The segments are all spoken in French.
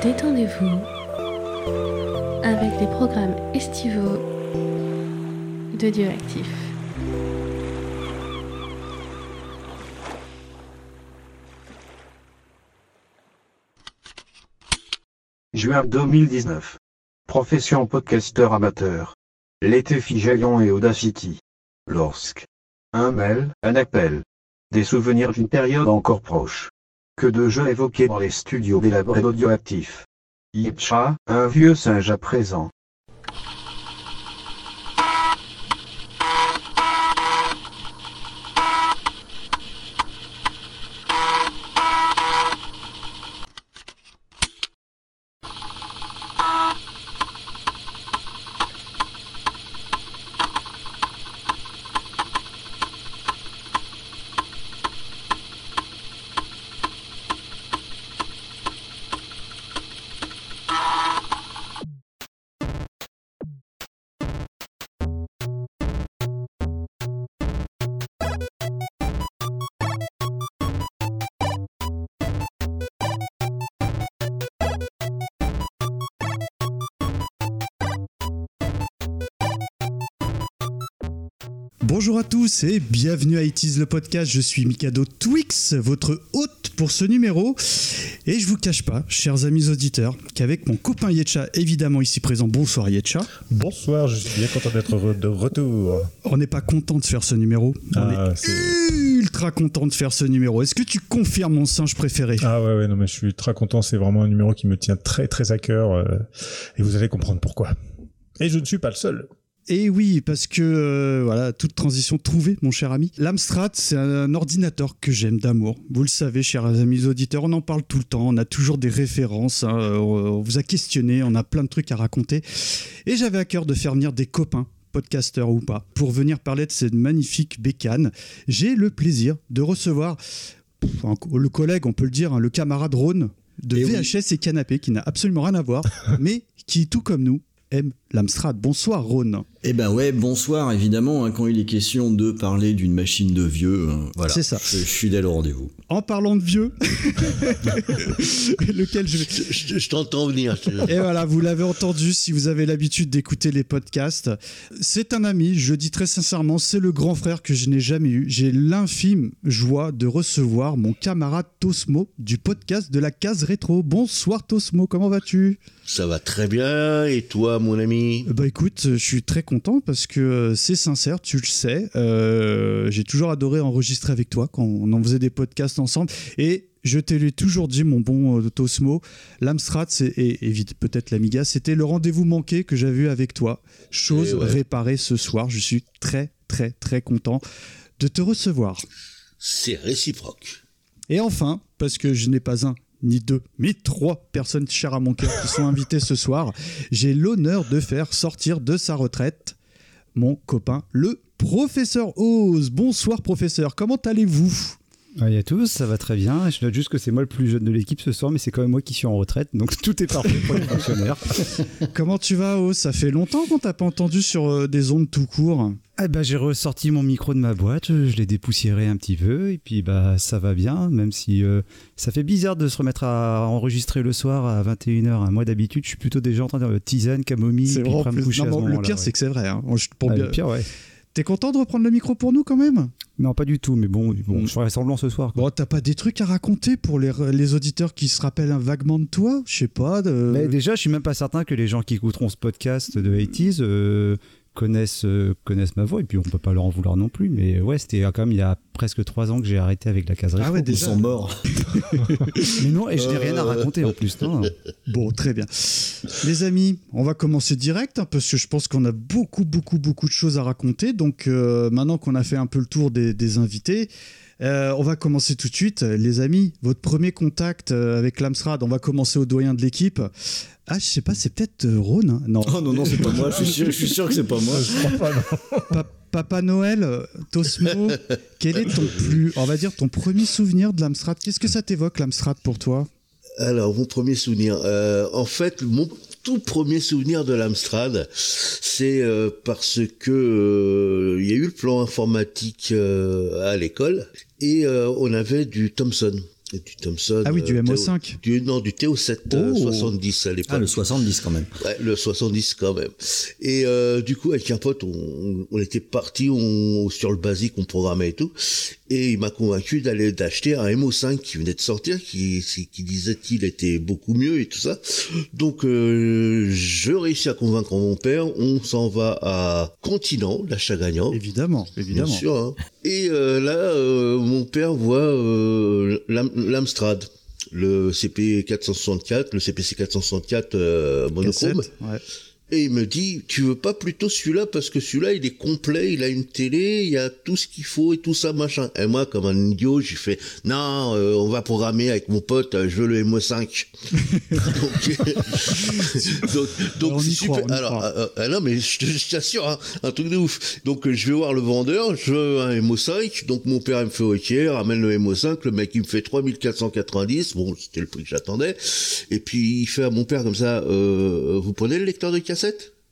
Détendez-vous avec les programmes estivaux de Dioactif. Juin 2019. Profession podcasteur amateur. L'été Figalion et Audacity. Lorsque. Un mail, un appel. Des souvenirs d'une période encore proche. Que de jeux évoqués dans les studios délabrés d'Audioactif. Yipcha, un vieux singe à présent. Bonjour à tous et bienvenue à It Is le podcast, je suis Mikado Twix, votre hôte pour ce numéro. Et je vous cache pas, chers amis auditeurs, qu'avec mon copain Yetcha, évidemment ici présent, bonsoir Yetcha. Bonsoir, je suis bien content d'être de retour. On n'est pas content de faire ce numéro, on est ultra content de faire ce numéro. Est-ce que tu confirmes mon singe préféré ? Ah ouais, non mais je suis très content, c'est vraiment un numéro qui me tient très très à cœur et vous allez comprendre pourquoi. Et je ne suis pas le seul. Et oui, parce que, voilà, toute transition trouvée, mon cher ami. L'Amstrad, c'est un ordinateur que j'aime d'amour. Vous le savez, chers amis auditeurs, on en parle tout le temps, on a toujours des références, hein, on vous a questionné, on a plein de trucs à raconter. Et j'avais à cœur de faire venir des copains, podcasteurs ou pas, pour venir parler de cette magnifique bécane. J'ai le plaisir de recevoir le collègue, on peut le dire, hein, le camarade Rhône de VHS et Canapé, qui n'a absolument rien à voir, mais qui, tout comme nous, aime l'Amstrad. Bonsoir Rhône. Eh ben ouais, bonsoir évidemment, hein, quand il est question de parler d'une machine de vieux, voilà. C'est ça. Je suis fidèle au rendez-vous. En parlant de vieux, lequel je t'entends venir. Et voilà, vous l'avez entendu si vous avez l'habitude d'écouter les podcasts. C'est un ami, je dis très sincèrement, c'est le grand frère que je n'ai jamais eu. J'ai l'infime joie de recevoir mon camarade Tosmo du podcast de la case rétro. Bonsoir Tosmo, comment vas-tu ? Ça va très bien, et toi mon ami ? Bah écoute, je suis très content parce que c'est sincère, tu le sais. J'ai toujours adoré enregistrer avec toi quand on en faisait des podcasts ensemble. Et je te l'ai toujours dit, mon bon Tosmo, l'Amstrad et peut-être l'Amiga, c'était le rendez-vous manqué que j'avais eu avec toi. Chose réparée ce soir. Je suis très très très content de te recevoir. C'est réciproque. Et enfin, parce que je n'ai pas un ni deux, mais 3 personnes chères à mon cœur qui sont invitées ce soir. J'ai l'honneur de faire sortir de sa retraite mon copain, le professeur Oz. Bonsoir professeur, comment allez-vous ? Salut à tous, ça va très bien. Je note juste que c'est moi le plus jeune de l'équipe ce soir, mais c'est quand même moi qui suis en retraite, donc tout est parfait pour les fonctionnaires. Comment tu vas Oz ? Ça fait longtemps qu'on t'a pas entendu sur des ondes tout court. Ah bah, j'ai ressorti mon micro de ma boîte, je l'ai dépoussiéré un petit peu, et puis bah, ça va bien, même si ça fait bizarre de se remettre à enregistrer le soir à 21h. Moi d'habitude, je suis plutôt déjà en train de tisane, camomille, c'est puis prendre me coucher à ce moment-là. Le pire, c'est que c'est vrai. Hein. Le pire, ouais. T'es content de reprendre le micro pour nous quand même ? Non, pas du tout, mais bon, je ferai semblant ce soir. Bon, t'as pas des trucs à raconter pour les auditeurs qui se rappellent vaguement de toi ? Je sais pas. Mais déjà, je suis même pas certain que les gens qui écouteront ce podcast de 80s connaissent ma voix, et puis on peut pas leur en vouloir non plus, mais ouais, c'était quand même il y a presque 3 ans que j'ai arrêté avec la case rétro. Ah ouais, Ils sont morts. Mais non, et je n'ai rien à raconter en plus, non. Bon, très bien. Les amis, on va commencer direct, hein, parce que je pense qu'on a beaucoup de choses à raconter, donc maintenant qu'on a fait un peu le tour des invités, on va commencer tout de suite. Les amis, votre premier contact avec l'Amstrad, on va commencer au doyen de l'équipe. Ah, je sais pas, c'est peut-être Rhône, hein. Non. Oh non, c'est pas moi, je suis sûr que c'est pas moi. Je crois pas, non. Papa Noël, Tosmo, quel est ton premier souvenir de l'Amstrad ? Qu'est-ce que ça t'évoque l'Amstrad pour toi ? Alors, mon premier souvenir, en fait, mon tout premier souvenir de l'Amstrad, c'est parce que il y a eu le plan informatique à l'école et on avait du Thomson. Du Thomson. Ah oui, du MO5. Du TO7 70 à l'époque. Ah, le 70 quand même. Ouais, le 70 quand même. Et du coup, avec un pote, on était partis sur le basique, on programmait et tout. Et il m'a convaincu d'acheter un MO5 qui venait de sortir, qui disait qu'il était beaucoup mieux et tout ça. Donc, je réussis à convaincre mon père. On s'en va à Continent, l'achat gagnant. Évidemment. Bien sûr. Hein. Et là, mon père voit l'Amstrad, le CP 464, le CPC 464 monochrome. Cassette, ouais. Et il me dit, tu veux pas plutôt celui-là parce que celui-là il est complet, il a une télé, il y a tout ce qu'il faut et tout ça machin. Et moi comme un idiot, j'ai fait non, on va programmer avec mon pote, je veux le MO5. donc c'est super. Alors non mais je t'assure un truc de ouf. Donc je vais voir le vendeur, je veux un MO5. Donc mon père il me fait OK, ramène le MO5, le mec il me fait 3490. Bon, c'était le prix que j'attendais. Et puis il fait à mon père comme ça, vous prenez le lecteur de cassette?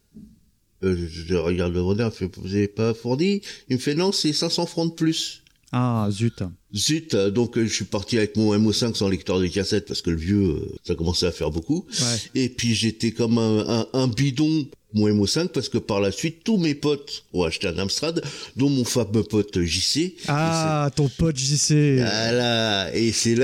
Je regarde le vendeur, il fait, vous avez pas fourni? Il me fait non, c'est 500 francs de plus. Ah, zut. Donc je suis parti avec mon MO5 sans lecteur de cassette parce que le vieux, ça commençait à faire beaucoup. Ouais. Et puis j'étais comme un bidon, mon MO5, parce que par la suite, tous mes potes ont acheté un Amstrad, dont mon fameux pote JC. Ah, ton pote JC. Voilà. Et c'est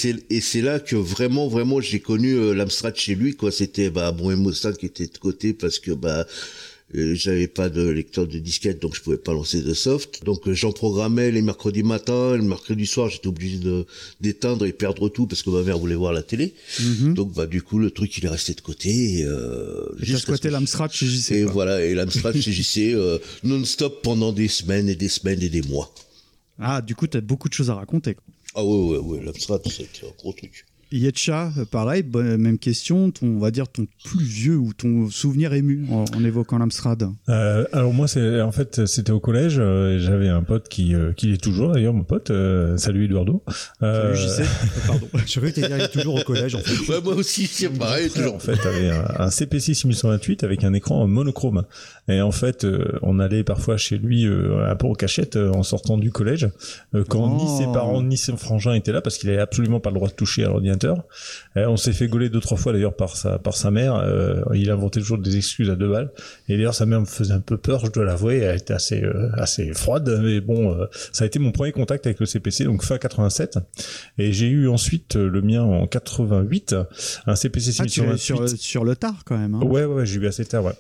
là que vraiment, j'ai connu l'Amstrad chez lui, quoi. C'était, mon MO5 qui était de côté parce que, j'avais pas de lecteur de disquette, donc je pouvais pas lancer de soft. Donc j'en programmais les mercredis matins, le mercredi soir, j'étais obligé d'éteindre et perdre tout parce que ma mère voulait voir la télé. Mm-hmm. Donc du coup le truc il est resté de côté. J'ai squatté l'Amstrad chez JC. Et voilà, et l'Amstrad chez JC non-stop pendant des semaines et des semaines et des mois. Ah, du coup t'as beaucoup de choses à raconter, quoi. Ah ouais, l'Amstrad c'était un gros truc. Yetcha, pareil, même question, on va dire ton plus vieux ou ton souvenir ému en évoquant l'Amstrad. Alors moi, c'était au collège, j'avais un pote qui est toujours d'ailleurs mon pote, salut Eduardo. Salut JC, pardon. Je croyais que t'étais toujours au collège en fait. Ouais, moi aussi, c'est pareil, toujours. En fait, avait un CPC 6128 avec un écran monochrome. Et en fait, on allait parfois chez lui un peu en cachette en sortant du collège, quand ni ses parents ni ses frangins étaient là, parce qu'il avait absolument pas le droit de toucher à l'ordinateur. On s'est fait gauler 2-3 fois d'ailleurs par sa mère. Il inventait toujours des excuses à 2 balles. Et d'ailleurs sa mère me faisait un peu peur, je dois l'avouer. Elle était assez froide, mais bon, ça a été mon premier contact avec le CPC, donc fin 87. Et j'ai eu ensuite le mien en 88, un CPC 6128. Sur le tard quand même. Hein. Ouais, j'ai eu assez tard, ouais.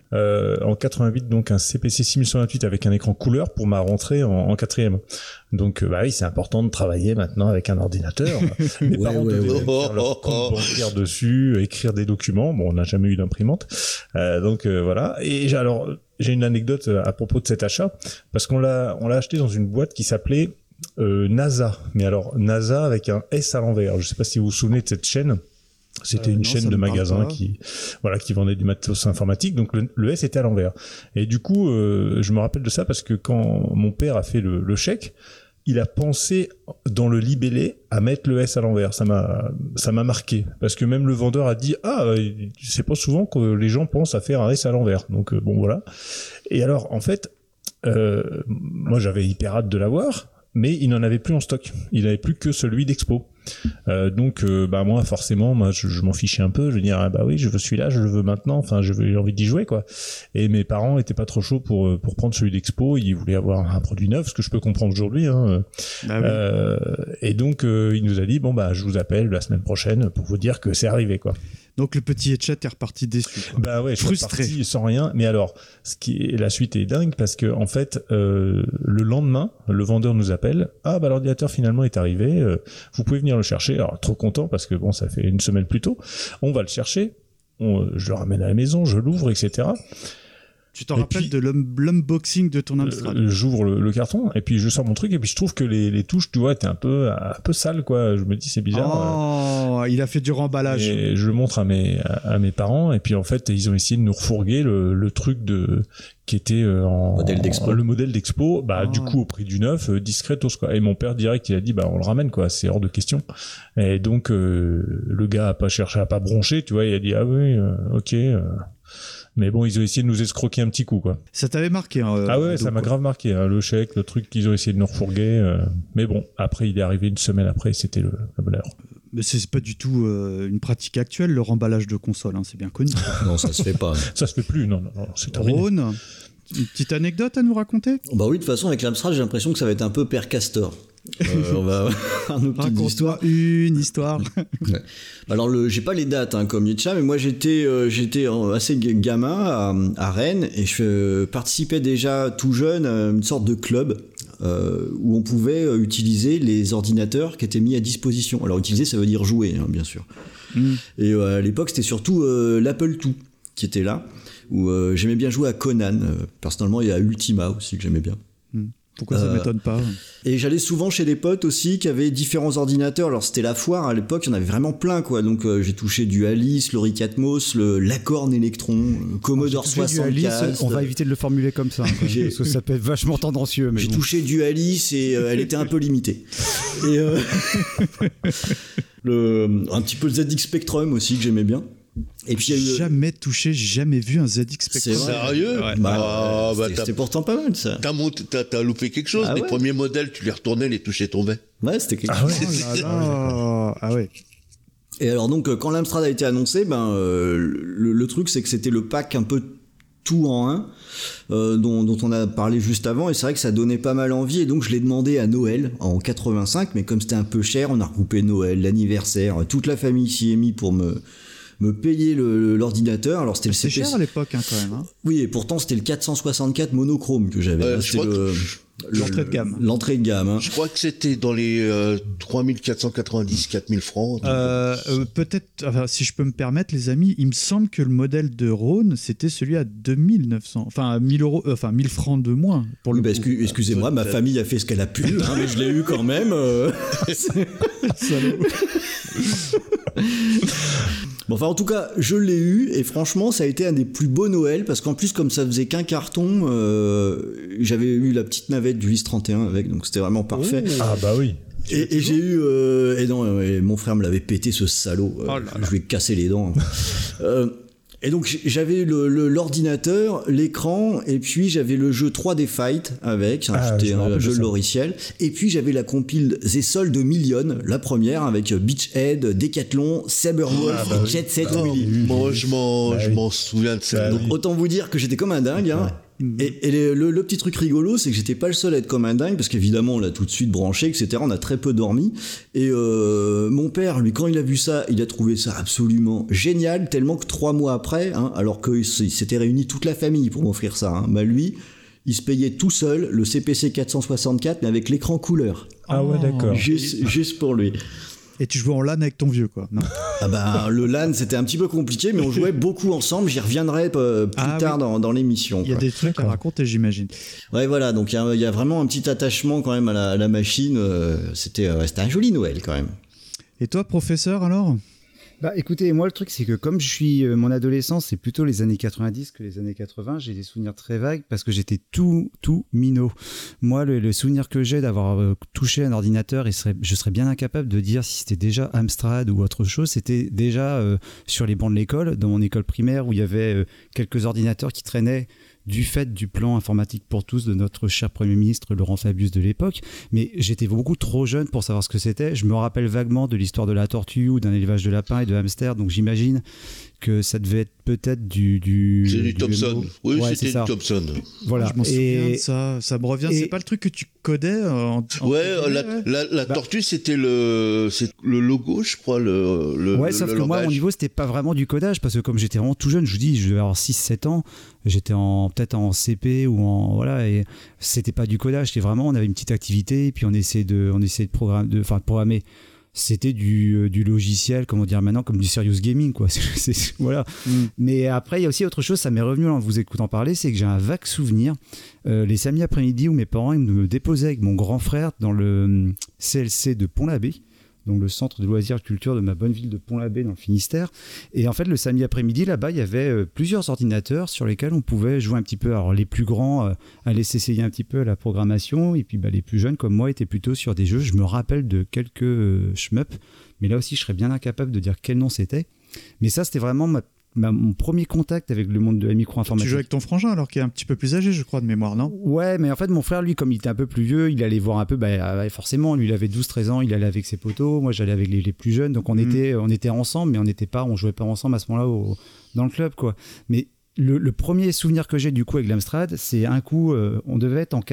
En 88, donc un CPC 6128 avec un écran couleur pour ma rentrée en 4e. Donc oui, c'est important de travailler maintenant avec un ordinateur. Mes parents devaient faire leur compte bancaire dessus, écrire des documents. Bon, on n'a jamais eu d'imprimante. Donc voilà. Et j'ai une anecdote à propos de cet achat, parce qu'on l'a acheté dans une boîte qui s'appelait NASA. Mais alors NASA avec un S à l'envers. Je sais pas si vous vous souvenez de cette chaîne. C'était une chaîne de magasins qui vendait du matos informatique, donc le S était à l'envers. Et du coup, je me rappelle de ça parce que quand mon père a fait le chèque, il a pensé dans le libellé à mettre le S à l'envers. Ça m'a marqué parce que même le vendeur a dit c'est pas souvent que les gens pensent à faire un S à l'envers. Donc bon voilà. Et alors en fait, moi j'avais hyper hâte de l'avoir, mais il n'en avait plus en stock. Il n'avait plus que celui d'Expo. Donc moi forcément je m'en fichais un peu, je veux dire oui je veux celui-là, je le veux maintenant, enfin j'ai envie d'y jouer quoi. Et mes parents étaient pas trop chauds pour prendre celui d'Expo, ils voulaient avoir un produit neuf, ce que je peux comprendre aujourd'hui hein. Oui. Et donc il nous a dit je vous appelle la semaine prochaine pour vous dire que c'est arrivé quoi. Donc le petit Etchat est reparti déçu. Ouais, je suis reparti sans rien. Mais alors, la suite est dingue parce que en fait, le lendemain, le vendeur nous appelle. L'ordinateur finalement est arrivé. Vous pouvez venir le chercher. Alors trop content parce que ça fait une semaine plus tôt. On va le chercher. Je le ramène à la maison, je l'ouvre, etc. Tu t'en rappelles de l'unboxing de ton Amstrad? J'ouvre le carton et puis je sors mon truc et puis je trouve que les touches, tu vois, étaient un peu sales quoi. Je me dis c'est bizarre. non, il a fait du remballage. Et je le montre à mes parents, et puis en fait, ils ont essayé de nous refourguer le truc qui était le modèle d'expo, du coup au prix du neuf, discretos quoi. Et mon père direct, il a dit on le ramène quoi, c'est hors de question. Et donc le gars a pas cherché à pas broncher, tu vois, il a dit ah oui, ok. Mais bon, ils ont essayé de nous escroquer un petit coup, quoi. Ça t'avait marqué ah ouais, ça m'a grave marqué, hein, le chèque, le truc qu'ils ont essayé de nous refourguer. Mais bon, après, il est arrivé une semaine après, c'était le bonheur. Mais c'est pas du tout une pratique actuelle, le remballage de console, hein, c'est bien connu. Non, ça se fait pas. Ça se fait plus, non, c'est terminé. Rhône, une petite anecdote à nous raconter ? Bah oui, de toute façon, avec l'Amstrad, j'ai l'impression que ça va être un peu Père Castor. On va faire nos petites histoires. Une histoire. Ouais. Alors, j'ai pas les dates comme Yetcha, mais moi j'étais assez gamin à Rennes et je participais déjà tout jeune à une sorte de club où on pouvait utiliser les ordinateurs qui étaient mis à disposition. Alors, utiliser, ça veut dire jouer, bien sûr. Et à l'époque, c'était surtout l'Apple II qui était là, où j'aimais bien jouer à Conan. Personnellement, il y a Ultima aussi que j'aimais bien. Pourquoi ça m'étonne pas. Et j'allais souvent chez des potes aussi qui avaient différents ordinateurs. Alors c'était la foire à l'époque, il y en avait vraiment plein quoi. Donc j'ai touché du Alice, Loric Atmos, l'Acorn Electron, Commodore 64. Alice, on va éviter de le formuler comme ça, parce que ça peut être vachement tendancieux. Mais j'ai touché du Alice et elle était un peu limitée. Et un petit peu le ZX Spectrum aussi que j'aimais bien. Et puis jamais touché, jamais vu un ZX Spectrum. C'est sérieux? Ouais. C'était pourtant pas mal ça. T'as loupé quelque chose. Les premiers modèles, tu les retournais, les touchés tombaient. Ouais, c'était quelque chose. Ah ouais. Et alors donc quand l'Amstrad a été annoncé, le truc c'est que c'était le pack un peu tout en un dont on a parlé juste avant, et c'est vrai que ça donnait pas mal envie, et donc je l'ai demandé à Noël en 85, mais comme c'était un peu cher, on a regroupé Noël, l'anniversaire, toute la famille s'y est mis pour me payer l'ordinateur. Alors c'était le CPC. C'est cher à l'époque quand même. Oui, et pourtant c'était le 464 monochrome que j'avais. C'était l'entrée de gamme. L'entrée de gamme. Je crois que c'était dans les 3490, 4000 francs. Peut-être, si je peux me permettre, les amis, il me semble que le modèle de Rhône, c'était celui à 2900, 1000 euros, 1000 francs de moins. Pour le excusez-moi, ma famille a fait ce qu'elle a pu, mais je l'ai eu quand même. Bon, en tout cas, je l'ai eu, et franchement, ça a été un des plus beaux Noëls, parce qu'en plus, comme ça faisait qu'un carton, j'avais eu la petite navette du Lys 31 avec, donc c'était vraiment parfait. Ah bah oui. Et j'ai eu... et mon frère me l'avait pété, ce salaud. Je lui ai cassé les dents. Et donc j'avais l'ordinateur, l'écran, et puis j'avais le jeu 3D Fight avec, c'était un jeu logiciel, et puis j'avais la compile Zesol de Million, la première, avec Beachhead, Decathlon, Saberwolf et Jet Set Willy. Moi je m'en souviens de ça. Donc autant vous dire que j'étais comme un dingue, Et le petit truc rigolo, c'est que j'étais pas le seul à être comme un dingue, parce qu'évidemment on l'a tout de suite branché, etc. On a très peu dormi, et mon père, lui, quand il a vu ça, il a trouvé ça absolument génial, tellement que 3 mois après, alors qu'il s'était réuni toute la famille pour m'offrir ça, lui, il se payait tout seul le CPC 464, mais avec l'écran couleur. Ah ouais, d'accord. Juste pour lui. Et tu jouais en LAN avec ton vieux, quoi. Non. Le LAN, c'était un petit peu compliqué, mais on jouait beaucoup ensemble. J'y reviendrai plus tard dans l'émission. Il y a des trucs à raconter, j'imagine. Ouais, voilà. Donc, il y a vraiment un petit attachement quand même à la machine. C'était un joli Noël, quand même. Et toi, professeur, alors ? Bah écoutez, moi le truc c'est que comme je suis mon adolescence, c'est plutôt les années 90 que les années 80, j'ai des souvenirs très vagues parce que j'étais tout minot. Moi le souvenir que j'ai d'avoir touché un ordinateur, je serais bien incapable de dire si c'était déjà Amstrad ou autre chose. C'était déjà sur les bancs de l'école, dans mon école primaire où il y avait quelques ordinateurs qui traînaient du fait du plan informatique pour tous de notre cher Premier ministre Laurent Fabius de l'époque, mais j'étais beaucoup trop jeune pour savoir ce que c'était. Je me rappelle vaguement de l'histoire de la tortue ou d'un élevage de lapins et de hamsters, donc j'imagine que ça devait être peut-être du c'est du Thomson. Oui, ouais, c'était du Thomson. Voilà. Je m'en souviens de ça. Ça me revient. C'est pas le truc que tu codais la tortue, c'était le logo, je crois. Sauf que moi, à mon niveau, c'était pas vraiment du codage, parce que comme j'étais vraiment tout jeune, je vous dis, je devais avoir 6-7 ans, j'étais peut-être en CP ou et c'était pas du codage, c'était vraiment, on avait une petite activité, et puis on essayait de programmer. C'était du logiciel, comment dire maintenant, comme du serious gaming, quoi. Voilà. Mais après, il y a aussi autre chose, ça m'est revenu en vous écoutant parler, c'est que j'ai un vague souvenir. Les samedis après-midi où mes parents ils me déposaient avec mon grand frère dans le CLC de Pont-l'Abbé. donc le centre de loisirs et culture de ma bonne ville de Pont-l'Abbé dans le Finistère. Et en fait, le samedi après-midi, là-bas, il y avait plusieurs ordinateurs sur lesquels on pouvait jouer un petit peu. Alors, les plus grands allaient s'essayer un petit peu à la programmation, et puis les plus jeunes, comme moi, étaient plutôt sur des jeux. Je me rappelle de quelques shmups, mais là aussi, je serais bien incapable de dire quel nom c'était. Mais ça, c'était vraiment mon premier contact avec le monde de la micro-informatique. Tu jouais avec ton frangin alors qu'il est un petit peu plus âgé, je crois, de mémoire, non ? Ouais, mais en fait, mon frère, lui, comme il était un peu plus vieux, il allait voir un peu, forcément, lui, il avait 12-13 ans, il allait avec ses potos, moi, j'allais avec les plus jeunes, donc on était ensemble, mais on jouait pas ensemble à ce moment-là dans le club, quoi. Mais le premier souvenir que j'ai, du coup, avec l'Amstrad, c'est un coup, on devait être en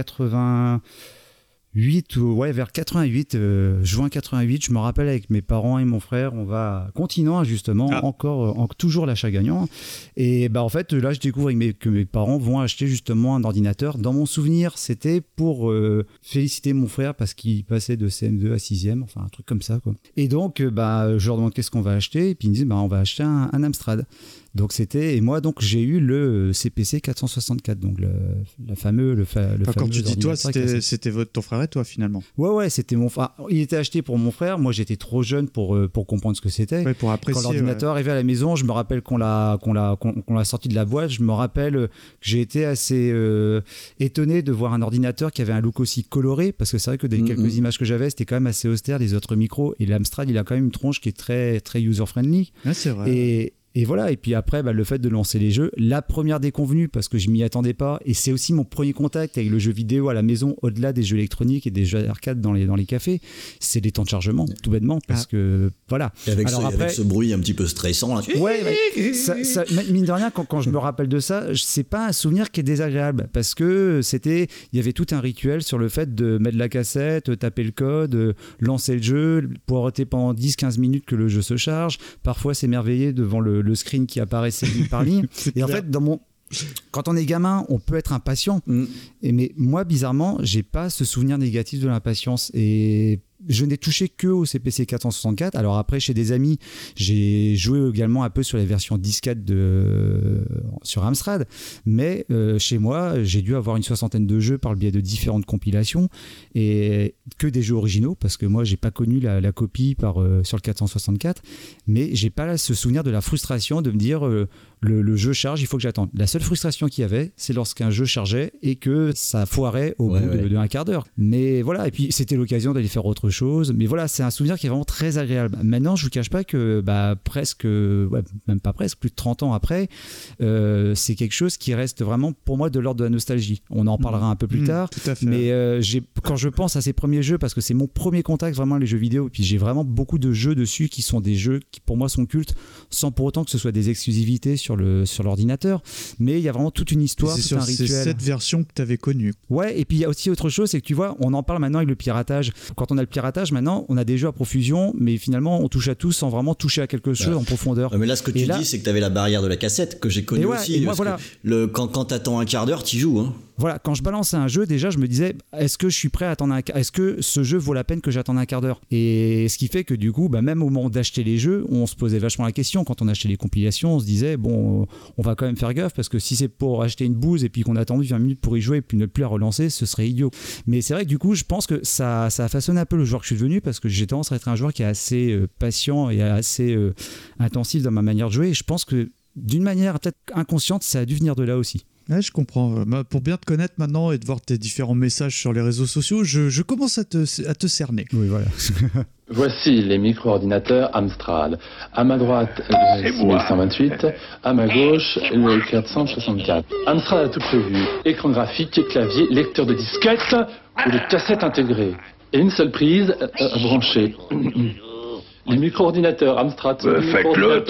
vers 88, juin 88, je me rappelle avec mes parents et mon frère, on va continuant justement toujours l'achat gagnant, et en fait là je découvre que mes parents vont acheter justement un ordinateur. Dans mon souvenir, c'était pour féliciter mon frère parce qu'il passait de CM2 à 6e, enfin un truc comme ça, quoi. Et donc je leur demande qu'est-ce qu'on va acheter, et puis ils me disent on va acheter un Amstrad. Donc et moi donc j'ai eu le CPC 464, donc le fameux quand tu dis toi, c'était ton frère et toi finalement. Ouais, c'était mon frère. Il était acheté pour mon frère. Moi j'étais trop jeune pour comprendre ce que c'était. Ouais, pour apprécier. Quand l'ordinateur arrivait à la maison, je me rappelle qu'on l'a sorti de la boîte. Je me rappelle que j'ai été assez étonné de voir un ordinateur qui avait un look aussi coloré, parce que c'est vrai que des quelques images que j'avais, c'était quand même assez austère des autres micros. Et l'Amstrad, il a quand même une tronche qui est très très user friendly. Ouais, c'est vrai. Et voilà, et puis après, le fait de lancer les jeux, la première déconvenue, parce que je m'y attendais pas, et c'est aussi mon premier contact avec le jeu vidéo à la maison, au-delà des jeux électroniques et des jeux d'arcade dans les cafés, c'est les temps de chargement, tout bêtement, parce que voilà. Avec ce bruit un petit peu stressant là. Ouais, ça, mine de rien, quand je me rappelle de ça, c'est pas un souvenir qui est désagréable, parce que il y avait tout un rituel sur le fait de mettre la cassette, taper le code, lancer le jeu, pour arrêter pendant 10-15 minutes que le jeu se charge, parfois s'émerveiller devant le screen qui apparaissait ligne par ligne. Et en fait, quand on est gamin, on peut être impatient. Mais moi, bizarrement, j'ai pas ce souvenir négatif de l'impatience. Et je n'ai touché que au CPC 464. Alors après, chez des amis, j'ai joué également un peu sur les versions disquettes sur Amstrad. Mais chez moi, j'ai dû avoir une 60aine de jeux par le biais de différentes compilations, et que des jeux originaux, parce que moi, j'ai pas connu la copie sur le 464. Mais j'ai pas ce souvenir de la frustration de me dire le jeu charge, il faut que j'attende. La seule frustration qu'il y avait, c'est lorsqu'un jeu chargeait et que ça foirait au bout de un quart d'heure. Mais voilà, et puis c'était l'occasion d'aller faire autre chose. Mais voilà, c'est un souvenir qui est vraiment très agréable. Maintenant, je vous cache pas que même pas presque, plus de 30 ans après, c'est quelque chose qui reste vraiment pour moi de l'ordre de la nostalgie. On en parlera un peu plus tard. Tout à fait. Mais quand je pense à ces premiers jeux, parce que c'est mon premier contact vraiment les jeux vidéo, et puis j'ai vraiment beaucoup de jeux dessus qui sont des jeux qui pour moi sont cultes, sans pour autant que ce soit des exclusivités sur l'ordinateur, mais il y a vraiment toute une histoire, tout un rituel. C'est cette version que tu avais connue. Ouais, et puis il y a aussi autre chose, c'est que tu vois, on en parle maintenant avec le piratage. Quand on a le piratage, maintenant, on a des jeux à profusion, mais finalement, on touche à tout sans vraiment toucher à quelque chose en profondeur. Mais là, ce que tu dis, c'est que tu avais la barrière de la cassette, que j'ai connue aussi. Et moi, voilà. Quand t'attends un quart d'heure, t'y joues. Hein. Voilà, quand je balance un jeu, déjà, je me disais, est-ce que je suis prêt à attendre est-ce que ce jeu vaut la peine que j'attende un quart d'heure? Et ce qui fait que du coup, même au moment d'acheter les jeux, on se posait vachement la question. Quand on achetait les compilations, on se disait, bon, on va quand même faire gaffe, parce que si c'est pour acheter une bouse et puis qu'on a attendu 20 minutes pour y jouer et puis ne plus la relancer, ce serait idiot. Mais c'est vrai que du coup, je pense que ça a façonné un peu le joueur que je suis devenu, parce que j'ai tendance à être un joueur qui est assez patient et assez intensif dans ma manière de jouer. Et je pense que d'une manière peut-être inconsciente, ça a dû venir de là aussi. Ouais, je comprends. Pour bien te connaître maintenant et de voir tes différents messages sur les réseaux sociaux, je commence à te cerner. Oui, voilà. Voici les micro-ordinateurs Amstrad. À ma droite, le 6128. À ma gauche, le 464. Amstrad a tout prévu. Écran graphique, clavier, lecteur de disquette ou de cassette intégrée. Et une seule prise à brancher. Les micro-ordinateurs Amstrad. Faites-le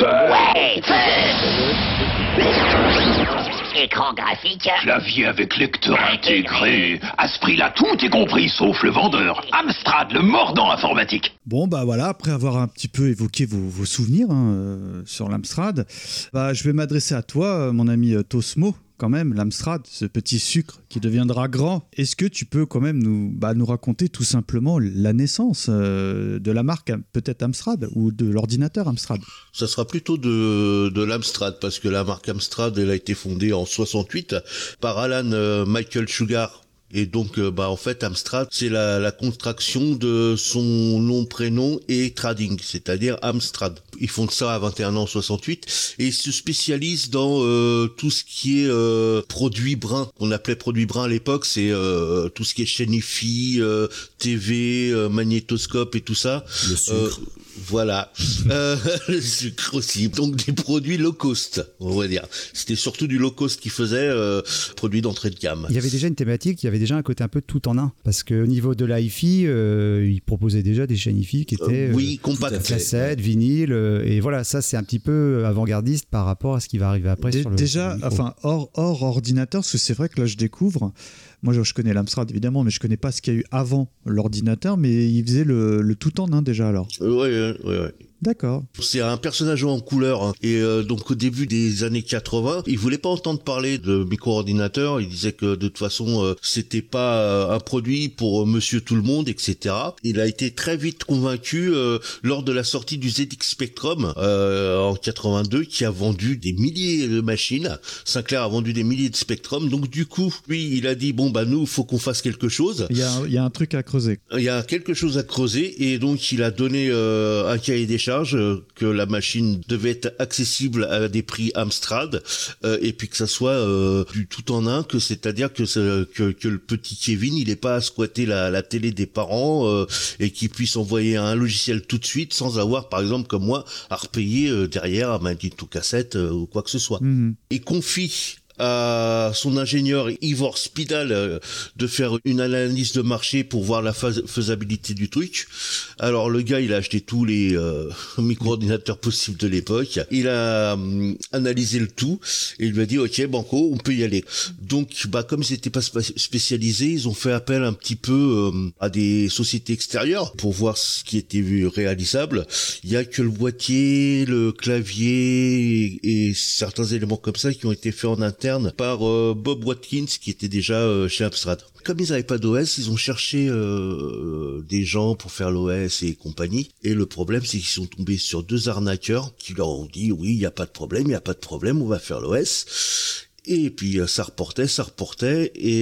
Écran graphique. Clavier avec lecteur intégré. À ce prix-là, tout est compris, sauf le vendeur. Amstrad, le mordant informatique. Bon, voilà, après avoir un petit peu évoqué vos souvenirs sur l'Amstrad, je vais m'adresser à toi, mon ami Tosmo. Quand même, l'Amstrad, ce petit sucre qui deviendra grand. Est-ce que tu peux quand même nous raconter tout simplement la naissance de la marque, peut-être Amstrad, ou de l'ordinateur Amstrad? Ça sera plutôt de l'Amstrad, parce que la marque Amstrad, elle a été fondée en 68 par Alan Michael Sugar, Et donc, en fait, Amstrad, c'est la contraction de son nom, prénom et trading, c'est-à-dire Amstrad. Ils font ça à 21 ans, 68, et ils se spécialisent dans tout ce qui est produits bruns. On appelait produits bruns à l'époque, c'est tout ce qui est chaîne hi-fi, TV, magnétoscope et tout ça. Le sucre. Voilà, le sucre aussi. Donc des produits low cost, on va dire. C'était surtout du low cost qu'ils faisaient, produits d'entrée de gamme. Il y avait déjà une thématique, il y avait déjà un côté un peu tout en un. Parce qu'au niveau de l'hi-fi, ils proposaient déjà des chaînes hi-fi qui étaient compact, cassettes, vinyle, et voilà, ça c'est un petit peu avant-gardiste par rapport à ce qui va arriver après. Déjà, hors ordinateur, parce que c'est vrai que là je découvre. Moi, je connais l'Amstrad évidemment, mais je connais pas ce qu'il y a eu avant l'ordinateur. Mais il faisait le tout en un déjà alors. Ouais. D'accord. C'est un personnage en couleur, hein. Et donc au début des années 80, il voulait pas entendre parler de micro-ordinateur. Il disait que de toute façon, c'était pas un produit pour Monsieur Tout le Monde, etc. Il a été très vite convaincu lors de la sortie du ZX Spectrum en 82, qui a vendu des milliers de machines. Sinclair a vendu des milliers de Spectrum. Donc du coup, lui, il a dit nous, faut qu'on fasse quelque chose. Il y a un truc à creuser. Il y a quelque chose à creuser, et donc il a donné un cahier des charges, que la machine devait être accessible à des prix Amstrad, et puis que ça soit du tout en un, que c'est-à-dire que le petit Kevin, il ait pas à squatter la télé des parents, et qu'il puisse envoyer un logiciel tout de suite sans avoir, par exemple comme moi, à repayer derrière un magnétocassette ou quoi que ce soit. Et confie à son ingénieur Ivor Spidal de faire une analyse de marché pour voir la faisabilité du truc. Alors le gars, il a acheté tous les micro-ordinateurs possibles de l'époque. Il a analysé le tout et il lui a dit OK, banco, on peut y aller. Donc comme ils n'étaient pas spécialisés, ils ont fait appel un petit peu à des sociétés extérieures pour voir ce qui était réalisable. Il y a que le boîtier, le clavier et certains éléments comme ça qui ont été faits en interne par Bob Watkins, qui était déjà chez Amstrad. Comme ils n'avaient pas d'OS, ils ont cherché des gens pour faire l'OS et compagnie. Et le problème, c'est qu'ils sont tombés sur 2 arnaqueurs qui leur ont dit oui, il n'y a pas de problème, on va faire l'OS. Et puis ça reportait et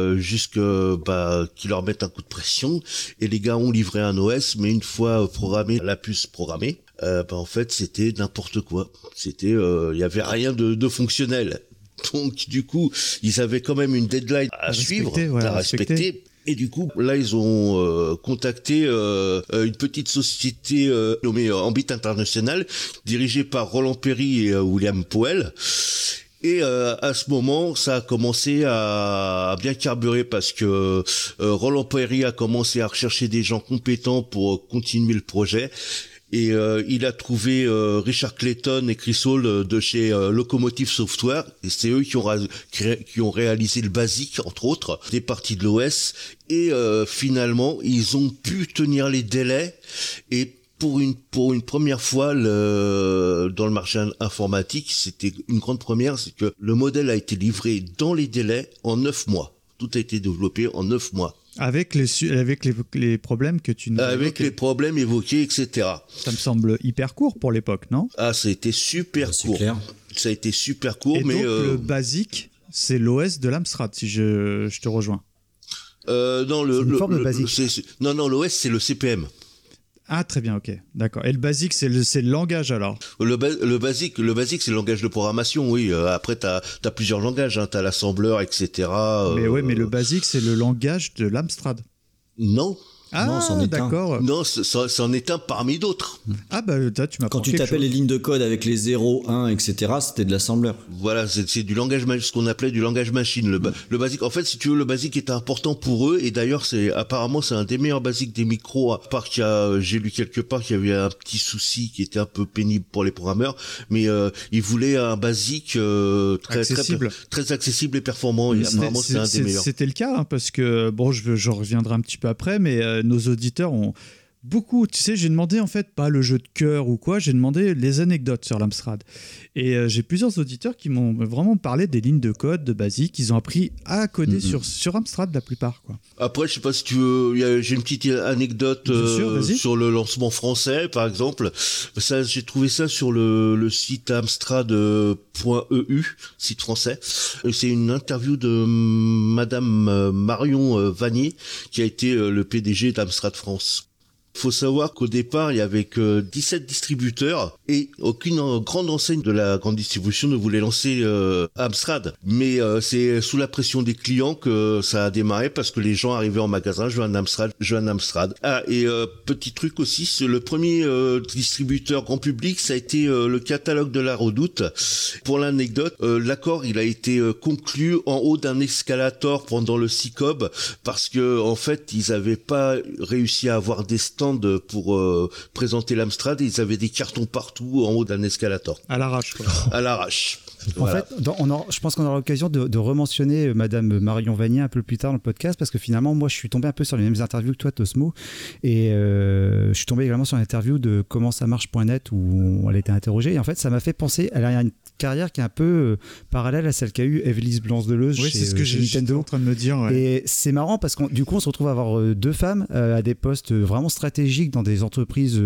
qu'ils leur mettent un coup de pression. Et les gars ont livré un OS, mais une fois programmé, la puce programmée, en fait c'était n'importe quoi. C'était, il y avait rien de fonctionnel. Donc du coup, ils avaient quand même une deadline à suivre, à respecter. Et du coup, là, ils ont contacté une petite société nommée Ambit International, dirigée par Roland Perry et William Powell. Et à ce moment, ça a commencé à bien carburer parce que Roland Perry a commencé à rechercher des gens compétents pour continuer le projet. Et il a trouvé Richard Clayton et Chris Hall de chez Locomotive Software, et c'est eux qui ont réalisé le BASIC, entre autres, des parties de l'OS, et finalement ils ont pu tenir les délais, et pour une première fois dans le marché informatique, c'était une grande première, c'est que le modèle a été livré dans les délais en 9 mois. Tout a été développé en 9 mois. Avec les problèmes que tu nous as évoqués. Les problèmes évoqués, etc. Ça me semble hyper court pour l'époque, non ? Ah, ça a été super court. Clair. Ça a été super court, et donc le BASIC, c'est l'OS de l'Amstrad, si je te rejoins. Non, l'OS, c'est le CPM. Ah, très bien, ok, d'accord. Et le BASIC, c'est le langage alors ? Le BASIC, c'est le langage de programmation, oui. Après, t'as plusieurs langages, hein. T'as l'assembleur, etc. Mais le BASIC, c'est le langage de l'Amstrad. Non. Ah, non, c'en est d'accord. Non, c'en est un parmi d'autres. Ah, tu m'as Quand tu tapais les lignes de code avec les 0, 1, etc., c'était de l'assembleur. Voilà, c'est du langage, ce qu'on appelait du langage machine. Le BASIC, en fait, si tu veux, le BASIC était important pour eux, et d'ailleurs, apparemment, c'est un des meilleurs BASIC des micros, à part j'ai lu quelque part qu'il y avait un petit souci qui était un peu pénible pour les programmeurs, mais ils voulaient un BASIC très accessible et performant, et apparemment, c'est un des meilleurs. C'était le cas, hein, parce que, je reviendrai un petit peu après, mais nos auditeurs beaucoup, tu sais, j'ai demandé en fait, pas le jeu de cœur ou quoi, j'ai demandé les anecdotes sur l'Amstrad. Et j'ai plusieurs auditeurs qui m'ont vraiment parlé des lignes de code de basique, ils ont appris à coder sur Amstrad la plupart, quoi. Après, je sais pas si tu veux, j'ai une petite anecdote sur le lancement français, par exemple. Ça, j'ai trouvé ça sur le site amstrad.eu, site français. C'est une interview de Madame Marion Vanier, qui a été le PDG d'Amstrad France. Faut savoir qu'au départ, il y avait que 17 distributeurs et aucune grande enseigne de la grande distribution ne voulait lancer Amstrad. Mais c'est sous la pression des clients que ça a démarré parce que les gens arrivaient en magasin, je veux un Amstrad. Ah, et petit truc aussi, c'est le premier distributeur grand public, ça a été le catalogue de la Redoute. Pour l'anecdote, l'accord, il a été conclu en haut d'un escalator pendant le CICOB parce que en fait, ils avaient pas réussi à avoir des stands pour présenter l'Amstrad et ils avaient des cartons partout en haut d'un escalator. À l'arrache, quoi. À l'arrache. En fait, je pense qu'on aura l'occasion de rementionner Madame Marion Vanier un peu plus tard dans le podcast parce que finalement, moi, je suis tombé un peu sur les mêmes interviews que toi, Tosmo, et je suis tombé également sur l'interview de comment ça marche.net où elle a été interrogée. Et en fait, ça m'a fait penser, elle a une carrière qui est un peu parallèle à celle qu'a eu Evelise Blanche-Deleuze chez c'est ce que j'étais en train de me dire. Ouais. Et c'est marrant parce qu'on du coup, on se retrouve à avoir deux femmes à des postes vraiment stratégiques dans des entreprises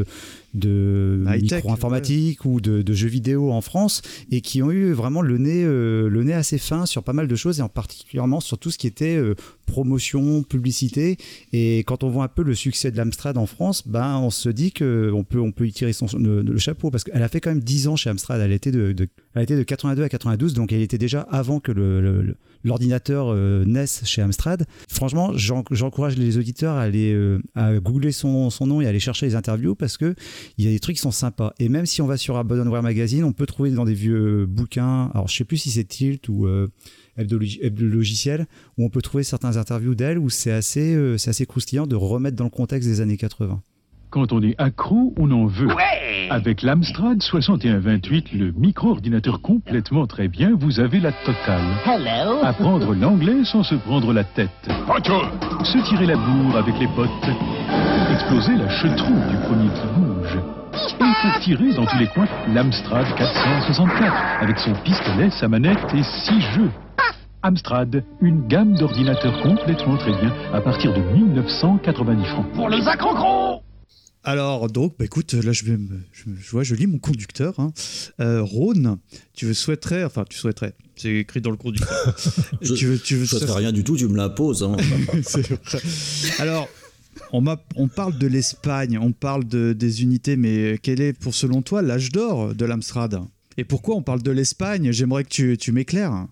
de micro-informatique ou de jeux vidéo en France et qui ont eu vraiment le nez assez fin sur pas mal de choses et en particulièrement sur tout ce qui était promotion, publicité. Et quand on voit un peu le succès de l'Amstrad en France, ben on se dit qu'on peut y tirer le chapeau parce qu'elle a fait quand même 10 ans chez Amstrad. Elle était de 82 à 92, donc elle était déjà avant que l'ordinateur naisse chez Amstrad. Franchement, j'encourage les auditeurs à aller à googler son nom et à aller chercher les interviews parce que il y a des trucs qui sont sympas. Et même si on va sur Abandonware Magazine, on peut trouver dans des vieux bouquins, alors je sais plus si c'est Tilt ou Hebdo Logiciel, où on peut trouver certaines interviews d'elle où c'est assez croustillant de remettre dans le contexte des années 80. Quand on est accro, on en veut. Ouais. Avec l'Amstrad 6128, le micro-ordinateur complètement très bien, vous avez la totale. Hello. Apprendre l'anglais sans se prendre la tête. Se tirer la bourre avec les potes. Exploser la chetrouille du premier qui bouge. Et pour tirer dans tous les coins, l'Amstrad 464, avec son pistolet, sa manette et 6 jeux. Amstrad, une gamme d'ordinateurs complètement très bien, à partir de 1990 francs. Pour les accro-gros. Alors, donc, écoute, là, je lis mon conducteur. Hein. Rhône, tu souhaiterais, c'est écrit dans le conducteur. Je souhaiterais rien du tout, tu me la poses. Hein. C'est vrai. Alors, on parle de l'Espagne, on parle des unités, mais quel est, selon toi, l'âge d'or de l'Amstrad ? Et pourquoi on parle de l'Espagne ? J'aimerais que tu m'éclaires.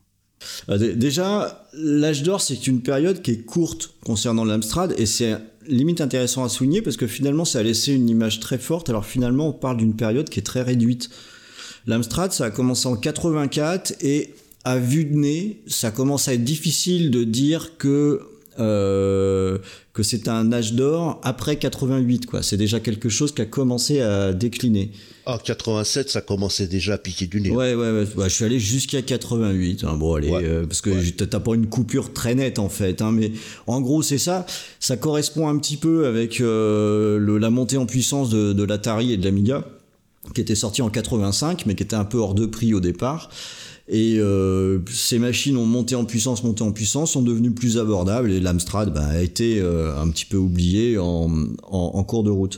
Déjà, l'âge d'or, c'est une période qui est courte concernant l'Amstrad et c'est limite intéressant à souligner parce que finalement, ça a laissé une image très forte. Alors finalement, on parle d'une période qui est très réduite. L'Amstrad, ça a commencé en 84 et à vue de nez, ça commence à être difficile de dire que c'est un âge d'or après 88, quoi. C'est déjà quelque chose qui a commencé à décliner. Ah, 87, ça commençait déjà à piquer du nez. Ouais, je suis allé jusqu'à 88. Hein. Bon, allez, parce que t'as pas une coupure très nette, en fait. Hein, mais en gros, c'est ça. Ça correspond un petit peu avec la montée en puissance de l'Atari et de l'Amiga, qui était sorti en 85, mais qui était un peu hors de prix au départ. Et ces machines ont monté en puissance, sont devenues plus abordables et l'Amstrad a été un petit peu oublié en cours de route.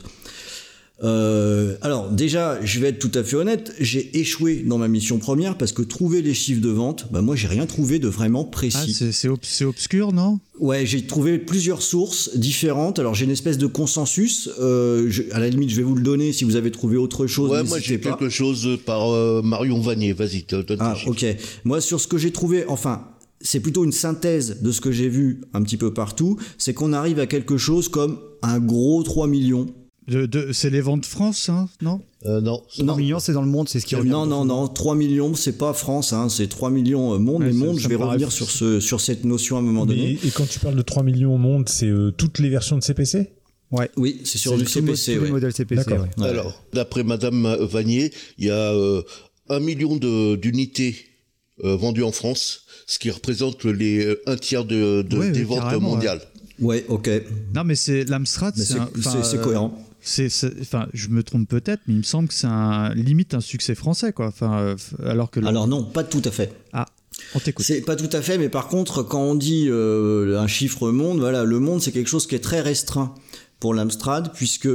Alors déjà, je vais être tout à fait honnête, j'ai échoué dans ma mission première parce que trouver les chiffres de vente, moi j'ai rien trouvé de vraiment précis. Ah, c'est obscur, non ? Ouais, j'ai trouvé plusieurs sources différentes. Alors j'ai une espèce de consensus. À la limite, je vais vous le donner si vous avez trouvé autre chose. Ouais, moi j'ai quelque chose par Marion Vanier. Vas-y, donne tes chiffres. Ok. Moi sur ce que j'ai trouvé, c'est plutôt une synthèse de ce que j'ai vu un petit peu partout. C'est qu'on arrive à quelque chose comme un gros 3 millions. C'est les ventes France, hein, non ? Non. 3 millions, c'est dans le monde, c'est ce qui revient. Non, 3 millions, c'est pas France, hein, c'est 3 millions monde. Ouais, monde, je vais revenir sur cette notion à un moment donné. Et quand tu parles de 3 millions au monde, c'est toutes les versions de CPC ? Ouais. Oui, c'est sur du CPC. Tous les modèles CPC. Ouais. Alors, d'après Madame Vanier, il y a 1 million d'unités vendues en France, ce qui représente un tiers des ventes mondiales. Ouais, ok. Non, mais c'est l'Amstrad, c'est cohérent. Enfin, je me trompe peut-être, mais il me semble que c'est limite un succès français, quoi. Enfin, alors non, pas tout à fait. Ah, on t'écoute. C'est pas tout à fait, mais par contre, quand on dit un chiffre monde, voilà, le monde, c'est quelque chose qui est très restreint pour l'Amstrad, puisque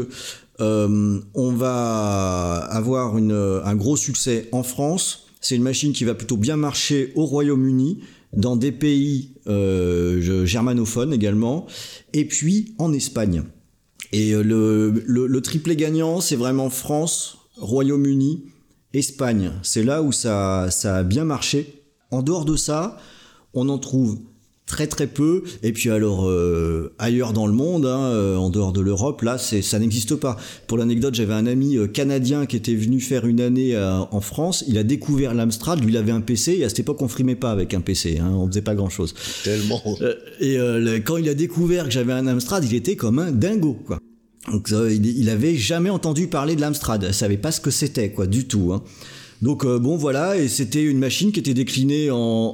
on va avoir un gros succès en France. C'est une machine qui va plutôt bien marcher au Royaume-Uni, dans des pays germanophones également, et puis en Espagne. Et le triplé gagnant, c'est vraiment France, Royaume-Uni, Espagne. C'est là où ça a bien marché. En dehors de ça, on en trouve très très peu. Et puis alors, ailleurs dans le monde, en dehors de l'Europe, là, ça n'existe pas. Pour l'anecdote, j'avais un ami canadien qui était venu faire une année en France. Il a découvert l'Amstrad, lui il avait un PC, et à cette époque, on frimait pas avec un PC, on faisait pas grand-chose. Tellement. Quand il a découvert que j'avais un Amstrad, il était comme un dingo, quoi. Donc il avait jamais entendu parler de l'Amstrad, il savait pas ce que c'était, quoi, du tout. Donc bon, voilà, et c'était une machine qui était déclinée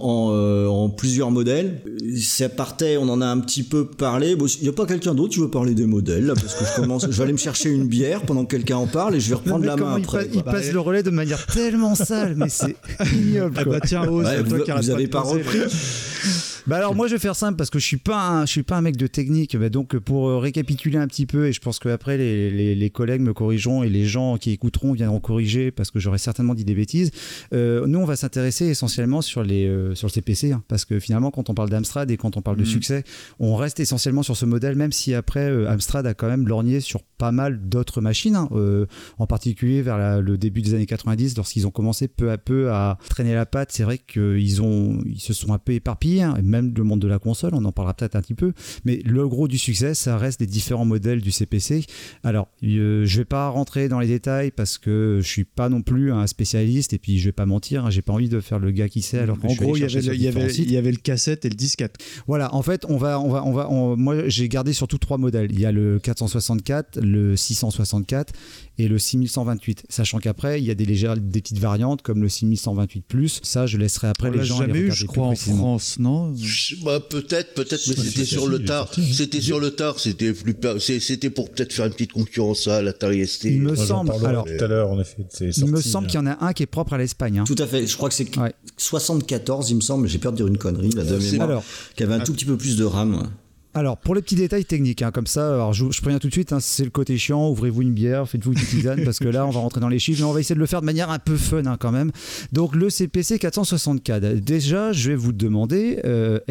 en plusieurs modèles. Ça partait, on en a un petit peu parlé. Bon, il y a pas quelqu'un d'autre qui veut parler des modèles là, parce que je vais aller me chercher une bière pendant que quelqu'un en parle et je vais reprendre la main après. Il passe le relais de manière tellement sale, mais c'est ignoble. Ah bah tiens, vous avez pas repris. Bah alors moi je vais faire simple parce que je suis pas un mec de technique, donc pour récapituler un petit peu, et je pense qu'après les collègues me corrigeront et les gens qui écouteront viendront corriger parce que j'aurais certainement dit des bêtises. Nous on va s'intéresser essentiellement sur le CPC, parce que finalement quand on parle d'Amstrad et quand on parle de succès, on reste essentiellement sur ce modèle, même si après Amstrad a quand même lorgné sur pas mal d'autres machines, en particulier vers le début des années 90 lorsqu'ils ont commencé peu à peu à traîner la patte. C'est vrai qu'ils se sont un peu éparpillés, même le monde de la console, on en parlera peut-être un petit peu, mais le gros du succès, ça reste les différents modèles du CPC. Alors, je vais pas rentrer dans les détails parce que je suis pas non plus un spécialiste, et puis je vais pas mentir, j'ai pas envie de faire le gars qui sait alors que en gros, il y avait le cassette et le disquette. Voilà, en fait, moi j'ai gardé surtout 3 modèles. Il y a le 464, le 664 et le 6128, sachant qu'après il y a des petites variantes comme le 6128+. Ça, je laisserai après les gens jamais les eu, regarder je crois, en France, non? Bah, peut-être, mais c'était sur le tard. C'était sur le tard. C'était pour peut-être faire une petite concurrence à l'Atari ST. Il me semble. Alors, tout à l'heure, en effet, il me semble qu'il y en a un qui est propre à l'Espagne. Tout à fait. Je crois que c'est 74, il me semble. J'ai peur de dire une connerie là de mémoire. Qui avait un tout petit peu plus de RAM. Alors, pour les petits détails techniques, comme ça, alors je préviens tout de suite, c'est le côté chiant, ouvrez-vous une bière, faites-vous une tisane, parce que là, on va rentrer dans les chiffres, mais on va essayer de le faire de manière un peu fun quand même. Donc, le CPC 464, déjà, je vais vous demander,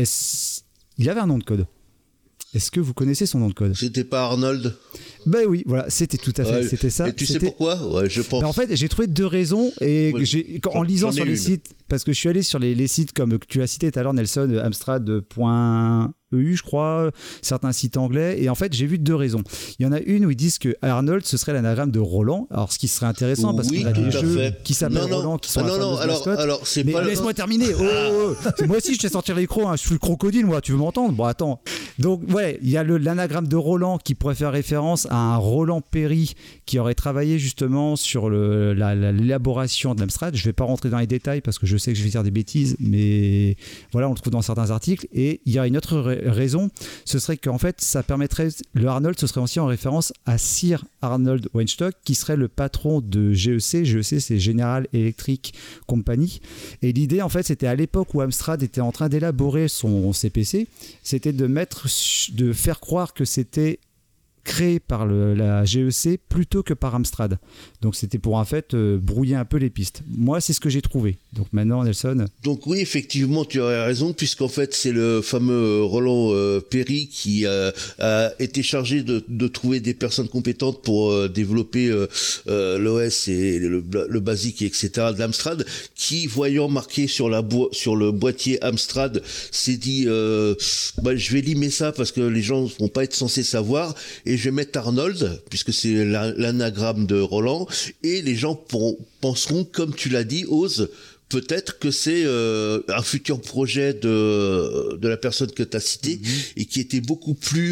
il avait un nom de code. Est-ce que vous connaissez son nom de code? C'était pas Arnold? Ben oui, voilà, c'était tout à fait, c'était ça. Et tu sais pourquoi? Ouais, je pense. Ben en fait, j'ai trouvé 2 raisons, et en lisant sur les sites, parce que je suis allé sur les sites comme tu as cité tout à l'heure, Nelson, Amstrad.eu, je crois, certains sites anglais, et en fait, j'ai vu 2 raisons. Il y en a une où ils disent que Arnold, ce serait l'anagramme de Roland, alors ce qui serait intéressant, parce qu'on a des jeux qui s'appellent Roland, qui sont alors c'est pas... Laisse-moi terminer. Moi aussi, je t'ai sorti les micros, je suis le crocodile, moi, tu veux m'entendre? Bon, attends. Donc, ouais, il y a l'anagramme de Roland qui pourrait faire référence à un Roland Perry qui aurait travaillé justement sur l'élaboration de l'Amstrad. Je vais pas rentrer dans les détails parce que je sais que je vais dire des bêtises, mais voilà, on le trouve dans certains articles. Et il y a une autre raison, ce serait qu'en fait, ça permettrait, le Arnold, ce serait aussi en référence à Sir Arnold Weinstock, qui serait le patron de GEC. GEC, c'est General Electric Company. Et l'idée, en fait, c'était à l'époque où Amstrad était en train d'élaborer son CPC, c'était de faire croire que c'était créé par la GEC plutôt que par Amstrad. Donc c'était pour en fait brouiller un peu les pistes. Moi, c'est ce que j'ai trouvé. Donc maintenant, Nelson. Donc oui, effectivement, tu as raison, puisqu'en fait, c'est le fameux Roland Perry qui a été chargé de trouver des personnes compétentes pour développer l'OS et le basique, etc. de l'Amstrad, qui, voyant marqué sur le boîtier Amstrad, s'est dit je vais limer ça parce que les gens vont pas être censés savoir, et je vais mettre Arnold, puisque c'est l'anagramme de Roland, et les gens penseront, comme tu l'as dit, Oz, peut-être que c'est un futur projet de la personne que tu as citée et qui était beaucoup plus,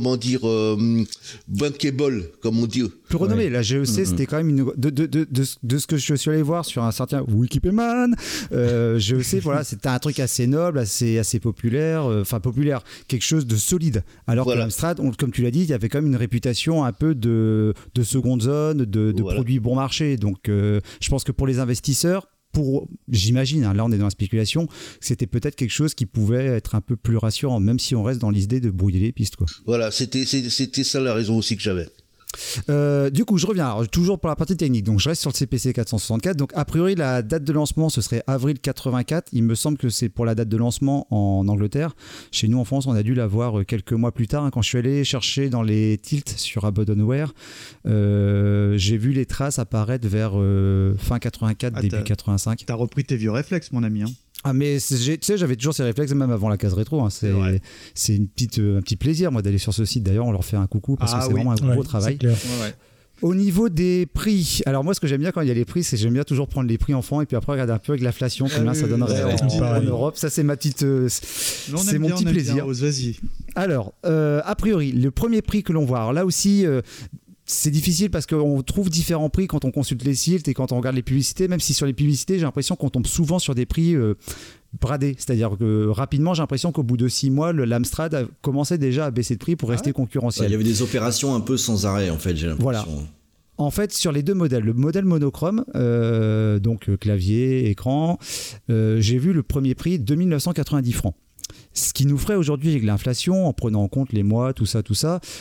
bankable, comme on dit. Plus renommé. La GEC, c'était quand même de ce que je suis allé voir sur un certain Wikipédia. GEC, voilà, c'était un truc assez noble, assez populaire, populaire, quelque chose de solide. Alors que l'Amstrad, comme tu l'as dit, il y avait quand même une réputation un peu de seconde zone, de produits bon marché. Donc, je pense que pour les investisseurs, j'imagine, là on est dans la spéculation, c'était peut-être quelque chose qui pouvait être un peu plus rassurant, même si on reste dans l'idée de brouiller les pistes, quoi. Voilà, c'était ça la raison aussi que j'avais. Du coup, je reviens alors, toujours pour la partie technique. Donc, je reste sur le CPC 464. Donc, a priori, la date de lancement, ce serait avril 84. Il me semble que c'est pour la date de lancement en Angleterre. Chez nous, en France, on a dû l'avoir quelques mois plus tard. Quand je suis allé chercher dans les tilts sur Abandonware, j'ai vu les traces apparaître vers fin 84, début 85. T'as repris tes vieux réflexes, mon ami. Ah, mais tu sais, j'avais toujours ces réflexes même avant la case rétro. C'est un petit plaisir, moi, d'aller sur ce site. D'ailleurs, on leur fait un coucou parce que c'est vraiment un gros travail. Au niveau des prix, alors moi, ce que j'aime bien quand il y a les prix, c'est que j'aime bien toujours prendre les prix enfants et puis après regarder un peu avec l'inflation combien ça donnerait en Europe. Ça, c'est ma petite, c'est mon petit plaisir. Vas-y. Alors, a priori, le premier prix que l'on voit, alors là aussi. C'est difficile parce qu'on trouve différents prix quand on consulte les sites et quand on regarde les publicités, même si sur les publicités, j'ai l'impression qu'on tombe souvent sur des prix bradés. C'est-à-dire que rapidement, j'ai l'impression qu'au bout de 6 mois, l'Amstrad a commencé déjà à baisser de prix pour rester concurrentiel. Il y avait des opérations un peu sans arrêt, en fait, j'ai l'impression. Voilà. En fait, sur les deux modèles, le modèle monochrome, donc clavier, écran, j'ai vu le premier prix 2990 francs. Ce qui nous ferait aujourd'hui, avec l'inflation, en prenant en compte les mois, tout ça,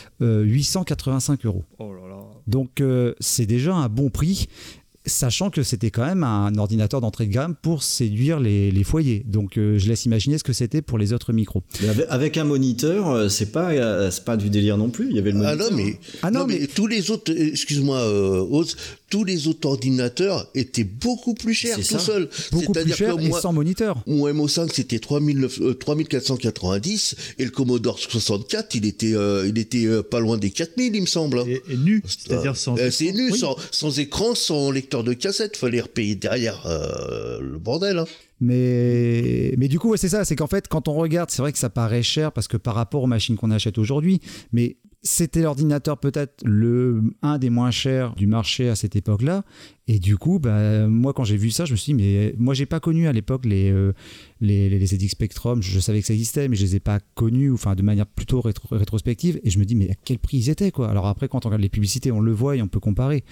885 €. Oh là là. Donc, c'est déjà un bon prix, sachant que c'était quand même un ordinateur d'entrée de gamme pour séduire les foyers. Donc, je laisse imaginer ce que c'était pour les autres micros. Mais avec un moniteur, c'est pas du délire non plus. Il y avait le moniteur. Mais tous les autres, excuse-moi, Oz, tous les autres ordinateurs étaient beaucoup plus chers tout seuls. Beaucoup plus chers et sans moniteur. Mon MO5 c'était 3490 et le Commodore 64 il était pas loin des 4000 il me semble. Et nu, c'est-à-dire sans écran. C'est nu, sans écran, sans lecteur de cassette, fallait repayer derrière le bordel. Hein. Mais du coup, c'est ça, c'est qu'en fait, quand on regarde, c'est vrai que ça paraît cher parce que par rapport aux machines qu'on achète aujourd'hui, mais c'était l'ordinateur peut-être un des moins chers du marché à cette époque-là. Et du coup, moi, quand j'ai vu ça, je me suis dit, mais moi, j'ai pas connu à l'époque les ZX Spectrum. Je savais que ça existait, mais je les ai pas connus, de manière plutôt rétrospective. Et je me dis, mais à quel prix ils étaient, quoi. Alors après, quand on regarde les publicités, on le voit et on peut comparer.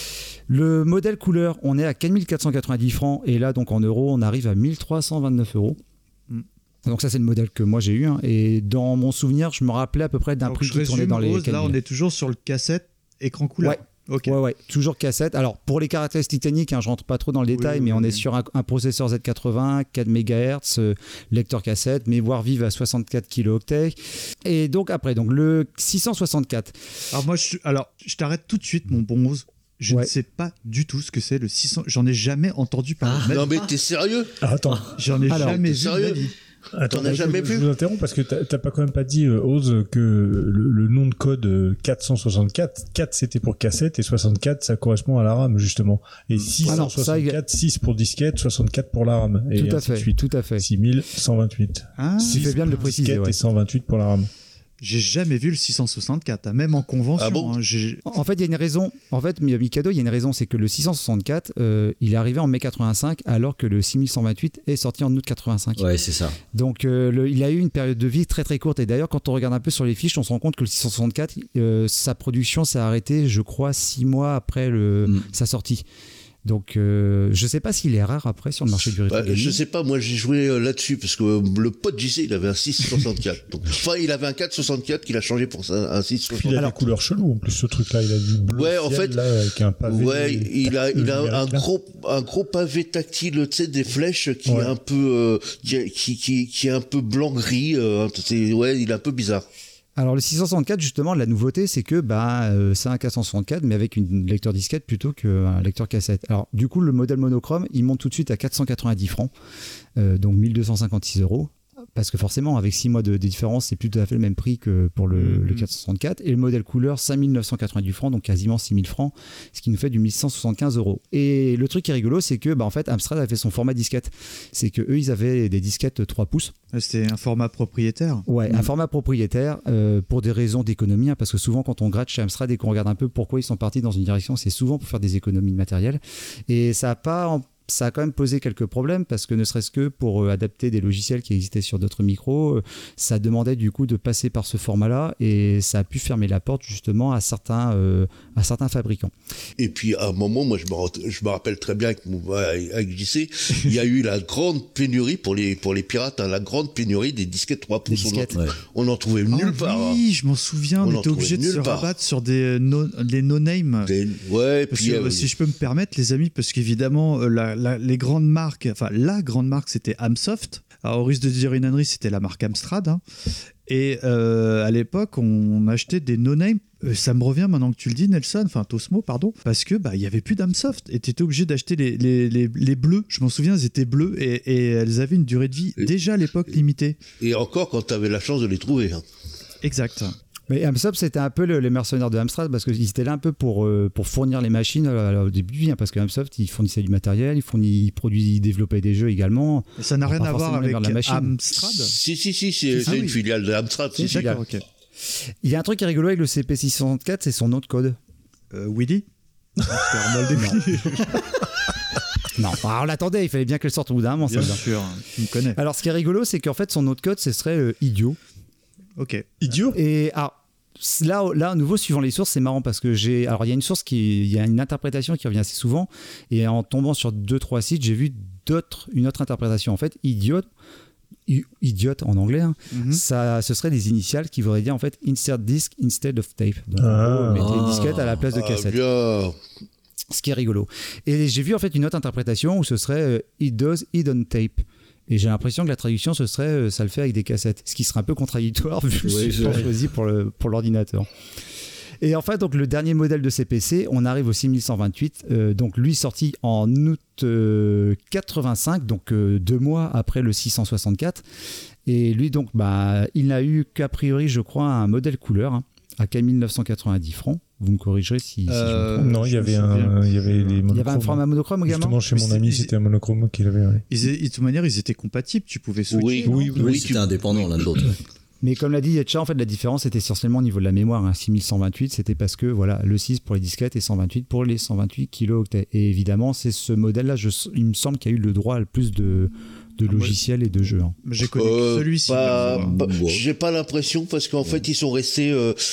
Le modèle couleur, on est à 4490 francs. Et là, donc en euros, on arrive à 1329 €. Donc ça, c'est le modèle que moi j'ai eu. Et dans mon souvenir, je me rappelais à peu près d'un prix qui tournait dans les 4000. Là, on est toujours sur le cassette écran couleur. Ouais. Okay. Ouais, toujours cassette. Alors, pour les caractéristiques techniques, je rentre pas trop dans le détail, mais on est sur un processeur Z80, 4 MHz, lecteur cassette, mémoire vive à 64 kilo-octets. Et donc après, le 664. Alors, je t'arrête tout de suite, mon bon Oz. Je ne sais pas du tout ce que c'est le 600. J'en ai jamais entendu parler. Non, mais t'es sérieux? Attends. J'en ai jamais vu. Sérieux? Attends, je vous interromps parce que t'as pas quand même pas dit, Oz, que le nom de code 464, 4 c'était pour cassette et 64 ça correspond à la RAM justement. Et 664, 6 pour disquette, 64 pour la RAM. Et tout à fait, tout à fait. 6128. Tu fais bien de le préciser. Disquette et 128 pour la RAM. J'ai jamais vu le 664, même en convention. Ah bon en fait, il y a une raison. En fait, Mikado, il y a une raison, c'est que le 664, il est arrivé en mai 85, alors que le 6128 est sorti en août 85. Ouais, c'est ça. Donc, il a eu une période de vie très très courte. Et d'ailleurs, quand on regarde un peu sur les fiches, on se rend compte que le 664, sa production s'est arrêtée, je crois, 6 mois après sa sortie. Donc, je sais pas s'il est rare après sur le marché du rétro gaming. Je sais pas, moi j'ai joué là-dessus parce que le pote JC il avait un 664. Donc, il avait un 464 qu'il a changé pour un 664. Il a des couleurs cheloues en plus ce truc-là, il a du bleu ciel, là, avec un pavé. Ouais, il a un gros pavé tactile, tu sais, des flèches qui est un peu qui est un peu blanc gris. Il est un peu bizarre. Alors le 664 justement, la nouveauté c'est que c'est un 464 mais avec une lecteur disquette plutôt qu'un lecteur cassette. Alors du coup le modèle monochrome il monte tout de suite à 490 francs, donc 1256 €. parce que forcément, avec 6 mois de différence, c'est plus tout à fait le même prix que pour le 464. Et le modèle couleur, 5 990 francs, donc quasiment 6 000 francs, ce qui nous fait du 1175 €. Et le truc qui est rigolo, c'est que en fait, Amstrad a fait son format disquette. C'est qu'eux, ils avaient des disquettes 3 pouces. C'était un format propriétaire. Ouais, un format propriétaire pour des raisons d'économie, parce que souvent, quand on gratte chez Amstrad et qu'on regarde un peu pourquoi ils sont partis dans une direction, c'est souvent pour faire des économies de matériel. Et ça a quand même posé quelques problèmes parce que ne serait-ce que pour adapter des logiciels qui existaient sur d'autres micros, ça demandait du coup de passer par ce format-là et ça a pu fermer la porte justement à certains fabricants. Et puis à un moment, moi je me rappelle très bien avec JC, il y a eu la grande pénurie pour les pirates, la grande pénurie des disquettes 3 pouces. On en trouvait nulle part. Oui, je m'en souviens, on était obligé de se rabattre sur des no-name. Ouais, puis si je peux me permettre, les amis, parce qu'évidemment, les grandes marques, enfin la grande marque c'était Amsoft. Alors au risque de dire une ânerie, c'était la marque Amstrad. Hein. Et à l'époque, on achetait des no-name. Ça me revient maintenant que tu le dis, Nelson, enfin Tosmo, pardon, parce que il y avait plus d'Amsoft et tu étais obligé d'acheter les bleus. Je m'en souviens, elles étaient bleues et elles avaient une durée de vie déjà à l'époque limitée. Et encore quand tu avais la chance de les trouver. Hein. Exact. Mais Amsoft, c'était un peu les mercenaires de Amstrad parce qu'ils étaient là un peu pour fournir les machines au début, parce que Amsoft, ils fournissaient du matériel, ils développaient des jeux également. Et ça n'a rien à voir avec Amstrad. Si, c'est une filiale de Amstrad. D'accord, ok. Il y a un truc qui est rigolo avec le CP664, c'est son nom de code. Willy. Non, on l'attendait, il fallait bien qu'elle sorte au bout d'un moment. Bien sûr, tu me connais. Alors, ce qui est rigolo, c'est qu'en fait, son nom de code, ce serait idiot. Ok. Idiot. Et là, à nouveau, suivant les sources, c'est marrant parce que il y a une interprétation qui revient assez souvent. Et en tombant sur 2-3 sites, j'ai vu une autre interprétation. En fait, idiote en anglais, hein, ce serait des initiales qui voudraient dire en fait insert disc instead of tape. Donc, on mettait une disquette à la place de cassette. Bien. Ce qui est rigolo. Et j'ai vu en fait une autre interprétation où ce serait it does it on tape. Et j'ai l'impression que la traduction, ce serait ça le fait avec des cassettes. Ce qui serait un peu contradictoire vu que c'est choisi pour l'ordinateur. Et en fait, donc, le dernier modèle de CPC, on arrive au 6128, donc lui sorti en août 85, donc 2 mois après le 664. Et lui, donc, il n'a eu qu'a priori, je crois, un modèle couleur à 4990 francs. Vous me corrigerez si je me trompe. Non, il y avait les monochromes. Il y avait un format monochrome également. Justement, chez mon ami, c'était un monochrome qu'il avait. Ouais. De toute manière, ils étaient compatibles. Tu pouvais switcher. Oui, c'était indépendant l'un de l'autre. Mais comme l'a dit Yetcha, en fait, la différence était essentiellement au niveau de la mémoire. 6128, c'était parce que le 6 pour les disquettes et 128 pour les 128 kilooctets. Et évidemment, c'est ce modèle-là, il me semble, qui a eu le droit à le plus de logiciels et de jeux. J'ai connu celui-ci. J'ai pas l'impression parce qu'en fait ils sont restés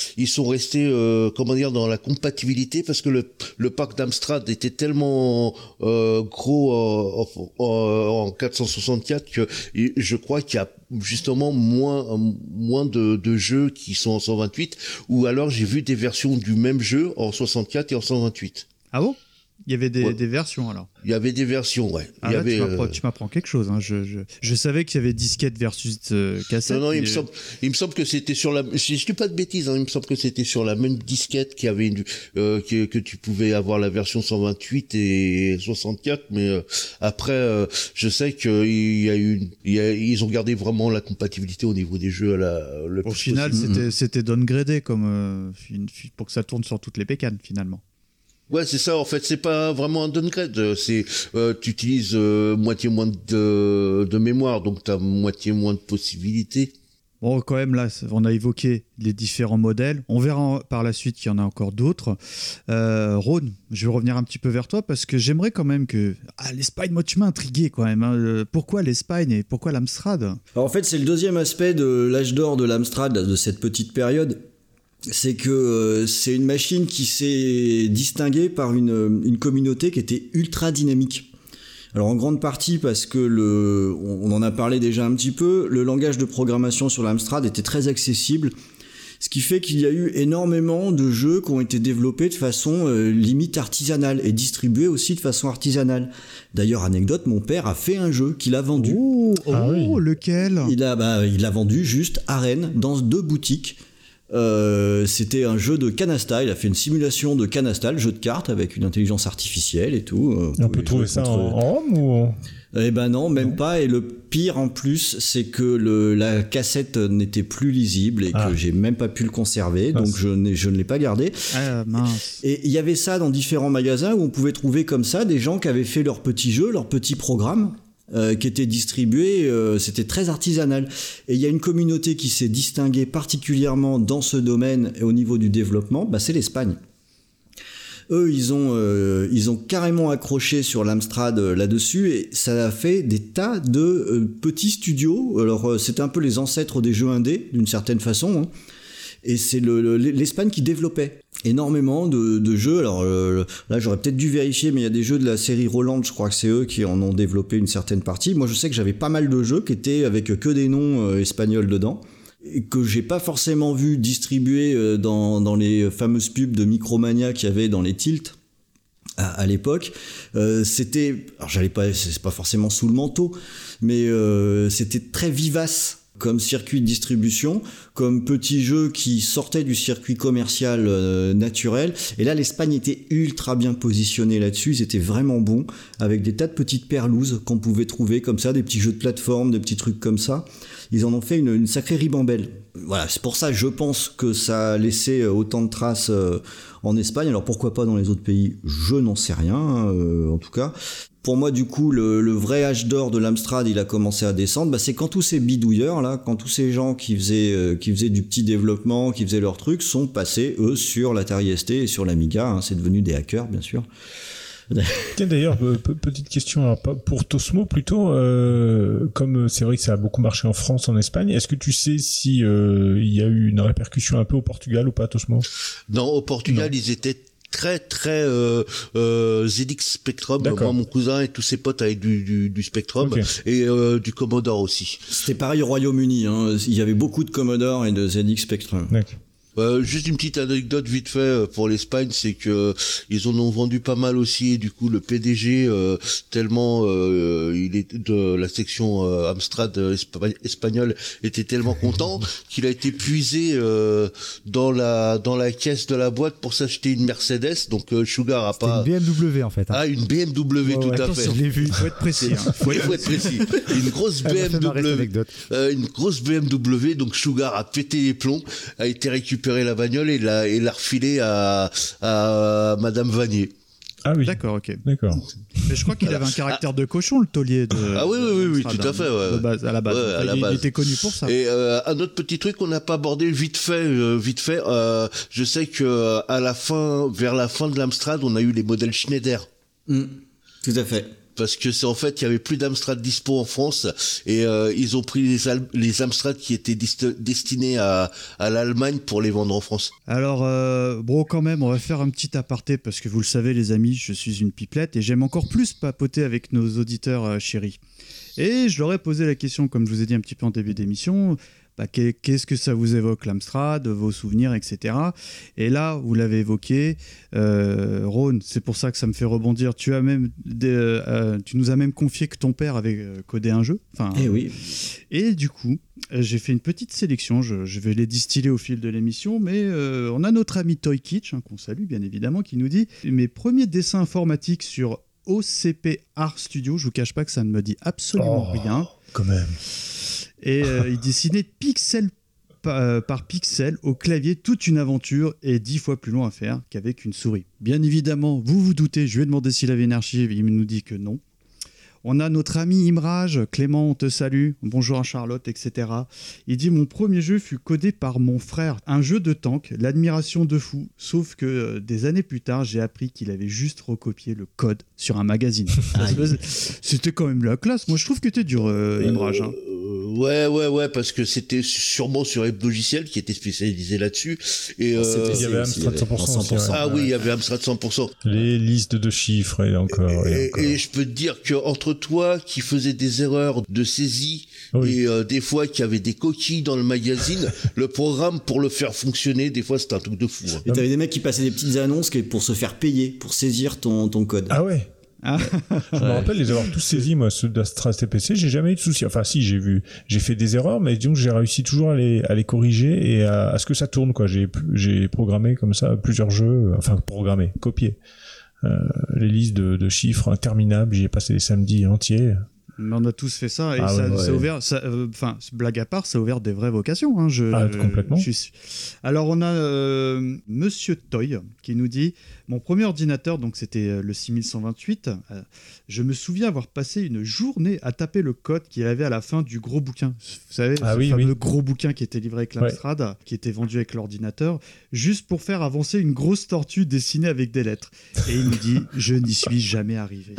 comment dire dans la compatibilité parce que le pack d'Amstrad était tellement gros en 464 que je crois qu'il y a justement moins de jeux qui sont en 128 ou alors j'ai vu des versions du même jeu en 64 et en 128. Ah bon? Il y avait des versions alors. Il y avait des versions, ouais. Tu m'apprends quelque chose. Hein. Je savais qu'il y avait disquette versus cassette. Non, il me semble que c'était sur la. Si je dis pas de bêtises, il me semble que c'était sur la même disquette qu'il y avait que tu pouvais avoir la version 128 et 64, mais après, je sais ils ont gardé vraiment la compatibilité au niveau des jeux au final, c'était downgradé comme pour que ça tourne sur toutes les pécanes finalement. Ouais, c'est ça. En fait, c'est pas vraiment un downgrade. C'est tu utilises moitié moins de mémoire, donc t'as moitié moins de possibilités. Bon, quand même, là, on a évoqué les différents modèles. On verra par la suite qu'il y en a encore d'autres. Rhône, je vais revenir un petit peu vers toi parce que j'aimerais quand même que... les Spine, moi, tu m'as intrigué quand même. Hein. Pourquoi les Spine et pourquoi l'Amstrad ? Alors, en fait, c'est le deuxième aspect de l'âge d'or de l'Amstrad, de cette petite période. C'est que c'est une machine qui s'est distinguée par une communauté qui était ultra dynamique. Alors en grande partie parce que on en a parlé déjà un petit peu, le langage de programmation sur l'Amstrad était très accessible, ce qui fait qu'il y a eu énormément de jeux qui ont été développés de façon limite artisanale et distribués aussi de façon artisanale. D'ailleurs, anecdote, mon père a fait un jeu qu'il a vendu. Lequel ? Il a vendu juste à Rennes dans 2 boutiques. C'était un jeu de canasta. Il a fait une simulation de canasta, le jeu de cartes avec une intelligence artificielle et tout. On peut trouver ça en ROM ou Eh ben non, même pas. Et le pire en plus, c'est que la cassette n'était plus lisible et que j'ai même pas pu le conserver, donc je ne l'ai pas gardé. Ah mince. Et il y avait ça dans différents magasins où on pouvait trouver comme ça des gens qui avaient fait leurs petits jeux, leurs petits programmes. Qui étaient distribués, c'était très artisanal. Et il y a une communauté qui s'est distinguée particulièrement dans ce domaine et au niveau du développement, c'est l'Espagne. Eux, ils ont carrément accroché sur l'Amstrad là-dessus et ça a fait des tas de petits studios. Alors, c'était un peu les ancêtres des jeux indés, d'une certaine façon, hein. Et c'est l'Espagne qui développait énormément de jeux. Alors là, j'aurais peut-être dû vérifier, mais il y a des jeux de la série Roland, je crois que c'est eux qui en ont développé une certaine partie. Moi, je sais que j'avais pas mal de jeux qui étaient avec que des noms espagnols dedans, et que j'ai pas forcément vu distribuer dans les fameuses pubs de Micromania qu'il y avait dans les tilts à l'époque. C'était, alors c'est pas forcément sous le manteau, mais c'était très vivace comme circuit de distribution, comme petit jeu qui sortait du circuit commercial naturel. Et là, l'Espagne était ultra bien positionnée là-dessus. Ils étaient vraiment bons, avec des tas de petites perlouses qu'on pouvait trouver comme ça, des petits jeux de plateforme, des petits trucs comme ça. Ils en ont fait une sacrée ribambelle. Voilà, c'est pour ça que je pense que ça a laissé autant de traces en Espagne. Alors pourquoi pas dans les autres pays ? Je n'en sais rien, en tout cas. Pour moi, du coup, le vrai âge d'or de l'Amstrad, il a commencé à descendre. C'est quand tous ces bidouilleurs là, quand tous ces gens qui faisaient du petit développement, qui faisaient leurs trucs, sont passés eux sur l'Atari ST et sur l'Amiga. Hein, c'est devenu des hackers, bien sûr. Tiens, d'ailleurs, petite question, alors, pour Tosmo plutôt, comme c'est vrai que ça a beaucoup marché en France, en Espagne, est-ce que tu sais si il y a eu une répercussion un peu au Portugal ou pas, Tosmo ? Non, au Portugal, ils étaient très ZX Spectrum. D'accord. Moi, mon cousin et tous ses potes avaient du Spectrum, okay. Et du Commodore aussi. C'était pareil au Royaume-Uni, hein. Il y avait beaucoup de Commodore et de ZX Spectrum. D'accord. Juste une petite anecdote vite fait pour l'Espagne, c'est que ils en ont vendu pas mal aussi, et du coup le PDG tellement il est de la section Amstrad espagnole était tellement content qu'il a été puisé dans la caisse de la boîte pour s'acheter une Mercedes. Donc Sugar a pas une BMW en fait. Hein. Ah, une BMW, tout à fait. Je l'ai vu, faut être précis. Faut être précis. Une grosse BMW, donc Sugar a pété les plombs, a été récupéré la bagnole et l'a refilé à Madame Vanier. Ah oui. D'accord, ok. D'accord. Mais je crois qu'il avait un caractère de cochon, le taulier de. Ah oui, tout à fait. Ouais. À la base. Ouais, il était connu pour ça. Et un autre petit truc qu'on n'a pas abordé vite fait. Je sais que vers la fin de l'Amstrad, on a eu les modèles Schneider. Tout à fait. Parce que c'est en fait, il y avait plus d'Amstrad dispo en France et ils ont pris les Amstrad qui étaient destinés à l'Allemagne pour les vendre en France. Alors, quand même, on va faire un petit aparté parce que vous le savez, les amis, je suis une pipelette et j'aime encore plus papoter avec nos auditeurs chéris. Et je leur ai posé la question, comme je vous ai dit un petit peu en début d'émission, qu'est-ce que ça vous évoque l'Amstrad, vos souvenirs, etc. Et là, vous l'avez évoqué, Ron, c'est pour ça que ça me fait rebondir. Tu nous as même confié que ton père avait codé un jeu. Oui. Et du coup, j'ai fait une petite sélection. Je vais les distiller au fil de l'émission, mais on a notre ami Toy Kitsch, qu'on salue bien évidemment, qui nous dit « Mes premiers dessins informatiques sur OCP Art Studio, je vous cache pas que ça ne me dit absolument rien. » Quand même. Et il dessinait pixel par pixel au clavier, toute une aventure et 10 fois plus long à faire qu'avec une souris. Bien évidemment, vous vous doutez, je lui ai demandé s'il avait une archive, il nous dit que non. On a notre ami Imrage, Clément, on te salue, bonjour à Charlotte, etc. Il dit « Mon premier jeu fut codé par mon frère, un jeu de tank, l'admiration de fou, sauf que des années plus tard, j'ai appris qu'il avait juste recopié le code sur un magazine. » C'était quand même la classe, moi je trouve que t'es dur, Imrage. Hein. Ouais, parce que c'était sûrement sur Hebdogiciel qui était spécialisé là-dessus. Et il y avait Amstrad 100%. Aussi, ouais. Ah oui, il y avait Amstrad 100%. Les listes de chiffres et encore. Et je peux te dire que entre toi qui faisais des erreurs de saisie et des fois qui avait des coquilles dans le magazine, le programme pour le faire fonctionner, des fois c'était un truc de fou. Hein. Et t'avais des mecs qui passaient des petites annonces pour se faire payer, pour saisir ton code. Ah ouais. Je me rappelle les avoir tous saisis, moi, ceux d'Amstrad CPC. J'ai jamais eu de soucis. Enfin, si, j'ai fait des erreurs, mais disons que j'ai réussi toujours à les corriger et à ce que ça tourne, quoi. J'ai programmé comme ça plusieurs jeux, copié. Les listes de chiffres interminables. J'y ai passé des samedis entiers. Mais on a tous fait ça et ça a ouvert. Blague à part, ça a ouvert des vraies vocations. Hein, complètement. Alors on a Monsieur Toy qui nous dit mon premier ordinateur, donc c'était le 6128. Je me souviens avoir passé une journée à taper le code qu'il y avait à la fin du gros bouquin. Vous savez, fameux gros bouquin qui était livré avec l'Amstrad, qui était vendu avec l'ordinateur, juste pour faire avancer une grosse tortue dessinée avec des lettres. Et il nous dit je n'y suis jamais arrivé.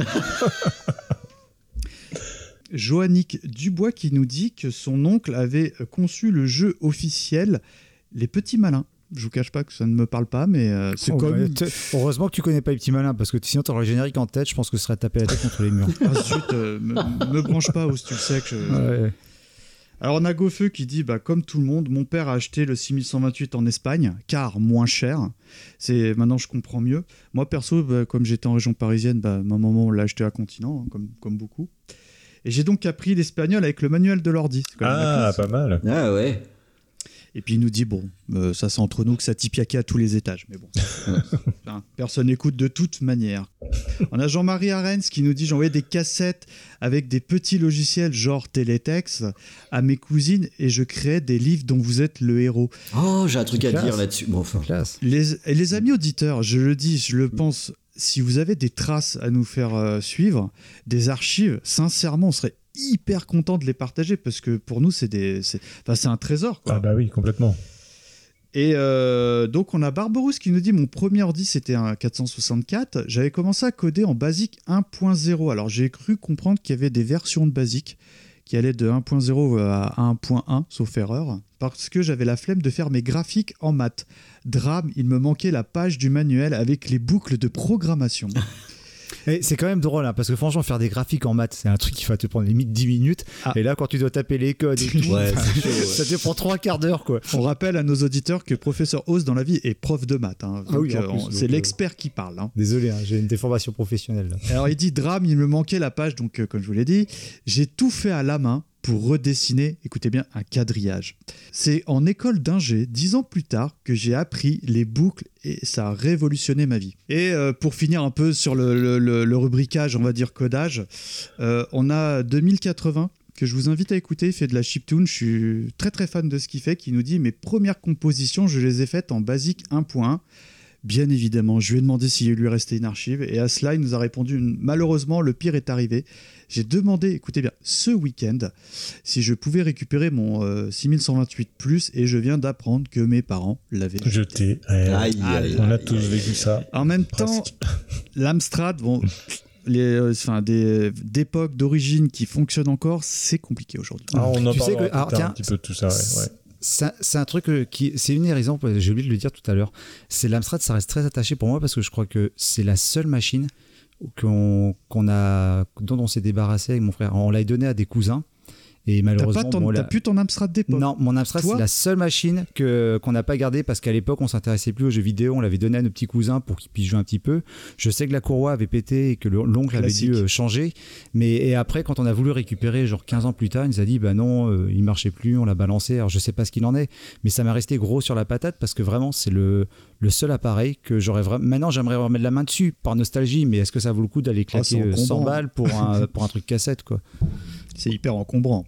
Joannick Dubois qui nous dit que son oncle avait conçu le jeu officiel Les Petits Malins. Je vous cache pas que ça ne me parle pas, mais c'est heureusement que tu connais pas Les Petits Malins, parce que sinon tu aurais le générique en tête, je pense que ce serait tapé la tête contre les murs. Ah zut, me branche pas, Ous, tu le sais que Ouais. Alors on a Gofeu qui dit comme tout le monde, mon père a acheté le 6128 en Espagne, car moins cher. Maintenant je comprends mieux. Moi perso, comme j'étais en région parisienne, ma maman l'a acheté à Continent, hein, comme beaucoup. Et j'ai donc appris l'espagnol avec le manuel de l'ordi. Pas mal. Ah ouais. Et puis il nous dit, ça c'est entre nous que ça tipiaquait à tous les étages. Mais bon, personne n'écoute de toute manière. On a Jean-Marie Arens qui nous dit, j'envoyais des cassettes avec des petits logiciels genre Télétexte à mes cousines et je créais des livres dont vous êtes le héros. Oh, j'ai un truc à dire là-dessus. Bon, enfin. Les amis auditeurs, je le dis, je le pense, si vous avez des traces à nous faire suivre, des archives, sincèrement, on serait hyper content de les partager parce que pour nous, c'est un trésor, quoi. Ah bah oui, complètement. Et donc, on a Barberousse qui nous dit mon premier ordi, c'était un 464. J'avais commencé à coder en BASIC 1.0. Alors, j'ai cru comprendre qu'il y avait des versions de BASIC qui allaient de 1.0 à 1.1, sauf erreur, parce que j'avais la flemme de faire mes graphiques en maths. Drame, il me manquait la page du manuel avec les boucles de programmation. Et c'est quand même drôle, hein, parce que franchement, faire des graphiques en maths, c'est un truc qui va te prendre limite 10 minutes. Et là, quand tu dois taper les codes et tout, ça te prend 3 quarts d'heure, quoi. On rappelle à nos auditeurs que professeur Oz dans la vie est prof de maths. Hein, donc, c'est l'expert qui parle. Hein. Désolé, j'ai une déformation professionnelle. Là. Alors, il dit drame, il me manquait la page, donc comme je vous l'ai dit, j'ai tout fait à la main pour redessiner, écoutez bien, un quadrillage. C'est en école d'ingé, 10 ans plus tard, que j'ai appris les boucles et ça a révolutionné ma vie. Et pour finir un peu sur le rubricage, on va dire codage, on a 2080 que je vous invite à écouter, il fait de la chiptune, je suis très très fan de ce qu'il fait, qui nous dit mes premières compositions, je les ai faites en BASIC 1.1. Bien évidemment, je lui ai demandé s'il lui restait une archive et à cela, il nous a répondu malheureusement, le pire est arrivé. J'ai demandé, écoutez bien, ce week-end, si je pouvais récupérer mon 6128+, et je viens d'apprendre que mes parents l'avaient jeté. On a tous vécu ça. En même temps, l'Amstrad, d'époque, d'origine qui fonctionne encore, c'est compliqué aujourd'hui. On en parlera un petit peu de tout ça, ouais. C'est un truc c'est une des raisons, j'ai oublié de le dire tout à l'heure, c'est l'Amstrad, ça reste très attaché pour moi parce que je crois que c'est la seule machine dont on s'est débarrassé avec mon frère. On l'a donné à des cousins et malheureusement t'as plus ton Amstrad d'époque. Non, mon Amstrad c'est la seule machine qu'on n'a pas gardée parce qu'à l'époque on s'intéressait plus aux jeux vidéo, on l'avait donné à nos petits cousins pour qu'ils puissent jouer un petit peu. Je sais que la courroie avait pété et que l'oncle avait dû changer, et après quand on a voulu récupérer genre 15 ans plus tard, il nous a dit non, il marchait plus, on l'a balancé. Alors je sais pas ce qu'il en est, mais ça m'est resté gros sur la patate parce que vraiment c'est le seul appareil que maintenant j'aimerais remettre la main dessus par nostalgie, mais est-ce que ça vaut le coup d'aller claquer 100 balles pour un truc cassette, quoi? C'est hyper encombrant.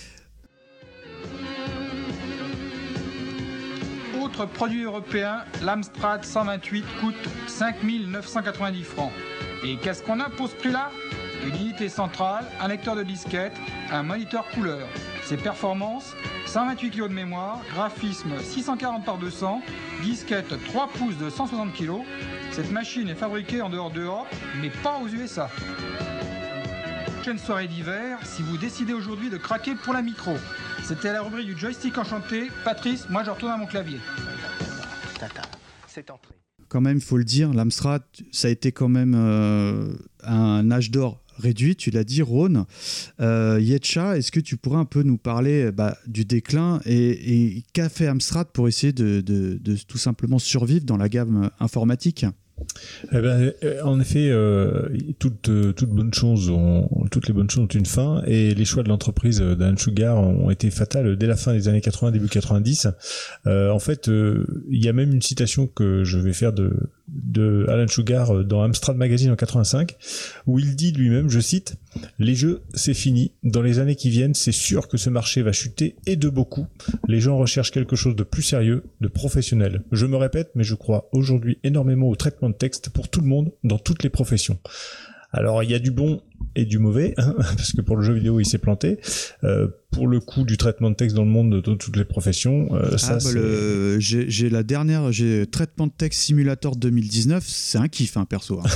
Autre produit européen, l'Amstrad 128 coûte 5 990 francs. Et qu'est-ce qu'on a pour ce prix-là? Une unité centrale, un lecteur de disquette, un moniteur couleur. Ses performances, 128 kg de mémoire, graphisme 640 par 200, disquette 3 pouces de 160 kg. Cette machine est fabriquée en dehors d'Europe, mais pas aux USA. Prochaine soirée d'hiver, si vous décidez aujourd'hui de craquer pour la micro. C'était la rubrique du joystick enchanté. Patrice, moi je retourne à mon clavier. Tata, c'est entré. Quand même, il faut le dire, l'Amstrad, ça a été quand même un âge d'or réduit, tu l'as dit, Rhône. Yetcha, est-ce que tu pourrais un peu nous parler du déclin et qu'a fait Amstrad pour essayer de tout simplement survivre dans la gamme informatique ? En effet, toutes les bonnes choses ont une fin, et les choix de l'entreprise d'Alan Sugar ont été fatales dès la fin des années 80, début 90. En fait, il y a même une citation que je vais faire de Alan Sugar dans Amstrad Magazine en 85, où il dit lui-même, je cite: les jeux, c'est fini. Dans les années qui viennent, c'est sûr que ce marché va chuter, et de beaucoup. Les gens recherchent quelque chose de plus sérieux, de professionnel. Je me répète, mais je crois aujourd'hui énormément au traitement de texte pour tout le monde, dans toutes les professions. Alors, il y a du bon et du mauvais, hein, parce que pour le jeu vidéo, il s'est planté. Pour le coup du traitement de texte dans le monde, dans toutes les professions, j'ai la dernière, j'ai traitement de texte simulator 2019, c'est un kiff, hein, perso. Hein.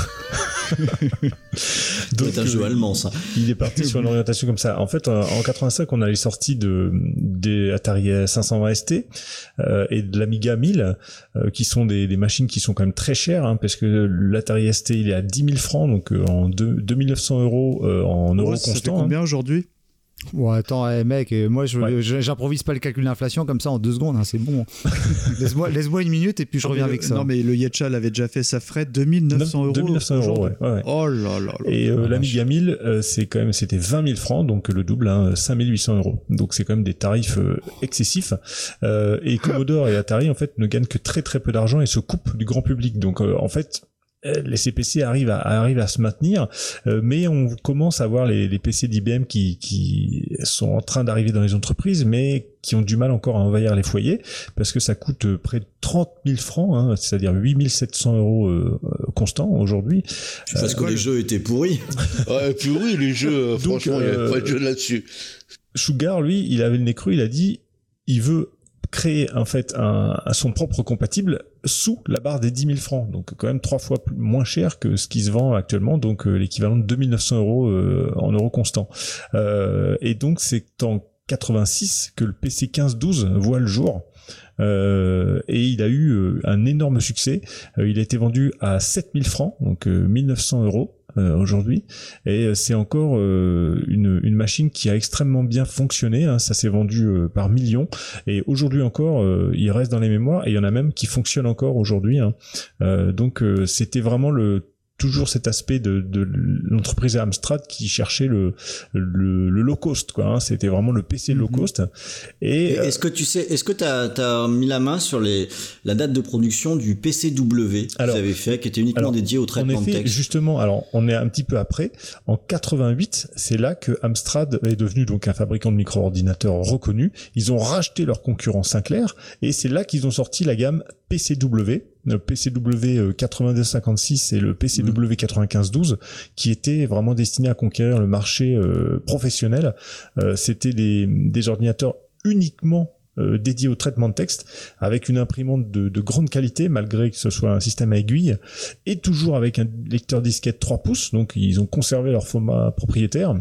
Donc, c'est un jeu allemand, ça. Il est parti sur une orientation comme ça. En fait, en 85, on a les sorties des Atari 520 ST et de l'Amiga 1000, qui sont des machines qui sont quand même très chères, hein, parce que l'Atari ST, il est à 10 000 francs, donc en 2900 euros en euros constants. Ça fait combien aujourd'hui ? Ouais, attends, mec, moi j'improvise pas le calcul d'inflation comme ça en 2 secondes, hein, c'est bon. laisse-moi une minute et puis je reviens avec ça. Non, mais le Yetcha l'avait déjà fait, ça ferait 2900 euros. 2900 euros, ouais. Oh là là. Et l'Amiga 1000, c'était 20 000 francs, donc le double, hein, 5800 euros. Donc c'est quand même des tarifs excessifs. Et Commodore et Atari, en fait, ne gagnent que très très peu d'argent et se coupent du grand public. Donc en fait, les CPC arrivent à se maintenir, mais on commence à voir les PC d'IBM qui sont en train d'arriver dans les entreprises, mais qui ont du mal encore à envahir les foyers, parce que ça coûte près de 30 000 francs, hein, c'est-à-dire 8 700 euros constants aujourd'hui. Parce que les jeux étaient pourris. Ouais, pourris les jeux, franchement, il n'y avait pas de jeu là-dessus. Sugar, lui, il avait le nez creux, il a dit, il veut créer en fait son propre compatible sous la barre des 10 000 francs, donc quand même 3 fois moins cher que ce qui se vend actuellement, donc l'équivalent de 2900 euros en euros constants. Et donc c'est en 86 que le PC 1512 voit le jour. Et il a eu un énorme succès. Il a été vendu à 7000 francs, donc 1900 euros aujourd'hui, et c'est encore une machine qui a extrêmement bien fonctionné, hein. Ça s'est vendu par millions, et aujourd'hui encore il reste dans les mémoires, et il y en a même qui fonctionnent encore aujourd'hui, hein. Donc c'était vraiment toujours cet aspect de l'entreprise Amstrad qui cherchait le low cost, quoi, hein. C'était vraiment le PC low cost. Et est-ce que t'as mis la main sur la date de production du PCW que vous avez fait, qui était uniquement dédié au traitement de texte? Justement, alors on est un petit peu après. En 88, c'est là que Amstrad est devenu donc un fabricant de micro-ordinateurs reconnu. Ils ont racheté leur concurrent Sinclair, et c'est là qu'ils ont sorti la gamme PCW. Le PCW 8256 et le PCW 9512, qui étaient vraiment destinés à conquérir le marché professionnel. C'était des ordinateurs uniquement dédiés au traitement de texte, avec une imprimante de grande qualité, malgré que ce soit un système à aiguille, et toujours avec un lecteur disquette 3 pouces, donc ils ont conservé leur format propriétaire.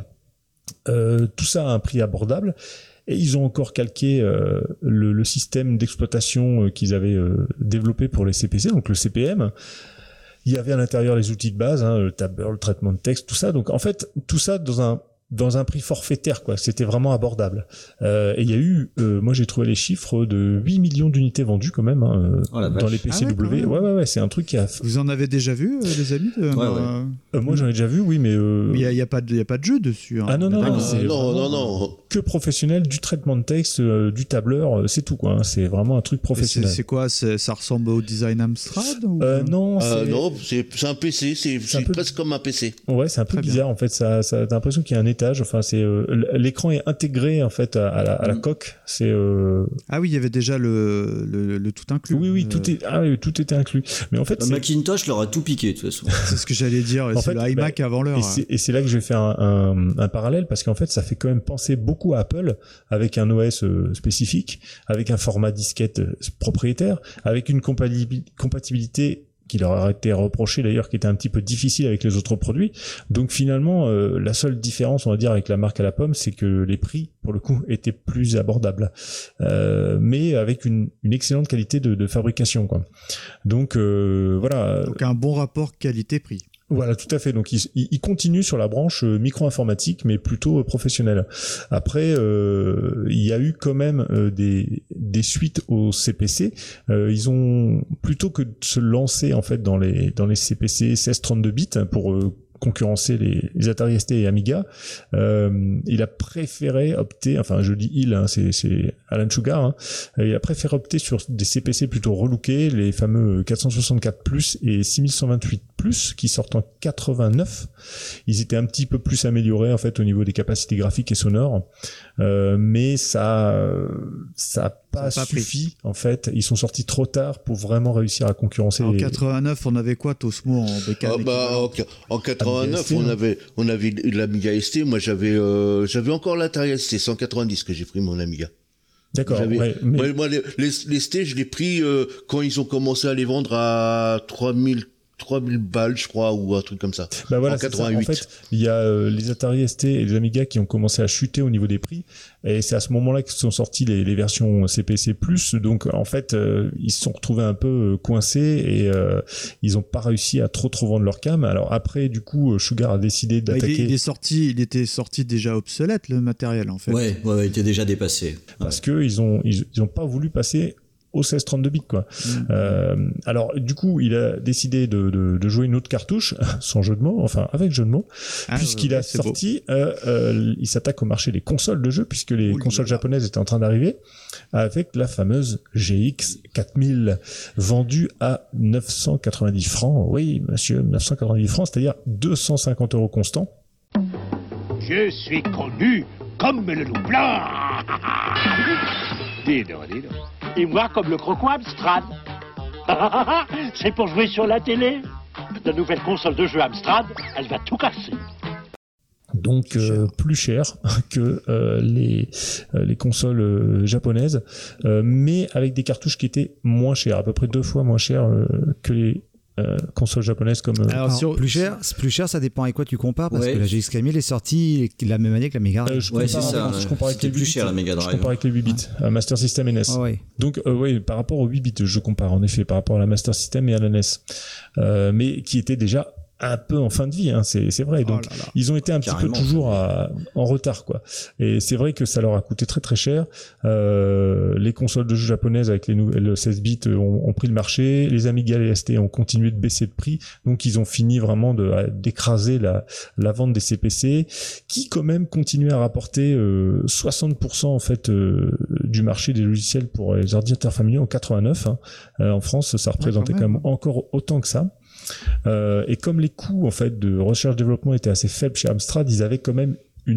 Tout ça à un prix abordable. Et ils ont encore calqué le système d'exploitation qu'ils avaient développé pour les CPC, donc le CPM. Il y avait à l'intérieur les outils de base, hein, le tableur, le traitement de texte, tout ça. Donc en fait, tout ça dans un prix forfaitaire, quoi. C'était vraiment abordable. Et il y a eu, moi j'ai trouvé les chiffres de 8 millions d'unités vendues quand même, hein, dans les PCW. Ah ouais, c'est un truc qui a... Vous en avez déjà vu, les amis? Moi j'en ai déjà vu, oui, mais... Il y a pas de jeu dessus, hein. Ah non. Non. Que professionnel, du traitement de texte, du tableur, c'est tout, quoi, hein. C'est vraiment un truc professionnel. C'est quoi? Ça ressemble au design Amstrad ou... Non, c'est un PC, c'est presque comme un PC. Ouais, c'est un peu bizarre, en fait. T'as l'impression qu'il y a un étage. Enfin, c'est l'écran est intégré en fait à la coque. C'est Ah oui, il y avait déjà le tout inclus. Oui, tout était inclus. Mais en fait, Macintosh leur a tout piqué de toute façon. C'est ce que j'allais dire. C'est le iMac avant l'heure. Et c'est là que je vais faire un parallèle, parce qu'en fait, ça fait quand même penser beaucoup à Apple, avec un OS spécifique, avec un format disquette propriétaire, avec une compatibilité qui leur a été reproché d'ailleurs, qui était un petit peu difficile avec les autres produits. Donc finalement, la seule différence, on va dire, avec la marque à la pomme, c'est que les prix, pour le coup, étaient plus abordables, mais avec une excellente qualité de fabrication, quoi. Donc voilà. Donc un bon rapport qualité-prix. Voilà, tout à fait. Donc il continue sur la branche micro-informatique, mais plutôt professionnelle. Après, il y a eu quand même des suites au CPC. Ils ont, plutôt que de se lancer en fait dans les CPC 16-32 bits pour concurrencer les Atari ST et Amiga, il a préféré opter, enfin je dis il, hein, c'est Alan Sugar, hein, il a préféré opter sur des CPC plutôt relookés, les fameux 464 Plus et 6128 Plus qui sortent en 89. Ils étaient un petit peu plus améliorés en fait au niveau des capacités graphiques et sonores, mais ça a pas suffi en fait. Ils sont sortis trop tard pour vraiment réussir à concurrencer. En 89, on avait quoi, Tosmo, en bécane? En 89, on avait l'Amiga ST. Moi, j'avais encore l'Atari ST 190 que j'ai pris mon Amiga. D'accord. Ouais, mais... Moi, les ST, je l'ai pris quand ils ont commencé à les vendre à 3000 balles, je crois, ou un truc comme ça. Bah voilà, en 88. Ça. En fait, il y a les Atari ST et les Amiga qui ont commencé à chuter au niveau des prix, et c'est à ce moment-là que sont sorties les versions CPC+. Donc, en fait, ils se sont retrouvés un peu coincés et ils ont pas réussi à trop vendre leur cam. Alors après, du coup, Sugar a décidé d'attaquer. Il était sorti déjà obsolète, le matériel, en fait. Ouais, il était déjà dépassé. Parce que ils ont pas voulu passer au 16-32 bits, quoi. Alors du coup il a décidé de jouer une autre cartouche, sans jeu de mots, enfin avec jeu de mots, puisqu'il a sorti il s'attaque au marché des consoles de jeux, puisque les consoles japonaises étaient en train d'arriver, avec la fameuse GX 4000 vendue à 990 francs. Oui monsieur, 990 francs, c'est-à-dire 250 € constants. Je suis connu comme le loup blanc. Dis donc. Et moi comme le croco Amstrad. C'est pour jouer sur la télé. La nouvelle console de jeu Amstrad, elle va tout casser. Donc plus cher que les consoles japonaises, mais avec des cartouches qui étaient moins chères, à peu près 2 fois moins chères que les consoles japonaises comme Alors, plus cher, ça dépend avec quoi tu compares, parce que la GX 4000 est sortie la même année que la Mega Drive. C'est ça. Je compare avec les plus cher la Mega Drive. Je compare avec les 8 bits, Master System et NES. Donc par rapport aux 8 bits, je compare en effet par rapport à la Master System et à la NES, mais qui était déjà un peu en fin de vie, hein, c'est vrai. Donc ils ont été un petit peu toujours en retard, quoi. Et c'est vrai que ça leur a coûté très très cher. Les consoles de jeux japonaises avec le 16 bits ont pris le marché. Les Amiga et les ST ont continué de baisser de prix. Donc ils ont fini vraiment d'écraser la vente des CPC, qui quand même continuait à rapporter 60% en fait du marché des logiciels pour les ordinateurs familiaux en 89. Hein. En France, ça représentait quand même encore autant que ça. Et comme les coûts en fait de recherche-développement étaient assez faibles chez Amstrad, ils avaient quand même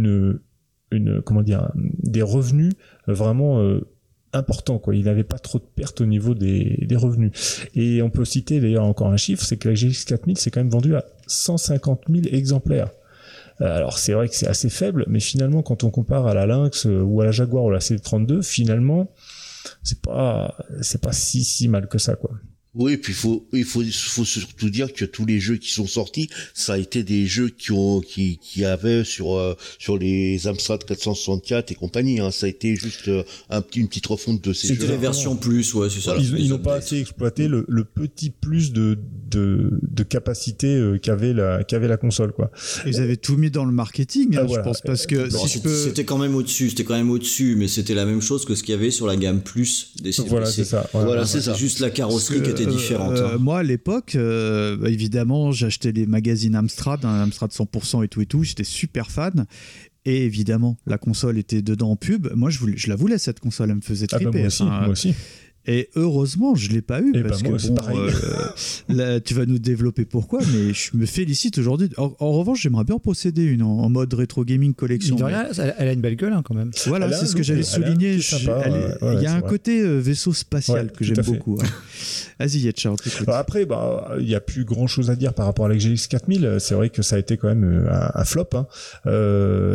des revenus vraiment importants, quoi. Ils n'avaient pas trop de pertes au niveau des revenus. Et on peut citer d'ailleurs encore un chiffre, c'est que la GX 4000 s'est quand même vendue à 150 000 exemplaires. Alors c'est vrai que c'est assez faible, mais finalement quand on compare à la Lynx ou à la Jaguar ou à la CD32, finalement c'est pas si mal que ça, quoi. Oui, puis il faut surtout dire que tous les jeux qui sont sortis, ça a été des jeux qui avaient sur les Amstrad 464 et compagnie, hein. Ça a été juste une petite refonte de ces jeux. C'était les versions plus, ouais, c'est ça. Ils n'ont pas assez exploité le petit plus de capacité qu'avait la console, quoi. Ils avaient tout mis dans le marketing, je pense, parce que c'était quand même au-dessus, mais c'était la même chose que ce qu'il y avait sur la gamme plus des CPC. Voilà, c'est ça. Voilà, c'est ça. Juste la carrosserie qui était différente. Moi, à l'époque, évidemment, j'achetais les magazines Amstrad, Amstrad 100% et tout, j'étais super fan. Et évidemment, la console était dedans en pub. Moi, je la voulais, cette console, elle me faisait triper. Moi aussi. Et heureusement, je l'ai pas eu, parce moi, que là, tu vas nous développer pourquoi, mais je me félicite aujourd'hui. En revanche, j'aimerais bien en posséder une en mode rétro gaming collection. Elle a une belle gueule, hein, quand même. Voilà, c'est ce que j'allais souligner. Il y a un côté vaisseau spatial que j'aime beaucoup. Ouais. Vas-y, Yetcha. Après, il y a plus grand chose à dire par rapport à la GX 4000. C'est vrai que ça a été quand même un flop, hein.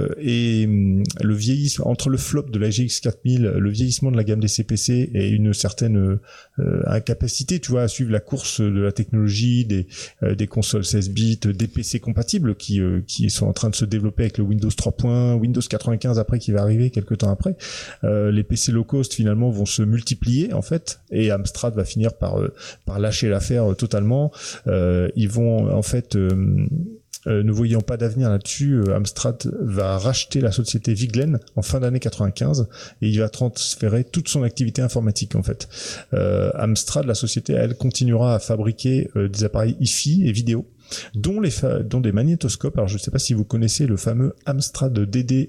Et le vieillissement, entre le flop de la GX 4000, le vieillissement de la gamme des CPC et une certaine certaine incapacité, tu vois, à suivre la course de la technologie, des consoles 16 bits, des PC compatibles qui sont en train de se développer avec le Windows 3. Windows 95 après qui va arriver quelques temps après. Les PC low cost finalement vont se multiplier en fait, et Amstrad va finir par lâcher l'affaire totalement. Ils vont en fait ne voyant pas d'avenir là-dessus, Amstrad va racheter la société Viglen en fin d'année 95 et il va transférer toute son activité informatique en fait. Amstrad, la société, elle continuera à fabriquer des appareils hi-fi et vidéo, dont des magnétoscopes. Alors je ne sais pas si vous connaissez le fameux Amstrad DD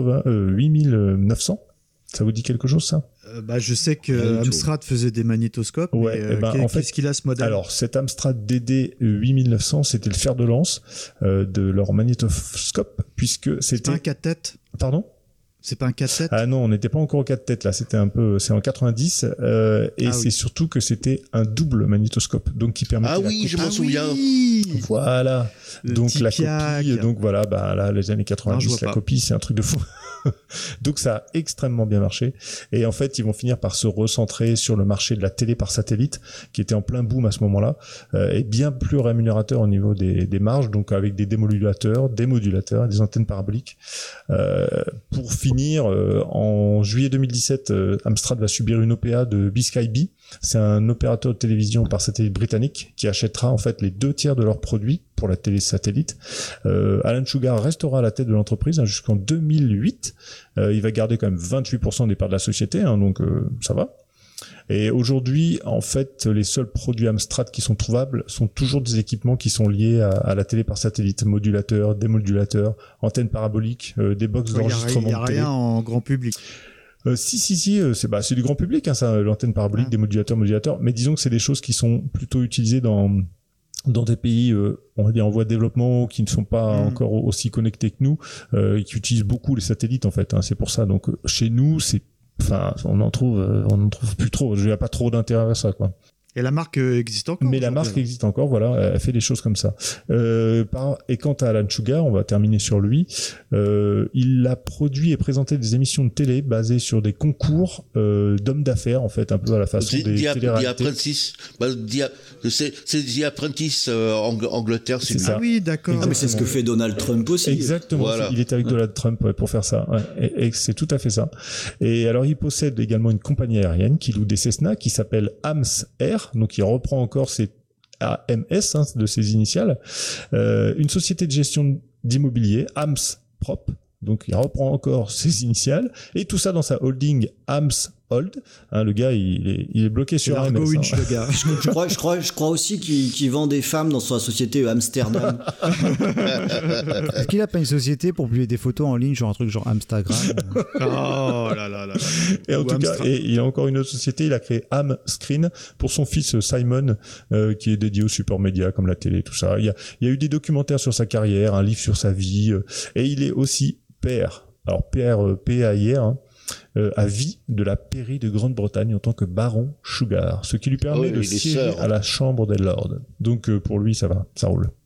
8900. Ça vous dit quelque chose, ça? Je sais que Amstrad faisait des magnétoscopes. Ouais, mais en fait, qu'est-ce qu'il a ce modèle? Alors, cet Amstrad DD 8900, c'était le fer de lance de leur magnétoscope, puisque c'était... C'est un 4 têtes? Pardon? C'est pas un 4-7? Ah non, on n'était pas encore au 4 têtes là, c'est en 90 c'est surtout que c'était un double magnétoscope, donc qui permettait je m'en souviens. Voilà. Donc la copie, donc voilà, là les années 90, la copie c'est un truc de fou. Donc ça a extrêmement bien marché et en fait ils vont finir par se recentrer sur le marché de la télé par satellite qui était en plein boom à ce moment-là et bien plus rémunérateur au niveau des marges, donc avec des démodulateurs, des modulateurs, des antennes paraboliques. Pour finir, en juillet 2017, Amstrad va subir une OPA de BSkyB. C'est un opérateur de télévision par satellite britannique qui achètera en fait les 2/3 de leurs produits pour la télé satellite. Alan Sugar restera à la tête de l'entreprise jusqu'en 2008. Il va garder quand même 28% des parts de la société, donc ça va. Et aujourd'hui, en fait, les seuls produits Amstrad qui sont trouvables sont toujours des équipements qui sont liés à la télé par satellite, modulateurs, démodulateurs, antennes paraboliques, des box d'enregistrement de télé. Il n'y a rien en grand public. Si, c'est du grand public, ça, l'antenne parabolique, des modulateurs, mais disons que c'est des choses qui sont plutôt utilisées dans des pays, on va dire en voie de développement, qui ne sont pas encore aussi connectés que nous, et qui utilisent beaucoup les satellites en fait. C'est pour ça. Donc chez nous, on en trouve plus trop. Il n'y a pas trop d'intérêt à ça, quoi. Et la marque existe encore. Mais la marque existe encore, voilà, elle fait des choses comme ça. Et quant à Alan Sugar, on va terminer sur lui. Il a produit et présenté des émissions de télé basées sur des concours d'hommes d'affaires, en fait, un peu à la façon des télé-réalités. C'est The Apprentice Angleterre, c'est ça. Ah oui, d'accord. Mais c'est ce que fait Donald Trump aussi. Exactement. Voilà. Il était avec Donald Trump pour faire ça. Ouais. Et c'est tout à fait ça. Et alors, il possède également une compagnie aérienne qui loue des Cessna qui s'appelle AMS Air. Donc il reprend encore ses AMS de ses initiales, une société de gestion d'immobilier, AMS Prop, donc il reprend encore ses initiales, et tout ça dans sa holding AMS Hold. Le gars il est bloqué sur AMS. Winch, le gars. Je crois aussi qu'il vend des femmes dans sa société Amsterdam. Est-ce qu'il a pas une société pour publier des photos en ligne, genre un truc genre Instagram? Oh là là là. Et en tout cas, il a encore une autre société, il a créé Amscreen pour son fils Simon, qui est dédié au support média comme la télé, tout ça. Il y a eu des documentaires sur sa carrière, un livre sur sa vie, et il est aussi père. Alors PAIR, à vie de la pairie de Grande-Bretagne en tant que baron Sugar, ce qui lui permet de siéger à la Chambre des Lords. Donc pour lui ça va, ça roule.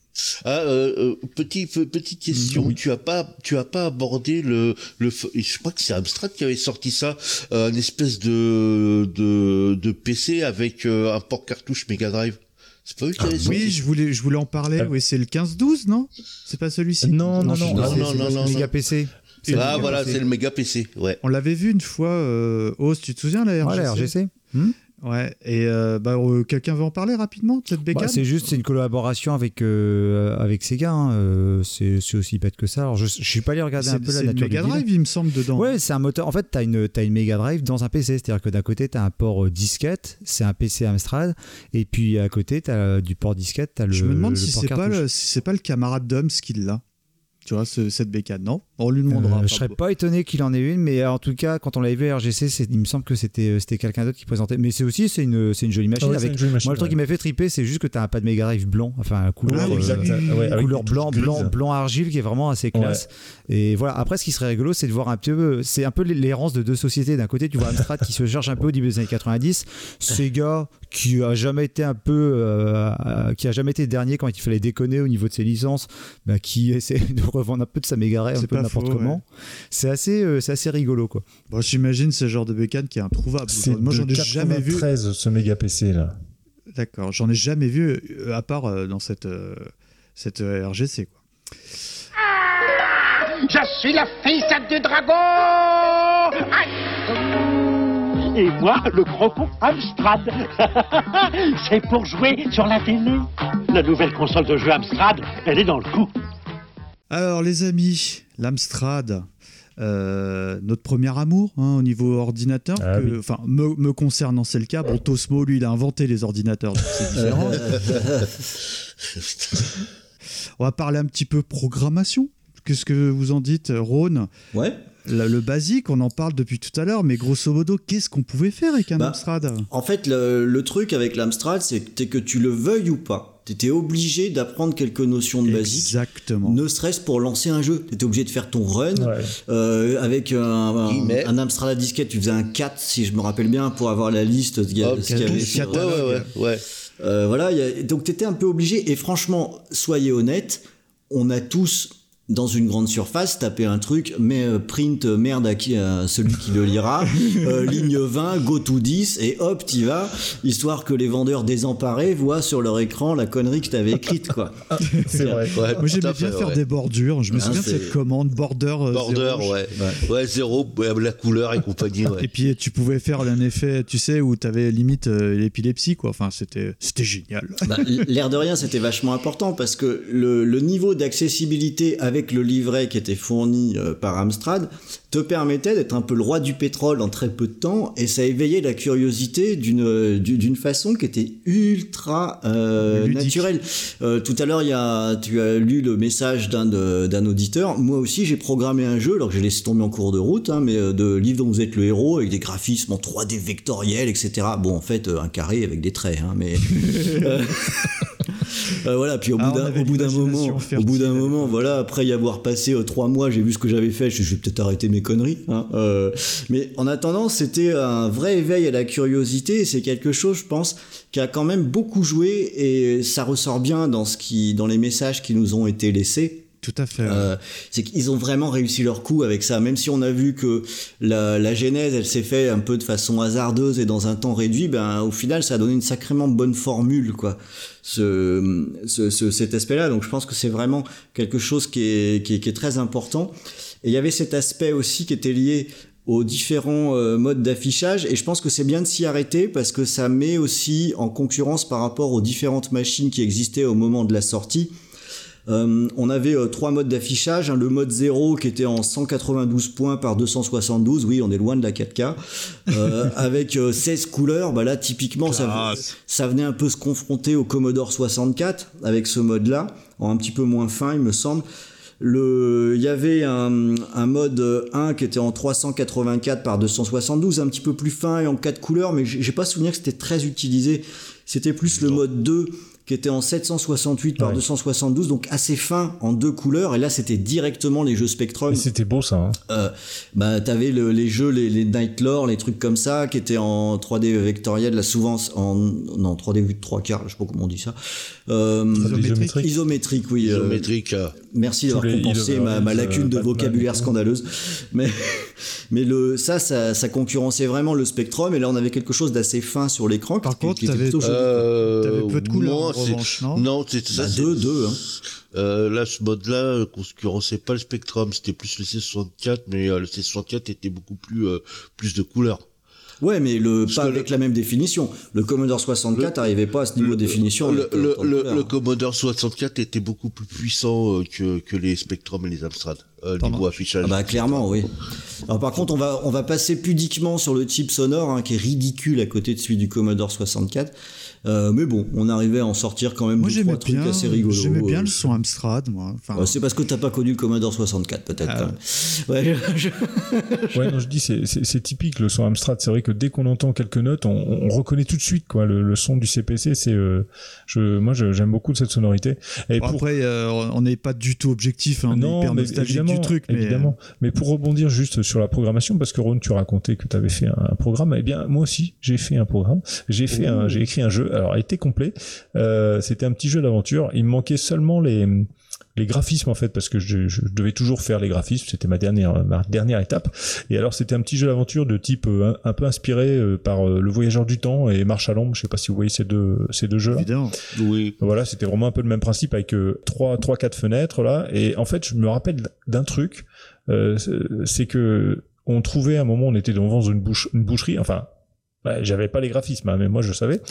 Petite question, tu as pas abordé je crois que c'est Amstrad qui avait sorti ça, une espèce de PC avec un port cartouche Mega Drive. C'est pas eux qui avaient sorti. Oui, je voulais en parler. Oui, c'est le 1512, non? C'est pas celui-ci? Non. C'est le Mega PC. C'est le méga PC, ouais. On l'avait vu une fois, tu te souviens, la RGC? Ouais, la RGC. Ouais, et quelqu'un veut en parler rapidement de cette bécane? C'est une collaboration avec Sega, c'est aussi bête que ça. Alors je suis pas allé regarder un peu la nature du deal. C'est une Mega Drive, il me semble, dedans. Ouais, c'est un moteur. En fait, t'as une Mega Drive dans un PC, c'est-à-dire que d'un côté t'as un port disquette, c'est un PC Amstrad, et puis à côté t'as du port disquette, t'as le. Je me demande si c'est pas le camarade d'Homs qui l'a. Tu vois, cette bécane, non? On lui demandera. Je serais pas étonné qu'il en ait une, mais en tout cas, quand on l'avait vu à RGC, il me semble que c'était quelqu'un d'autre qui présentait. Mais c'est une jolie machine. Moi, le truc qui m'a fait triper, c'est juste que t'as un pad Mega Drive blanc, enfin, couleur blanc argile qui est vraiment assez classe. Ouais. Et voilà. Après, ce qui serait rigolo, c'est de voir un peu l'errance de deux sociétés. D'un côté, tu vois Amstrad qui se cherche un peu au début des années 90, Sega qui a jamais été dernier quand il fallait déconner au niveau de ses licences, qui essaie de revendre un peu de sa Mega Drive un peu n'importe comment. C'est assez rigolo, quoi. Bon, j'imagine ce genre de bécane qui est introuvable. Moi, j'en ai jamais vu. 93, ce méga PC là. D'accord, j'en ai jamais vu à part dans cette RGC, quoi. Je suis la fille du dragon. Et moi, le gros con Amstrad. C'est pour jouer sur la télé. La nouvelle console de jeu Amstrad, elle est dans le coup. Alors les amis, l'Amstrad, notre premier amour au niveau ordinateur, me concernant c'est le cas. Bon, Tosmo, lui, il a inventé les ordinateurs, donc c'est différent. On va parler un petit peu programmation. Qu'est-ce que vous en dites, Rhône ? Ouais. Le basique, on en parle depuis tout à l'heure, mais grosso modo, qu'est-ce qu'on pouvait faire avec un Amstrad ? En fait, le truc avec l'Amstrad, c'est que tu le veuilles ou pas, tu étais obligé d'apprendre quelques notions de basique. Exactement. Ne serait-ce pour lancer un jeu. Tu étais obligé de faire ton run. Avec un Amstrad à disquette, tu faisais un 4, si je me rappelle bien, pour avoir la liste de ce qu'il y avait sur... Voilà, donc tu étais un peu obligé. Et franchement, soyez honnêtes, on a tous... dans une grande surface, taper un truc, mais print merde à celui qui le lira, ligne 20, go to 10, et hop, t'y vas, histoire que les vendeurs désemparés voient sur leur écran la connerie que t'avais écrite, quoi. C'est vrai. Ouais, moi j'aimais bien faire des bordures, je me souviens de cette commande, border, zéro, la couleur et compagnie, Et puis tu pouvais faire un effet, tu sais, où t'avais limite l'épilepsie, quoi, enfin c'était génial. L'air de rien, c'était vachement important, parce que le niveau d'accessibilité avec le livret qui était fourni par Amstrad te permettait d'être un peu le roi du pétrole en très peu de temps, et ça éveillait la curiosité d'une façon qui était ultra naturelle. Tout à l'heure, tu as lu le message d'un auditeur. Moi aussi, j'ai programmé un jeu, alors que j'ai laissé tomber en cours de route, mais de livre dont vous êtes le héros, avec des graphismes en 3D vectoriels, etc. Bon, en fait, un carré avec des traits, mais... voilà, puis au bout d'un moment, voilà, après y avoir passé 3 mois, j'ai vu ce que j'avais fait, je vais peut-être arrêter mes conneries, mais en attendant, c'était un vrai éveil à la curiosité, et c'est quelque chose, je pense, qui a quand même beaucoup joué, et ça ressort bien dans les messages qui nous ont été laissés. Tout à fait. C'est qu'ils ont vraiment réussi leur coup avec ça, même si on a vu que la genèse, elle s'est faite un peu de façon hasardeuse et dans un temps réduit, au final, ça a donné une sacrément bonne formule, quoi. Cet aspect-là. Donc, je pense que c'est vraiment quelque chose qui est très important. Et il y avait cet aspect aussi qui était lié aux différents modes d'affichage, et je pense que c'est bien de s'y arrêter parce que ça met aussi en concurrence par rapport aux différentes machines qui existaient au moment de la sortie. On avait 3 modes d'affichage, le mode 0 qui était en 192 points par 272, oui, on est loin de la 4K, avec 16 couleurs. Là typiquement ça venait un peu se confronter au Commodore 64 avec ce mode là, en un petit peu moins fin, il me semble. Il y avait un mode 1 qui était en 384 par 272, un petit peu plus fin et en 4 couleurs, mais j'ai pas souvenir que c'était très utilisé. C'était plus le mode 2 qui était en 768 par 272, donc assez fin en 2 couleurs, et là c'était directement les jeux Spectrum. Et c'était beau ça. T'avais les jeux, les Night Lore, les trucs comme ça, qui étaient en 3D vectoriel, là souvent en 3D vue de 3 quarts, je sais pas comment on dit ça. Isométrique, oui. Isométrique. Merci d'avoir compensé ma lacune de vocabulaire scandaleuse. Mais ça concurrençait vraiment le Spectrum, et là on avait quelque chose d'assez fin sur l'écran. Par contre, t'avais peu de couleurs. Non, c'est ça. Deux. Là, ce mode-là concurrençait pas le Spectrum, c'était plus le C64, mais le C64 était beaucoup plus de couleurs. Ouais, mais pas avec la même définition. Le Commodore 64 n'arrivait pas à ce niveau de définition. Le Commodore 64 était beaucoup plus puissant que les Spectrum et les Amstrad. Niveau affichage. Clairement, oui. Alors par contre, on va passer pudiquement sur le chip sonore, qui est ridicule à côté de celui du Commodore 64. Mais bon, on arrivait à en sortir quand même 2-3 trucs assez rigolos. J'aimais bien le son Amstrad, moi. C'est parce que t'as pas connu le Commodore 64, peut-être. Quand même. Je dis c'est typique le son Amstrad. C'est vrai que dès qu'on entend quelques notes, on reconnaît tout de suite quoi le son du CPC. Moi j'aime beaucoup cette sonorité. Et après, on n'est pas du tout objectif, on est hyper nostalgique du truc. Évidemment. Mais pour rebondir juste sur la programmation, parce que Ron, tu racontais que tu avais fait un programme. Eh bien, moi aussi, j'ai fait un programme. J'ai écrit un jeu. Alors, il était complet. C'était un petit jeu d'aventure. Il me manquait seulement les graphismes en fait, parce que je devais toujours faire les graphismes, c'était ma dernière étape. Et alors c'était un petit jeu d'aventure de type un peu inspiré par Le Voyageur du Temps et Marche à l'ombre. Je sais pas si vous voyez ces deux jeux. Évidemment. Oui. Voilà, c'était vraiment un peu le même principe avec 3-4 fenêtres là. Et en fait, je me rappelle d'un truc, c'est que on trouvait à un moment, on était devant une boucherie, enfin. Bah, j'avais pas les graphismes, hein, mais moi je savais.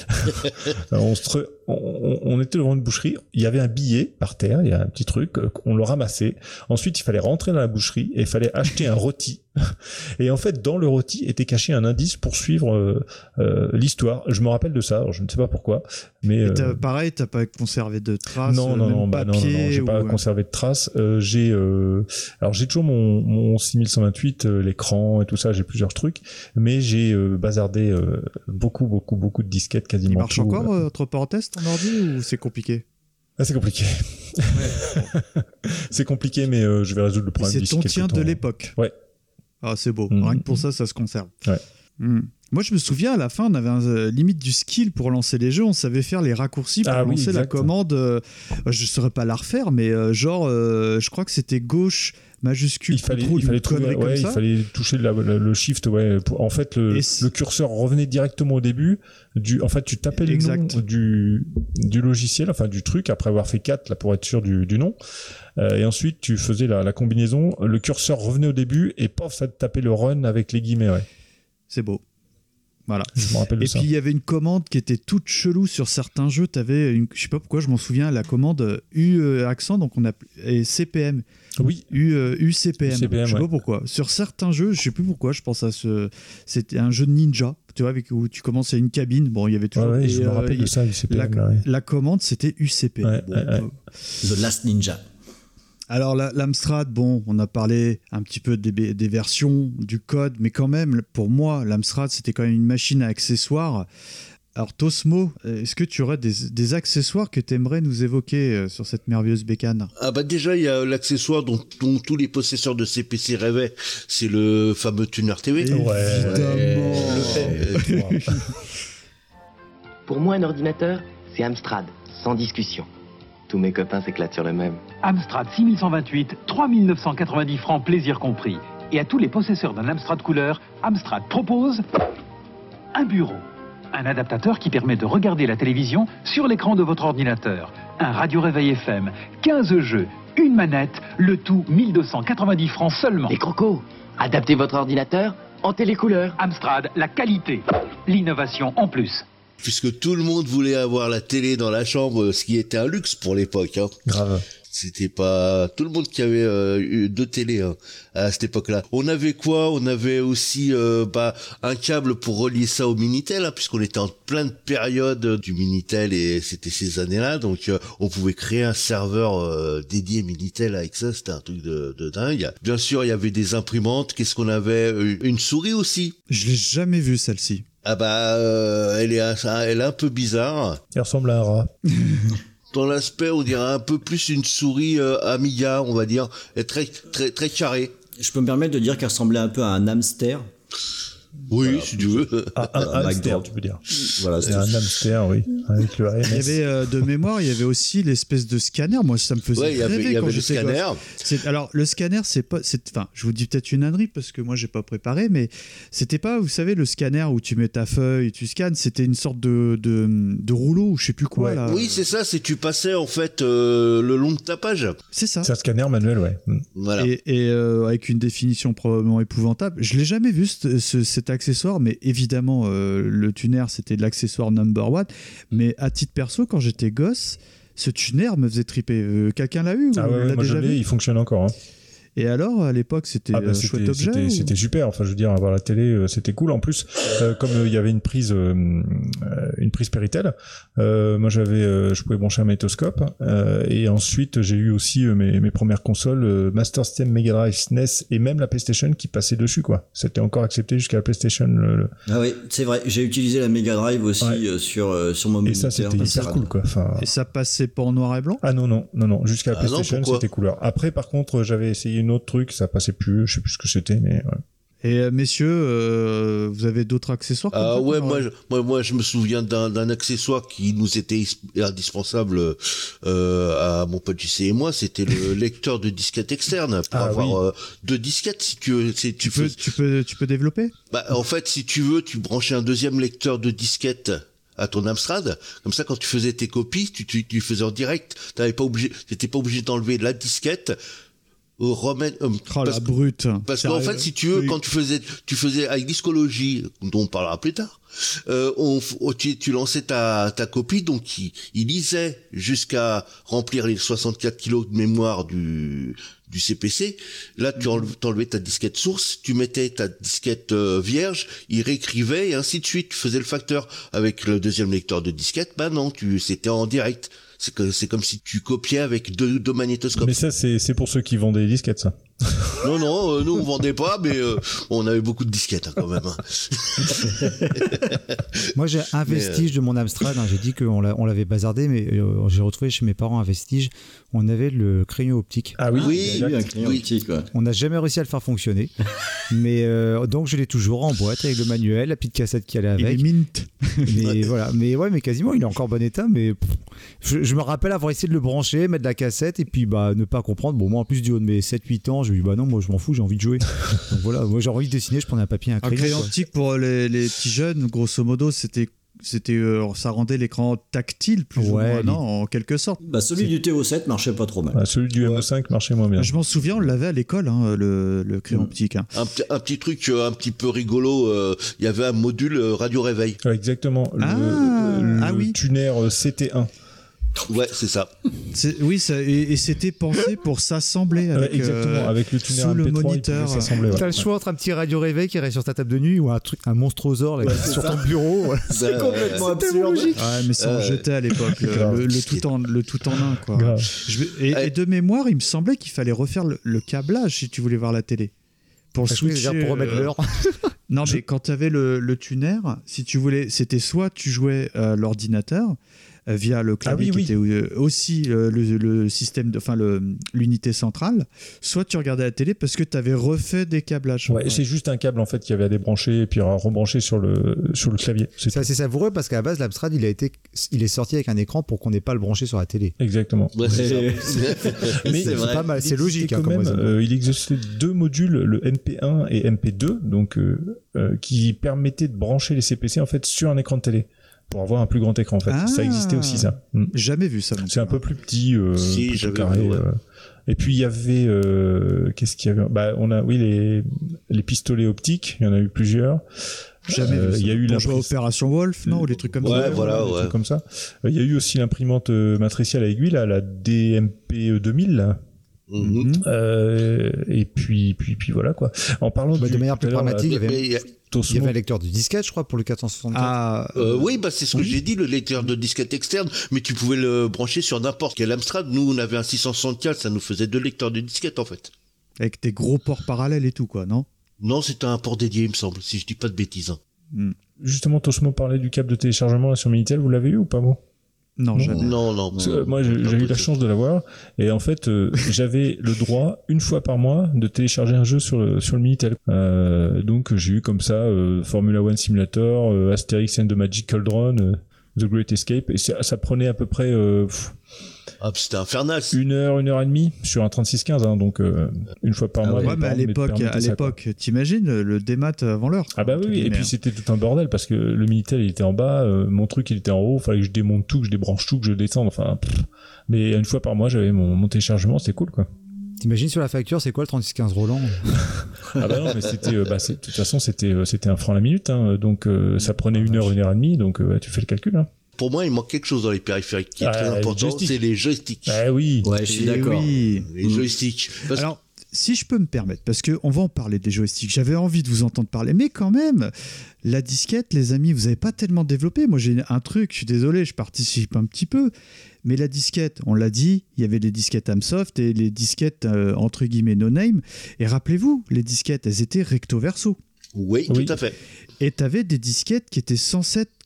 On était devant une boucherie, il y avait un billet par terre, il y a un petit truc, on le ramassait. Ensuite, il fallait rentrer dans la boucherie et il fallait acheter un rôti. Et en fait, dans le rôti était caché un indice pour suivre l'histoire. Je me rappelle de ça, alors je ne sais pas pourquoi, mais pareil, t'as pas conservé de traces. Non, j'ai pas conservé de traces. J'ai toujours mon 6128, l'écran et tout ça, j'ai plusieurs trucs, mais j'ai bazardé beaucoup de disquettes, quasiment. Il marche encore entre parenthèses ton ordi ou c'est compliqué? Ah, c'est compliqué. Ouais. C'est compliqué, mais je vais résoudre le problème. C'est ton tien de l'époque. Ouais. Ah, c'est beau. Rien que pour ça se conserve. Ouais. Moi, je me souviens, à la fin, on avait limite du skill pour lancer les jeux. On savait faire les raccourcis pour lancer la commande. Je ne saurais pas la refaire, mais je crois que c'était gauche majuscule. Il fallait toucher le shift. Ouais. En fait, le curseur revenait directement au début. En fait, tu tapais le nom du logiciel, enfin du truc, après avoir fait 4 là, pour être sûr du nom. Et ensuite, tu faisais la combinaison. Le curseur revenait au début et pof, ça te tapait le run avec les guillemets. Ouais. C'est beau. Voilà. Je me rappelle de ça. Et puis il y avait une commande qui était toute chelou sur certains jeux. T'avais je sais pas pourquoi, je m'en souviens, la commande U accent, donc on a et CPM. Oui. UCPM. Je sais pas pourquoi. Sur certains jeux, je sais plus pourquoi. Je pense à c'était un jeu de ninja. Tu vois, où tu commençais une cabine. Bon, il y avait toujours. Ouais, je me rappelle de ça. UCPM. La commande, c'était UCPM. The Last Ninja. Alors l'Amstrad, bon, on a parlé un petit peu des versions, du code, mais quand même, pour moi, l'Amstrad, c'était quand même une machine à accessoires. Alors Tosmo, est-ce que tu aurais des accessoires que tu aimerais nous évoquer sur cette merveilleuse bécane? Ah bah déjà, il y a l'accessoire dont tous les possesseurs de CPC rêvaient, c'est le fameux tuner TV. Évidemment. Pour moi, un ordinateur, c'est Amstrad, sans discussion. Tous mes copains s'éclatent sur le même. Amstrad 6128, 3990 francs, plaisir compris. Et à tous les possesseurs d'un Amstrad couleur, Amstrad propose un bureau. Un adaptateur qui permet de regarder la télévision sur l'écran de votre ordinateur. Un radio-réveil FM, 15 jeux, une manette, le tout 1290 francs seulement. Les crocos, adaptez votre ordinateur en télécouleur. Amstrad, la qualité, l'innovation en plus. Puisque tout le monde voulait avoir la télé dans la chambre, ce qui était un luxe pour l'époque. Hein. Grave. C'était pas tout le monde qui avait eu 2 télés à cette époque-là. On avait quoi? On avait aussi un câble pour relier ça au Minitel, puisqu'on était en pleine période du Minitel et c'était ces années-là. Donc on pouvait créer un serveur dédié Minitel avec ça. C'était un truc de dingue. Bien sûr, il y avait des imprimantes. Qu'est-ce qu'on avait? Une souris aussi. Je l'ai jamais vue celle-ci. Ah bah, elle est un peu bizarre. Elle ressemble à un rat. Dans l'aspect, on dirait un peu plus une souris Amiga, on va dire, et très carrée. Je peux me permettre de dire qu'elle ressemblait un peu à un hamster. Oui, voilà, si tu veux. Un hamster, tu peux dire. Voilà, c'est un hamster, oui. Avec le AMS. Il y avait, de mémoire, il y avait aussi l'espèce de scanner. Moi, ça me faisait rêver quand j'étais gosse. Alors, le scanner, enfin, je vous dis peut-être une ânerie parce que moi, j'ai pas préparé, mais c'était pas, vous savez, le scanner où tu mets ta feuille, tu scannes, c'était une sorte de rouleau ou je sais plus quoi. Ouais. Là. Oui, c'est ça, tu passais en fait le long de ta page. C'est ça. C'est un scanner manuel, ouais. Voilà. Et avec une définition probablement épouvantable. Je l'ai jamais vu cet accessoire, mais évidemment le tuner c'était de l'accessoire number one, mais à titre perso quand j'étais gosse ce tuner me faisait triper. Quelqu'un l'a eu ou ouais, moi je l'ai, il fonctionne encore. Et alors, à l'époque, c'était un chouette objet C'était super. Enfin, je veux dire, avoir la télé, c'était cool. En plus, comme il y avait une prise Péritel, moi je pouvais brancher un magnétoscope. Et ensuite, j'ai eu aussi mes premières consoles, Master System, Mega Drive, SNES et même la PlayStation qui passait dessus, quoi. C'était encore accepté jusqu'à la PlayStation. Ah oui, c'est vrai. J'ai utilisé la Mega Drive aussi sur mon moniteur. Et ça, c'était hyper cool, quoi. Enfin... Et ça passait pas en noir et blanc? Ah non. Jusqu'à la PlayStation, c'était couleur. Après, par contre, j'avais essayé un autre truc, ça passait plus, je sais plus ce que c'était, mais ouais. Et messieurs, vous avez d'autres accessoires comme ça, ouais, moi, je me souviens d'un accessoire qui nous était indispensable à mon pote JC et moi, c'était le lecteur de disquettes externe pour avoir 2 disquettes si tu veux. Tu peux développer. Bah, en fait, si tu veux, tu branchais un deuxième lecteur de disquettes à ton Amstrad, comme ça quand tu faisais tes copies, tu faisais en direct, t'étais pas obligé d'enlever la disquette. La brute. Parce qu'en fait, si tu veux, quand tu faisais avec Discologie, dont on parlera plus tard, tu lançais ta copie, donc il lisait jusqu'à remplir les 64 kilos de mémoire du CPC. Là, tu enlevais ta disquette source, tu mettais ta disquette vierge, il réécrivait et ainsi de suite. Tu faisais le facteur avec le deuxième lecteur de disquette. Bah non, c'était en direct. C'est comme si tu copiais avec deux magnétoscopes. Mais ça, c'est pour ceux qui vendent des disquettes, ça. Non, nous on vendait pas, mais on avait beaucoup de disquettes quand même. Hein. Moi j'ai un vestige de mon Amstrad, j'ai dit qu'on l'avait bazardé, mais j'ai retrouvé chez mes parents un vestige. On avait le crayon optique. Ah oui, un crayon optique. Ouais. On n'a jamais réussi à le faire fonctionner, mais donc je l'ai toujours en boîte avec le manuel, la petite cassette qui allait avec. Il est mint. Mais voilà, mais quasiment, il est encore en bon état, mais je me rappelle avoir essayé de le brancher, mettre la cassette et puis ne pas comprendre. Bon, moi en plus du haut de mes 7-8 ans, je me dis non, moi je m'en fous, j'ai envie de jouer. Donc voilà, moi j'ai envie de dessiner, je prenais un papier, un crayon. Optique pour les petits jeunes, grosso modo, c'était ça rendait l'écran tactile plus ou moins, non, en quelque sorte. Celui du TO7 marchait pas trop mal. Celui du MO5 marchait moins bien. Je m'en souviens, on l'avait à l'école, le crayon optique. Hein. Un petit truc un petit peu rigolo, il y avait un module radio réveil. Exactement. Le tuner CT1. Ouais, c'est ça. Oui, et c'était pensé pour s'assembler avec, exactement, avec le tuner sous MP3, le moniteur. T'as le choix entre un petit radio réveil qui reste sur ta table de nuit ou un monstrosaure qui est sur ton bureau. C'est complètement absurde. Ouais, mais ça en jetait à l'époque le tout en un, quoi. Et de mémoire, il me semblait qu'il fallait refaire le câblage si tu voulais voir la télé. Pour switcher, pour remettre l'heure. Non, mais quand tu avais le tuner, si tu voulais, c'était soit tu jouais l'ordinateur via le clavier qui était aussi le système, l'unité centrale, soit tu regardais la télé parce que tu avais refait des câblages. Ouais, c'est juste un câble en fait qu'il y avait à débrancher et puis à rebrancher sur le clavier. C'est assez savoureux parce qu'à la base l'Amstrad il est sorti avec un écran pour qu'on n'ait pas à le brancher sur la télé. Exactement. Ouais, Mais c'est pas mal, c'est logique. Quand même, il existait 2 modules, le MP1 et MP2, donc qui permettaient de brancher les CPC en fait sur un écran de télé. Pour avoir un plus grand écran en fait. Ça existait aussi ça. Jamais vu ça. C'est un peu plus petit, plus carré. Et puis il y avait qu'est-ce qu'il y avait on a les pistolets optiques, il y en a eu plusieurs. Jamais vu ça. Il y a eu Opération Wolf, non, ou des trucs comme ça. Ouais. Trucs comme ça. Il y a eu aussi l'imprimante matricielle à aiguille là, la DMP 2000 là. Et puis voilà quoi. En parlant de manière plus pragmatique, il y avait un lecteur de disquette, je crois, pour le 464. Oui, c'est ce que j'ai dit, le lecteur de disquette externe, mais tu pouvais le brancher sur n'importe quel Amstrad. Nous, on avait un 664, ça nous faisait 2 lecteurs de disquette en fait. Avec des gros ports parallèles et tout, quoi, non ? Non, c'était un port dédié, il me semble, si je dis pas de bêtises. Justement, Tosmo parlait du câble de téléchargement là, sur Minitel, vous l'avez eu ou pas, moi ? Non, jamais. Non. Moi, j'ai eu la chance de l'avoir. Et en fait, j'avais le droit, une fois par mois, de télécharger un jeu sur le Minitel. Donc, j'ai eu comme ça Formula One Simulator, Asterix and the Magic Cauldron, The Great Escape. Et ça prenait à peu près... c'était infernal. 1 heure et demie sur un 3615, hein, donc une fois par mois. Ouais, mais à l'époque, t'imagines le démat avant l'heure. Ah bah oui, et puis c'était tout un bordel parce que le Minitel il était en bas, mon truc il était en haut, fallait que je démonte tout, que je débranche tout, que je descende, mais une fois par mois j'avais mon téléchargement, c'était cool quoi. T'imagines sur la facture, c'est quoi le 3615 Roland? Ah bah non, mais c'était, de toute façon c'était 1 franc la minute, hein, donc ça prenait 1 heure et demie, donc tu fais le calcul, hein. Pour moi, il manque quelque chose dans les périphériques qui est très important, c'est les joysticks. Ah oui. Ouais, je suis d'accord. Oui. Les joysticks. Alors, si je peux me permettre, parce qu'on va en parler des joysticks, j'avais envie de vous entendre parler, mais quand même, la disquette, les amis, vous n'avez pas tellement développé. Moi, j'ai un truc, je suis désolé, je participe un petit peu, mais la disquette, on l'a dit, il y avait les disquettes Amsoft et les disquettes, entre guillemets, no-name. Et rappelez-vous, les disquettes, elles étaient recto-verso. Oui, tout à fait. Et tu avais des disquettes qui étaient censées être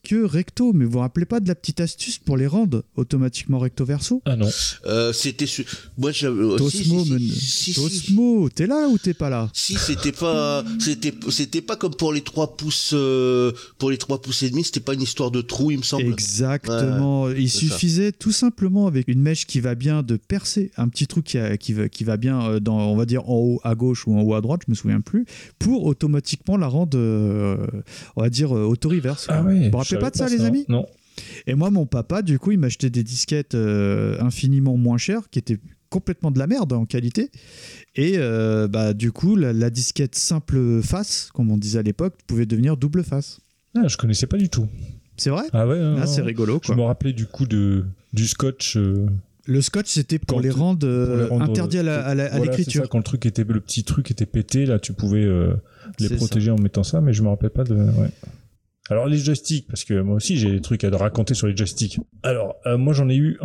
que recto, mais vous vous rappelez pas de la petite astuce pour les rendre automatiquement recto verso? Ah non. C'était moi j'avais Tosmo, t'es là ou t'es pas là? Si, c'était pas comme pour les 3 pouces pour les 3 pouces et demi, c'était pas une histoire de trou, il me semble. Exactement. Ouais, il suffisait tout simplement avec une mèche qui va bien de percer un petit trou qui va bien dans, on va dire, en haut à gauche ou en haut à droite, je me souviens plus, pour automatiquement la rendre on va dire auto-reverse. Ah ouais, vous vous rappelez pas de ça, les amis? Non. Et moi, mon papa, du coup, il m'achetait des disquettes infiniment moins chères, qui étaient complètement de la merde en qualité. Et du coup, la disquette simple face, comme on disait à l'époque, pouvait devenir double face. Ah, je connaissais pas du tout. C'est vrai? Ah ouais. C'est rigolo, quoi. Je me rappelais du coup du scotch. Le scotch, c'était pour les rendre interdits à l'écriture. C'est ça, quand le petit truc était pété, là, tu pouvais les protéger en mettant ça, mais je me rappelle pas de. Ouais. Alors les joysticks, parce que moi aussi j'ai des trucs à raconter sur les joysticks. Alors moi j'en ai eu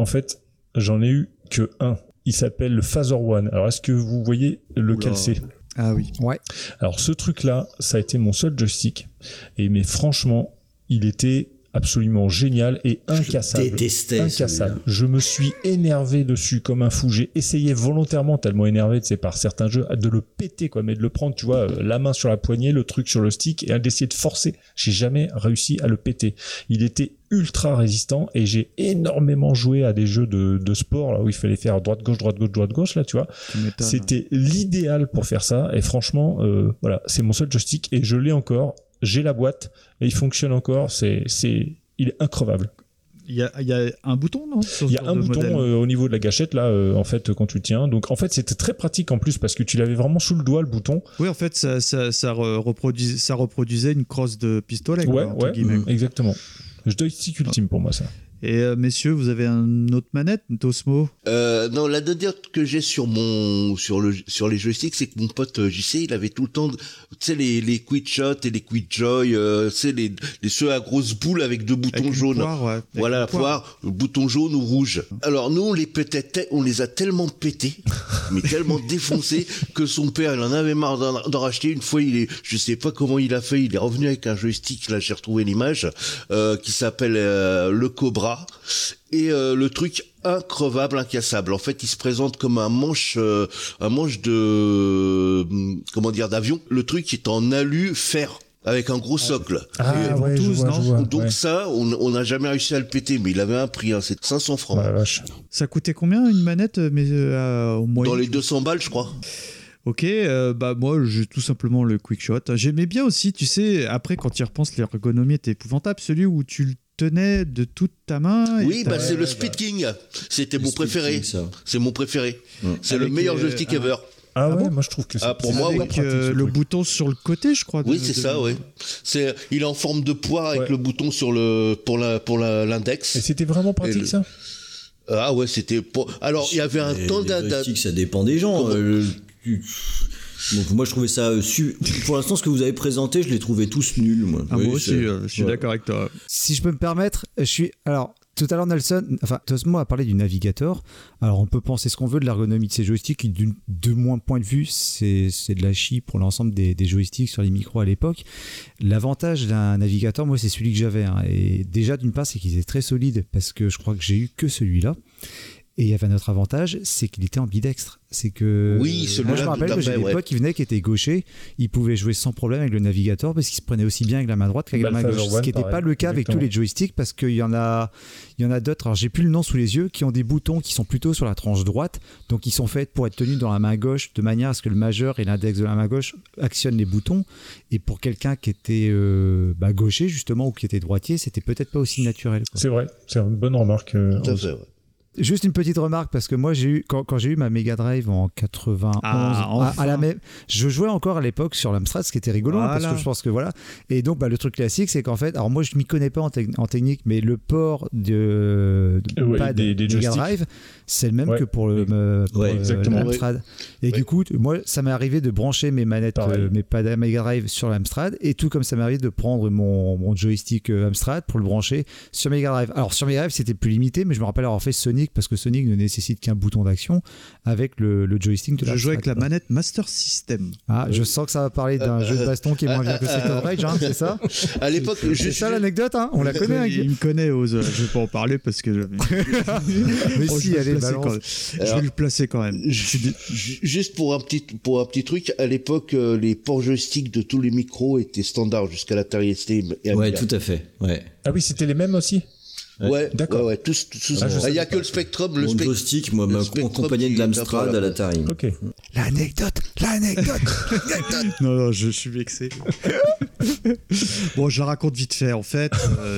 que un. Il s'appelle le Phaser One. Alors est-ce que vous voyez lequel c'est? Ah oui. Ouais. Alors ce truc-là, ça a été mon seul joystick. Mais franchement, il était absolument génial et incassable. Je détestais incassable. Je me suis énervé dessus comme un fou. J'ai essayé volontairement, tellement énervé, tu sais, par certains jeux, de le péter, quoi, mais de le prendre, tu vois, la main sur la poignée, le truc sur le stick, et d'essayer de forcer. J'ai jamais réussi à le péter. Il était ultra résistant et j'ai énormément joué à des jeux de sport, là, où il fallait faire droite-gauche, là, tu vois. C'était l'idéal pour faire ça, et franchement, voilà, c'est mon seul joystick, et je l'ai encore. J'ai la boîte et il fonctionne encore. Il est increvable. Il y a un bouton, non? Il y a un bouton au niveau de la gâchette là, en fait, quand tu tiens. Donc en fait, c'était très pratique en plus parce que tu l'avais vraiment sous le doigt, le bouton. Oui, en fait, ça reproduisait une crosse de pistolet. Ouais, exactement. Joystick ultime pour moi, ça. Et messieurs, vous avez une autre manette, Tosmo? Non, la dernière que j'ai sur les joysticks, c'est que mon pote JC, il avait tout le temps, tu sais, les Quick Shot et les Quick Joy, tu sais, les ceux à grosses boules avec 2 boutons jaunes. Poire, ouais. Voilà, la poire, bouton jaune ou rouge. Alors nous, on les a tellement pétés, mais tellement défoncés que son père, il en avait marre d'en racheter. Une fois, je sais pas comment il a fait, il est revenu avec un joystick, là j'ai retrouvé l'image, qui s'appelle le Cobra. Et le truc increvable, incassable. En fait, il se présente comme un manche de d'avion. Le truc est en alu fer avec un gros socle. Ah ouais, je vois, donc ça, on n'a jamais réussi à le péter, mais il avait un prix, c'est 500 francs. Ah, vache. Ça coûtait combien une manette, mais au moyen? Dans les 200 balles, je crois. Ok, moi j'ai tout simplement le Quick Shot. J'aimais bien aussi, tu sais, après quand tu y repenses, l'ergonomie était épouvantable, celui où tu le tenais de toute ta main. Oui, c'est le Speed King. C'était mon préféré. C'est mon préféré. C'est le meilleur joystick ever. Ah ouais, moi je trouve que c'est pour moi, avec le bouton sur le côté, je crois. Oui, c'est ça, oui. Il est en forme de poire avec le bouton sur pour l'index. Et c'était vraiment pratique, ça. Ah ouais, c'était. Alors il y avait un temps d'adaptation. Ça dépend des gens. Donc moi je trouvais ça pour l'instant ce que vous avez présenté, je les trouvais tous nuls, moi. Moi aussi, je suis d'accord avec toi. Si je peux me permettre, alors tout à l'heure Tosmo a parlé du navigateur. Alors on peut penser ce qu'on veut de l'ergonomie de ces joysticks qui, de mon point de vue, c'est de la chie pour l'ensemble des joysticks sur les micros à l'époque. L'avantage d'un navigateur, moi c'est celui que j'avais, et déjà d'une part c'est qu'il était très solide parce que je crois que j'ai eu que celui-là. Et il y avait un autre avantage, c'est qu'il était ambidextre. C'est que moi je me rappelle que j'ai des potes qui venaient, qui étaient gauchers, ils pouvaient jouer sans problème avec le navigateur parce qu'ils se prenaient aussi bien avec la main droite qu'avec la main gauche. Ce qui n'était pas le cas avec tous les joysticks parce qu'il y en a d'autres. Alors j'ai plus le nom sous les yeux, qui ont des boutons qui sont plutôt sur la tranche droite, donc ils sont faits pour être tenus dans la main gauche de manière à ce que le majeur et l'index de la main gauche actionnent les boutons. Et pour quelqu'un qui était gaucher justement ou qui était droitier, c'était peut-être pas aussi naturel, quoi. C'est vrai, c'est une bonne remarque. Tout à fait, ouais. Juste une petite remarque, parce que moi j'ai eu quand j'ai eu ma Mega Drive en 91 à la même, je jouais encore à l'époque sur l'Amstrad, ce qui était rigolo, parce que je pense que voilà. Et donc le truc classique, c'est qu'en fait, alors moi je m'y connais pas en technique, mais le port de pad des Mega Drive, c'est le même que pour l'Amstrad. Et du coup, moi ça m'est arrivé de brancher mes manettes, mes pads à Mega Drive sur l'Amstrad, et tout comme ça m'est arrivé de prendre mon joystick Amstrad pour le brancher sur Mega Drive. Alors sur Mega Drive c'était plus limité, mais je me rappelle avoir fait Sonic Sonic, parce que Sonic ne nécessite qu'un bouton d'action avec le joystick de Je jouais avec la manette Master System. Ah, je sens que ça va parler d'un jeu de baston qui est moins bien que Street of Rage, hein, c'est ça? À l'époque, c'est ça l'anecdote, hein, on la connaît. Hein, il me connaît, Oz. Je vais pas en parler parce que. Mais si, allez, balance. Je vais le placer quand même. Juste pour un petit truc, à l'époque, les ports joystick de tous les micros étaient standards jusqu'à l'Atari ST. Ouais, tout à fait. Ouais. Ah oui, c'était les mêmes aussi. Ouais, d'accord. Ouais, tous. Il y a que le Spectrum, le joystick, moi, accompagné de l'Amstrad à l'Atari. Ok. L'anecdote. Non, je suis vexé. Bon, je la raconte vite fait. En fait,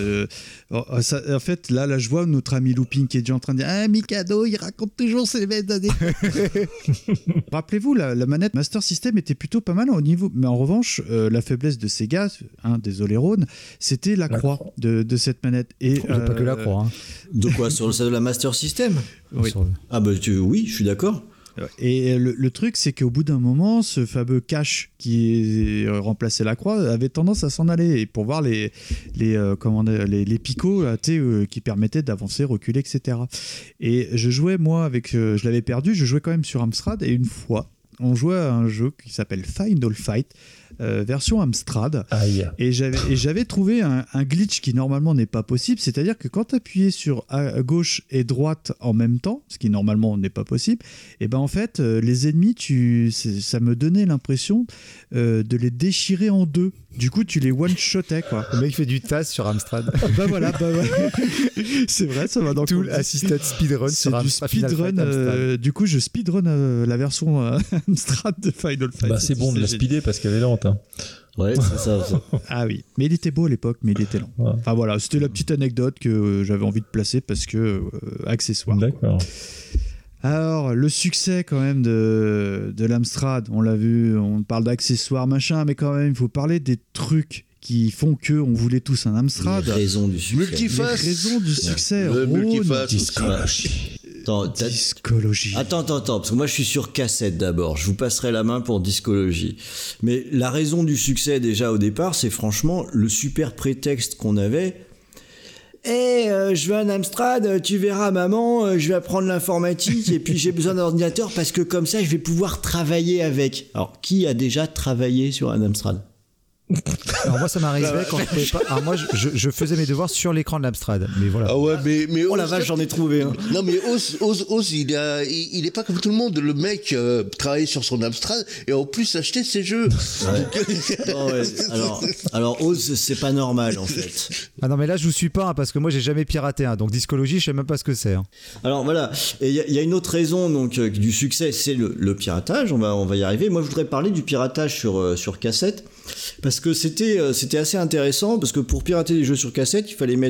là, je vois notre ami Looping qui est déjà en train de dire « Ah, Mikado, il raconte toujours ses mêmes années. » Rappelez-vous, la manette Master System était plutôt pas mal au niveau. Mais en revanche, la faiblesse de Sega, désolé Rhône, c'était la croix de cette manette. Et, pas que la croix. Hein. De quoi? Sur le de la Master System? Oui. Ah bah oui, je suis d'accord. Et le truc, c'est qu'au bout d'un moment, ce fameux cache qui remplaçait la croix avait tendance à s'en aller. Et pour voir les picots là, qui permettaient d'avancer, reculer, etc. Et je jouais, moi, je l'avais perdu, je jouais quand même sur Amstrad. Et une fois, on jouait à un jeu qui s'appelle Final Fight, version Amstrad. Aïe. Et j'avais trouvé un glitch qui normalement n'est pas possible, c'est-à-dire que quand tu appuyais sur à gauche et droite en même temps, ce qui normalement n'est pas possible, et ben en fait les ennemis, ça me donnait l'impression de les déchirer en deux. Du coup, tu les one-shotais, quoi. Le mec fait du TAS sur Amstrad. Bah voilà. C'est vrai, ça va dans Tool Assisted Speedrun sur Amstrad. C'est du speedrun. Du coup, je speedrun la version Amstrad de Final Fight. Bah, c'est bon de la speeder parce qu'elle est lente. Hein. Ouais, c'est ça. Ah oui, mais il était beau à l'époque, mais il était lent. Ouais. Enfin voilà, c'était la petite anecdote que j'avais envie de placer parce que accessoire. D'accord. Alors, le succès quand même de l'Amstrad, on l'a vu, on parle d'accessoires, machin, mais quand même, il faut parler des trucs qui font qu'on voulait tous un Amstrad. Les raisons du succès. Multiface. Les raisons du succès. Le multiface. Discologie. Discologie. Attends, parce que moi je suis sur cassette d'abord. Je vous passerai la main pour Discologie. Mais la raison du succès déjà au départ, c'est franchement le super prétexte qu'on avait. Je veux un Amstrad, tu verras maman, je vais apprendre l'informatique et puis j'ai besoin d'un ordinateur parce que comme ça je vais pouvoir travailler avec. Alors qui a déjà travaillé sur un Amstrad? Alors moi ça m'arrivait quand je pouvais pas. Alors moi je faisais mes devoirs sur l'écran de l'Amstrad, mais voilà. Ah ouais, mais oh la vache, j'en ai trouvé un. Non mais Oz, il est pas comme tout le monde. Le mec travaillait sur son Amstrad et en plus achetait ses jeux. Ouais. Oh ouais. Alors Oz, c'est pas normal en fait. Ah non mais là je vous suis pas parce que moi j'ai jamais piraté donc Discologie je sais même pas ce que c'est. Alors voilà, et il y a une autre raison donc du succès, c'est le piratage. On va y arriver. Moi je voudrais parler du piratage sur cassette. Parce que c'était assez intéressant, parce que pour pirater des jeux sur cassette, il fallait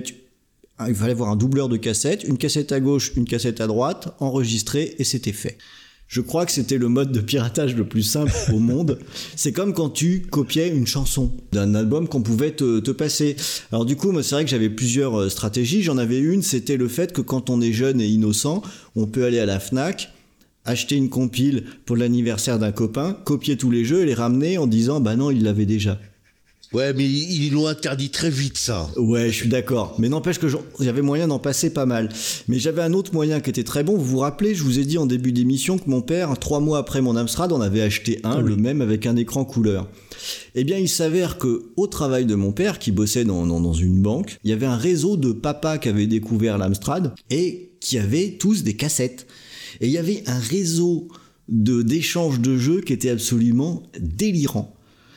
avoir un doubleur de cassette, une cassette à gauche, une cassette à droite, enregistrer, et c'était fait. Je crois que c'était le mode de piratage le plus simple au monde. C'est comme quand tu copiais une chanson d'un album qu'on pouvait te passer. Alors du coup, moi, c'est vrai que j'avais plusieurs stratégies. J'en avais une, c'était le fait que quand on est jeune et innocent, on peut aller à la Fnac, acheter une compile pour l'anniversaire d'un copain, copier tous les jeux et les ramener en disant bah non, il l'avait déjà. Ouais, mais ils l'ont interdit très vite, ça. Ouais, je suis d'accord. Mais n'empêche que j'avais moyen d'en passer pas mal. Mais j'avais un autre moyen qui était très bon. Vous vous rappelez, je vous ai dit en début d'émission que mon père, 3 mois après mon Amstrad, en avait acheté le même avec un écran couleur. Eh bien, il s'avère que au travail de mon père, qui bossait dans une banque, il y avait un réseau de papas qui avaient découvert l'Amstrad et qui avaient tous des cassettes. Et il y avait un réseau d'échange de jeux qui était absolument délirant.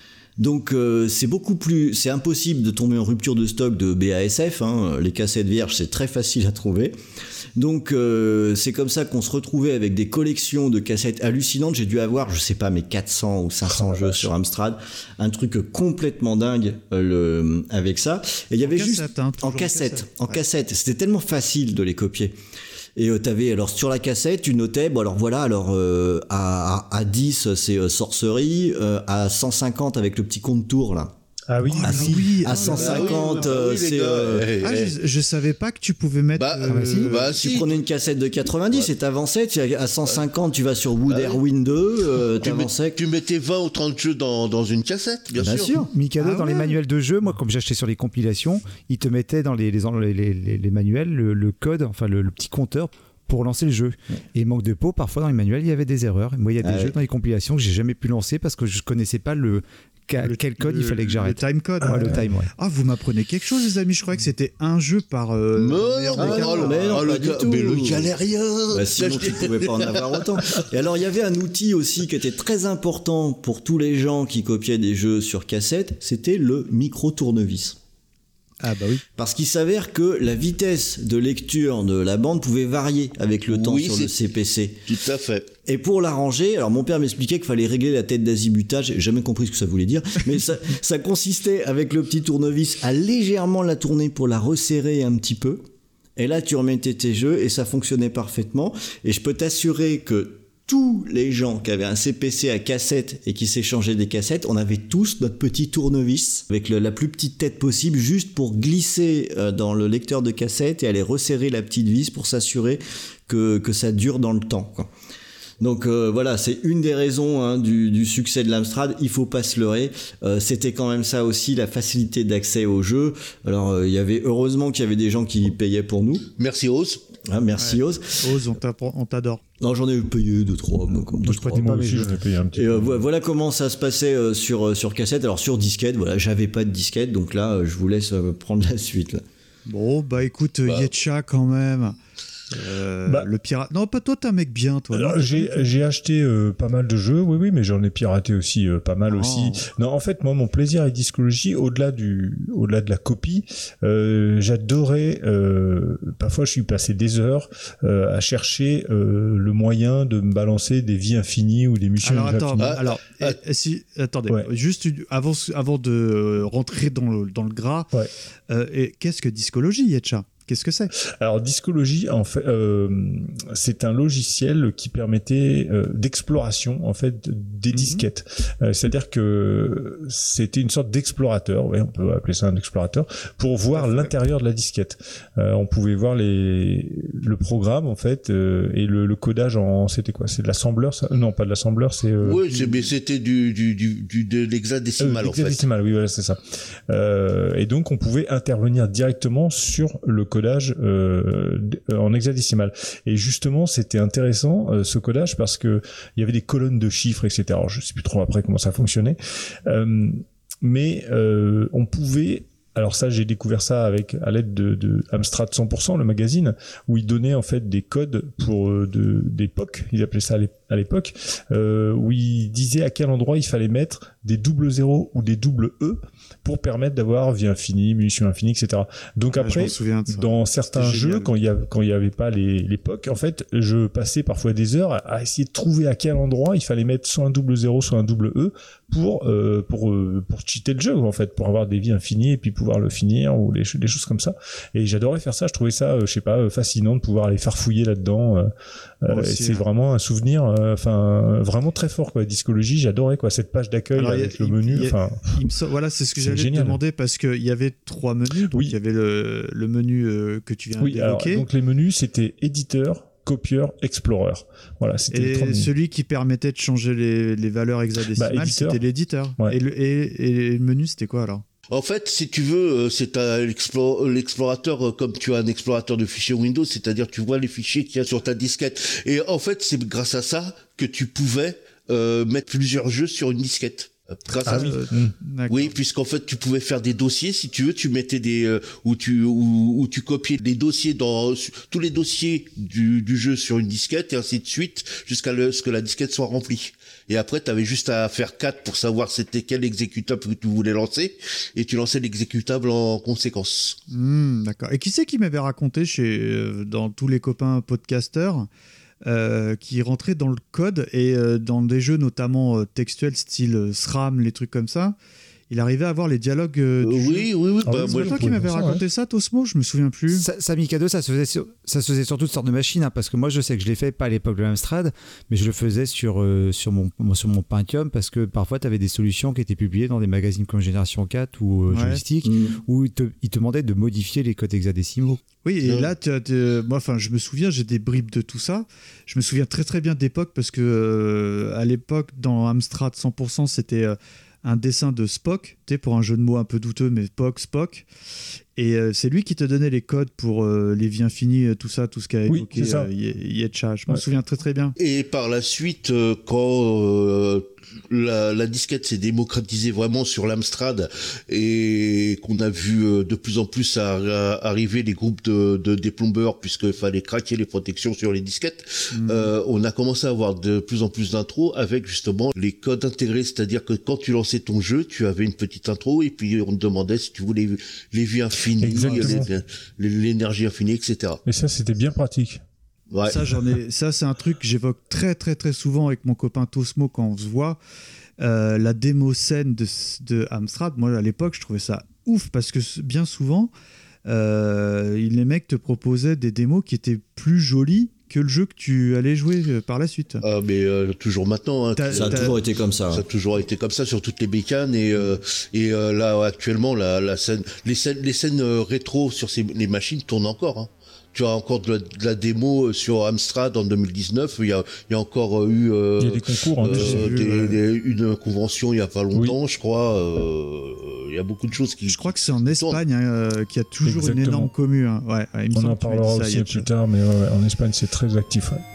Donc c'est impossible de tomber en rupture de stock de BASF, les cassettes vierges c'est très facile à trouver. Donc c'est comme ça qu'on se retrouvait avec des collections de cassettes hallucinantes. J'ai dû avoir, je sais pas, mais 400 ou 500 jeux sur Amstrad, un truc complètement dingue avec ça. Et il y avait juste en cassette, c'était tellement facile de les copier. Et t'avais, alors sur la cassette, tu notais, bon alors voilà, alors à 10 c'est sorcerie, à 150 avec le petit contour là. Ah oui, à 150 c'est je savais pas que tu pouvais mettre tu prenais une cassette de 90 et t'avançais, à 150 tu vas sur Wood Erwin 2, t'avançais. Tu mettais 20 ou 30 jeux dans une cassette, bien sûr. Mikado, dans les manuels de jeu, moi comme j'achetais sur les compilations, ils te mettaient dans les manuels le code, enfin le petit compteur pour lancer le jeu. Et manque de peau, parfois dans les manuels, il y avait des erreurs. Moi, il y a des jeux dans les compilations que j'ai jamais pu lancer parce que je connaissais pas quel code il fallait que j'arrête. Le time code. Le time, ouais. Ah, vous m'apprenez quelque chose, les amis. Je croyais que c'était un jeu par. Mais le galérien. Sinon, tu pouvais pas en avoir autant. Et alors, il y avait un outil aussi qui était très important pour tous les gens qui copiaient des jeux sur cassette. C'était le micro-tournevis. Ah bah oui. Parce qu'il s'avère que la vitesse de lecture de la bande pouvait varier avec le temps sur le CPC. Tout à fait. Et pour l'arranger, alors mon père m'expliquait qu'il fallait régler la tête d'azimutage, j'ai jamais compris ce que ça voulait dire, mais ça consistait avec le petit tournevis à légèrement la tourner pour la resserrer un petit peu. Et là, tu remettais tes jeux et ça fonctionnait parfaitement. Et je peux t'assurer que tous les gens qui avaient un CPC à cassette et qui s'échangeaient des cassettes, on avait tous notre petit tournevis avec la plus petite tête possible juste pour glisser dans le lecteur de cassette et aller resserrer la petite vis pour s'assurer que ça dure dans le temps, quoi. Donc voilà, c'est une des raisons du succès de l'Amstrad, il faut pas se leurrer. C'était quand même ça aussi, la facilité d'accès au jeu. Alors heureusement qu'il y avait des gens qui payaient pour nous. Merci Oz. Ah, merci Oz. Oz, on t'adore. Non, j'en ai payé 2-3. Je prêtais pas mes jeux. Et voilà comment ça se passait sur cassette. Alors sur disquette, voilà, j'avais pas de disquette, donc là je vous laisse prendre la suite là. Bon bah écoute, Yetcha quand même. Le pirate. Non, pas toi, t'es un mec bien, toi. Alors, j'ai acheté pas mal de jeux, oui, mais j'en ai piraté aussi pas mal aussi. Non, en fait, moi, mon plaisir avec Discologie, au-delà de la copie, j'adorais. Parfois, je suis passé des heures à chercher le moyen de me balancer des vies infinies ou des missions infinies. Attendez, juste avant de rentrer dans le gras. Et qu'est-ce que Discologie, Yetcha? Qu'est-ce que c'est ? Alors Discologie, en fait, c'est un logiciel qui permettait d'exploration en fait des disquettes. C'est-à-dire que c'était une sorte d'explorateur, on peut appeler ça un explorateur, pour voir l'intérieur de la disquette. On pouvait voir le programme en fait et le codage c'était quoi ? C'est de l'assembleur ça ? Non, pas de l'assembleur, c'est. Oui, mais c'était de l'hexadécimal en fait. L'hexadécimal, oui, voilà, c'est ça. Et donc on pouvait intervenir directement sur le codage en hexadécimal. Et justement, c'était intéressant ce codage parce que il y avait des colonnes de chiffres, etc. Alors, je sais plus trop après comment ça fonctionnait, mais on pouvait. Alors ça, j'ai découvert ça à l'aide de Amstrad 100%, le magazine, où ils donnaient en fait des codes pour des POC, ils appelaient ça à l'époque, où ils disaient à quel endroit il fallait mettre des double 0 ou des double E pour permettre d'avoir vie infinie, munitions infinies, etc. Donc après, dans certains jeux, quand il y avait pas les POC, en fait, je passais parfois des heures à essayer de trouver à quel endroit il fallait mettre soit un double 0, soit un double E pour cheater le jeu, en fait, pour avoir des vies infinies et puis pouvoir le finir ou des choses comme ça. Et j'adorais faire ça. Je trouvais ça, fascinant de pouvoir aller farfouiller là-dedans. C'est vraiment un souvenir, vraiment très fort, quoi. Discologie, j'adorais, quoi. Cette page d'accueil avec le menu. Voilà, c'est ce que j'allais te demander parce qu'il y avait 3 menus. Donc il y avait le menu que tu viens d'évoquer. Donc les menus, c'était éditeur, copieur, explorer. Voilà, c'était et celui qui permettait de changer les valeurs hexadécimales, c'était l'éditeur. Ouais. Et le menu, c'était quoi alors ? En fait, si tu veux, c'est l'explorateur comme tu as un explorateur de fichiers Windows, c'est-à-dire tu vois les fichiers qu'il y a sur ta disquette. Et en fait, c'est grâce à ça que tu pouvais mettre plusieurs jeux sur une disquette. Oui, puisqu'en fait tu pouvais faire des dossiers si tu veux, tu mettais où tu copiais des dossiers dans tous les dossiers du jeu sur une disquette et ainsi de suite jusqu'à ce que la disquette soit remplie. Et après tu avais juste à faire 4 pour savoir c'était quel exécutable que tu voulais lancer et tu lançais l'exécutable en conséquence. D'accord. Et qui c'est qui m'avait raconté dans tous les copains podcasteurs qui rentrait dans le code et dans des jeux notamment textuels style SRAM, les trucs comme ça, il arrivait à avoir les dialogues du jeu. Oui. C'est toi qui m'avais raconté ça, Tosmo, je me souviens plus. Ça Mikado, ça se faisait sur toutes sortes de machines, parce que moi je sais que je l'ai fait pas à l'époque de l'Amstrad, mais je le faisais sur mon Pentium, parce que parfois tu avais des solutions qui étaient publiées dans des magazines comme Génération 4 ou Joystick, où ils te demandaient de modifier les codes hexadécimaux. Oui, et là, moi, je me souviens, j'ai des bribes de tout ça. Je me souviens très très bien d'époque, parce que à l'époque, dans Amstrad 100%, c'était un dessin de Spock, pour un jeu de mots un peu douteux, mais Spock. Et c'est lui qui te donnait les codes pour les vies infinies, tout ça, tout ce qu'a évoqué Yetcha. Je m'en souviens très très bien. Et par la suite, quand la disquette s'est démocratisée vraiment sur l'Amstrad et qu'on a vu de plus en plus arriver les groupes de déplombeurs puisqu'il fallait craquer les protections sur les disquettes, on a commencé à avoir de plus en plus d'intros avec justement les codes intégrés, c'est-à-dire que quand tu lançais ton jeu, tu avais une petite intro et puis on te demandait si tu voulais les vies infinies, l'énergie infinie, etc. Et ça, c'était bien pratique. Ouais. Ça, c'est un truc que j'évoque très très très souvent avec mon copain Tosmo quand on se voit. La démo scène de Amstrad, moi à l'époque, je trouvais ça ouf parce que bien souvent, les mecs te proposaient des démos qui étaient plus jolies que le jeu que tu allais jouer par la suite. Mais toujours maintenant. Hein, ça a toujours été comme ça. Ça a toujours été comme ça sur toutes les bécanes et là actuellement la scène, les scènes rétro sur les machines tournent encore. Hein. Tu as encore de la démo sur Amstrad en 2019. Il y a encore eu il y a des concours, une convention il y a pas longtemps, je crois. Il y a beaucoup de choses qui. Je crois que c'est en Espagne qui a toujours une énorme commu. Hein. Ouais, on en parlera aussi plus tard, mais en Espagne c'est très actif. Ouais.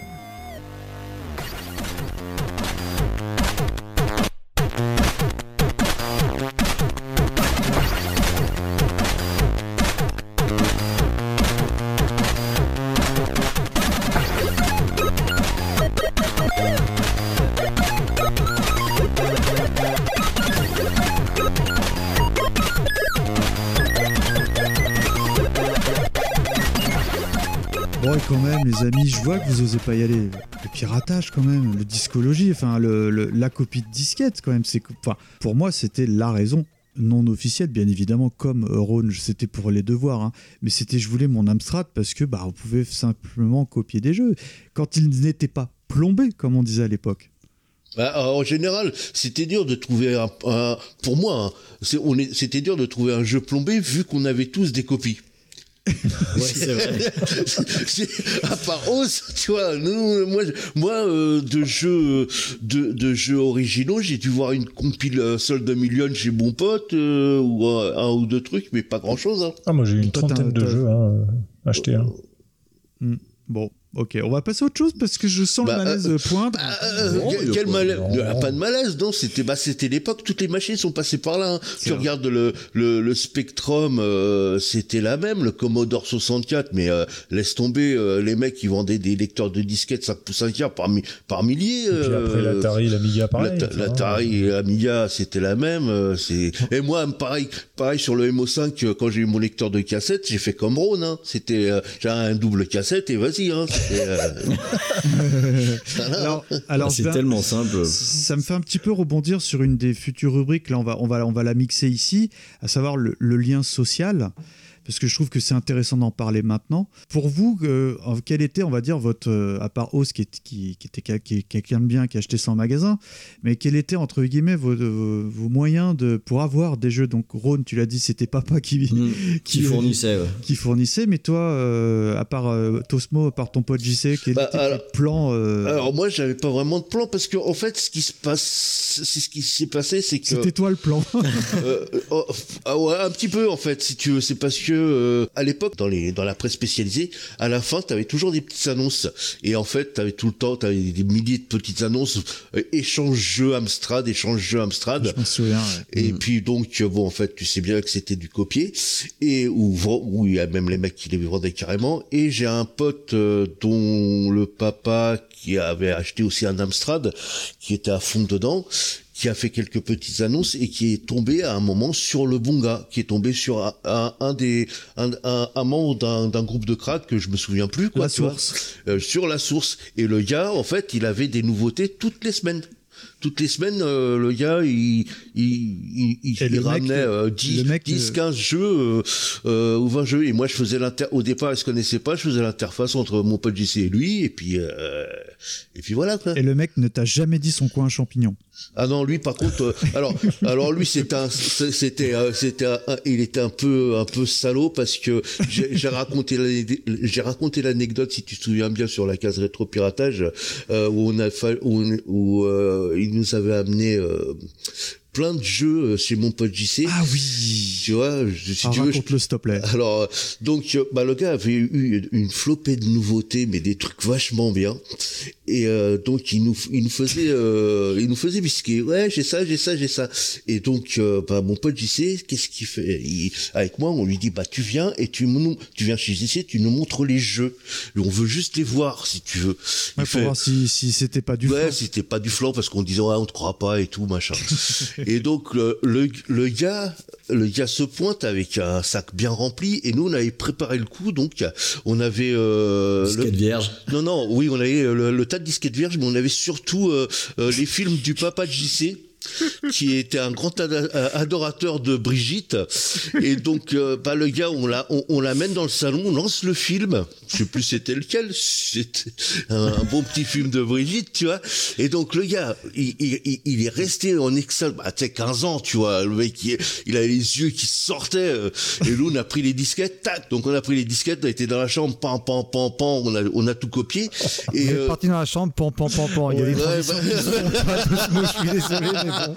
Quand même, les amis, je vois que vous osez pas y aller. Le piratage, quand même, le discologie, enfin, la copie de disquette, quand même. Pour moi, c'était la raison non officielle, bien évidemment, comme Ron, c'était pour les devoirs. Hein, mais je voulais mon Amstrad parce que on pouvait simplement copier des jeux. Quand ils n'étaient pas plombés, comme on disait à l'époque. En général, c'était dur de trouver pour moi, c'était dur de trouver un jeu plombé vu qu'on avait tous des copies. Ouais, c'est vrai. À part Oz, tu vois, moi de jeux originaux, j'ai dû voir une compile Solde Million chez mon pote ou un ou deux trucs, mais pas grand chose. Hein. Ah, moi j'ai eu une trentaine de jeux achetés. Bon. Ok, on va passer à autre chose parce que je sens le malaise poindre. Quel malaise? Pas de malaise, non. C'était l'époque. Toutes les machines sont passées par là. Hein. Tu regardes le Spectrum, c'était la même. Le Commodore 64, mais laisse tomber les mecs qui vendaient des lecteurs de disquettes 5 pouces 1 quart par milliers. Et puis après l'Atari, l'Amiga, pareil. L'Atari et l'Amiga, c'était la même. Et moi, pareil sur le MO5, quand j'ai eu mon lecteur de cassette, j'ai fait comme Ron. Hein. C'était j'ai un double cassette et vas-y. Hein. Alors c'est tellement simple. Ça me fait un petit peu rebondir sur une des futures rubriques. Là, on va la mixer ici, à savoir le lien social. Parce que je trouve que c'est intéressant d'en parler maintenant. Pour vous, quel était, on va dire, votre, à part Oz qui était quelqu'un de bien, qui achetait ça en magasin, mais quel était, entre guillemets, vos moyens pour avoir des jeux? Donc Ron, tu l'as dit, c'était papa qui fournissait. Ouais. Qui fournissait, mais toi, à part Tosmo, à part ton pote JC, quel était le plan Alors moi, j'avais pas vraiment de plan, parce que en fait, ce qui s'est passé, c'est que... C'était toi le plan. Ouais, un petit peu, en fait, si tu veux. C'est parce que à l'époque, dans la presse spécialisée, à la fin, t'avais toujours des petites annonces. Et en fait, t'avais des milliers de petites annonces. Échange jeux Amstrad. Je m'en souviens. Ouais. Et puis donc, en fait, tu sais bien que c'était du copier. Et où il y a même les mecs qui les vendaient carrément. Et j'ai un pote dont le papa qui avait acheté aussi un Amstrad, qui était à fond dedans, qui a fait quelques petites annonces et qui est tombé à un moment sur le bon gars, qui est tombé sur un membre d'un groupe de crack que je me souviens plus, quoi. Sur la source. Et le gars, en fait, il avait des nouveautés toutes les semaines. Toutes les semaines, le gars, il ramenait 10, 15 jeux ou 20 jeux. Et moi, je faisais au départ, il se connaissait pas, je faisais l'interface entre mon pote JC et lui. Et puis voilà, quoi. Et le mec ne t'a jamais dit son coin champignon? Ah non, lui, par contre, alors lui, il était un peu salaud parce que j'ai raconté l'anecdote, si tu te souviens bien, sur la case rétro piratage, où il nous avait amené plein de jeux chez mon pote JC. Ah oui. Tu vois, si tu veux. Raconte-le, s'il te plaît. Alors, donc, le gars avait eu une flopée de nouveautés, mais des trucs vachement bien. Et donc, il nous faisait bisquer. Ouais, j'ai ça. Et donc, mon pote JC, qu'est-ce qu'il fait? Avec moi, on lui dit, tu viens et tu viens chez JC, tu nous montres les jeux. On veut juste les voir, si tu veux. Ouais, pour voir si c'était pas du flan. Ouais, si c'était pas du flan, parce qu'on disait, on te croit pas et tout, machin. Et donc, le gars se pointe avec un sac bien rempli, et nous, on avait préparé le coup, donc, on avait, disquette vierge. Non, oui, on avait le tas de disquettes vierges, mais on avait surtout, les films du papa de JC, qui était un grand adorateur de Brigitte, et donc le gars, on l'amène dans le salon, on lance le film, je sais plus c'était lequel, c'était un bon petit film de Brigitte, tu vois, et donc le gars il est resté en extase, tu sais, 15 ans, tu vois, le mec il avait les yeux qui sortaient, et nous on a pris les disquettes, tac, donc on a pris les disquettes, on était dans la chambre, pan, on a tout copié, et on est parti dans la chambre, pan, il y a des transitions je suis désolé, mais bon.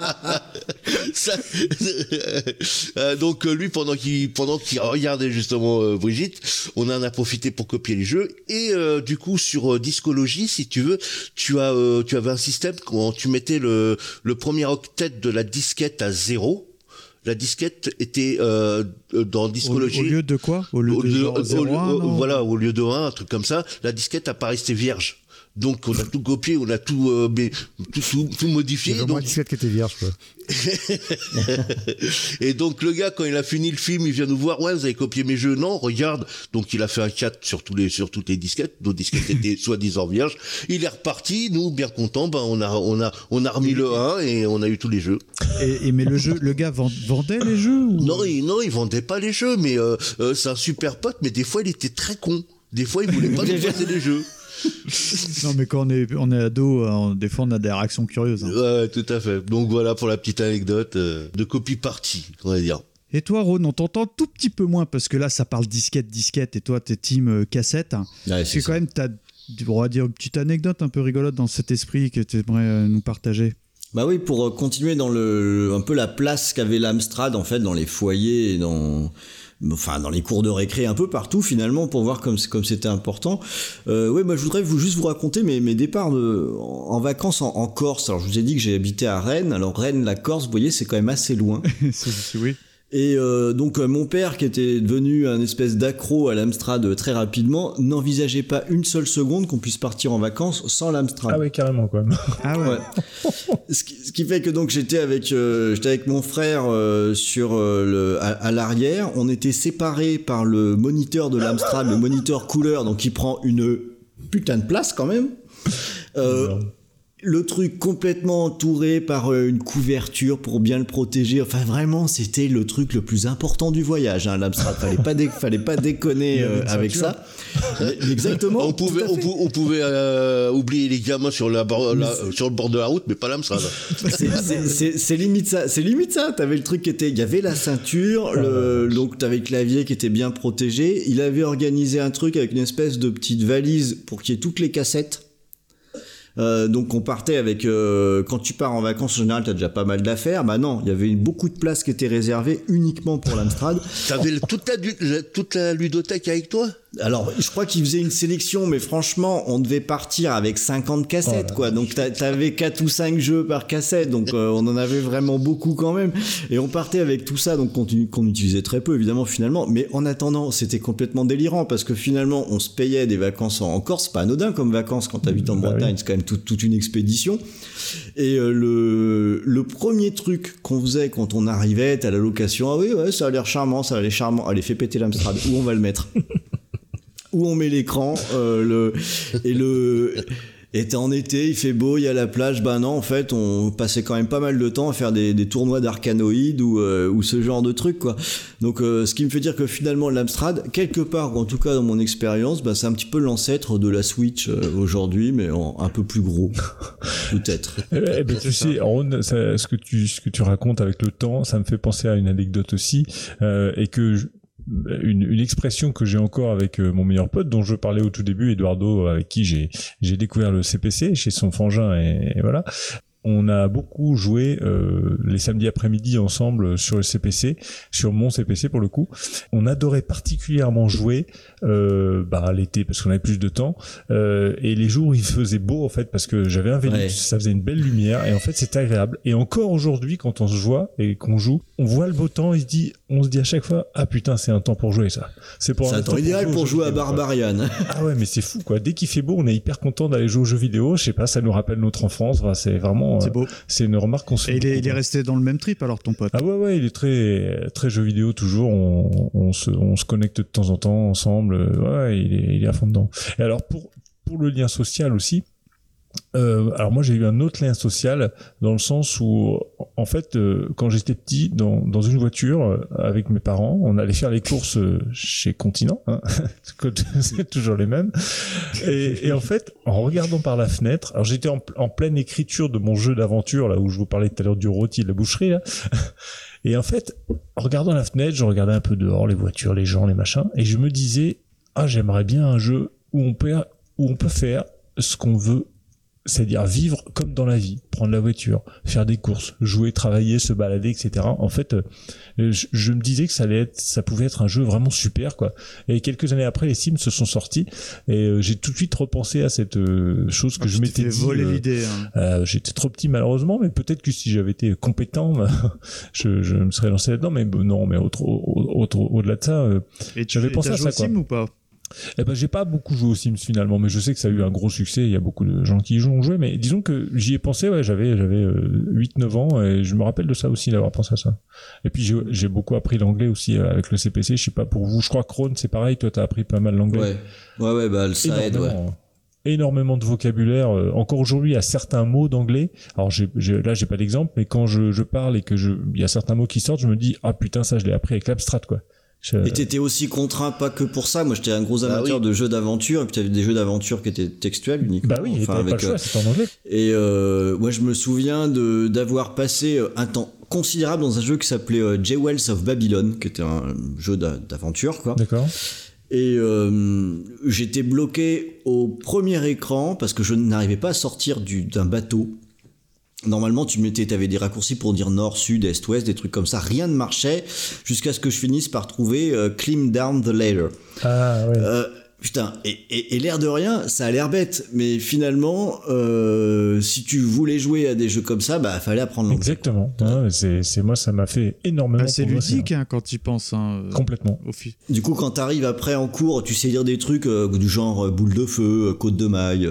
Donc lui, pendant qu'il regardait justement Brigitte, on en a profité pour copier les jeux, et du coup sur Discologie, si tu veux, tu avais un système quand tu mettais le premier octet de la disquette à 0. La disquette était dans Discologie. Au lieu de quoi? Au lieu de 0, voilà, au lieu de 1, un truc comme ça, la disquette apparaissait vierge. Donc on a tout copié, on a tout modifié. Il y avait moins de disquettes qui étaient vierges, quoi. Et donc le gars, quand il a fini le film, il vient nous voir, ouais, vous avez copié mes jeux? Non, regarde. Donc il a fait un 4 sur toutes les disquettes. Nos disquettes étaient soi-disant vierges. Il est reparti, nous bien contents, on a remis le 1 et on a eu tous les jeux. Mais le gars vendait les jeux ou... Non, il vendait pas les jeux, mais c'est un super pote, mais des fois il était très con. Des fois il voulait pas nous passer les jeux. Non, mais quand on est ado, des fois on a des réactions curieuses. Ouais, tout à fait. Donc voilà pour la petite anecdote de copie partie, on va dire. Et toi, Ron, on t'entend tout petit peu moins parce que là ça parle disquette et toi t'es team cassette. Ouais, c'est quand même, on va dire, une petite anecdote un peu rigolote dans cet esprit que tu aimerais nous partager. Bah oui, pour continuer dans un peu la place qu'avait l'Amstrad en fait dans les foyers et dans les cours de récré, un peu partout finalement, pour voir comme c'était important. Moi je voudrais juste vous raconter mes départs en vacances en Corse. Alors je vous ai dit que j'ai habité à Rennes. Alors Rennes, la Corse, vous voyez, c'est quand même assez loin. Oui. Et donc mon père, qui était devenu un espèce d'accro à l'Amstrad très rapidement, n'envisageait pas une seule seconde qu'on puisse partir en vacances sans l'Amstrad. Ah oui, carrément, quoi. Ah ouais. Ce qui fait que donc j'étais avec mon frère à l'arrière. On était séparés par le moniteur de l'Amstrad, le moniteur couleur, donc qui prend une putain de place quand même. Le truc complètement entouré par une couverture pour bien le protéger. Enfin, vraiment, c'était le truc le plus important du voyage, hein, l'Amstrad. Fallait pas déconner avec ça. Exactement. On pouvait oublier les gamins sur le bord de la route, mais pas l'Amstrad. C'est limite ça. C'est limite ça. T'avais le truc il y avait la ceinture, donc t'avais le clavier qui était bien protégé. Il avait organisé un truc avec une espèce de petite valise pour qu'il y ait toutes les cassettes. Donc on partait avec quand tu pars en vacances en général t'as déjà pas mal d'affaires. Bah non, il y avait beaucoup de places qui étaient réservées uniquement pour l'Amstrad. T'avais toute la ludothèque avec toi? Alors je crois qu'ils faisaient une sélection, mais franchement on devait partir avec 50 cassettes quoi. Donc t'avais 4 ou 5 jeux par cassette, donc on en avait vraiment beaucoup quand même. Et on partait avec tout ça, donc qu'on utilisait très peu évidemment finalement. Mais en attendant c'était complètement délirant parce que finalement on se payait des vacances en Corse. C'est pas anodin comme vacances quand t'habites en Bretagne, c'est quand même toute une expédition. Et le premier truc qu'on faisait quand on arrivait, t'as la location, ah oui ouais ça a l'air charmant, allez fais péter l'Amstrad, où on va le mettre? Où on met l'écran, et t'es en été, il fait beau, il y a la plage. Bah non, en fait, on passait quand même pas mal de temps à faire des tournois d'arcanoïdes ou ce genre de trucs, quoi. Donc, ce qui me fait dire que finalement, l'Amstrad, quelque part, en tout cas dans mon expérience, c'est un petit peu l'ancêtre de la Switch aujourd'hui, mais un peu plus gros, peut-être. Tu sais, Ron, ce que tu racontes avec le temps, ça me fait penser à une anecdote aussi, et que une expression que j'ai encore avec mon meilleur pote dont je parlais au tout début, Eduardo, avec qui j'ai découvert le CPC chez son frangin, et voilà. on a beaucoup joué les samedis après-midi ensemble sur le CPC, sur mon CPC pour le coup. On adorait particulièrement jouer l'été parce qu'on avait plus de temps et les jours où il faisait beau en fait parce que j'avais un Vénus, ça faisait une belle lumière et en fait c'était agréable. Et encore aujourd'hui quand on se voit et qu'on joue, on voit le beau temps et on se dit à chaque fois ah putain c'est un temps pour jouer ça. C'est un temps idéal pour jouer à Barbarian. Ah ouais mais c'est fou quoi. Dès qu'il fait beau on est hyper content d'aller jouer aux jeux vidéo. Je sais pas, ça nous rappelle notre enfance. Enfin, c'est vraiment c'est beau. C'est une remarque qu'on se fait. Et il est resté dans le même trip alors ton pote. Ah ouais il est très très jeux vidéo toujours. On se connecte de temps en temps ensemble. Ouais il est à fond dedans. Et alors pour le lien social aussi. Alors moi j'ai eu un autre lien social dans le sens où en fait quand j'étais petit dans une voiture avec mes parents on allait faire les courses chez Continent hein c'est toujours les mêmes et en fait en regardant par la fenêtre alors j'étais en pleine écriture de mon jeu d'aventure là où je vous parlais tout à l'heure du rôti de la boucherie là et en fait en regardant la fenêtre je regardais un peu dehors les voitures les gens les machins et je me disais ah j'aimerais bien un jeu où on peut faire ce qu'on veut. C'est-à-dire vivre comme dans la vie, prendre la voiture, faire des courses, jouer, travailler, se balader, etc. En fait, je me disais que ça pouvait être un jeu vraiment super, quoi. Et quelques années après, les Sims se sont sortis et j'ai tout de suite repensé à cette chose que je m'étais dit. Voler l'idée. J'étais trop petit malheureusement, mais peut-être que si j'avais été compétent, je me serais lancé là-dedans. Mais non, mais au-delà de ça, j'avais pensé à ça, quoi. Sim ou pas? Eh ben j'ai pas beaucoup joué aux Sims finalement mais je sais que ça a eu un gros succès, il y a beaucoup de gens qui y ont joué mais disons que j'y ai pensé j'avais 8-9 ans et je me rappelle de ça aussi d'avoir pensé à ça. Et puis j'ai beaucoup appris l'anglais aussi avec le CPC, je sais pas pour vous, je crois que Ron c'est pareil, toi t'as appris pas mal l'anglais. Ouais ça aide énormément de vocabulaire encore aujourd'hui il y a certains mots d'anglais. Alors là j'ai pas d'exemple mais quand je parle et que il y a certains mots qui sortent, je me dis ah putain ça je l'ai appris avec l'Amstrad quoi. Et t'étais aussi contraint pas que pour ça. Moi, j'étais un gros amateur de jeux d'aventure, et puis t'avais des jeux d'aventure qui étaient textuels uniquement. Bah oui, t'avais pas le choix, c'était en anglais. Et moi, je me souviens d'avoir passé un temps considérable dans un jeu qui s'appelait Jewels of Babylon, qui était un jeu d'aventure, quoi. D'accord. Et j'étais bloqué au premier écran parce que je n'arrivais pas à sortir d'un bateau. Normalement, t'avais des raccourcis pour dire nord, sud, est, ouest, des trucs comme ça. Rien ne marchait jusqu'à ce que je finisse par trouver Climb Down the Ladder. Ah ouais. Putain, et l'air de rien, ça a l'air bête, mais finalement, si tu voulais jouer à des jeux comme ça, bah fallait apprendre l'anglais. Exactement. Ouais, c'est moi, ça m'a fait énormément. C'est ludique quand tu y penses. Complètement. Du coup, quand t'arrives après en cours, tu sais dire des trucs du genre boule de feu, côte de maille.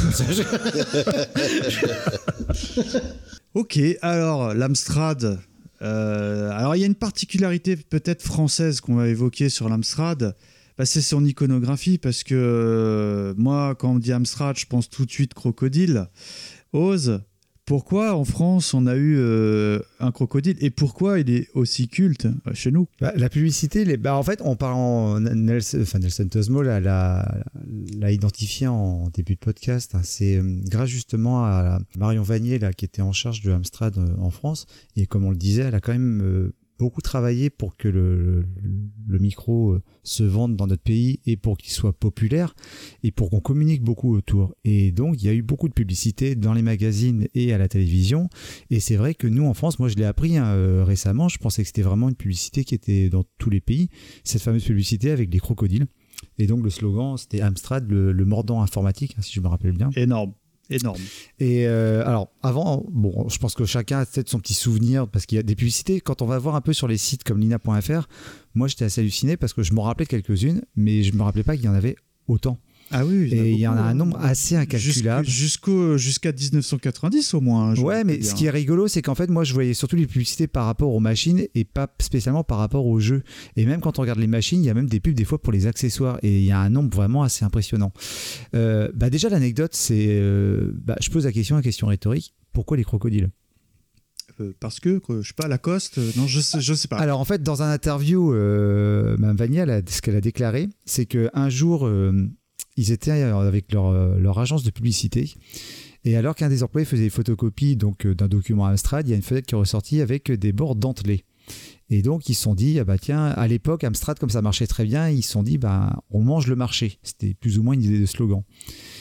Ok, alors l'Amstrad. Alors il y a une particularité peut-être française qu'on va évoquer sur l'Amstrad. C'est son iconographie parce que moi quand on me dit Amstrad je pense tout de suite crocodile. Oz, pourquoi en France on a eu un crocodile et pourquoi il est aussi culte chez nous? La publicité, en fait on parle Nelson Tosmo l'a identifié en début de podcast, hein. C'est grâce justement à Marion Vanier là, qui était en charge de Amstrad en France et comme on le disait elle a quand même beaucoup travaillé pour que le micro se vende dans notre pays et pour qu'il soit populaire et pour qu'on communique beaucoup autour. Et donc, il y a eu beaucoup de publicité dans les magazines et à la télévision. Et c'est vrai que nous, en France, moi, je l'ai appris récemment. Je pensais que c'était vraiment une publicité qui était dans tous les pays. Cette fameuse publicité avec les crocodiles. Et donc, le slogan, c'était Amstrad, le mordant informatique, si je me rappelle bien. Énorme. Et alors avant, bon, je pense que chacun a peut-être son petit souvenir parce qu'il y a des publicités. Quand on va voir un peu sur les sites comme lina.fr, moi j'étais assez halluciné parce que je m'en rappelais quelques-unes, mais je me rappelais pas qu'il y en avait autant. Ah oui, et il y en a un nombre assez incalculable. Jusqu'à 1990 au moins. Ouais, mais ce qui est rigolo, c'est qu'en fait, moi, je voyais surtout les publicités par rapport aux machines et pas spécialement par rapport aux jeux. Et même quand on regarde les machines, il y a même des pubs des fois pour les accessoires. Et il y a un nombre vraiment assez impressionnant. Déjà, l'anecdote, c'est... je pose la question rhétorique. Pourquoi les crocodiles ? Parce que, je sais pas, Lacoste, non, je sais pas. Alors en fait, dans un interview, Mme Vanier, ce qu'elle a déclaré, c'est qu'un jour... ils étaient avec leur agence de publicité et alors qu'un des employés faisait des photocopies d'un document Amstrad, il y a une fenêtre qui est ressortie avec des bords dentelés. Et donc ils se sont dit, tiens, à l'époque Amstrad, comme ça marchait très bien, ils se sont dit, on mange le marché. C'était plus ou moins une idée de slogan.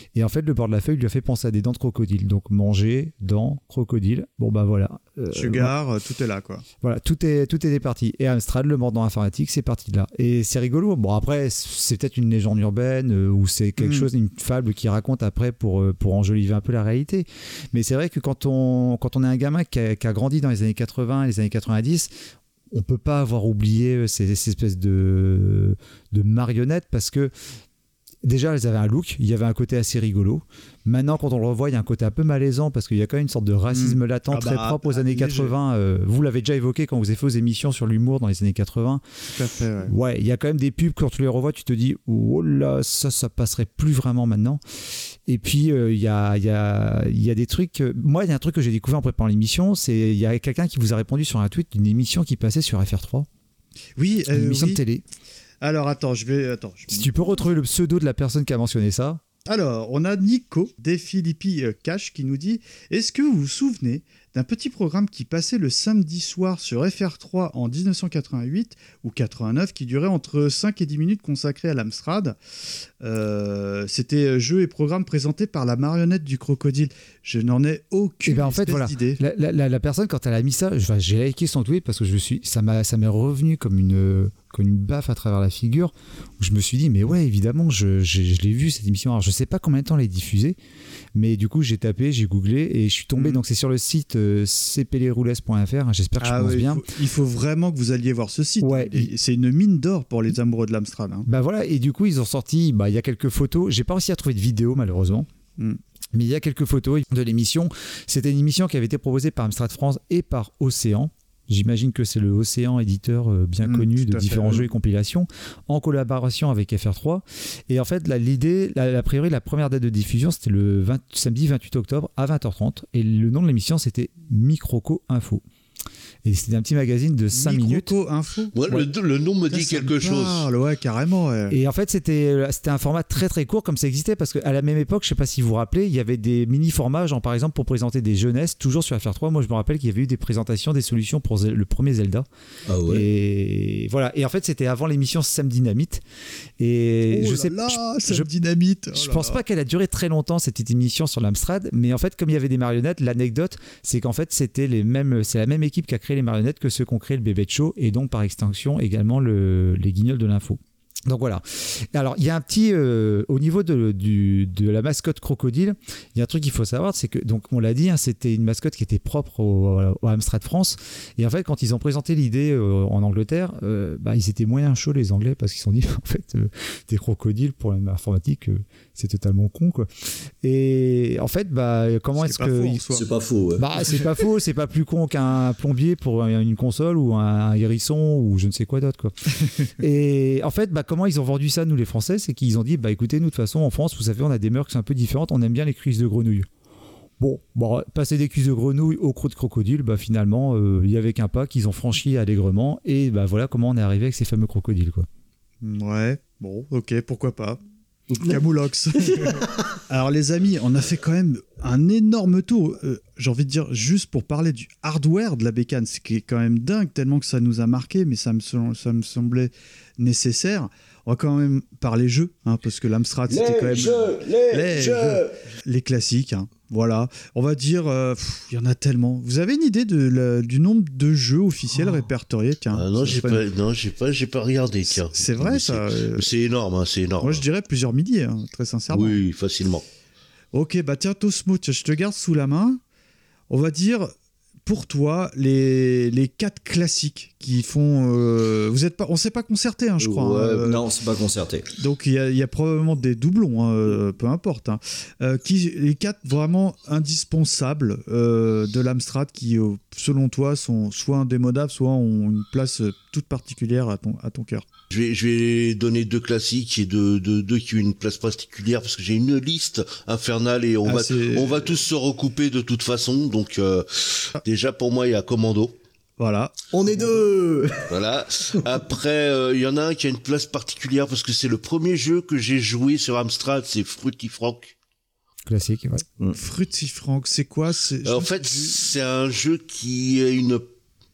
Et en fait, le bord de la feuille lui a fait penser à des dents de crocodile. Donc manger, dents, crocodile. Bon bah voilà. Sugar, tout est là quoi. Voilà, tout est parti. Et Amstrad, le mordant informatique, c'est parti de là. Et c'est rigolo. Bon après, c'est peut-être une légende urbaine ou c'est quelque chose, une fable qui raconte après pour enjoliver un peu la réalité. Mais c'est vrai que quand on est un gamin qui a grandi dans les années 80 et les années 90, on peut pas avoir oublié ces espèces de marionnettes parce que déjà, elles avaient un look, il y avait un côté assez rigolo. Maintenant, quand on le revoit, il y a un côté un peu malaisant parce qu'il y a quand même une sorte de racisme latent très propre aux années 80. Vous l'avez déjà évoqué quand vous avez fait vos émissions sur l'humour dans les années 80. Tout à fait, ouais, il y a quand même des pubs, quand tu les revois, tu te dis « Oh là, ça passerait plus vraiment maintenant ». Et puis, il y a des trucs... Moi, il y a un truc que j'ai découvert en préparant l'émission, c'est il y a quelqu'un qui vous a répondu sur un tweet d'une émission qui passait sur FR3. Oui, une émission de télé. Alors, attends, si tu peux retrouver le pseudo de la personne qui a mentionné ça. Alors, on a Nico des Philippi Cash qui nous dit « Est-ce que vous vous souvenez d'un petit programme qui passait le samedi soir sur FR3 en 1988 ou 89 qui durait entre 5 et 10 minutes consacré à l'Amstrad C'était jeux et programmes présentés par la marionnette du crocodile. Je n'en ai aucune idée. La personne, quand elle a mis ça, j'ai liké son tweet parce que ça m'est revenu comme une baffe à travers la figure où je me suis dit mais ouais évidemment je l'ai vu cette émission. Alors je sais pas combien de temps elle est diffusée mais du coup j'ai tapé, j'ai googlé et je suis tombé donc c'est sur le site cpleroules.fr. J'espère que je prononce bien. Il faut vraiment que vous alliez voir ce site. Ouais. C'est une mine d'or pour les amoureux de l'Amstrad. Bah voilà, et du coup ils ont sorti, il y a quelques photos. J'ai pas réussi à trouver de vidéo malheureusement. Mais il y a quelques photos de l'émission. C'était une émission qui avait été proposée par Amstrad France et par Océan. J'imagine que c'est le Océan, éditeur bien connu de différents jeux et compilations, en collaboration avec FR3. Et en fait, l'idée, a priori, la première date de diffusion, c'était le samedi 28 octobre à 20h30. Et le nom de l'émission, c'était Microco Info. Et c'était un petit magazine de 5 minutes. Info. Ouais, le nom me dit quelque chose. Ouais, carrément. Ouais. Et en fait, c'était un format très très court comme ça existait parce qu'à la même époque, je sais pas si vous vous rappelez, il y avait des mini-formats, genre par exemple pour présenter des jeunesses, toujours sur FR3. Moi, je me rappelle qu'il y avait eu des présentations, des solutions pour le premier Zelda. Ah ouais. Et voilà. Et en fait, c'était avant l'émission Sam Dynamite. Et Sam Dynamite. Je pense pas qu'elle a duré très longtemps cette émission sur l'Amstrad, mais en fait, comme il y avait des marionnettes, l'anecdote, c'est qu'en fait, c'est la même équipe qui a créé les marionnettes que ceux qui ont créé le bébé de show et donc par extension également les guignols de l'info. Donc voilà. Alors il y a un petit au niveau de la mascotte crocodile, il y a un truc qu'il faut savoir, c'est que donc on l'a dit, c'était une mascotte qui était propre au Amstrad France. Et en fait, quand ils ont présenté l'idée en Angleterre, ils étaient moyen chauds les Anglais parce qu'ils se sont dit en fait des crocodiles pour l'informatique, c'est totalement con quoi. Et en fait, comment est-ce que c'est pas faux. Ouais. C'est pas faux, c'est pas plus con qu'un plombier pour une console ou un hérisson ou je ne sais quoi d'autre quoi. Et en fait, comment ils ont vendu ça, nous les Français, c'est qu'ils ont dit, écoutez, nous de toute façon en France, vous savez, on a des mœurs qui sont un peu différentes, on aime bien les cuisses de grenouille. Bon, passer des cuisses de grenouille au croc de crocodile, finalement, il y avait qu'un pas qu'ils ont franchi allègrement, et voilà comment on est arrivé avec ces fameux crocodiles, quoi. Ouais, bon, ok, pourquoi pas. Camoulox. Alors les amis, on a fait quand même un énorme tour, j'ai envie de dire, juste pour parler du hardware de la bécane, ce qui est quand même dingue, tellement que ça nous a marqué, mais ça me semblait nécessaire. On va quand même parler jeux, parce que l'Amstrad, c'était quand même les classiques. Voilà, on va dire, il y en a tellement. Vous avez une idée du nombre de jeux officiels répertoriés? Non, j'ai pas regardé. Tiens. C'est vrai, ça. C'est énorme, c'est énorme. Moi, je dirais plusieurs milliers, très sincèrement. Oui, facilement. Ok, tiens, Tosmo, je te garde sous la main. On va dire, pour toi, les 4 classiques qui font... on s'est pas concerté, je crois. Non, on s'est pas concerté. Donc, il y a probablement des doublons, peu importe. Les 4 vraiment indispensables de l'Amstrad qui, selon toi, sont soit indémodables, soit ont une place toute particulière à ton cœur. Je vais donner 2 classiques et deux qui ont une place particulière parce que j'ai une liste infernale et on va tous se recouper de toute façon. Donc, déjà, pour moi, il y a Commando. Voilà. On est 2. Voilà. Après, il y en a un qui a une place particulière parce que c'est le premier jeu que j'ai joué sur Amstrad, c'est Fruity-Frank. Classique, ouais. Fruity-Frank, c'est quoi? En fait, c'est un jeu qui a une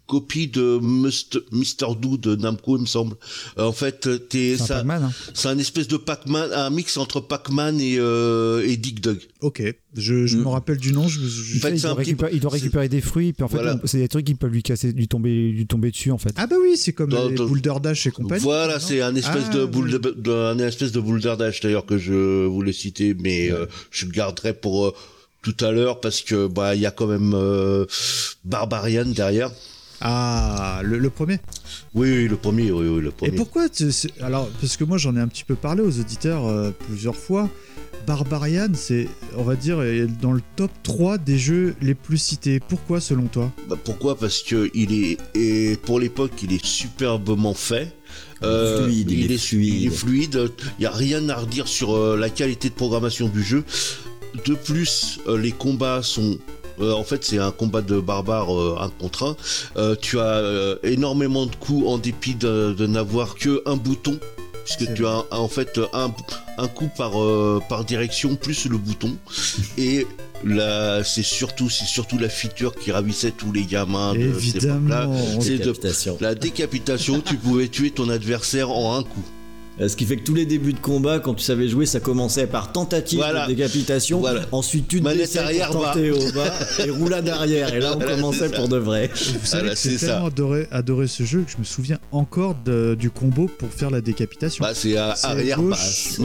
copie de Mr. Do de Namco, il me semble. En fait, c'est un espèce de Pac-Man, un mix entre Pac-Man et Dig Dug. Ok, je me rappelle du nom. En fait, il doit récupérer des fruits, puis en fait, c'est des trucs qui peuvent lui tomber dessus, en fait. Ah bah oui, c'est comme les Boulder Dash et compagnie. Voilà, c'est un espèce de Boulder Dash d'ailleurs que je voulais citer, mais je le garderai pour tout à l'heure parce que il y a quand même Barbarian derrière. Ah, le premier. Oui, le premier. Et pourquoi alors, parce que moi j'en ai un petit peu parlé aux auditeurs plusieurs fois. Barbarian, c'est, on va dire, dans le top 3 des jeux les plus cités. Pourquoi, selon toi ? Pourquoi ? Parce que pour l'époque, il est superbement fait. Il est fluide. Il n'y a rien à redire sur la qualité de programmation du jeu. De plus, les combats sont... en fait, c'est un combat de barbares 1 contre 1. Tu as énormément de coups en dépit de n'avoir qu'un bouton. Puisque tu as en fait un coup par direction plus le bouton. Et là, c'est surtout la feature qui ravissait tous les gamins de cette époque-là. C'est la décapitation. Tu pouvais tuer ton adversaire en un coup. Ce qui fait que tous les débuts de combat, quand tu savais jouer, ça commençait par tentative de décapitation. Ensuite, tu te baissais pour tenter au bas et roulade arrière. Et là, on commençait pour de vrai. Vous savez que j'ai tellement adoré ce jeu que je me souviens encore du combo pour faire la décapitation. C'est arrière gauche,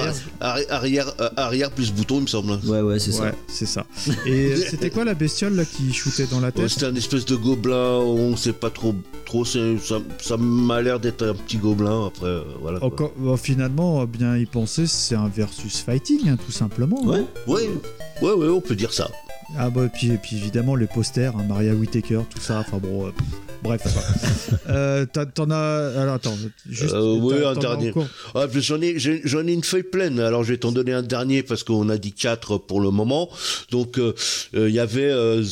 arrière plus bouton, il me semble. Ouais, c'est ça. Ouais, c'est ça. Et c'était quoi la bestiole là qui shootait dans la tête ? C'était un espèce de gobelin. On sait pas trop. Ça m'a l'air d'être un petit gobelin. Après, voilà. Finalement, bien y penser, c'est un versus fighting, tout simplement. Ouais, on peut dire ça. Ah bah, puis évidemment, les posters, Maria Whittaker, tout ça, enfin bon, bref. T'en as... Alors attends, juste... un dernier. J'en ai une feuille pleine, alors je vais t'en donner un dernier parce qu'on a dit 4 pour le moment. Donc, il y avait...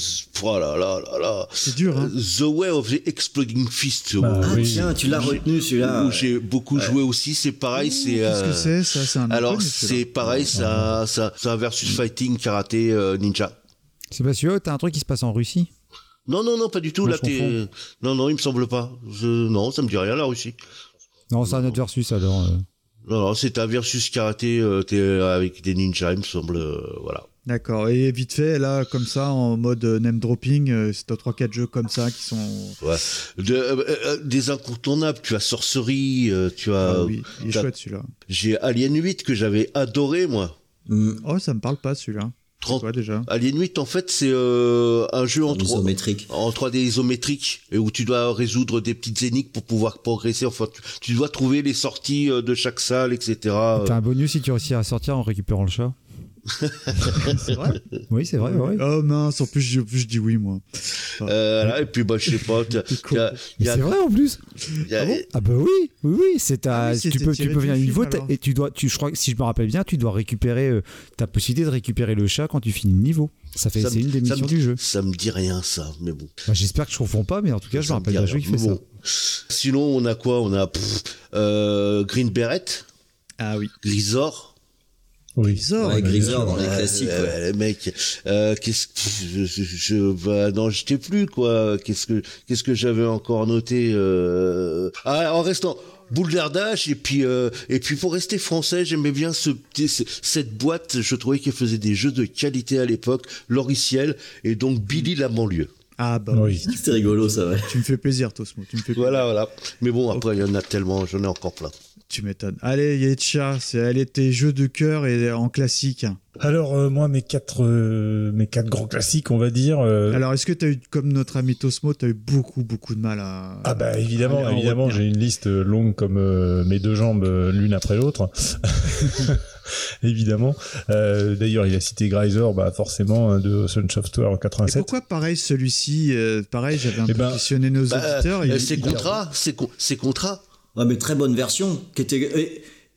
C'est dur, hein. The Way of the Exploding Fist. Tiens, tu l'as retenu celui-là. Où j'ai beaucoup joué aussi, c'est pareil. Qu'est-ce que c'est ça, c'est un alors, c'est pareil, c'est un versus fighting karaté ninja. C'est pas sûr, t'as un truc qui se passe en Russie ? Non, pas du tout. Là, non, il me semble pas. Non, ça me dit rien, la Russie. Non, c'est un autre versus, alors. Non, c'est un versus karaté avec des ninjas, il me semble. Voilà. D'accord. Et vite fait, là, comme ça, en mode name dropping, c'est 3-4 jeux comme ça qui sont... Ouais. Des incontournables. Tu as Sorcery, tu as... Ah oui, il est chouette, celui-là. J'ai Alien 8 que j'avais adoré, moi. Oh, ça me parle pas, celui-là. Quoi, déjà Alien 8, en fait, c'est un jeu en 3D isométrique et où tu dois résoudre des petites énigmes pour pouvoir progresser. Enfin, tu dois trouver les sorties de chaque salle, etc. T'as un bonus si tu réussis à sortir en récupérant le chat. C'est vrai ? Oui, c'est vrai. Ouais. Oh mince, en plus je dis oui, moi. Et puis, je sais pas. C'est vrai en plus. Ah bah oui. Tu peux venir une niveau et je crois que si je me rappelle bien, tu dois récupérer. T'as possibilité de récupérer le chat quand tu finis le niveau. C'est une des missions du jeu. Ça me dit rien, ça, mais bon. J'espère que je confonds pas, mais en tout cas, je me rappelle d'un jeu qui fait ça. Sinon, on a quoi ? On a Green Beret. Ah oui. Grisor. Oui. Grisor dans les classiques. Mec, je t'ai plus, quoi. Qu'est-ce que j'avais encore noté en restant Boulder Dash et puis pour rester français, j'aimais bien cette boîte. Je trouvais qu'elle faisait des jeux de qualité à l'époque, Loriciel et donc Billy la banlieue. Ah bah oui. C'était rigolo, ça, ouais. Tu me fais plaisir, Tosmo. Voilà. Mais bon, après, il y en a tellement, j'en ai encore plein. Tu m'étonnes. Allez, Yetcha, c'est tes jeux de cœur et en classique. Alors, moi, mes quatre grands classiques, on va dire. Alors, est-ce que tu as eu, comme notre ami Tosmo, tu as eu beaucoup de mal à... Ah bah évidemment, j'ai une liste longue comme mes deux jambes l'une après l'autre. Évidemment. D'ailleurs, il a cité Grisor, forcément, de Sun Software en 87. Et pourquoi pareil celui-ci j'avais un peu questionné nos auditeurs. C'est Contra. Ouais, mais très bonne version qui était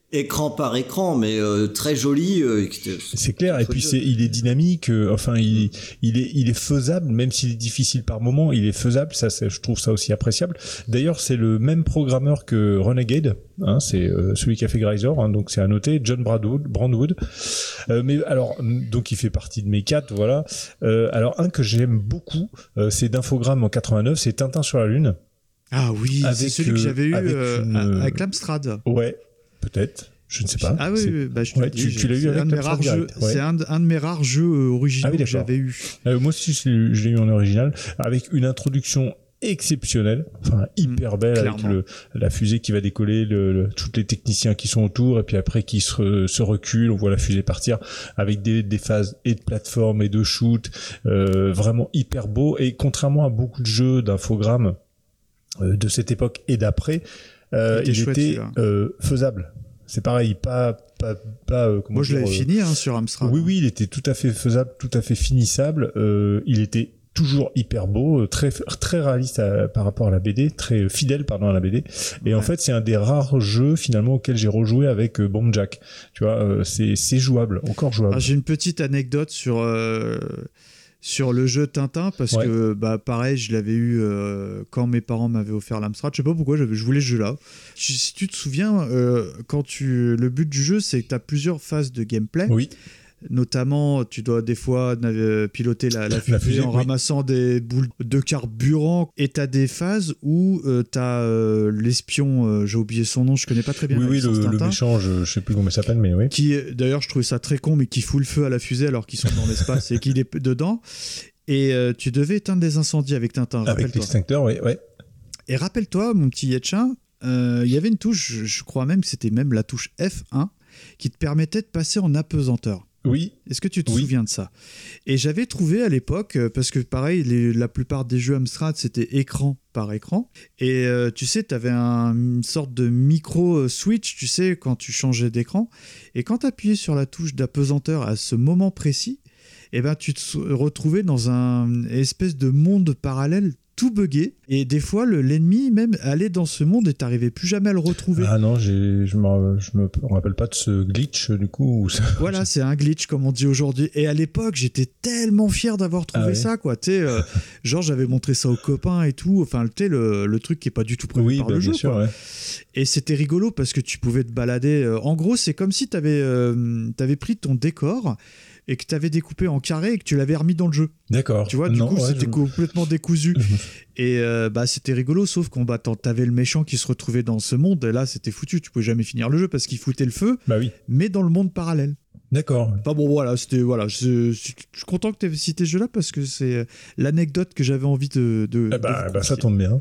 écran par écran, mais très joli. C'est clair. Et puis il est dynamique. Il est faisable, même s'il est difficile par moment. Il est faisable. Ça, je trouve ça aussi appréciable. D'ailleurs, c'est le même programmeur que Renegade. Hein, c'est celui qui a fait Geyser. Hein, donc c'est à noter, John Brandwood. Mais alors, donc il fait partie de mes 4. Voilà. Alors un que j'aime beaucoup, c'est d'Infogrames en 89. C'est Tintin sur la Lune. Ah oui, c'est celui que j'avais eu avec l'Amstrad. Ouais, peut-être. Je ne sais pas. Ah oui, je te dis, tu l'as eu avec l'Amstrad direct. C'est un de mes rares jeux originaux que j'avais eu. Moi aussi, je l'ai eu en original, avec une introduction exceptionnelle, hyper belle, avec la fusée qui va décoller, tous les techniciens qui sont autour, et puis après qui se reculent, on voit la fusée partir, avec des phases et de plateforme et de shoot, vraiment hyper beau. Et contrairement à beaucoup de jeux d'Infogrames de cette époque et d'après, il était faisable. C'est pareil, pas moi je l'avais fini sur Amstrad. Oui, il était tout à fait faisable, tout à fait finissable. Il était toujours hyper beau, très réaliste par rapport à la BD, très fidèle à la BD. Et en fait, c'est un des rares jeux finalement auxquels j'ai rejoué avec Bomb Jack. Tu vois, c'est jouable, encore jouable. J'ai une petite anecdote sur le jeu Tintin, parce que pareil, je l'avais eu quand mes parents m'avaient offert l'Amstrad. Je sais pas pourquoi je voulais ce jeu-là. Si tu te souviens, le but du jeu, c'est que tu as plusieurs phases de gameplay. Oui. Notamment, tu dois des fois piloter la fusée en ramassant des boules de carburant, et tu as des phases où tu as l'espion, j'ai oublié son nom, je connais pas très bien. Oui, le méchant, je sais plus comment il s'appelle, mais oui. Qui, d'ailleurs, je trouvais ça très con, mais qui fout le feu à la fusée alors qu'ils sont dans l'espace et qu'il est dedans. Et tu devais éteindre des incendies avec Tintin. Avec l'extincteur, oui. Et rappelle-toi, mon petit Yetchin, il y avait une touche, je crois même que c'était même la touche F1, qui te permettait de passer en apesanteur. Oui. Est-ce que tu te souviens de ça? Et j'avais trouvé à l'époque, parce que pareil, la plupart des jeux Amstrad, c'était écran par écran. Et tu sais, tu avais une sorte de micro-switch, tu sais, quand tu changeais d'écran. Et quand tu appuyais sur la touche d'apesanteur à ce moment précis, tu te retrouvais dans un espèce de monde parallèle tout buggé, et des fois l'ennemi même allait dans ce monde et t'arrivais plus jamais à le retrouver. Ah non, je me rappelle pas de ce glitch du coup. Voilà, c'est un glitch comme on dit aujourd'hui. Et à l'époque, j'étais tellement fier d'avoir trouvé ça, quoi. Tu sais, genre j'avais montré ça aux copains et tout. Enfin, tu sais, le truc qui est pas du tout prévu par le jeu. Sûr, quoi. Ouais. Et c'était rigolo parce que tu pouvais te balader. En gros, c'est comme si t'avais pris ton décor et que tu avais découpé en carré et que tu l'avais remis dans le jeu. D'accord. Tu vois, du coup, c'était complètement décousu. Et c'était rigolo, sauf qu'on t'avais le méchant qui se retrouvait dans ce monde, et là, c'était foutu. Tu pouvais jamais finir le jeu parce qu'il foutait le feu, mais dans le monde parallèle. D'accord. Enfin bon, voilà, je suis content que tu aies cité ce jeu-là parce que c'est l'anecdote que j'avais envie de ça tombe bien.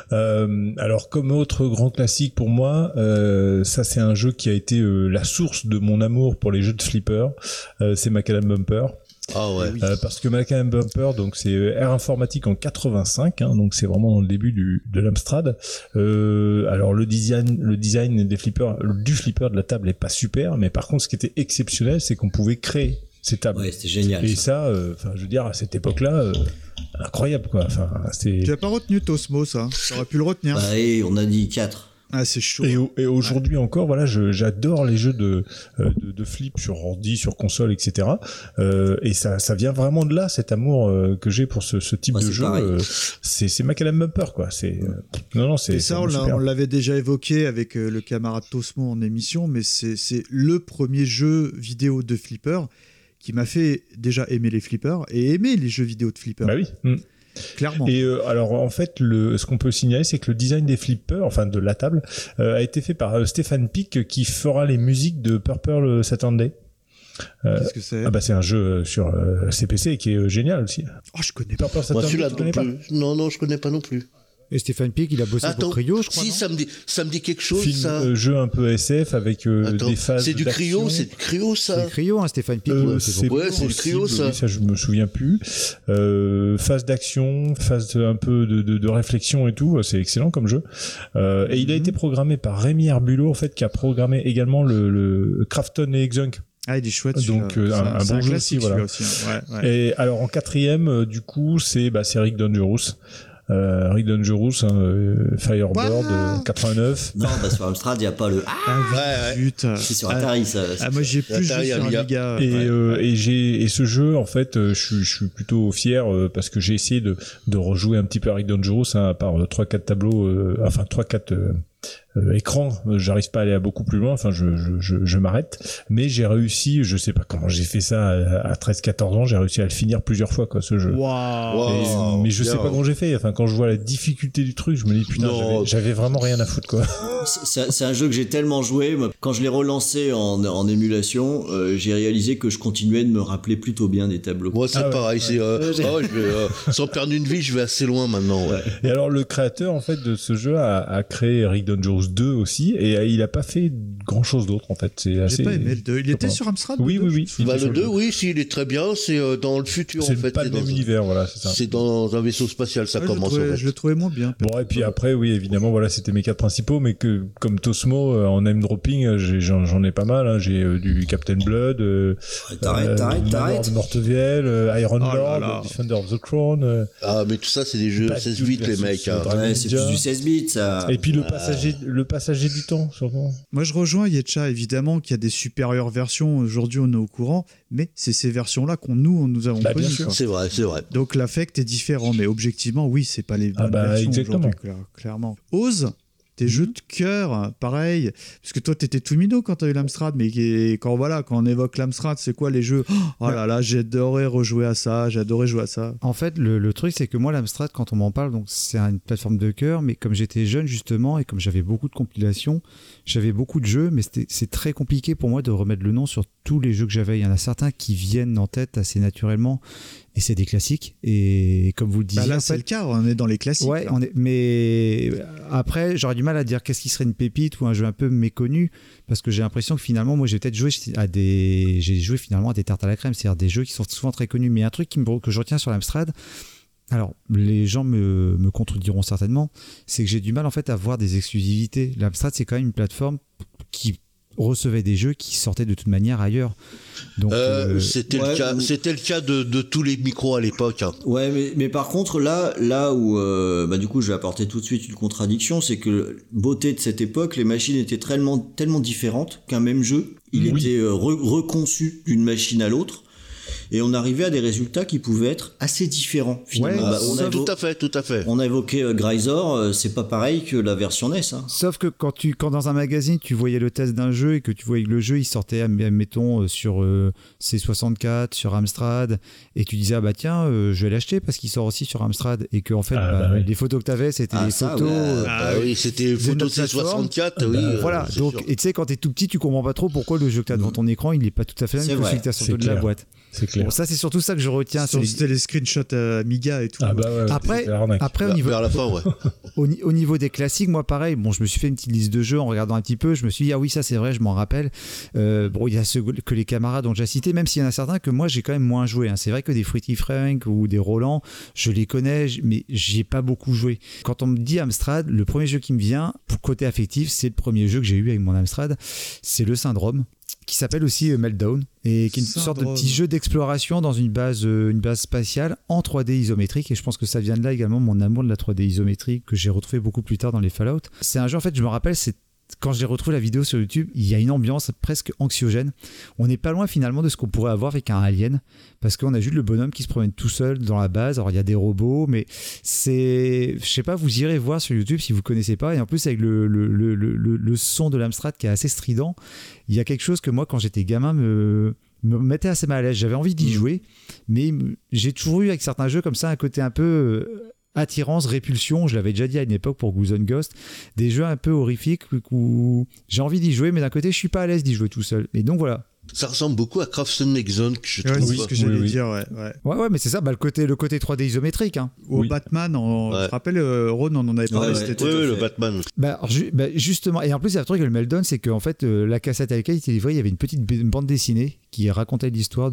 Alors, comme autre grand classique pour moi, ça c'est un jeu qui a été la source de mon amour pour les jeux de flipper. C'est Macadam Bumper. Ah ouais. Parce que Macadam Bumper, donc c'est Air Informatique en 85, hein, donc c'est vraiment dans le début de l'Amstrad. Alors le design des flippers, du flipper de la table est pas super, mais par contre ce qui était exceptionnel, c'est qu'on pouvait créer ces tables. Ouais, c'était génial. Et ça, je veux dire, à cette époque-là, incroyable quoi. Enfin, c'est. Tu as pas retenu Tosmo, ça? T'aurais pu le retenir. Bah, on a dit 4. Ah, c'est chaud. Et aujourd'hui encore, voilà, j'adore les jeux de flip sur ordi, sur console, etc. Et ça vient vraiment de là, cet amour que j'ai pour ce type de jeu. C'est Macadam Bumper, quoi. C'est Et ça, on l'avait déjà évoqué avec le camarade Tosmo en émission, mais c'est le premier jeu vidéo de flipper qui m'a fait déjà aimer les flippers et aimer les jeux vidéo de flipper. Bah oui. Clairement. Et alors en fait, ce qu'on peut signaler, c'est que le design des flippers, enfin de la table, a été fait par Stéphane Pic, qui fera les musiques de Purple Saturday. Qu'est-ce que c'est? C'est un jeu sur CPC qui est génial aussi. Oh, je connais pas. Purple Saturday, tu connais pas? Non, je connais pas non plus. Et Stéphane Pic, il a bossé pour Cryo, je crois. Si, ça me dit quelque chose, film, ça. Jeu un peu SF avec des phases. C'est du Cryo, ça. C'est du Cryo, hein, Stéphane Pic. C'est du Cryo, ça. Oui, ça, je me souviens plus. Phase d'action, phase un peu de réflexion et tout. C'est excellent comme jeu. Et il a été programmé par Rémi Herbulot, en fait, qui a programmé également le Krafton et Exunk. Ah, il est chouette. Donc un bon jeu aussi, voilà. Aussi, ouais. Et alors en quatrième, du coup, c'est Rick Dangerous. Rick Dangerous, Firebird, 89. Non, sur Amstrad, il n'y a pas le. Putain. C'est sur Atari, ça. Moi, j'ai plus joué sur Amiga. Et ce jeu, en fait, je suis plutôt fier parce que j'ai essayé de rejouer un petit peu à Rick Dangerous, à part 3-4 tableaux, 3-4 écran, j'arrive pas à aller à beaucoup plus loin, enfin je m'arrête, mais j'ai réussi, je sais pas comment j'ai fait ça à 13-14 ans, j'ai réussi à le finir plusieurs fois ce jeu. Mais je sais pas comment j'ai fait, enfin quand je vois la difficulté du truc, je me dis putain, j'avais vraiment rien à foutre quoi. C'est un jeu que j'ai tellement joué, quand je l'ai relancé en émulation, j'ai réalisé que je continuais de me rappeler plutôt bien des tableaux. Moi c'est pareil, sans perdre une vie, je vais assez loin maintenant. Ouais. Et alors le créateur en fait de ce jeu a créé Rick Dangerous 2 aussi, et il a pas fait grand chose d'autre en fait. C'est assez. J'ai pas aimé le 2. Il était sur Amstrad. Oui. Le 2, oui, il est très bien. C'est dans le futur en fait. C'est pas le même univers, voilà, c'est ça. C'est dans un vaisseau spatial, ça commence. Je le trouvais moins bien. Bon, et puis après, oui, évidemment, voilà, c'était mes 4 principaux, mais que comme Tosmo en name dropping, j'en ai pas mal. Hein. J'ai du Captain Blood, t'arrêtes. Morteviel, Iron Lord, Defender of the Crown. Ah, mais tout ça, c'est des jeux 16 bits, les mecs. Ouais, c'est plus du 16 bits, ça. Et puis le passager du temps, sûrement. Moi, je rejoins Yetcha, évidemment, qu'il y a des supérieures versions. Aujourd'hui, on est au courant, mais c'est ces versions-là nous avons connues. Bien sûr, c'est vrai. Donc, l'affect est différent, mais objectivement, oui, c'est pas les mêmes versions aujourd'hui, clairement. Ose, tes jeux de cœur, pareil, parce que toi t'étais tout minot quand t'as eu l'Amstrad, mais quand on évoque l'Amstrad, c'est quoi les jeux? Oh là là, j'ai adoré rejouer à ça, j'ai adoré jouer à ça. En fait, le truc, c'est que moi, l'Amstrad, quand on m'en parle, donc c'est une plateforme de cœur, mais comme j'étais jeune justement, et comme j'avais beaucoup de compilations, j'avais beaucoup de jeux, mais c'est très compliqué pour moi de remettre le nom sur tous les jeux que j'avais. Il y en a certains qui viennent en tête assez naturellement, et c'est des classiques. Et comme vous le disiez, là, c'est le cas, on est dans les classiques. Ouais, mais après, j'aurais du mal à dire qu'est-ce qui serait une pépite ou un jeu un peu méconnu, parce que j'ai l'impression que finalement, moi, j'ai joué finalement à des tartes à la crème, c'est-à-dire des jeux qui sont souvent très connus. Mais un truc que je retiens sur l'Amstrad, alors les gens me contrediront certainement, c'est que j'ai du mal en fait à voir des exclusivités. L'Amstrad, c'est quand même une plateforme qui recevait des jeux qui sortaient de toute manière ailleurs. Donc, c'était le cas de tous les micros à l'époque. Hein. Ouais, mais par contre là où du coup je vais apporter tout de suite une contradiction, c'est que beauté de cette époque, les machines étaient tellement différentes qu'un même jeu, il était reconçu d'une machine à l'autre. Et on arrivait à des résultats qui pouvaient être assez différents finalement. Tout à fait. On a évoqué Grisor, c'est pas pareil que la version NES. Hein. Sauf que quand dans un magazine tu voyais le test d'un jeu et que tu voyais que le jeu il sortait, mettons sur C64, sur Amstrad, et tu disais je vais l'acheter parce qu'il sort aussi sur Amstrad, et que en fait les photos que t'avais c'était des photos. Oui, c'était photos C64. Voilà. Donc et tu sais, quand t'es tout petit, tu comprends pas trop pourquoi le jeu que t'as devant ton écran il est pas tout à fait le même que celui que t'as sur de la boîte. C'est clair. Bon, ça c'est surtout ça que je retiens. C'était les screenshots Amiga et tout. Après au niveau, au niveau des classiques, moi pareil, je me suis fait une petite liste de jeux en regardant un petit peu, je me suis dit oui, ça c'est vrai, je m'en rappelle. Il y a ceux que les camarades ont déjà cités, même s'il y en a certains que moi j'ai quand même moins joué. Hein. C'est vrai que des Fruity Frank ou des Roland, je les connais, mais j'ai pas beaucoup joué. Quand on me dit Amstrad, le premier jeu qui me vient, pour côté affectif, c'est le premier jeu que j'ai eu avec mon Amstrad, c'est le Syndrome, qui s'appelle aussi Meltdown, et qui est une sorte de petit jeu d'exploration dans une base spatiale en 3D isométrique, et je pense que ça vient de là également mon amour de la 3D isométrique que j'ai retrouvé beaucoup plus tard dans les Fallout. C'est un jeu, en fait, je me rappelle, quand j'ai retrouvé la vidéo sur YouTube, il y a une ambiance presque anxiogène. On n'est pas loin finalement de ce qu'on pourrait avoir avec un Alien, parce qu'on a juste le bonhomme qui se promène tout seul dans la base. Alors il y a des robots, mais je sais pas, vous irez voir sur YouTube si vous connaissez pas. Et en plus avec le son de l'Amstrad qui est assez strident, il y a quelque chose que moi quand j'étais gamin me mettait assez mal à l'aise. J'avais envie d'y jouer, mais j'ai toujours eu avec certains jeux comme ça un côté un peu attirance, répulsion, je l'avais déjà dit à une époque pour Goose and Ghost, des jeux un peu horrifiques où j'ai envie d'y jouer, mais d'un côté je suis pas à l'aise d'y jouer tout seul. Et donc voilà. Ça ressemble beaucoup à Craftsman Next Zone, que je trouve. C'est ce que j'allais dire, ouais, mais c'est ça, le côté 3D isométrique. Hein. Au Batman, je te rappelle, Ron, on en avait parlé. Le Batman. Justement, et en plus, il y a un truc, le Meltdown, c'est qu'en fait, la cassette à laquelle il était livré, il y avait une petite bande dessinée qui racontait l'histoire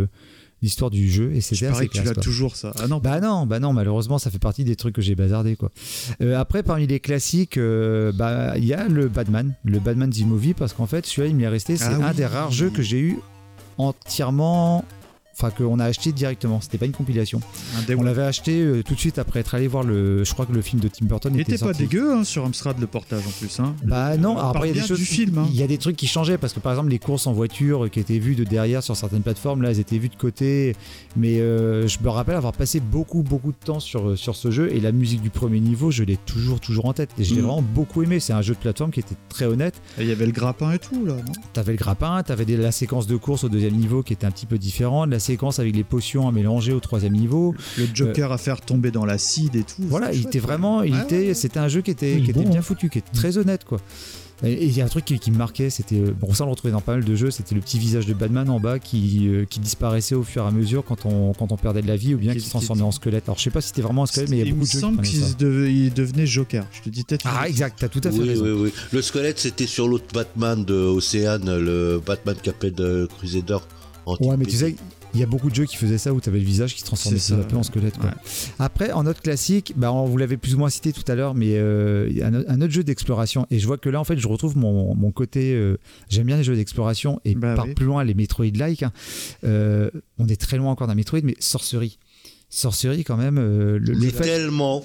du jeu, et c'était assez classe. Tu l'as toujours ça. Ah non. Bah non, malheureusement ça fait partie des trucs que j'ai bazardé quoi. Après parmi les classiques, il y a le Batman The Movie, parce qu'en fait celui-là il m'est resté, c'est un des rares jeux que j'ai eu entièrement enfin qu'on a acheté directement. C'était pas une compilation. On l'avait acheté tout de suite après être allé voir je crois que le film de Tim Burton il était pas sorti. Dégueu sur Amstrad le portage en plus. Bah non, alors après il y a des choses du film. Il y a des trucs qui changeaient parce que par exemple les courses en voiture qui étaient vues de derrière sur certaines plateformes, là elles étaient vues de côté. Mais je me rappelle avoir passé beaucoup de temps sur ce jeu et la musique du premier niveau, je l'ai toujours en tête et je l'ai vraiment beaucoup aimé. C'est un jeu de plateforme qui était très honnête. Et il y avait le grappin et tout là, non ? T'avais le grappin, t'avais la séquence de course au deuxième niveau qui était un petit peu différente, la séquence avec les potions à mélanger au troisième niveau, le Joker à faire tomber dans l'acide et tout. Voilà, il était vraiment, c'était un jeu qui était bien foutu, qui était très honnête quoi. Et il y a un truc qui me marquait, c'était bon, ça on le retrouvait dans pas mal de jeux, c'était le petit visage de Batman en bas qui disparaissait au fur et à mesure quand on perdait de la vie ou bien qui se transformait en squelette. Alors je sais pas si c'était vraiment un squelette, mais il y a beaucoup de jeux. Il me semble qu'il devenait Joker. Je te dis peut-être. Ah exact, t'as tout à fait raison. Oui. Le squelette c'était sur l'autre Batman de Océane, le Batman qui appelle de Crusader. Ouais, mais tu sais. Il y a beaucoup de jeux qui faisaient ça où tu avais le visage qui se transformait peu à peu en squelette. Quoi. Ouais. Après, en autre classique, on vous l'avait plus ou moins cité tout à l'heure, mais un autre jeu d'exploration. Et je vois que là, en fait, je retrouve mon côté. J'aime bien les jeux d'exploration et plus loin les Metroid-like. On est très loin encore d'un Metroid, mais Sorcery quand même mais tellement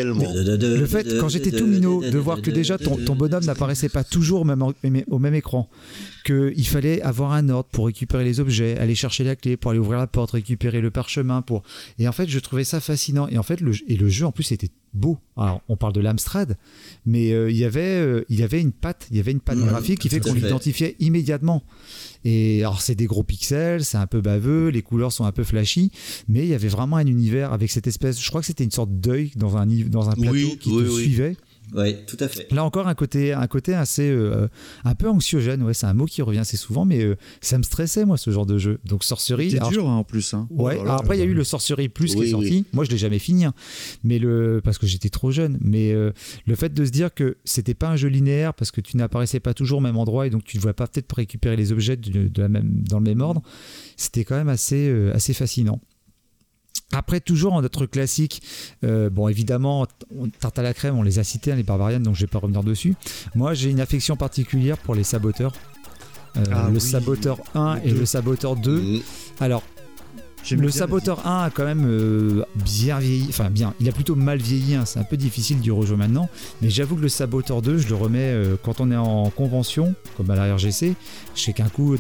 le fait quand j'étais tout minot de voir que déjà ton bonhomme n'apparaissait pas toujours au même écran, qu'il fallait avoir un ordre pour récupérer les objets, aller chercher la clé pour aller ouvrir la porte, récupérer le parchemin et en fait je trouvais ça fascinant et en fait le jeu en plus était beau. Alors on parle de l'Amstrad, mais il y avait une patte graphique qui fait qu'on l'identifiait immédiatement. Et alors c'est des gros pixels, c'est un peu baveux, les couleurs sont un peu flashy, mais il y avait vraiment un univers avec cette espèce, je crois que c'était une sorte d'œil dans un plateau qui te suivait. Oui, tout à fait. Là encore un côté assez un peu anxiogène, ouais, c'est un mot qui revient assez souvent, mais ça me stressait moi ce genre de jeu. Donc Sorcery, c'était dur en plus. Ouais. Alors après il y a eu le Sorcery Plus qui est sorti. Moi je l'ai jamais fini, mais parce que j'étais trop jeune. Mais le fait de se dire que c'était pas un jeu linéaire parce que tu n'apparaissais pas toujours au même endroit et donc tu ne devais pas peut-être récupérer les objets dans le même ordre, c'était quand même assez fascinant. Après, toujours en notre classique, évidemment, tarte à la crème, on les a cités, les Barbarians, donc je vais pas revenir dessus. Moi, j'ai une affection particulière pour les saboteurs. Saboteur 1 et le Saboteur 2. Alors, le Saboteur 1 a quand même bien vieilli, enfin bien, il a plutôt mal vieilli, c'est un peu difficile d'y rejouer maintenant, mais j'avoue que le Saboteur 2, je le remets quand on est en convention, comme à la RGC. Je sais qu'un coup,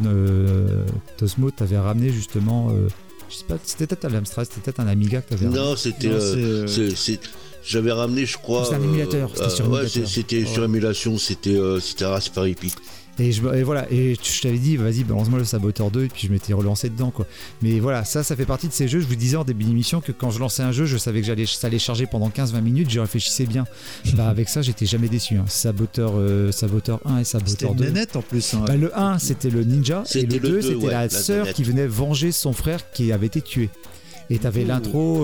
Tosmo t'avait ramené justement... je sais pas, c'était peut-être à l'Amstrad, c'était peut-être un Amiga que t'avais ramené. Non, c'était... j'avais ramené, je crois... C'était un émulateur, c'était sur émulateur. C'était sur émulation, c'était Raspberry Pi. Et voilà, et je t'avais dit, vas-y, balance-moi le Saboteur 2, et puis je m'étais relancé dedans, quoi. Mais voilà, ça fait partie de ces jeux. Je vous disais en début d'émission que quand je lançais un jeu, je savais que ça allait charger pendant 15-20 minutes, je réfléchissais bien. Avec ça, j'étais jamais déçu. Saboteur 1 et Saboteur 2. C'était une nénette en plus. Le 1, c'était le ninja, et le 2, c'était la sœur qui venait venger son frère qui avait été tué. Et t'avais l'intro,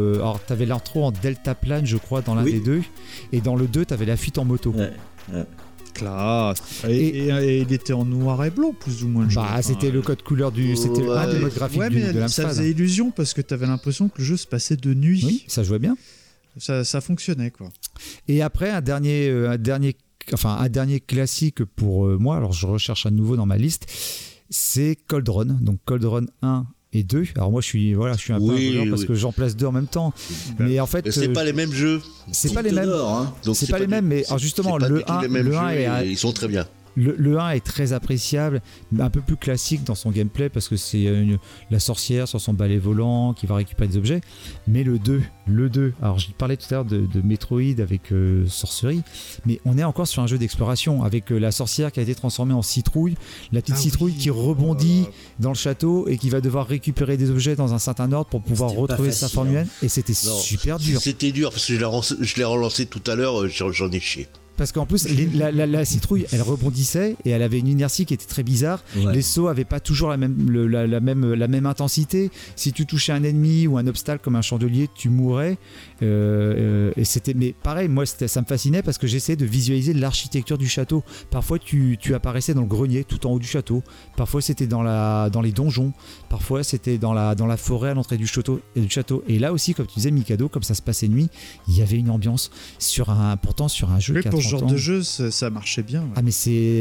en deltaplane, je crois, dans l'un des deux, et dans le 2, t'avais la fuite en moto. Ouais. Classe. Et il était en noir et blanc plus ou moins. C'était le code couleur c'était un des modes graphiques de l'Amstrad. Ça faisait illusion parce que t'avais l'impression que le jeu se passait de nuit. Oui, ça jouait bien. Ça fonctionnait quoi. Et après un dernier classique pour moi. Alors je recherche à nouveau dans ma liste. C'est Cold Run. Donc Cold Run 1 et 2. Alors moi je suis un peu un voleur parce que j'en place deux en même temps. Mais en fait c'est pas les mêmes jeux. C'est pas les mêmes. Donc c'est pas les mêmes, mais alors justement le 1 ils sont très bien. Le 1 est très appréciable, un peu plus classique dans son gameplay parce que c'est la sorcière sur son balai volant qui va récupérer des objets. Mais le 2, alors je parlais tout à l'heure de Metroid avec Sorcery, mais on est encore sur un jeu d'exploration avec la sorcière qui a été transformée en citrouille, la petite citrouille qui rebondit dans le château et qui va devoir récupérer des objets dans un certain ordre pour pouvoir retrouver sa forme humaine. Et c'était super dur. C'était dur parce que je l'ai relancé tout à l'heure, j'en ai chié. Parce qu'en plus, la citrouille, elle rebondissait et elle avait une inertie qui était très bizarre. Ouais. Les sauts avaient pas toujours la même intensité. Si tu touchais un ennemi ou un obstacle comme un chandelier, tu mourais. Et c'était, mais pareil, moi, ça me fascinait parce que j'essayais de visualiser l'architecture du château. Parfois, tu apparaissais dans le grenier, tout en haut du château. Parfois, c'était dans les donjons. Parfois, c'était dans la forêt à l'entrée du château. Et là aussi, comme tu disais, Mikado, comme ça se passait nuit, il y avait une ambiance pourtant sur un jeu qui a ce genre de jeu, ça marchait bien. Ouais. Ah mais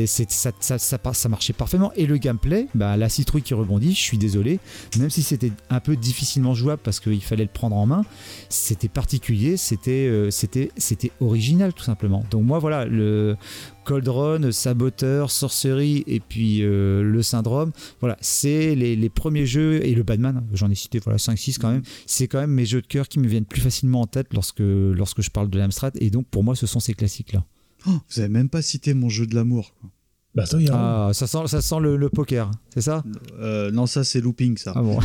ça marchait parfaitement. Et le gameplay, la citrouille qui rebondit, je suis désolé, même si c'était un peu difficilement jouable parce qu'il fallait le prendre en main, c'était particulier, c'était original tout simplement. Donc moi voilà, le Cold Run, Saboteur, Sorcery et puis le Syndrome, voilà, c'est les premiers jeux, et le Batman, j'en ai cité 5-6 quand même, c'est quand même mes jeux de cœur qui me viennent plus facilement en tête lorsque je parle de l'Amstrad, et donc pour moi ce sont ces classiques là. Oh, vous avez même pas cité mon jeu de l'amour, quoi. Attends, ça sent le poker, c'est ça? Non, ça c'est looping, ça. Ah bon.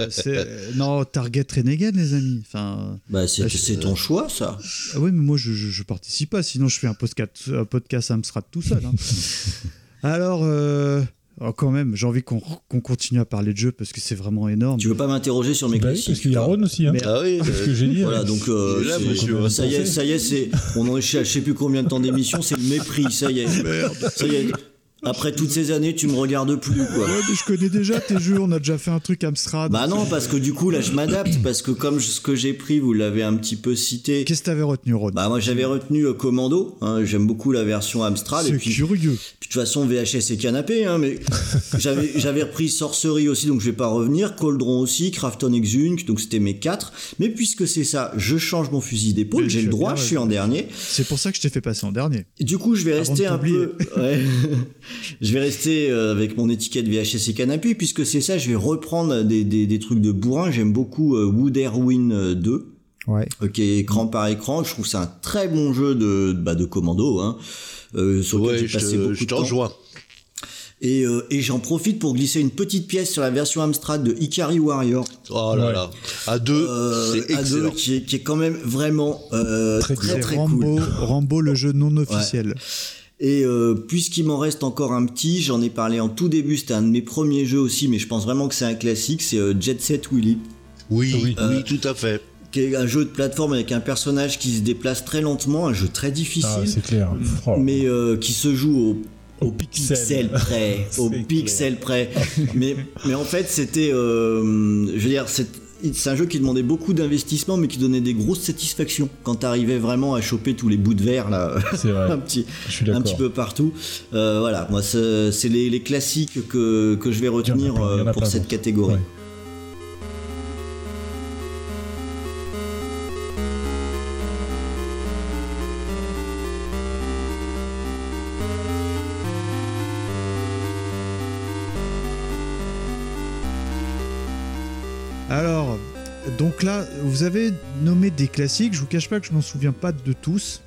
Non, Target Renegade, les amis. Enfin, c'est ton choix, ça. Ah oui, mais moi je participe pas, sinon je fais un podcast Amstrad tout seul. Hein. Alors, quand même, j'ai envie qu'on continue à parler de jeux parce que c'est vraiment énorme. Tu veux pas m'interroger sur mes classiques? Parce qu'il y a Ron aussi. Hein. Ah oui, c'est ce que j'ai dit. Voilà, donc ça y est, on en est je sais plus combien de temps d'émission, c'est le mépris, ça y est. Merde. Ça y est. Après toutes ces années, tu me regardes plus, quoi. Ouais, mais je connais déjà tes jeux, on a déjà fait un truc Amstrad. Bah non, parce que du coup, là, je m'adapte, parce que comme ce que j'ai pris, vous l'avez un petit peu cité. Qu'est-ce que t'avais retenu, Rod? Bah moi, j'avais retenu Commando, hein, j'aime beaucoup la version Amstrad. C'est curieux. Puis, de toute façon, VHS et canapé, hein, mais j'avais repris Sorcery aussi, donc je vais pas revenir, Coldron aussi, Krafton Exunk, donc c'était mes 4. Mais puisque c'est ça, je change mon fusil d'épaule, j'ai le droit, je suis en dernier. C'est pour ça que je t'ai fait passer en dernier. Et du coup, je vais rester un peu... Ouais. Je vais rester avec mon étiquette VHS et canapé, puisque c'est ça, je vais reprendre des trucs de bourrin. J'aime beaucoup Wood Erwin 2, qui est écran par écran. Je trouve que c'est un très bon jeu de commando, hein, sur lequel j'ai passé beaucoup de temps. Et j'en profite pour glisser une petite pièce sur la version Amstrad de Ikari Warrior. Oh là là, à 2, c'est excellent. Qui est quand même vraiment très Rambo, cool. Rambo, le jeu non officiel. Ouais. Et puisqu'il m'en reste encore un petit, j'en ai parlé en tout début, c'était un de mes premiers jeux aussi, mais je pense vraiment que c'est un classique, c'est Jet Set Willy. Oui, tout à fait. Qui est un jeu de plateforme avec un personnage qui se déplace très lentement, un jeu très difficile. Ah, c'est clair. Mais qui se joue au pixel près. Au pixel près. mais en fait, c'était... je veux dire, c'est un jeu qui demandait beaucoup d'investissement, mais qui donnait des grosses satisfactions quand t'arrivais vraiment à choper tous les bouts de verre là, un petit peu partout. Voilà, moi c'est les classiques que je vais retenir pour cette catégorie. Ouais. Alors, donc là, vous avez nommé des classiques. Je vous cache pas que je m'en souviens pas de tous.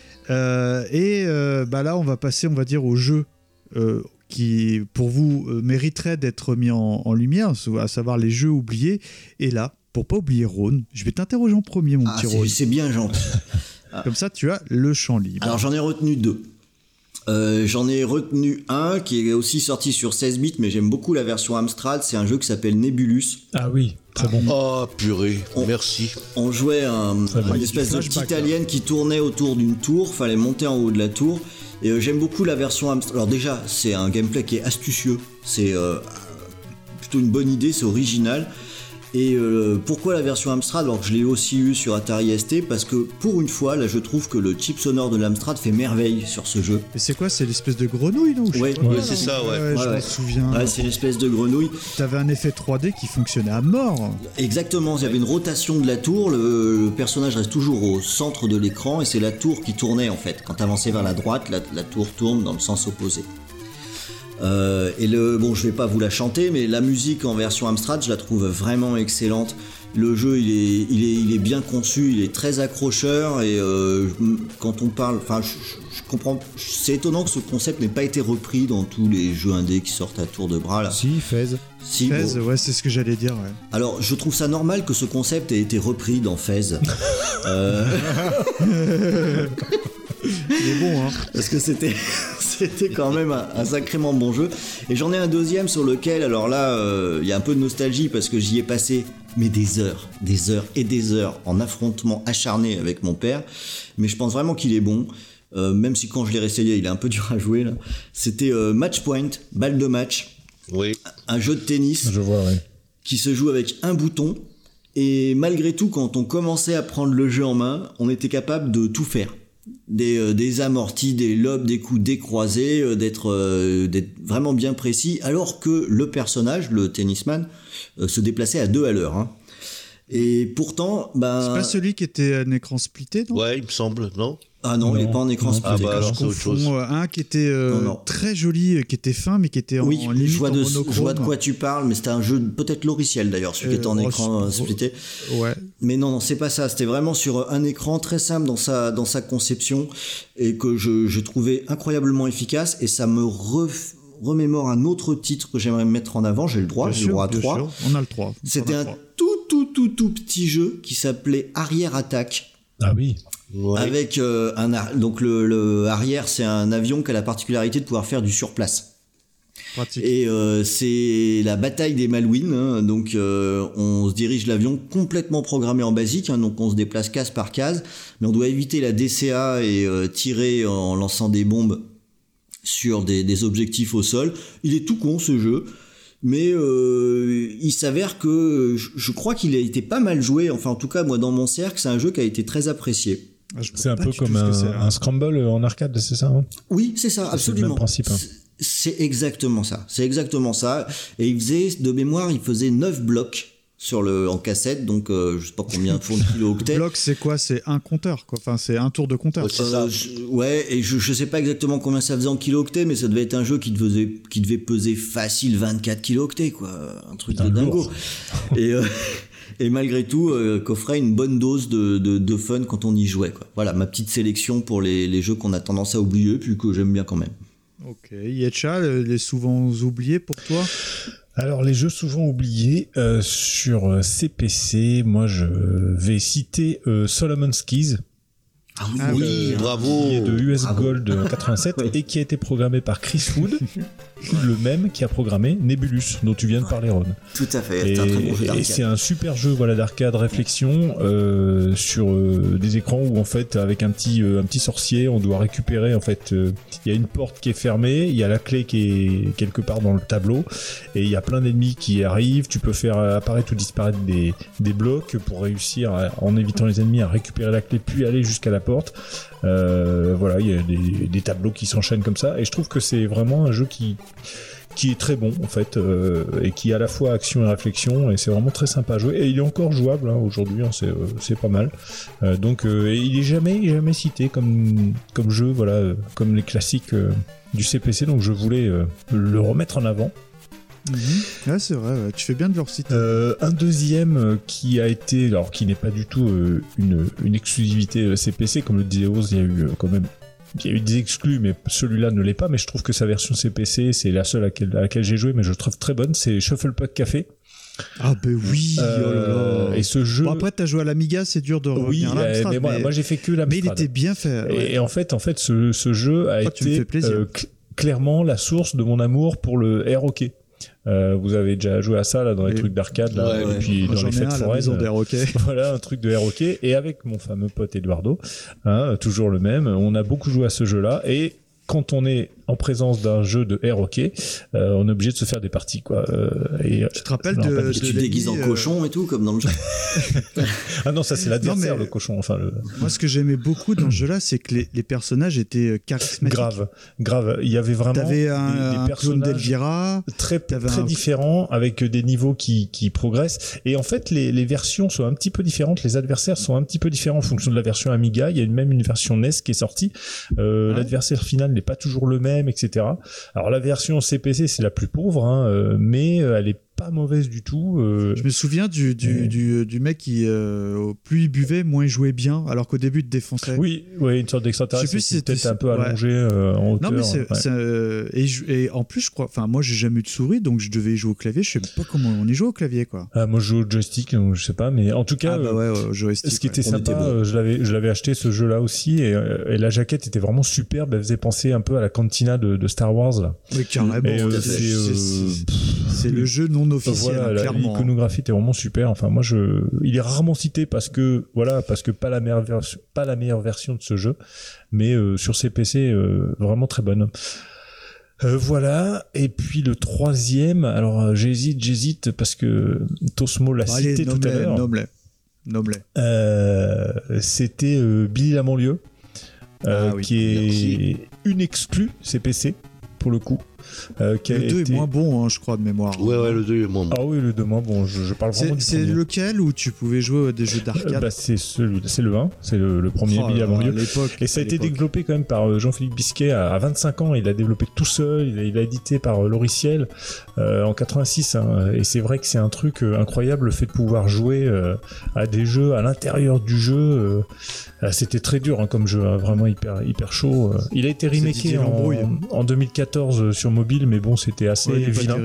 Là, on va passer, on va dire, aux jeux qui, pour vous, mériteraient d'être mis en lumière, à savoir les jeux oubliés. Et là, pour pas oublier Rhône, je vais t'interroger en premier, mon petit Rhône. C'est bien gentil. Comme ça, tu as le champ libre. Alors, j'en ai retenu 2. J'en ai retenu un qui est aussi sorti sur 16 bits, mais j'aime beaucoup la version Amstrad. C'est un jeu qui s'appelle Nebulus. Ah oui, très bon. Oh purée, merci. On jouait une espèce de petite alien qui tournait autour d'une tour. Fallait monter en haut de la tour. Et j'aime beaucoup la version Amstrad. Alors déjà, c'est un gameplay qui est astucieux. C'est plutôt une bonne idée, c'est original. Et pourquoi la version Amstrad alors que je l'ai aussi eu sur Atari ST? Parce que pour une fois, là je trouve que le chip sonore de l'Amstrad fait merveille sur ce jeu. Et c'est quoi? C'est l'espèce de grenouille, non? Ouais, c'est ça, ouais. Je me souviens. Ouais, c'est l'espèce de grenouille. T'avais un effet 3D qui fonctionnait à mort. Exactement, il y avait une rotation de la tour, le personnage reste toujours au centre de l'écran et c'est la tour qui tournait en fait. Quand t'avançais vers la droite, la tour tourne dans le sens opposé. Je vais pas vous la chanter, mais la musique en version Amstrad, je la trouve vraiment excellente. Le jeu, il est bien conçu, il est très accrocheur et quand on parle, enfin, je comprends. C'est étonnant que ce concept n'ait pas été repris dans tous les jeux indés qui sortent à tour de bras là. Si, Fez. Fez, ouais, c'est ce que j'allais dire. Ouais. Alors, je trouve ça normal que ce concept ait été repris dans Fez. Il est bon, hein. Parce que c'était quand même un sacrément bon jeu. Et j'en ai un deuxième sur lequel, alors là, il y a un peu de nostalgie parce que j'y ai passé des heures et des heures en affrontement acharné avec mon père. Mais je pense vraiment qu'il est bon. Même si quand je l'ai réessayé, il est un peu dur à jouer là. C'était Match Point, balle de match. Oui. Un jeu de tennis. Je vois, ouais. Qui se joue avec un bouton. Et malgré tout, quand on commençait à prendre le jeu en main, on était capable de tout faire. des amortis, des lobes, des coups décroisés, d'être vraiment bien précis, alors que le personnage, le tennisman, se déplaçait à 2 à l'heure. Hein. Et pourtant, c'est pas celui qui était un écran splitté, non ? Ouais, il me semble, non ? Ah non, il n'est pas en écran splitté. Je confonds un qui était très joli, qui était fin, mais qui était en limite je vois monochrome. de quoi tu parles, mais c'était un jeu peut-être loriciel d'ailleurs, celui qui était en écran splitté. Ouais. Mais non, c'est pas ça. C'était vraiment sur un écran très simple dans sa conception et que je trouvais incroyablement efficace. Et ça me remémore un autre titre que j'aimerais mettre en avant. J'ai le droit, j'ai le droit à 3. On a le 3. C'était un tout petit jeu qui s'appelait Arrière Attaque. Ah oui. Ouais. Avec donc le arrière, c'est un avion qui a la particularité de pouvoir faire du surplace. Pratique. Et c'est la bataille des Malouines, hein, donc on se dirige l'avion complètement programmé en basique, hein, donc on se déplace case par case, mais on doit éviter la DCA et tirer en lançant des bombes sur des objectifs au sol. Il est tout con ce jeu. Mais il s'avère que je crois qu'il a été pas mal joué, enfin en tout cas moi dans mon cercle c'est un jeu qui a été très apprécié. C'est un peu comme un Scramble en arcade, c'est ça hein ? Oui, c'est ça, absolument. C'est le même principe. Hein. C'est exactement ça. Et de mémoire, il faisait 9 blocs en cassette, donc je sais pas combien font de kilooctets. Le bloc, c'est quoi ? C'est un compteur, quoi. Enfin, c'est un tour de compteur. Et je sais pas exactement combien ça faisait en kilooctets, mais ça devait être un jeu qui devait peser facile 24 kilooctets, quoi. Un truc de dingo. Et malgré tout, qu'offrait une bonne dose de fun quand on y jouait, quoi. Voilà, ma petite sélection pour les jeux qu'on a tendance à oublier, puis que j'aime bien quand même. Ok. Yetcha, les souvent oubliés pour toi ? Alors les jeux souvent oubliés sur CPC, moi je vais citer Solomon's Keys. Ah oui, bravo. Qui est de US Gold 87 et qui a été programmé par Chris Wood, le même qui a programmé Nebulus, dont tu viens de parler, Ron. Tout à fait. C'est un très bon jeu d'arcade. Et c'est un super jeu, voilà, d'arcade réflexion sur des écrans où en fait, avec un petit sorcier, on doit récupérer. En fait, il y a une porte qui est fermée, il y a la clé qui est quelque part dans le tableau, et il y a plein d'ennemis qui arrivent. Tu peux faire apparaître ou disparaître des blocs pour réussir, en évitant les ennemis, à récupérer la clé puis aller jusqu'à la porte. Voilà, il y a des tableaux qui s'enchaînent comme ça, et je trouve que c'est vraiment un jeu qui est très bon en fait, et qui est à la fois action et réflexion, et c'est vraiment très sympa à jouer, et il est encore jouable hein, aujourd'hui, hein, c'est pas mal. Donc il est jamais cité comme jeu, voilà, comme les classiques du CPC, donc je voulais le remettre en avant. Ouais, c'est vrai, ouais. Tu fais bien de leur citer. Un deuxième qui a été, alors qui n'est pas du tout une exclusivité CPC, comme le disait Oz, il y a eu des exclus, mais celui-là ne l'est pas, mais je trouve que sa version CPC, c'est la seule à laquelle j'ai joué, mais je le trouve très bonne, c'est Shufflepuck Café. Ah ben oui, oh là là. Et ce jeu. Bon, après t'as joué à l'Amiga, c'est dur de revenir à l'Amstrad. Mais moi j'ai fait que l'Amstrad. Mais il était bien fait. Ouais. Et en fait ce jeu a été clairement la source de mon amour pour le air hockey. Vous avez déjà joué à ça là dans les trucs d'arcade là, et puis dans les fêtes foraines. Voilà, un truc de air hockey. Et avec mon fameux pote Eduardo, hein, toujours le même, on a beaucoup joué à ce jeu-là. Et quand on est en présence d'un jeu de air hockey, on est obligé de se faire des parties, quoi. Tu te rappelles tu te déguises en cochon et tout, comme dans le jeu. Ah non, ça c'est l'adversaire, le cochon. Enfin, Moi, ce que j'aimais beaucoup dans ce jeu-là, c'est que les personnages étaient charismatiques. Grave. Il y avait vraiment des personnages d'Elvira, très différents, avec des niveaux qui progressent. Et en fait, les versions sont un petit peu différentes. Les adversaires sont un petit peu différents en fonction de la version Amiga. Il y a même une version NES qui est sortie. L'adversaire final n'est pas toujours le même, etc. Alors la version CPC c'est la plus pauvre, hein, mais elle est pas mauvaise du tout. Je me souviens du mec qui plus il buvait, moins il jouait bien, alors qu'au début il te défonçait. Oui, une sorte d'extraterrestre. Je sais plus si c'était un peu allongé en hauteur. Non mais et en plus je crois, enfin moi j'ai jamais eu de souris, donc je devais y jouer au clavier. Je sais pas comment on y joue au clavier, quoi. Moi je joue au joystick, donc je sais pas, mais en tout cas joystick, ce qui était sympa, je l'avais acheté ce jeu là aussi, et la jaquette était vraiment superbe. Elle faisait penser un peu à la cantina de Star Wars là. Oui, carrément. C'est le jeu non officiel, voilà, clairement. L'iconographie était vraiment super. Enfin moi il est rarement cité parce que pas la meilleure version de ce jeu, mais sur CPC vraiment très bonne. Voilà. Et puis le troisième, alors j'hésite parce que Tosmo l'a cité tout à l'heure. Nomme-les. C'était Billy Lamonlieu. qui est une exclue CPC pour le coup. Le 2 est moins bon, hein, je crois, de mémoire. Ouais, le 2 est moins bon. Ah oui, le 2 est moins bon. Je parle vraiment du C'est premier. lequel où tu pouvais jouer à des jeux d'arcade c'est le 1, c'est le premier billet avant lieu. Et ça a été développé quand même par Jean-Philippe Bisquet à 25 ans. Il a développé tout seul. Il a édité par Loriciel en 86. Hein, et c'est vrai que c'est un truc incroyable, le fait de pouvoir jouer à des jeux à l'intérieur du jeu. C'était très dur hein, comme jeu, hein, vraiment hyper chaud. Il a été remaké en 2014 sur mobile, mais bon, c'était assez vilain.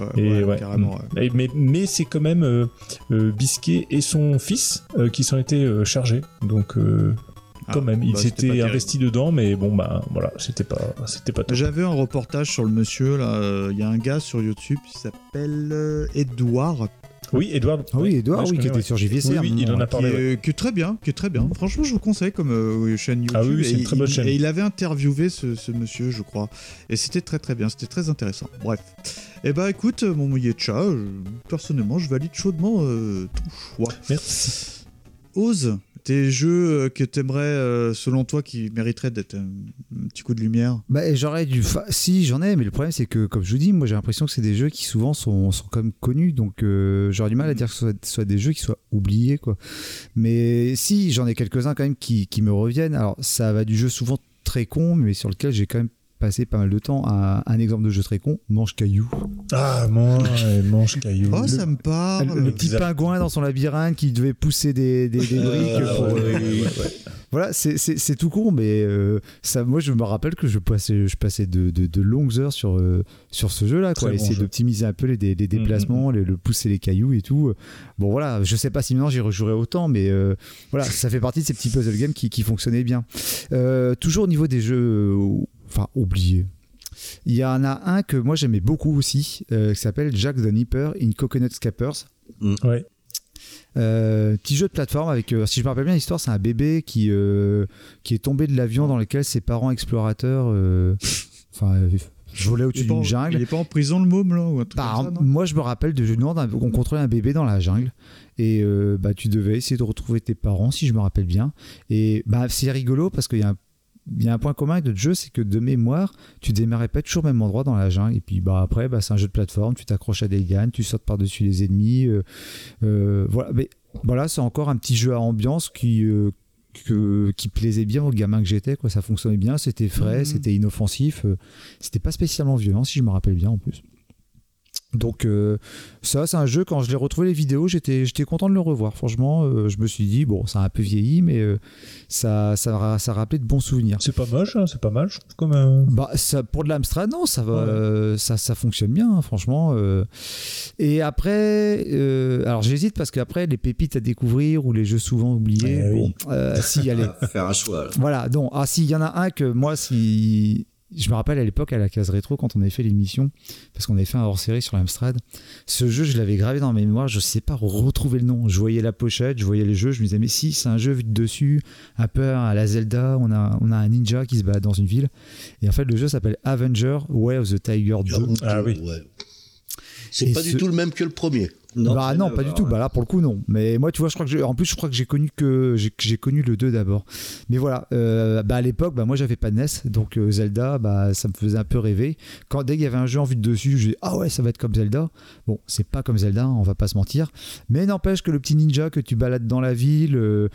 Mais c'est quand même Bisquet et son fils qui s'en étaient chargés. Donc quand même, ils s'étaient investis dedans, mais bon bah voilà, c'était pas top. J'avais un reportage sur le monsieur là. Il y a un gars sur YouTube qui s'appelle Edouard. Oui, Edouard. Qui était sur JVC. Oui, il en a parlé. Qui est très bien. Franchement, je vous conseille comme chaîne YouTube. Ah oui, c'est une très bonne chaîne. Et il avait interviewé ce monsieur, je crois. Et c'était très très bien. C'était très intéressant. Bref. Eh ben, écoute, mon mouillé de chat, personnellement, je valide chaudement ton choix. Merci. Ose, tes jeux que t'aimerais, selon toi, qui mériteraient d'être un petit coup de lumière. J'aurais si, j'en ai, mais le problème, c'est que, comme je vous dis, moi, j'ai l'impression que c'est des jeux qui souvent sont quand même connus, donc j'aurais du mal à dire que ce soit des jeux qui soient oubliés, quoi. Mais si, j'en ai quelques-uns quand même qui me reviennent. Alors, ça va du jeu souvent très con, mais sur lequel j'ai quand même passé pas mal de temps. Un exemple de jeu très con, Mange Caillou. Ah, Mange Caillou. Oh, ça me parle. Le petit pingouin dans son labyrinthe qui devait pousser des briques pour... Voilà, c'est tout con, mais ça, moi je me rappelle que je passais de longues heures sur ce jeu-là, quoi. Essayer d'optimiser un peu les déplacements, le pousser les cailloux et tout. Bon voilà, je sais pas si maintenant j'y rejouerai autant, mais voilà, ça fait partie de ces petits puzzle games qui fonctionnaient bien. Toujours au niveau des jeux, oubliés. Il y en a un que moi j'aimais beaucoup aussi, qui s'appelle Jack the Nipper in Coconut Scappers. Ouais. Petit jeu de plateforme avec, si je me rappelle bien l'histoire, c'est un bébé qui est tombé de l'avion dans lequel ses parents explorateurs volaient au-dessus d'une jungle. Il est pas en prison, le môme, là, ou un truc comme ça, non ? Moi je me rappelle de jeu de on contrôlait un bébé dans la jungle et tu devais essayer de retrouver tes parents, si je me rappelle bien, et c'est rigolo parce qu'il y a un point commun avec notre jeu, c'est que de mémoire, tu démarrais pas toujours au même endroit dans la jungle. Et puis après, c'est un jeu de plateforme, tu t'accroches à des lianes, tu sautes par-dessus les ennemis. Voilà. Mais voilà, c'est encore un petit jeu à ambiance qui plaisait bien aux gamins que j'étais, quoi. Ça fonctionnait bien, c'était frais, c'était inoffensif. C'était pas spécialement violent, si je me rappelle bien en plus. Donc ça, c'est un jeu, quand je l'ai retrouvé les vidéos, j'étais content de le revoir. Franchement, je me suis dit, bon, ça a un peu vieilli, mais ça rappelait de bons souvenirs. C'est pas moche, hein, c'est pas mal, je trouve, comme... ça, pour de l'Amstrad, non, ça va, ça fonctionne bien, hein, franchement. Et après, alors j'hésite parce qu'après, les pépites à découvrir ou les jeux souvent oubliés, si, allez. Faire un choix, là. Voilà, donc, si, il y en a un que moi, si... Je me rappelle à l'époque à la case rétro quand on avait fait l'émission, parce qu'on avait fait un hors-série sur l'Amstrad, ce jeu je l'avais gravé dans ma mémoire, je sais pas retrouver le nom, je voyais la pochette, je voyais les jeux, je me disais mais si, c'est un jeu vu de dessus, un peu à la Zelda, on a un ninja qui se balade dans une ville, et en fait le jeu s'appelle Avenger Way of the Tiger 2. Ah oui, ouais. C'est pas du tout le même que le premier. Non, pas du tout. Là, pour le coup, non. Mais moi, tu vois, je crois que j'ai connu le 2 d'abord. Mais voilà, à l'époque, moi, j'avais pas de NES, donc Zelda, ça me faisait un peu rêver. Dès qu'il y avait un jeu en vue de dessus, je disais ah ouais, ça va être comme Zelda. Bon, c'est pas comme Zelda, on va pas se mentir. Mais n'empêche que le petit ninja que tu balades dans la ville,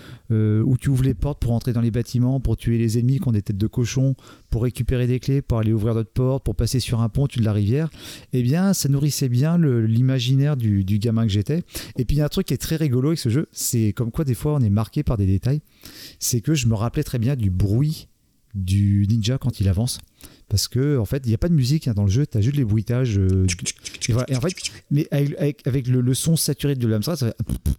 où tu ouvres les portes pour entrer dans les bâtiments, pour tuer les ennemis qui ont des têtes de cochon, pour récupérer des clés, pour aller ouvrir d'autres portes, pour passer sur un pont, de la rivière, eh bien, ça nourrissait bien l'imaginaire du gamin que j'étais. Et puis il y a un truc qui est très rigolo avec ce jeu, c'est comme quoi des fois on est marqué par des détails, c'est que je me rappelais très bien du bruit du ninja quand il avance, parce que en fait il n'y a pas de musique dans le jeu, tu as juste les bruitages et, voilà. Et en fait, mais avec le son saturé de l'Amstrad, ça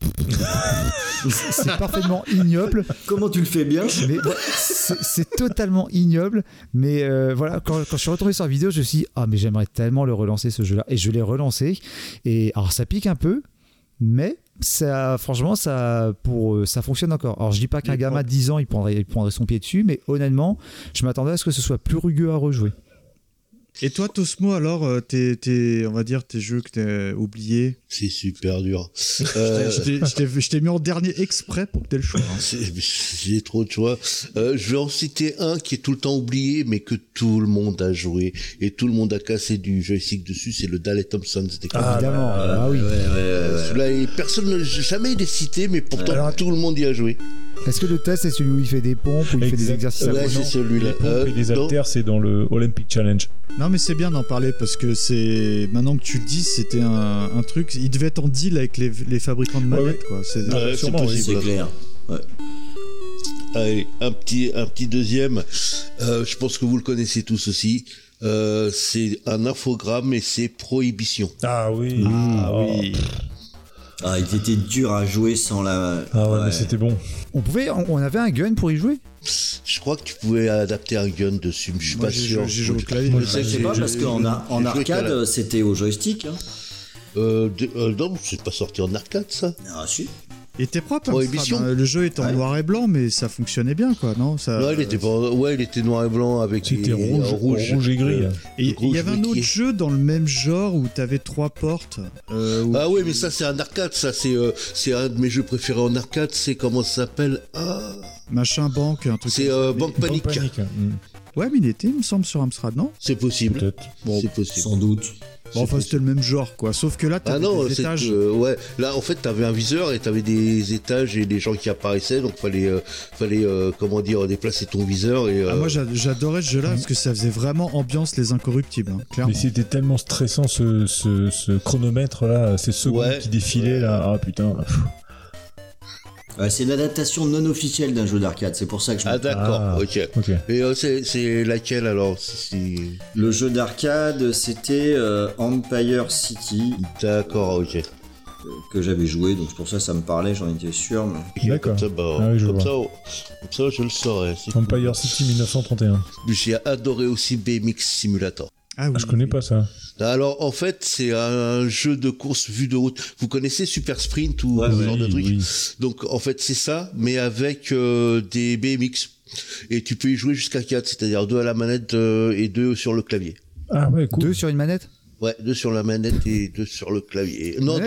fait... c'est parfaitement ignoble. Comment tu le fais bien? Mais, c'est totalement ignoble, mais voilà, quand je suis retombé sur la vidéo, je me suis dit mais j'aimerais tellement le relancer, ce jeu là, et je l'ai relancé, et alors ça pique un peu, mais ça, franchement, ça fonctionne encore. Alors je dis pas qu'un gamin de 10 ans il prendrait son pied dessus, mais honnêtement je m'attendais à ce que ce soit plus rugueux à rejouer. Et toi, Tosmo, alors, on va dire tes jeux que t'as oubliés? C'est super dur. Je t'ai mis en dernier exprès pour que t'aies le choix. J'ai trop de choix. Je vais en citer un qui est tout le temps oublié, mais que tout le monde a joué et tout le monde a cassé du joystick dessus. C'est le Daley Thompson. Évidemment. Oui. Celui-là, personne n'a jamais été cité, mais pourtant tout le monde y a joué. Est-ce que le test c'est celui où il fait des pompes, où il fait des exercices Ouais, c'est celui-là. Les pompes et les haltères, c'est dans le Olympic Challenge. Non, mais c'est bien d'en parler parce que c'est maintenant que tu le dis, c'était un truc. Il devait être en deal avec les fabricants de manettes, quoi. C'est possible. C'est clair. Ouais. Allez, un petit deuxième. Je pense que vous le connaissez tous aussi. C'est un infogramme et c'est Prohibition. Ah oui. Oui. Ah, il était dur à jouer sans la. Ah ouais, mais c'était bon. On avait un gun pour y jouer? Je crois que tu pouvais adapter un gun dessus, mais je suis pas sûr. J'ai joué au clavier. Je sais pas, parce qu'en arcade, c'était au joystick. Non, c'est pas sorti en arcade, ça. Ah, si. Il était propre, Prohibition. Le jeu était en noir et blanc, mais ça fonctionnait bien, quoi, non ça, il était noir et blanc avec. C'était rouge et gris. Et il y avait un autre jeu dans le même genre où t'avais 3 portes. Ah ouais, mais ça c'est un arcade, ça c'est un de mes jeux préférés en arcade. C'est comment ça s'appelle? Machin banque, un truc. C'est Banque Panique. Ouais, mais il était, il me semble, sur Amstrad, non? C'est possible. Peut-être. Bon, c'est possible. Sans doute. Bon, enfin, c'était le même genre, quoi. Sauf que là, t'avais des étages. Ouais, là, en fait, t'avais un viseur et t'avais des étages et des gens qui apparaissaient, donc fallait déplacer ton viseur et. Moi, j'adorais ce jeu-là parce que ça faisait vraiment ambiance Les Incorruptibles, hein, clairement. Mais c'était tellement stressant ce chronomètre-là, ces secondes qui défilaient, là. Ah putain. C'est une adaptation non officielle d'un jeu d'arcade, c'est pour ça que je. Ah d'accord, ok. Et c'est laquelle alors? Le jeu d'arcade, c'était Empire City. D'accord, ok. Que j'avais joué, donc c'est pour ça que ça me parlait, j'en étais sûr. Mais... D'accord. Comme ça, je le saurais. Empire City 1931. J'ai adoré aussi BMX Simulator. Ah oui. Je connais pas ça. Alors en fait c'est un jeu de course vue de haute. Vous connaissez Super Sprint ou ce genre de truc? Donc en fait c'est ça, mais avec des BMX. Et tu peux y jouer jusqu'à 4, c'est-à-dire 2 à la manette et 2 sur le clavier. Ah ouais, cool. 2 sur une manette? Ouais, 2 sur la manette et 2 sur le clavier. Non,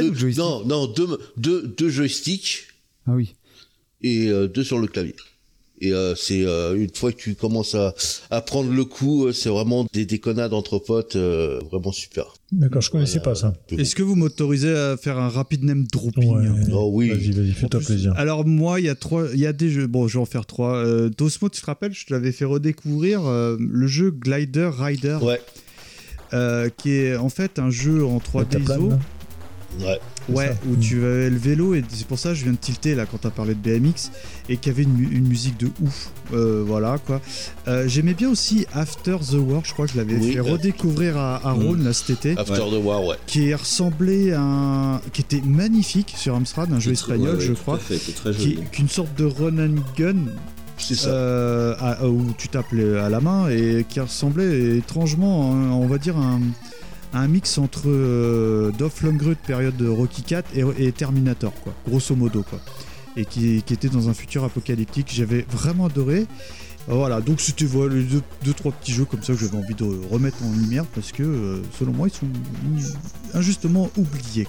deux joysticks. Ah oui. Et 2 sur le clavier. Et c'est une fois que tu commences à prendre le coup, c'est vraiment des déconnades entre potes, vraiment super. D'accord, je connaissais pas ça. Est-ce que vous m'autorisez à faire un rapide name dropping? Oh oui. Vas-y, fais-toi plaisir. Alors moi, il y a des jeux. Bon, je vais en faire 3. Tosmo, tu te rappelles, je te l'avais fait redécouvrir le jeu Glider Rider. Ouais. Qui est en fait un jeu en 3D ISO. Ouais, où tu avais le vélo, et c'est pour ça que je viens de tilter là quand t'as parlé de BMX, et qui avait une musique de ouf. Voilà quoi. J'aimais bien aussi After the War, je crois que je l'avais fait redécouvrir à Rhône là cet été. After the War, ouais. Qui ressemblait qui était magnifique sur Amstrad, un jeu espagnol, je crois. Qui est une sorte de run and gun. C'est ça. Où tu tapes à la main, et qui ressemblait étrangement, on va dire, un mix entre Dolph Lundgren période de Rocky 4 et Terminator, quoi, grosso modo, quoi, et qui était dans un futur apocalyptique. J'avais vraiment adoré. Voilà, donc c'était les deux trois petits jeux comme ça que j'avais envie de remettre en lumière parce que selon moi ils sont injustement oubliés.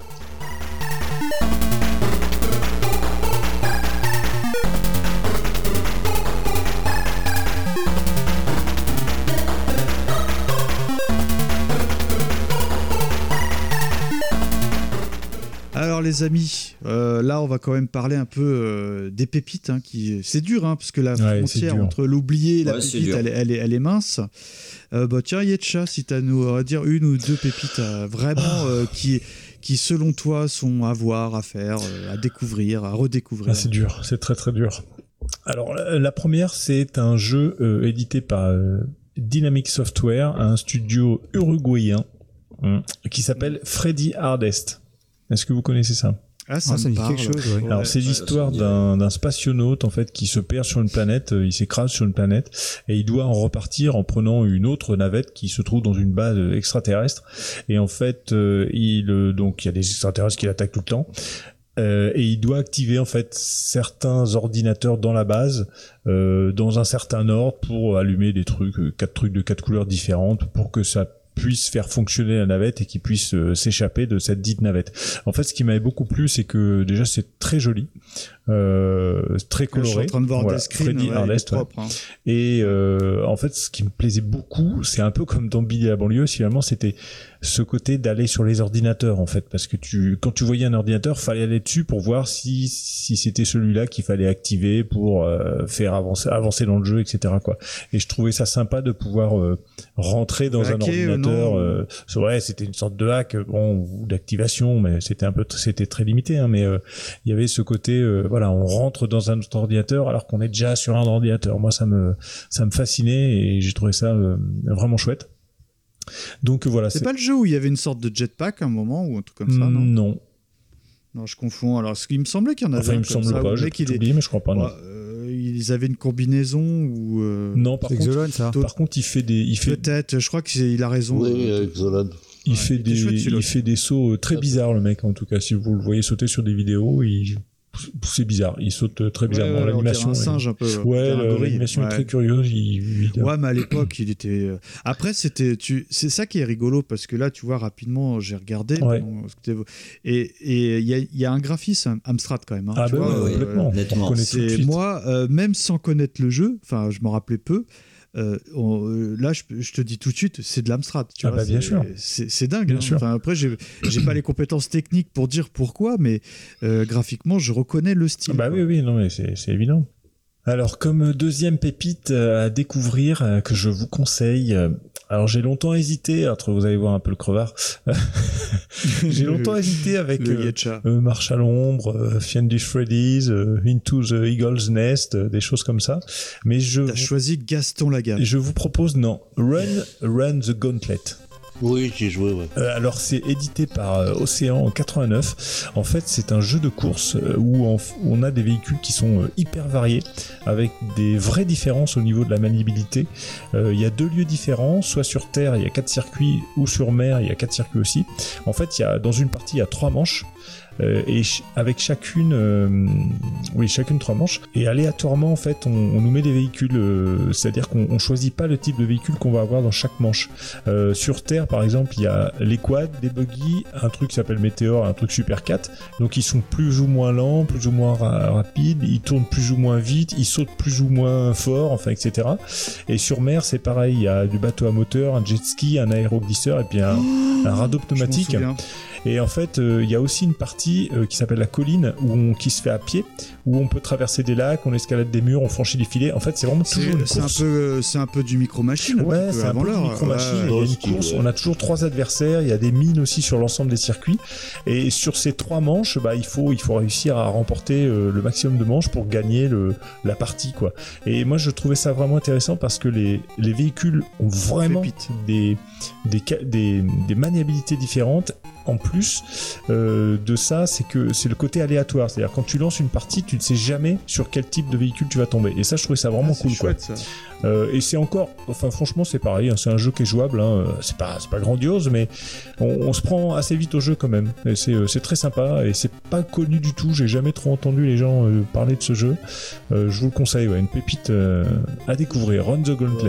Alors les amis, là on va quand même parler un peu des pépites, hein, c'est dur, hein, parce que la frontière entre l'oublié et la pépite, elle est mince. Tiens Yetcha, si t'as à nous dire une ou deux pépites vraiment qui selon toi sont à voir, à faire, à découvrir, à redécouvrir. C'est dur, c'est très très dur. Alors la première, c'est un jeu édité par Dynamic Software, un studio uruguayen qui s'appelle Freddy Hardest. Est-ce que vous connaissez ça? Ça me dit quelque chose. Ouais. Alors c'est l'histoire d'un spationaute en fait qui se perd sur une planète, il s'écrase sur une planète et il doit en repartir en prenant une autre navette qui se trouve dans une base extraterrestre. Et en fait, donc il y a des extraterrestres qui l'attaquent tout le temps. Et il doit activer en fait certains ordinateurs dans la base dans un certain ordre pour allumer des trucs, 4 trucs de 4 couleurs différentes pour que ça puisse faire fonctionner la navette et qu'il puisse s'échapper de cette dite navette. En fait, ce qui m'avait beaucoup plu, c'est que déjà c'est très joli, très coloré. Je suis en train de voir des screens, Freddy Ernest, propre, hein. Et en fait, ce qui me plaisait beaucoup, c'est un peu comme dans Billy la banlieue, finalement, c'était ce côté d'aller sur les ordinateurs, en fait, parce que quand tu voyais un ordinateur, fallait aller dessus pour voir si c'était celui-là qu'il fallait activer pour faire avancer dans le jeu, etc., quoi. Et je trouvais ça sympa de pouvoir rentrer dans un ordinateur. Ouais, c'était une sorte de hack, ou d'activation, mais c'était très limité, hein, mais il y avait ce côté, voilà, on rentre dans un autre ordinateur alors qu'on est déjà sur un ordinateur. Moi, ça me fascinait et j'ai trouvé ça vraiment chouette. Donc voilà. C'est pas le jeu où il y avait une sorte de jetpack à un moment ou un truc comme ça, non? Non, je confonds. Alors, il me semblait qu'il y en avait. Enfin, il me semble pas. J'ai oublié, mais je crois pas. Non. Ils avaient une combinaison ou. Non, par contre, Exolon, ça. Par contre, il fait. Peut-être. Je crois qu'il a raison. Oui, Exolon. Il fait des sauts très bizarres, le mec. En tout cas, si vous le voyez sauter sur des vidéos, c'est bizarre, il saute très bizarrement. Ouais, l'animation, un singe un peu. Ouais, l'animation est très curieuse. Ouais, mais à l'époque, il était. Après, c'est ça qui est rigolo parce que là, tu vois, rapidement, j'ai regardé. Ouais. Et il y a un graphisme Amstrad quand même. Hein, ah, tu vois, complètement. Moi, même sans connaître le jeu, enfin, je m'en rappelais peu. Là, je te dis tout de suite, c'est de l'Amstrad. Tu vois, bien sûr. C'est dingue. Bien hein. sûr. Enfin, après, j'ai pas les compétences techniques pour dire pourquoi, mais graphiquement, je reconnais le style. Oui, non, mais c'est évident. Alors, comme deuxième pépite à découvrir que je vous conseille, alors j'ai longtemps hésité, vous allez voir un peu le crevard, j'ai longtemps hésité avec Marche à l'ombre, Fiendish Freddy's, Into the Eagle's Nest, des choses comme ça. Mais t'as choisi Gaston Lagaffe. Je vous propose, Run the Gauntlet. Oui, j'ai joué, ouais. Alors, c'est édité par Océan en 89. En fait, c'est un jeu de course où on a des véhicules qui sont hyper variés, avec des vraies différences au niveau de la maniabilité. Il y a 2 lieux différents, soit sur terre, il y a 4 circuits, ou sur mer, il y a 4 circuits aussi. En fait, dans une partie, il y a 3 manches. Et avec chacune 3 manches, et aléatoirement en fait on nous met des véhicules, c'est-à-dire qu'on choisit pas le type de véhicule qu'on va avoir dans chaque manche. Sur terre par exemple, il y a les quads, des buggy, un truc qui s'appelle Météor, un truc Super 4, donc ils sont plus ou moins lents, plus ou moins rapides, ils tournent plus ou moins vite, ils sautent plus ou moins fort, enfin etc. Et sur mer c'est pareil, il y a du bateau à moteur, un jet ski, un aéroglisseur et puis un radeau pneumatique. Et en fait, il y a aussi une partie qui s'appelle la colline qui se fait à pied, où on peut traverser des lacs, on escalade des murs, on franchit des filets. En fait, c'est vraiment toujours une course. C'est un peu du micro-machine. Ouais, c'est un peu du micro-machine. Il y a une course, on a toujours 3 adversaires, il y a des mines aussi sur l'ensemble des circuits. Et sur ces 3 manches, il faut réussir à remporter le maximum de manches pour gagner la partie, quoi. Et moi, je trouvais ça vraiment intéressant parce que les véhicules ont vraiment des maniabilités différentes. En plus de ça, c'est le côté aléatoire. C'est-à-dire quand tu lances une partie, tu ne sais jamais sur quel type de véhicule tu vas tomber. Et ça, je trouvais ça vraiment cool. Chouette, ça. Et c'est encore, franchement, c'est pareil. Hein, c'est un jeu qui est jouable. Hein, c'est pas grandiose, mais on se prend assez vite au jeu quand même. Et c'est très sympa et c'est pas connu du tout. J'ai jamais trop entendu les gens parler de ce jeu. Je vous le conseille. Une pépite à découvrir. Run the Gauntlet.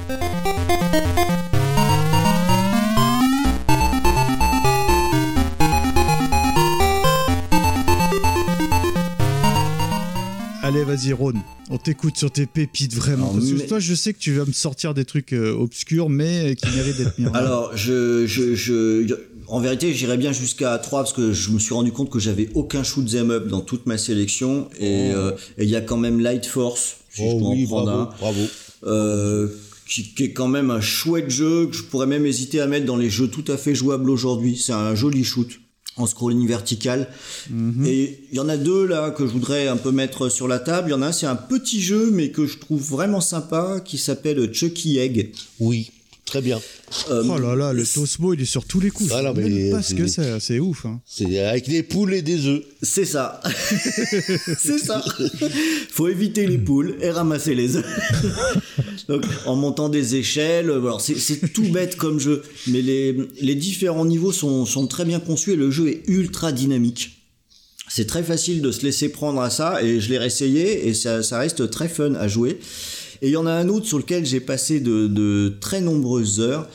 Allez, vas-y, Ron, on t'écoute sur tes pépites, vraiment. Parce que toi, je sais que tu vas me sortir des trucs obscurs, mais qui méritent d'être mis en avant. Alors, en vérité, j'irais bien jusqu'à 3, parce que je me suis rendu compte que j'avais aucun shoot 'em up dans toute ma sélection. Et il y a quand même Light Force, si je peux en prendre un. Bravo. Qui est quand même un chouette jeu, que je pourrais même hésiter à mettre dans les jeux tout à fait jouables aujourd'hui. C'est un joli shoot en scrolling vertical. Et il y en a 2 là que je voudrais un peu mettre sur la table. Il y en a un, c'est un petit jeu mais que je trouve vraiment sympa, qui s'appelle Chucky Egg. Oui, très bien. Oh là là, le Tosmo il est sur tous les coups. Voilà, mais pas ce que c'est ouf. Hein. C'est avec des poules et des œufs. C'est ça. C'est ça. Faut éviter les poules et ramasser les œufs. Donc en montant des échelles, alors c'est tout bête comme jeu, mais les différents niveaux sont très bien conçus et le jeu est ultra dynamique. C'est très facile de se laisser prendre à ça, et je l'ai réessayé, et ça reste très fun à jouer. Et il y en a un autre sur lequel j'ai passé de très nombreuses heures,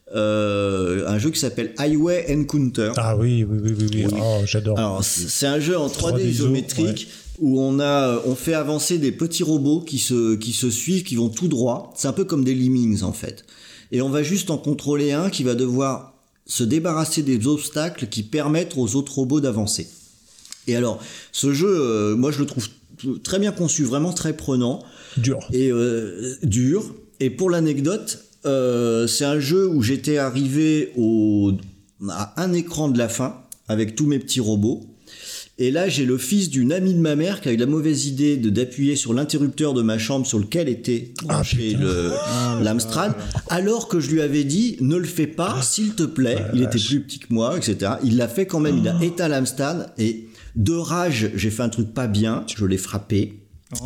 un jeu qui s'appelle Highway Encounter. Ah oui. Oh, j'adore. Alors, c'est un jeu en 3D isométrique, où on fait avancer des petits robots qui se suivent, qui vont tout droit. C'est un peu comme des lemmings, en fait. Et on va juste en contrôler un qui va devoir se débarrasser des obstacles qui permettent aux autres robots d'avancer. Et alors, ce jeu, moi je le trouve très bien conçu, vraiment très prenant. Dur. Et pour l'anecdote, c'est un jeu où j'étais arrivé à un écran de la fin, avec tous mes petits robots. Et là, j'ai le fils d'une amie de ma mère qui a eu la mauvaise idée d'appuyer sur l'interrupteur de ma chambre sur lequel était branché l'Amstrad, alors que je lui avais dit, ne le fais pas, s'il te plaît. Il était plus petit que moi, etc. Il l'a fait quand même, il a éteint l'Amstrad, et de rage, j'ai fait un truc pas bien, je l'ai frappé.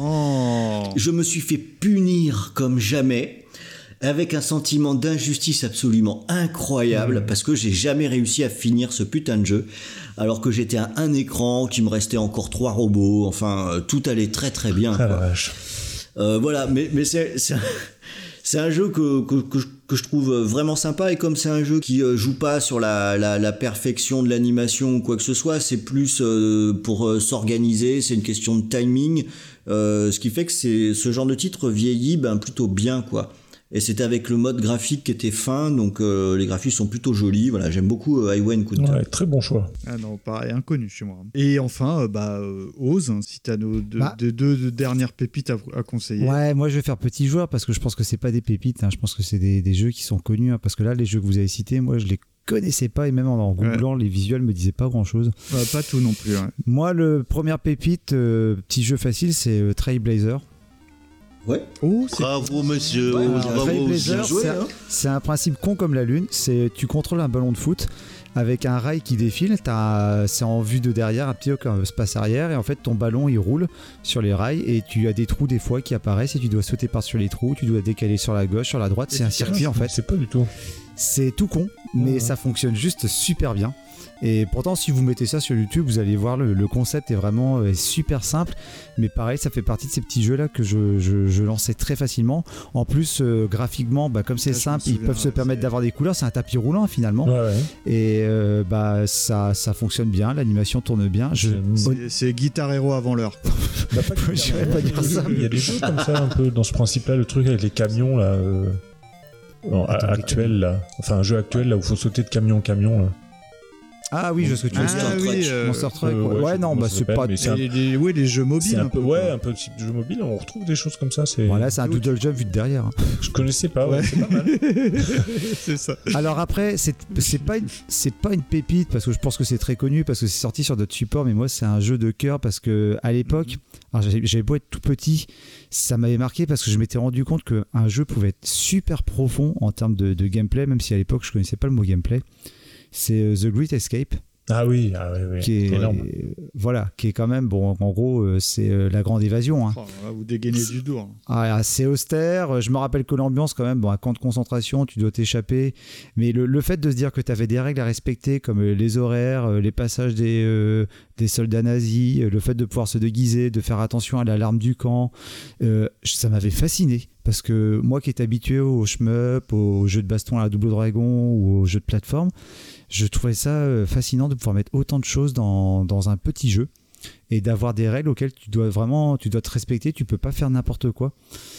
Je me suis fait punir comme jamais, avec un sentiment d'injustice absolument incroyable, parce que j'ai jamais réussi à finir ce putain de jeu, alors que j'étais à un écran, qu'il me restait encore 3 robots, enfin, tout allait très très bien, quoi. Voilà, mais c'est un jeu que je trouve vraiment sympa, et comme c'est un jeu qui joue pas sur la perfection de l'animation ou quoi que ce soit, c'est plus pour s'organiser, c'est une question de timing, ce qui fait que ce genre de titre vieillit plutôt bien, quoi. Et c'était avec le mode graphique qui était fin, donc les graphiques sont plutôt jolis. Voilà, j'aime beaucoup Highway Encounter. Ouais, très bon choix. Ah non, pareil, inconnu chez moi. Et enfin, Ose, si t'as nos deux dernières pépites à conseiller. Ouais, moi je vais faire petit joueur parce que je pense que c'est pas des pépites, hein. Je pense que c'est des jeux qui sont connus, hein, parce que là, les jeux que vous avez cités, moi je les connaissais pas, et même en googlant, les visuels me disaient pas grand chose. Pas tout non plus. Ouais. Moi, le première pépite, petit jeu facile, c'est Trailblazer. Ouais. Bravo monsieur. Trailblazer, c'est un principe con comme la lune. C'est tu contrôles un ballon de foot avec un rail qui défile. C'est en vue de derrière, un petit peu comme space arrière, et en fait ton ballon il roule sur les rails, et tu as des trous des fois qui apparaissent, et tu dois sauter par-dessus les trous, tu dois décaler sur la gauche, sur la droite. C'est un circuit en fait. C'est pas du tout. C'est tout con, mais ça fonctionne juste super bien. Et pourtant, si vous mettez ça sur YouTube, vous allez voir, le concept est vraiment super simple. Mais pareil, ça fait partie de ces petits jeux-là que je lançais très facilement. En plus, graphiquement, comme c'est simple, ils peuvent se permettre d'avoir des couleurs. C'est un tapis roulant finalement. Ouais. Et ça fonctionne bien, l'animation tourne bien. C'est Guitar Hero avant l'heure. Je vais pas dire ça. Il y a des jeux comme ça, un peu dans ce principe-là, le truc avec les camions là. Actuel là. Enfin, un jeu actuel là où il faut sauter de camion en camion là. Ah oui, je sais ce que tu veux. Monster Truck. Ouais, non, c'est pas. Les jeux mobiles. C'est un peu de type de jeu mobile. On retrouve des choses comme ça. Voilà, c'est un doodle jump vu de derrière. Je connaissais pas. Ouais, c'est pas mal. C'est ça. Alors après, c'est pas une pépite parce que je pense que c'est très connu parce que c'est sorti sur d'autres supports. Mais moi, c'est un jeu de cœur parce que à l'époque, alors j'avais beau être tout petit, ça m'avait marqué parce que je m'étais rendu compte qu'un jeu pouvait être super profond en termes de gameplay, même si à l'époque je connaissais pas le mot gameplay. C'est The Great Escape. Ah oui. Qui est énorme. Voilà, qui est quand même, bon, en gros, c'est la grande évasion. Hein. Vous dégainez du dos. Ah, c'est austère. Je me rappelle que l'ambiance, quand même, un camp de concentration, tu dois t'échapper. Mais le fait de se dire que tu avais des règles à respecter, comme les horaires, les passages des soldats nazis, le fait de pouvoir se déguiser, de faire attention à l'alarme du camp, ça m'avait fasciné. Parce que moi qui étais habitué aux shmup, aux jeux de baston à la Double Dragon ou aux jeux de plateforme, je trouvais ça fascinant de pouvoir mettre autant de choses dans un petit jeu et d'avoir des règles auxquelles tu dois te respecter, tu peux pas faire n'importe quoi.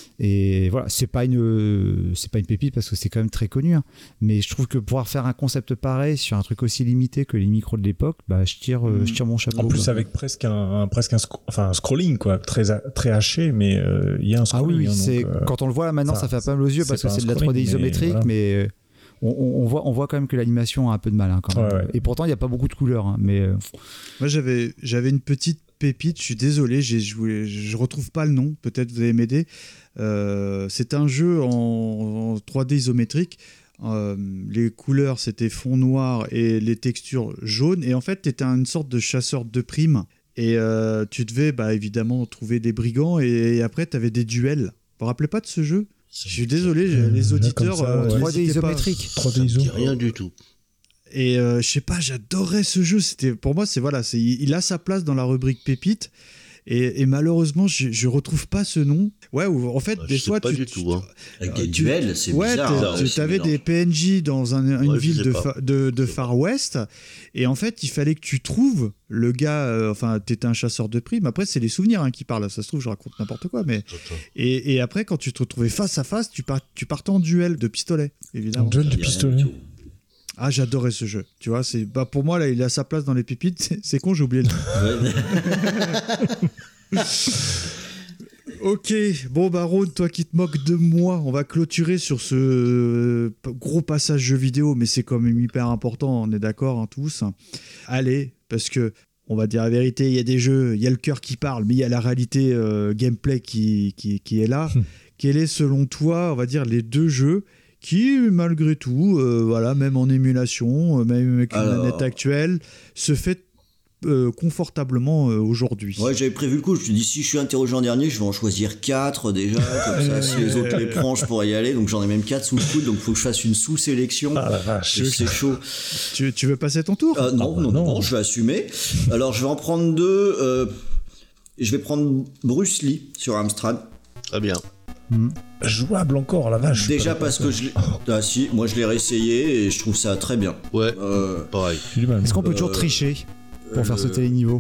Et voilà, c'est pas une pépite parce que c'est quand même très connu, hein. Mais je trouve que pouvoir faire un concept pareil sur un truc aussi limité que les micros de l'époque, je tire mon chapeau. En plus, avec presque un scrolling, quoi, très haché, mais il y a un scrolling. Ah oui, c'est quand on le voit là maintenant, ça fait pas mal aux yeux parce que c'est de la 3D isométrique, mais on voit quand même que l'animation a un peu de mal, hein, quand même. Ouais. Et pourtant, il y a pas beaucoup de couleurs, hein, mais moi j'avais une petite pépite, je suis désolé, je retrouve pas le nom, peut-être vous allez m'aider. C'est un jeu en 3D isométrique. Les couleurs c'était fond noir et les textures jaunes, et en fait t'étais une sorte de chasseur de primes, et tu devais évidemment trouver des brigands, et après t'avais des duels. Vous vous rappelez pas de ce jeu? Je suis désolé, les auditeurs. 3D isométrique. 3D iso. Rien du tout. Et je sais pas, j'adorais ce jeu. Pour moi, il a sa place dans la rubrique pépite. Et malheureusement, je retrouve pas ce nom. Ouais, où en fait, des fois, avec des duels, c'est bizarre. Tu avais des PNJ dans une ville de Far West, et en fait, il fallait que tu trouves le gars. T'étais un chasseur de primes. Après, c'est les souvenirs qui parlent. Ça se trouve, je raconte n'importe quoi, mais et après, quand tu te retrouvais face à face, tu partais en duel de pistolet, évidemment. En duel de pistolet. Ah, j'adorais ce jeu. Tu vois, pour moi, là, il a sa place dans les pépites. C'est con, j'ai oublié le nom. Ok, bon, Rhône, toi qui te moques de moi, on va clôturer sur ce gros passage jeu vidéo, mais c'est quand même hyper important, on est d'accord, tous. Allez, parce que, on va dire la vérité, il y a des jeux, il y a le cœur qui parle, mais il y a la réalité gameplay qui est là. Quel est, selon toi, on va dire, les 2 jeux qui, malgré tout, même en émulation, même avec une manette actuelle, se fait confortablement aujourd'hui. Ouais, j'avais prévu le coup. Je me suis dit, si je suis interrogé en dernier, je vais en choisir 4 déjà. Comme ça, si les autres les prennent, je pourrais y aller. Donc j'en ai même 4 sous le coude. Donc il faut que je fasse une sous-sélection. Ah la vache. C'est chaud. Tu veux passer ton tour ? Non, je vais assumer. Alors je vais en prendre 2. Je vais prendre Bruce Lee sur Amstrad. Très bien. Jouable encore, la vache. Déjà parce que moi je l'ai réessayé et je trouve ça très bien. Ouais, pareil. Est-ce qu'on peut toujours tricher pour faire sauter les niveaux ?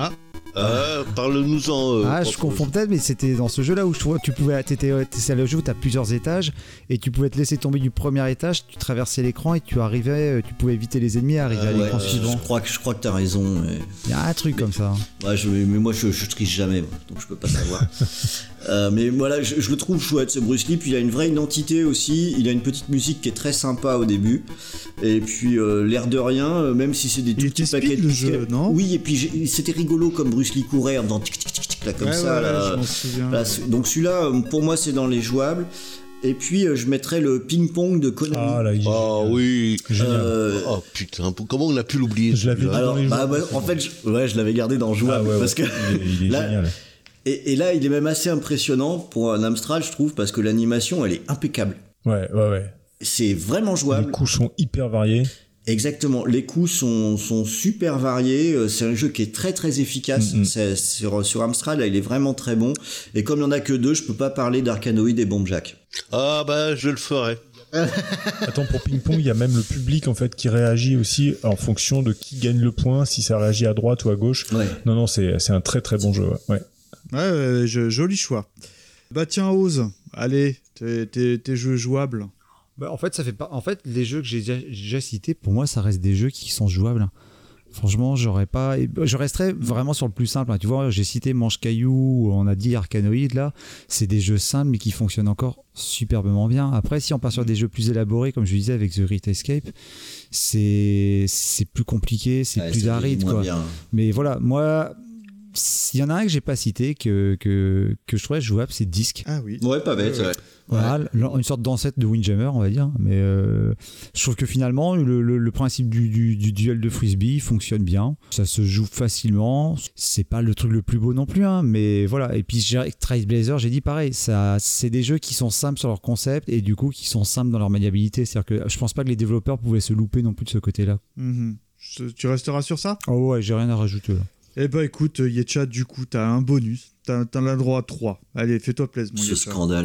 Parle-nous-en. Je confonds peut-être, mais c'était dans ce jeu-là où je trouvais que tu pouvais. C'est le jeu où tu as plusieurs étages et tu pouvais te laisser tomber du premier étage, tu traversais l'écran et tu pouvais éviter les ennemis et arriver à l'écran suivant. Je crois que tu as raison. Mais... Il y a un truc comme ça. Ouais, mais moi je triche jamais, donc je peux pas savoir. Mais voilà, je le trouve chouette ce Bruce Lee, puis il a une vraie identité aussi, il a une petite musique qui est très sympa au début, et puis l'air de rien, même si c'est des tout petits paquets de jeu, non ? Oui, et puis c'était rigolo comme Bruce Lee courait en faisant tic tic tic tic là comme ça. Là, je m'en souviens. Là, donc celui-là, pour moi, c'est dans les jouables. Et puis je mettrais le ping-pong de Konami. Ah là, oui. Oh putain, comment on a pu l'oublier ? Je l'avais dans les jouables. En fait, je l'avais gardé dans jouable parce que il est génial. Et là, il est même assez impressionnant pour un Amstrad, je trouve, parce que l'animation, elle est impeccable. Ouais. C'est vraiment jouable. Les coups sont hyper variés. Exactement, les coups sont super variés, c'est un jeu qui est très très efficace. Sur Amstrad, là, il est vraiment très bon, et comme il n'y en a que 2, je peux pas parler d'Arcanoid et Bomb Jack. Ah bah je le ferai. Attends, pour ping-pong, il y a même le public en fait qui réagit aussi en fonction de qui gagne le point, si ça réagit à droite ou à gauche. Ouais. Non, c'est un très très bon jeu. Ouais. Joli choix. Bah tiens, Oz, allez, tes jeux jouables. Bah, en fait, les jeux que j'ai déjà cités, pour moi, ça reste des jeux qui sont jouables. Franchement, je resterais vraiment sur le plus simple. Tu vois, j'ai cité Manche Caillou, on a dit Arcanoid, là. C'est des jeux simples, mais qui fonctionnent encore superbement bien. Après, si on part sur des jeux plus élaborés, comme je disais avec The Great Escape, c'est plus compliqué, c'est plus aride, quoi. Bien. Mais voilà, moi... Il y en a un que j'ai pas cité que je trouvais jouable, c'est Disc. Ah oui. Ouais, pas bête. Ouais. Voilà, une sorte d'ancêtre de Windjammer, on va dire. Mais je trouve que finalement, le principe du duel de frisbee fonctionne bien. Ça se joue facilement. C'est pas le truc le plus beau non plus, hein, mais voilà. Et puis Trailblazer, j'ai dit pareil. C'est des jeux qui sont simples sur leur concept et du coup qui sont simples dans leur maniabilité. C'est-à-dire que je pense pas que les développeurs pouvaient se louper non plus de ce côté-là. Tu resteras sur ça ? Oh ouais, j'ai rien à rajouter là. Eh ben écoute, Yetcha, du coup, t'as un bonus. T'as le droit à 3. Allez, fais-toi plaisir, mon Yetcha. Ce scandale.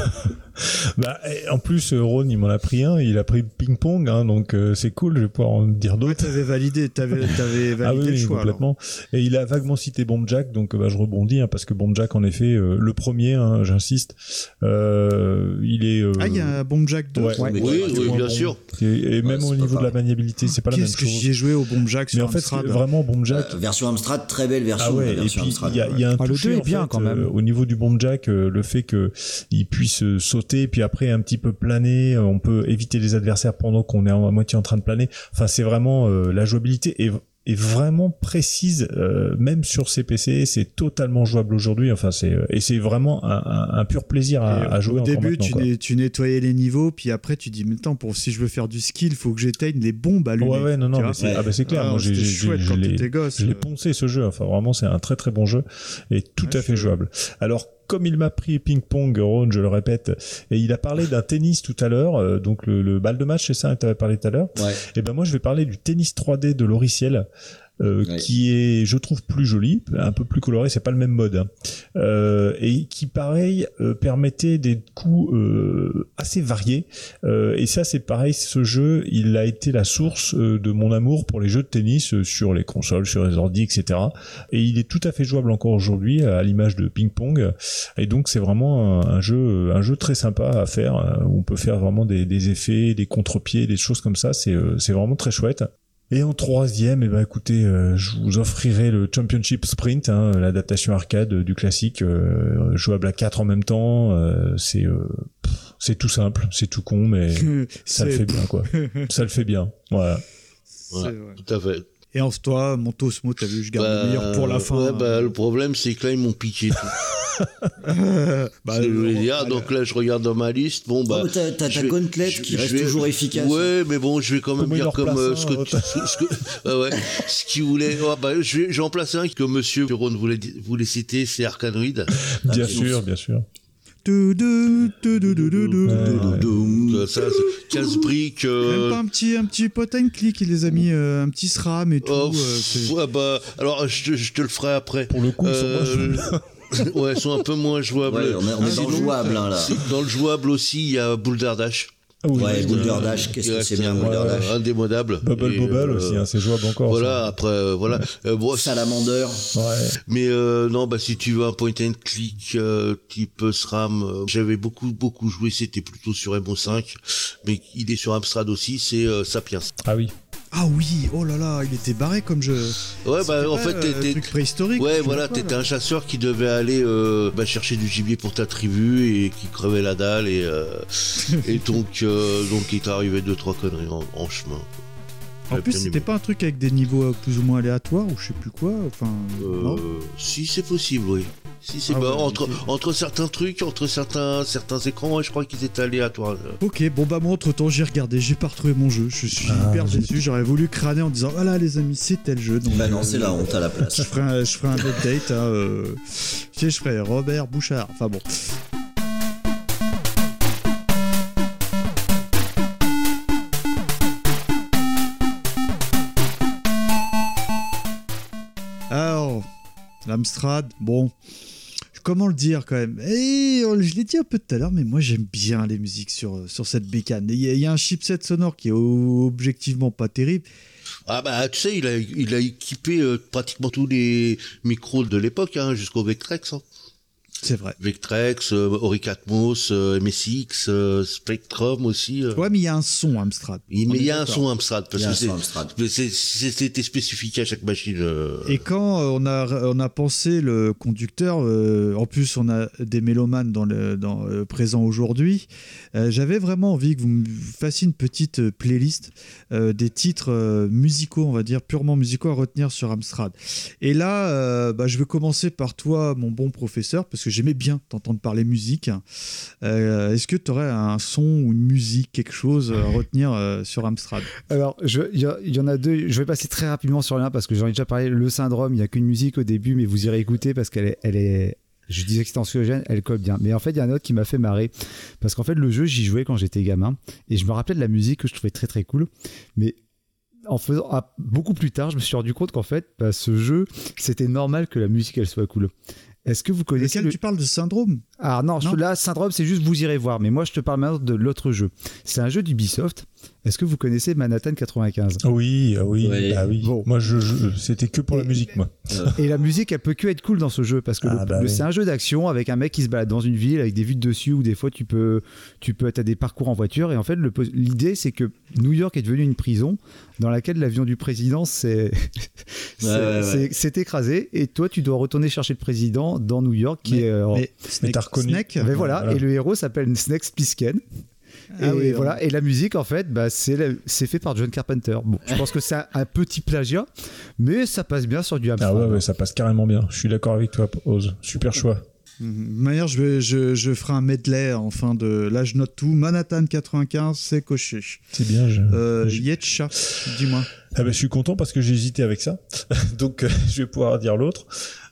En plus, Ron, il m'en a pris un. Il a pris ping-pong, hein, donc c'est cool. Je vais pouvoir en dire d'autres. Ouais, t'avais validé le choix. Complètement. Alors. Et il a vaguement cité Bomb Jack, donc je rebondis, hein, parce que Bomb Jack, en effet, le premier, hein, j'insiste, il est... il y a Bomb Jack 2. Ouais. Oui, bien sûr. Et même au niveau de la maniabilité, c'est pas la même chose. Qu'est-ce que j'y ai joué au Bomb Jack sur Amstrad ? Mais en fait, vraiment, Bomb Jack... version Amstrad, très belle version. Ah ouais, version et puis Amstrad. Il y a un touché, le 2 est bien, quand même. Au niveau du Bomb Jack, le fait qu'il puisse sauter, puis après un petit peu planer, on peut éviter les adversaires pendant qu'on est à moitié en train de planer. Enfin, c'est vraiment la jouabilité est vraiment précise, même sur CPC, c'est totalement jouable aujourd'hui. Enfin, c'est vraiment un pur plaisir à jouer. Au début, tu nettoyais les niveaux, puis après tu dis, mais attends, si je veux faire du skill, il faut que j'éteigne les bombes allumées. Ouais, non, mais c'est clair. Moi, chouette quand t'étais gosse. Je l'ai poncé ce jeu. Enfin, vraiment, c'est un très très bon jeu et tout à fait jouable. Alors, comme il m'a pris ping-pong, Ron, je le répète, et il a parlé d'un tennis tout à l'heure, donc le bal de match, c'est ça, tu avais parlé tout à l'heure. Ouais. Et ben moi, je vais parler du tennis 3D de Loriciel. Qui est, je trouve, plus joli, un peu plus coloré, c'est pas le même mode, hein. Et qui, pareil, permettait des coups assez variés. Et ça, c'est pareil, ce jeu, il a été la source de mon amour pour les jeux de tennis sur les consoles, sur les ordi, etc. Et il est tout à fait jouable encore aujourd'hui, à l'image de ping-pong. Et donc, c'est vraiment un jeu très sympa à faire, où on peut faire vraiment des effets, des contre-pieds, des choses comme ça. C'est vraiment très chouette. Et en troisième, eh ben écoutez, je vous offrirai le Championship Sprint, hein, l'adaptation arcade du classique, jouable à 4 en même temps. C'est tout simple, c'est tout con, mais ça le fait bien, quoi. Ça le fait bien, voilà. Tout à fait. Et en toi, mon Tosmo, t'as vu, je garde le meilleur pour la fin. Ouais, le problème, c'est que là, ils m'ont piqué tout. Je voulais dire, donc là je regarde dans ma liste. Bon bah, t'as ta Gauntlet qui reste toujours efficace. Ouais, mais bon, je vais quand même dire comme ce qu'il voulait. Je vais en placer un que Monsieur Ron voulait citer, c'est Arkanoid. Bien sûr, bien sûr. Ça, casse-brique. Même pas un petit pot and click, il les a mis un petit SRAM et tout. Alors je te le ferai après. Pour le coup, ouais, ils sont un peu moins jouables. Ouais, on est dans le jouable, hein, là. Dans le jouable aussi, il y a Boulder Dash. Ouais, Boulder Dash, qu'est-ce que c'est bien, Boulder Dash. Indémodable. Bubble aussi, hein, c'est jouable encore. Voilà, ça. après, voilà. Salamander. Ouais. Mais non, bah si tu veux un point and click type SRAM, j'avais beaucoup joué, c'était plutôt sur MO5, mais il est sur Amstrad aussi, c'est Sapiens. Ah oui. Ah oui, oh là là, il était barré comme jeu. Ouais, bah en fait, t'étais truc préhistorique. Ouais, voilà, t'étais un chasseur qui devait aller chercher du gibier pour ta tribu et qui crevait la dalle et donc il t'arrivait 2-3 conneries en chemin. En plus, c'était pas un truc avec des niveaux plus ou moins aléatoires ou je sais plus quoi. Enfin, non. Si c'est possible, oui. Si c'est entre certains trucs, entre certains écrans, ouais, je crois qu'ils étaient aléatoires. Ok, bon bah moi entre temps j'ai regardé, j'ai pas retrouvé mon jeu, je suis hyper déçu. J'aurais voulu crâner en disant voilà les amis c'est tel jeu. Donc, bah non c'est la honte à la place. Je ferai un update. Je ferai Robert Bouchard. Enfin bon. Alors, l'Amstrad, bon, comment le dire quand même? Je l'ai dit un peu tout à l'heure, mais moi j'aime bien les musiques sur cette bécane. Il y a un chipset sonore qui est objectivement pas terrible. Ah bah tu sais, il a équipé pratiquement tous les micros de l'époque, hein, jusqu'au Vectrex. Hein. C'est vrai. Vectrex, Auric Atmos, MSX, Spectrum aussi. Ouais, mais il y a un son Amstrad. Mais il y a un son Amstrad parce que c'était spécifique à chaque machine. Et quand on a pensé le conducteur, en plus on a des mélomanes présents aujourd'hui, j'avais vraiment envie que vous me fassiez une petite playlist des titres musicaux, on va dire purement musicaux à retenir sur Amstrad. Et là, je vais commencer par toi, mon bon professeur, parce que j'aimais bien t'entendre parler musique. Est-ce que tu aurais un son ou une musique, quelque chose à retenir sur Amstrad? Alors, il y en a deux. Je vais passer très rapidement sur l'un parce que j'en ai déjà parlé. Le Syndrome, il n'y a qu'une musique au début, mais vous irez écouter parce qu'elle est je disais que c'était anxiogène, elle colle bien. Mais en fait, il y a un autre qui m'a fait marrer. Parce qu'en fait, le jeu, j'y jouais quand j'étais gamin. Et je me rappelais de la musique que je trouvais très très cool. Mais beaucoup plus tard, je me suis rendu compte qu'en fait, ce jeu, c'était normal que la musique, elle soit cool. Est-ce que vous connaissez tu parles de Syndrome? Ah non, là, Syndrome, c'est juste vous irez voir. Mais moi, je te parle maintenant de l'autre jeu. C'est un jeu d'Ubisoft. Est-ce que vous connaissez Manhattan 95? Oui. Ouais. Ah oui. Bon. Moi, c'était que pour la musique, moi. Et la musique, elle peut que être cool dans ce jeu parce que c'est un jeu d'action avec un mec qui se balade dans une ville avec des vues de dessus où des fois tu peux t'as des parcours en voiture et en fait l'idée c'est que New York est devenue une prison dans laquelle l'avion du président s'est écrasé et toi tu dois retourner chercher le président dans New York mais t'as reconnu Snake. Mais voilà, et le héros s'appelle Snake Plissken. Et voilà, et la musique en fait c'est fait par John Carpenter. Bon, je pense que c'est un petit plagiat, mais ça passe bien sur du Amstrad. Ah ouais, ça passe carrément bien. Je suis d'accord avec toi, Oz. Super choix. De manière, je ferai un medley en fin de. Là, je note tout. Manhattan 95, c'est coché. C'est bien. Yetcha, dis-moi. Je suis content parce que j'ai hésité avec ça. Donc, je vais pouvoir dire l'autre.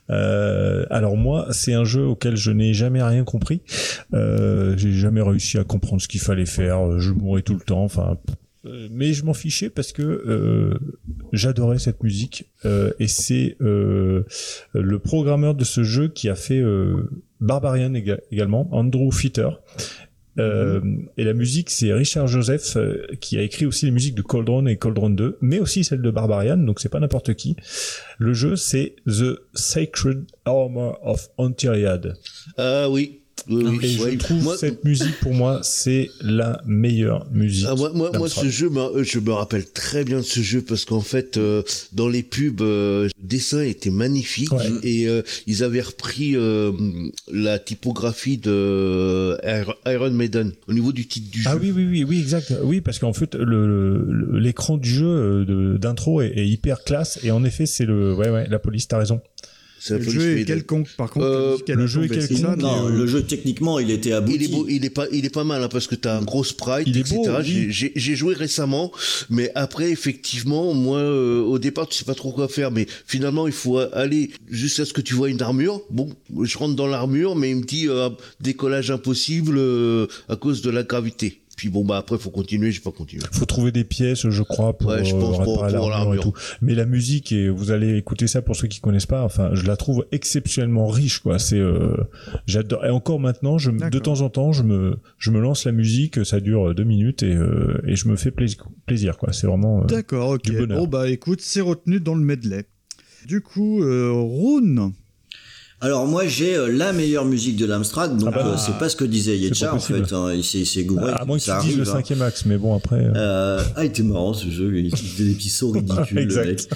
Alors moi, c'est un jeu auquel je n'ai jamais rien compris. J'ai jamais réussi à comprendre ce qu'il fallait faire. Je mourais tout le temps. Enfin, mais je m'en fichais parce que j'adorais cette musique. Et c'est le programmeur de ce jeu qui a fait Barbarian également, Andrew Fitter. Et la musique, c'est Richard Joseph qui a écrit aussi les musiques de Cauldron et Cauldron 2, mais aussi celle de Barbarian, donc c'est pas n'importe qui. Le jeu, c'est The Sacred Armor of Antiriad. Ah oui. Oui, et je trouve cette musique, pour moi, c'est la meilleure musique. Moi, ce jeu, je me rappelle très bien de ce jeu parce qu'en fait, dans les pubs, le dessin était magnifique et ils avaient repris la typographie de Iron Maiden au niveau du titre du jeu. Ah oui, exact. Oui, parce qu'en fait, l'écran du jeu d'intro est hyper classe et en effet, c'est la police. T'as raison. Le jeu est quelconque, par contre. Le jeu est quelconque. Non, le jeu techniquement, il était abouti. Il est pas mal, hein, parce que t'as un gros sprite, il est etc. Beau, oui. J'ai joué récemment, mais après, effectivement, moi, au départ, tu sais pas trop quoi faire, mais finalement, il faut aller jusqu'à ce que tu vois une armure. Bon, je rentre dans l'armure, mais il me dit décollage impossible à cause de la gravité. Puis bon, après, faut continuer, j'ai pas continué. Faut trouver des pièces, je crois, pour réparer l'armure et tout. Mais la musique, et vous allez écouter ça pour ceux qui connaissent pas, enfin, je la trouve exceptionnellement riche, quoi. C'est, j'adore. Et encore maintenant, de temps en temps, je me lance la musique, ça dure 2 minutes et je me fais plaisir, quoi. C'est vraiment, d'accord, ok. du bonheur. Bon, bah, écoute, c'est retenu dans le medley. Du coup, Rune. Alors moi j'ai la meilleure musique de l'Amstrad, donc c'est pas ce que disait Yetcha en fait, hein, il s'est gouré. À moins que tu dises le 5e axe, mais bon après... il était marrant ce jeu, il faisait des petits sauts ridicules le mec.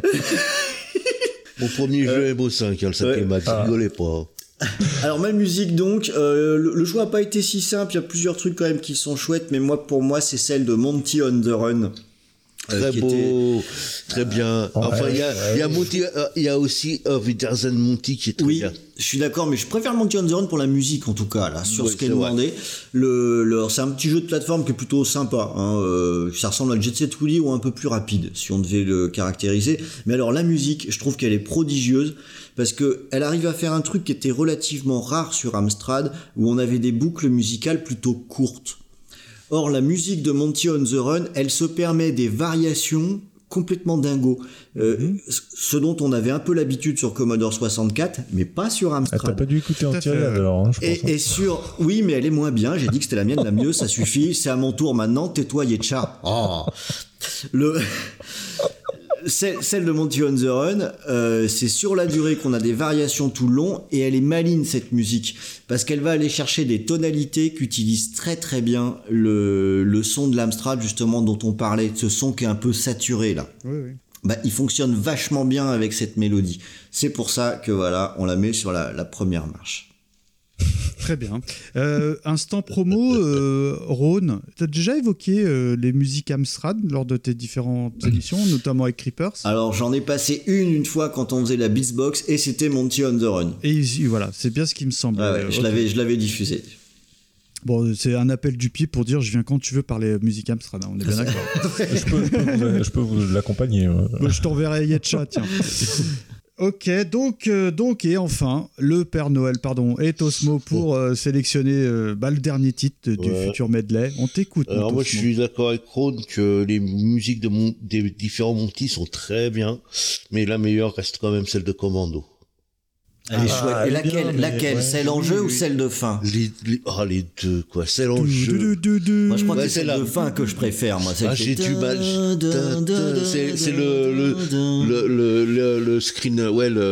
Mon premier jeu MO5, le 5e axe, rigolez pas. Alors ma musique donc, le choix a pas été si simple, il y a plusieurs trucs quand même qui sont chouettes, mais pour moi c'est celle de Monty on the Run. Très beau, très bien. Enfin, il y a Monty, il y a aussi Wiedersehen Monty qui est très bien. Je suis d'accord, mais je préfère Monty on the Run pour la musique en tout cas là, sur ce qui est demandé. C'est un petit jeu de plateforme qui est plutôt sympa. Hein. Ça ressemble à Jet Set Willy ou un peu plus rapide, si on devait le caractériser. Mais alors la musique, je trouve qu'elle est prodigieuse parce que elle arrive à faire un truc qui était relativement rare sur Amstrad, où on avait des boucles musicales plutôt courtes. Or, la musique de Monty on the Run, elle se permet des variations complètement dingo. Ce dont on avait un peu l'habitude sur Commodore 64, mais pas sur Amstrad. T'as pas dû écouter Antiriad alors, hein, je pense. Et sur... Oui, mais elle est moins bien. J'ai dit que c'était la mienne, la mieux, ça suffit. C'est à mon tour maintenant. Tais-toi, Yetcha. Oh. Celle de Monty on the Run, c'est sur la durée qu'on a des variations tout le long, et elle est maligne cette musique parce qu'elle va aller chercher des tonalités qu'utilise très très bien le son de l'Amstrad justement dont on parlait, ce son qui est un peu saturé là. Oui. Bah, il fonctionne vachement bien avec cette mélodie. C'est pour ça que voilà, on la met sur la première marche. Très bien. Instant promo, Rhône, tu as déjà évoqué les musiques Amstrad lors de tes différentes éditions, notamment avec Creepers? Alors j'en ai passé une fois quand on faisait la Beatsbox et c'était Monty on the Run. Et voilà, c'est bien ce qui me semble. Je l'avais diffusé. Bon, c'est un appel du pied pour dire je viens quand tu veux parler musique Amstrad, on est bien d'accord. je peux vous l'accompagner. Je t'enverrai Yetcha, tiens. Ok, donc et enfin, le Père Noël, et Tosmo pour sélectionner le dernier titre du futur medley. On t'écoute. Alors moi, je suis d'accord avec Rhône que les musiques des différents Monty sont très bien, mais la meilleure reste quand même celle de Commando. Elle est chouette. Et laquelle celle en jeu ou celle de fin? Les deux, quoi. Celle en jeu. Moi, je crois que c'est celle de fin que je préfère, moi. J'ai du mal. C'est le screen,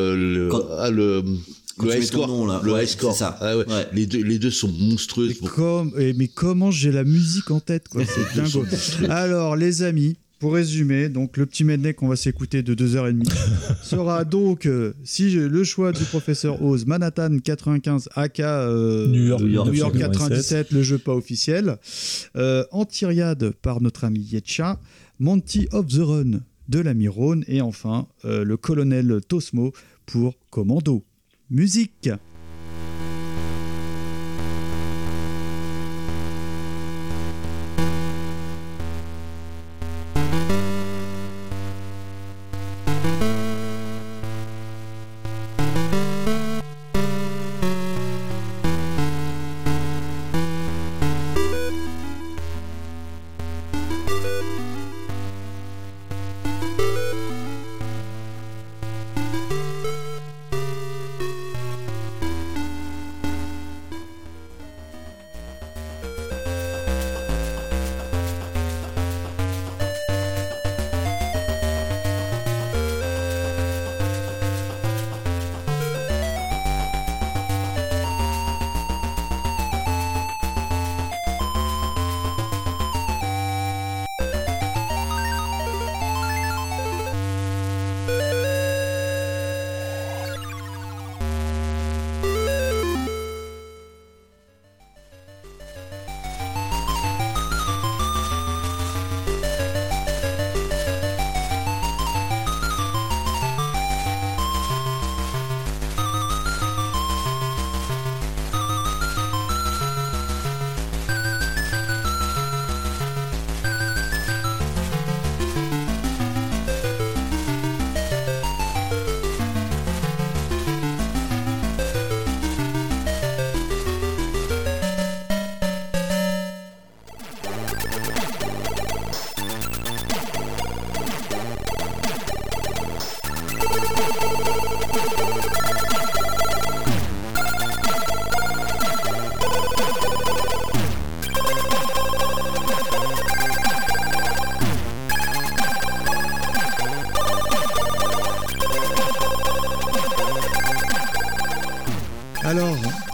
le high score. Le high score. C'est ça. Ah ouais. Les deux sont monstrueux. Mais comment j'ai la musique en tête, quoi. C'est dingo. Alors, les amis, pour résumer, donc le petit medley qu'on va s'écouter de 2h30 sera donc, si le choix du professeur Oz, Manhattan 95 AK New York 97, le jeu pas officiel, Antiriad par notre ami Yetcha, Monty of the Run de l'ami Rhône, et enfin le colonel Tosmo pour Commando. Musique.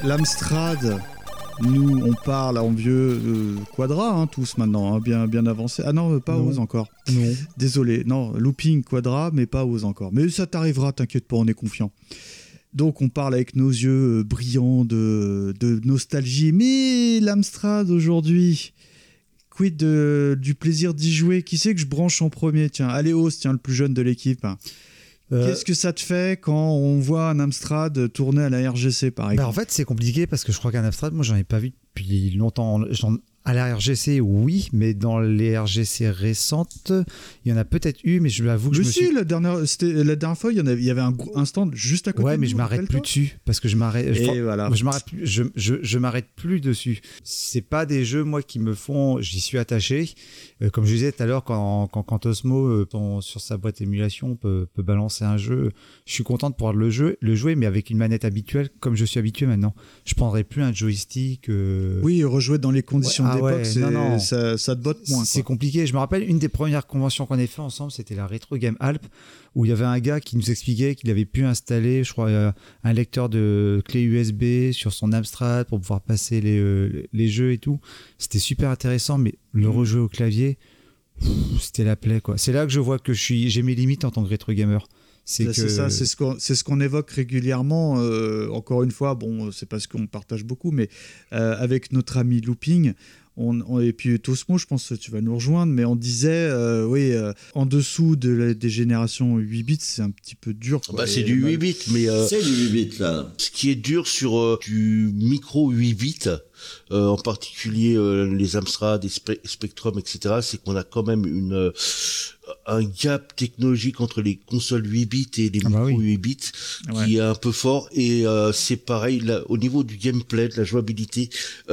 l'Amstrad, nous on parle en vieux Quadra, tous maintenant, bien avancé. Ah non, pas Oz encore. Non. Désolé, non, looping Quadra, mais pas Oz encore. Mais ça t'arrivera, t'inquiète pas, on est confiant. Donc on parle avec nos yeux brillants de nostalgie. Mais l'Amstrad aujourd'hui, quid du plaisir d'y jouer? Qui c'est que je branche en premier? Tiens, allez Oz, le plus jeune de l'équipe. Qu'est-ce que ça te fait quand on voit un Amstrad tourner à la RGC par exemple? En fait c'est compliqué parce que je crois qu'un Amstrad, moi j'en ai pas vu depuis longtemps. À la RGC, oui, mais dans les RGC récentes, il y en a peut-être eu, mais je l'avoue que la dernière fois, il y avait un stand juste à côté. Ouais, mais je m'arrête plus dessus parce que je m'arrête plus dessus. C'est pas des jeux moi qui me font, j'y suis attaché. Comme je disais tout à l'heure, quand Osmo sur sa boîte émulation peut balancer un jeu, je suis content de pouvoir le jouer, mais avec une manette habituelle, comme je suis habitué maintenant. Je prendrai plus un joystick. Oui, rejouer dans les conditions d'époque, non. Ça te botte moins. C'est compliqué. Je me rappelle une des premières conventions qu'on ait fait ensemble, c'était la Retro Game Alp, où il y avait un gars qui nous expliquait qu'il avait pu installer, je crois, un lecteur de clé USB sur son Amstrad pour pouvoir passer les jeux et tout. C'était super intéressant, mais le rejouer au clavier, c'était la plaie, quoi. C'est là que je vois que j'ai mes limites en tant que rétro gamer. C'est ce qu'on évoque régulièrement. Encore une fois, bon, c'est parce qu'on partage beaucoup, mais avec notre ami Looping, et puis Tosmo, je pense que tu vas nous rejoindre, mais on disait, en dessous des générations 8 bits, c'est un petit peu dur, quoi. C'est du 8 bits, mais c'est du 8 bits là. Ce qui est dur sur du micro 8 bits, en particulier les Amstrad, les Spectrum, etc., c'est qu'on a quand même un gap technologique entre les consoles 8 bits et les micro 8 bits qui est un peu fort, et c'est pareil là, au niveau du gameplay, de la jouabilité,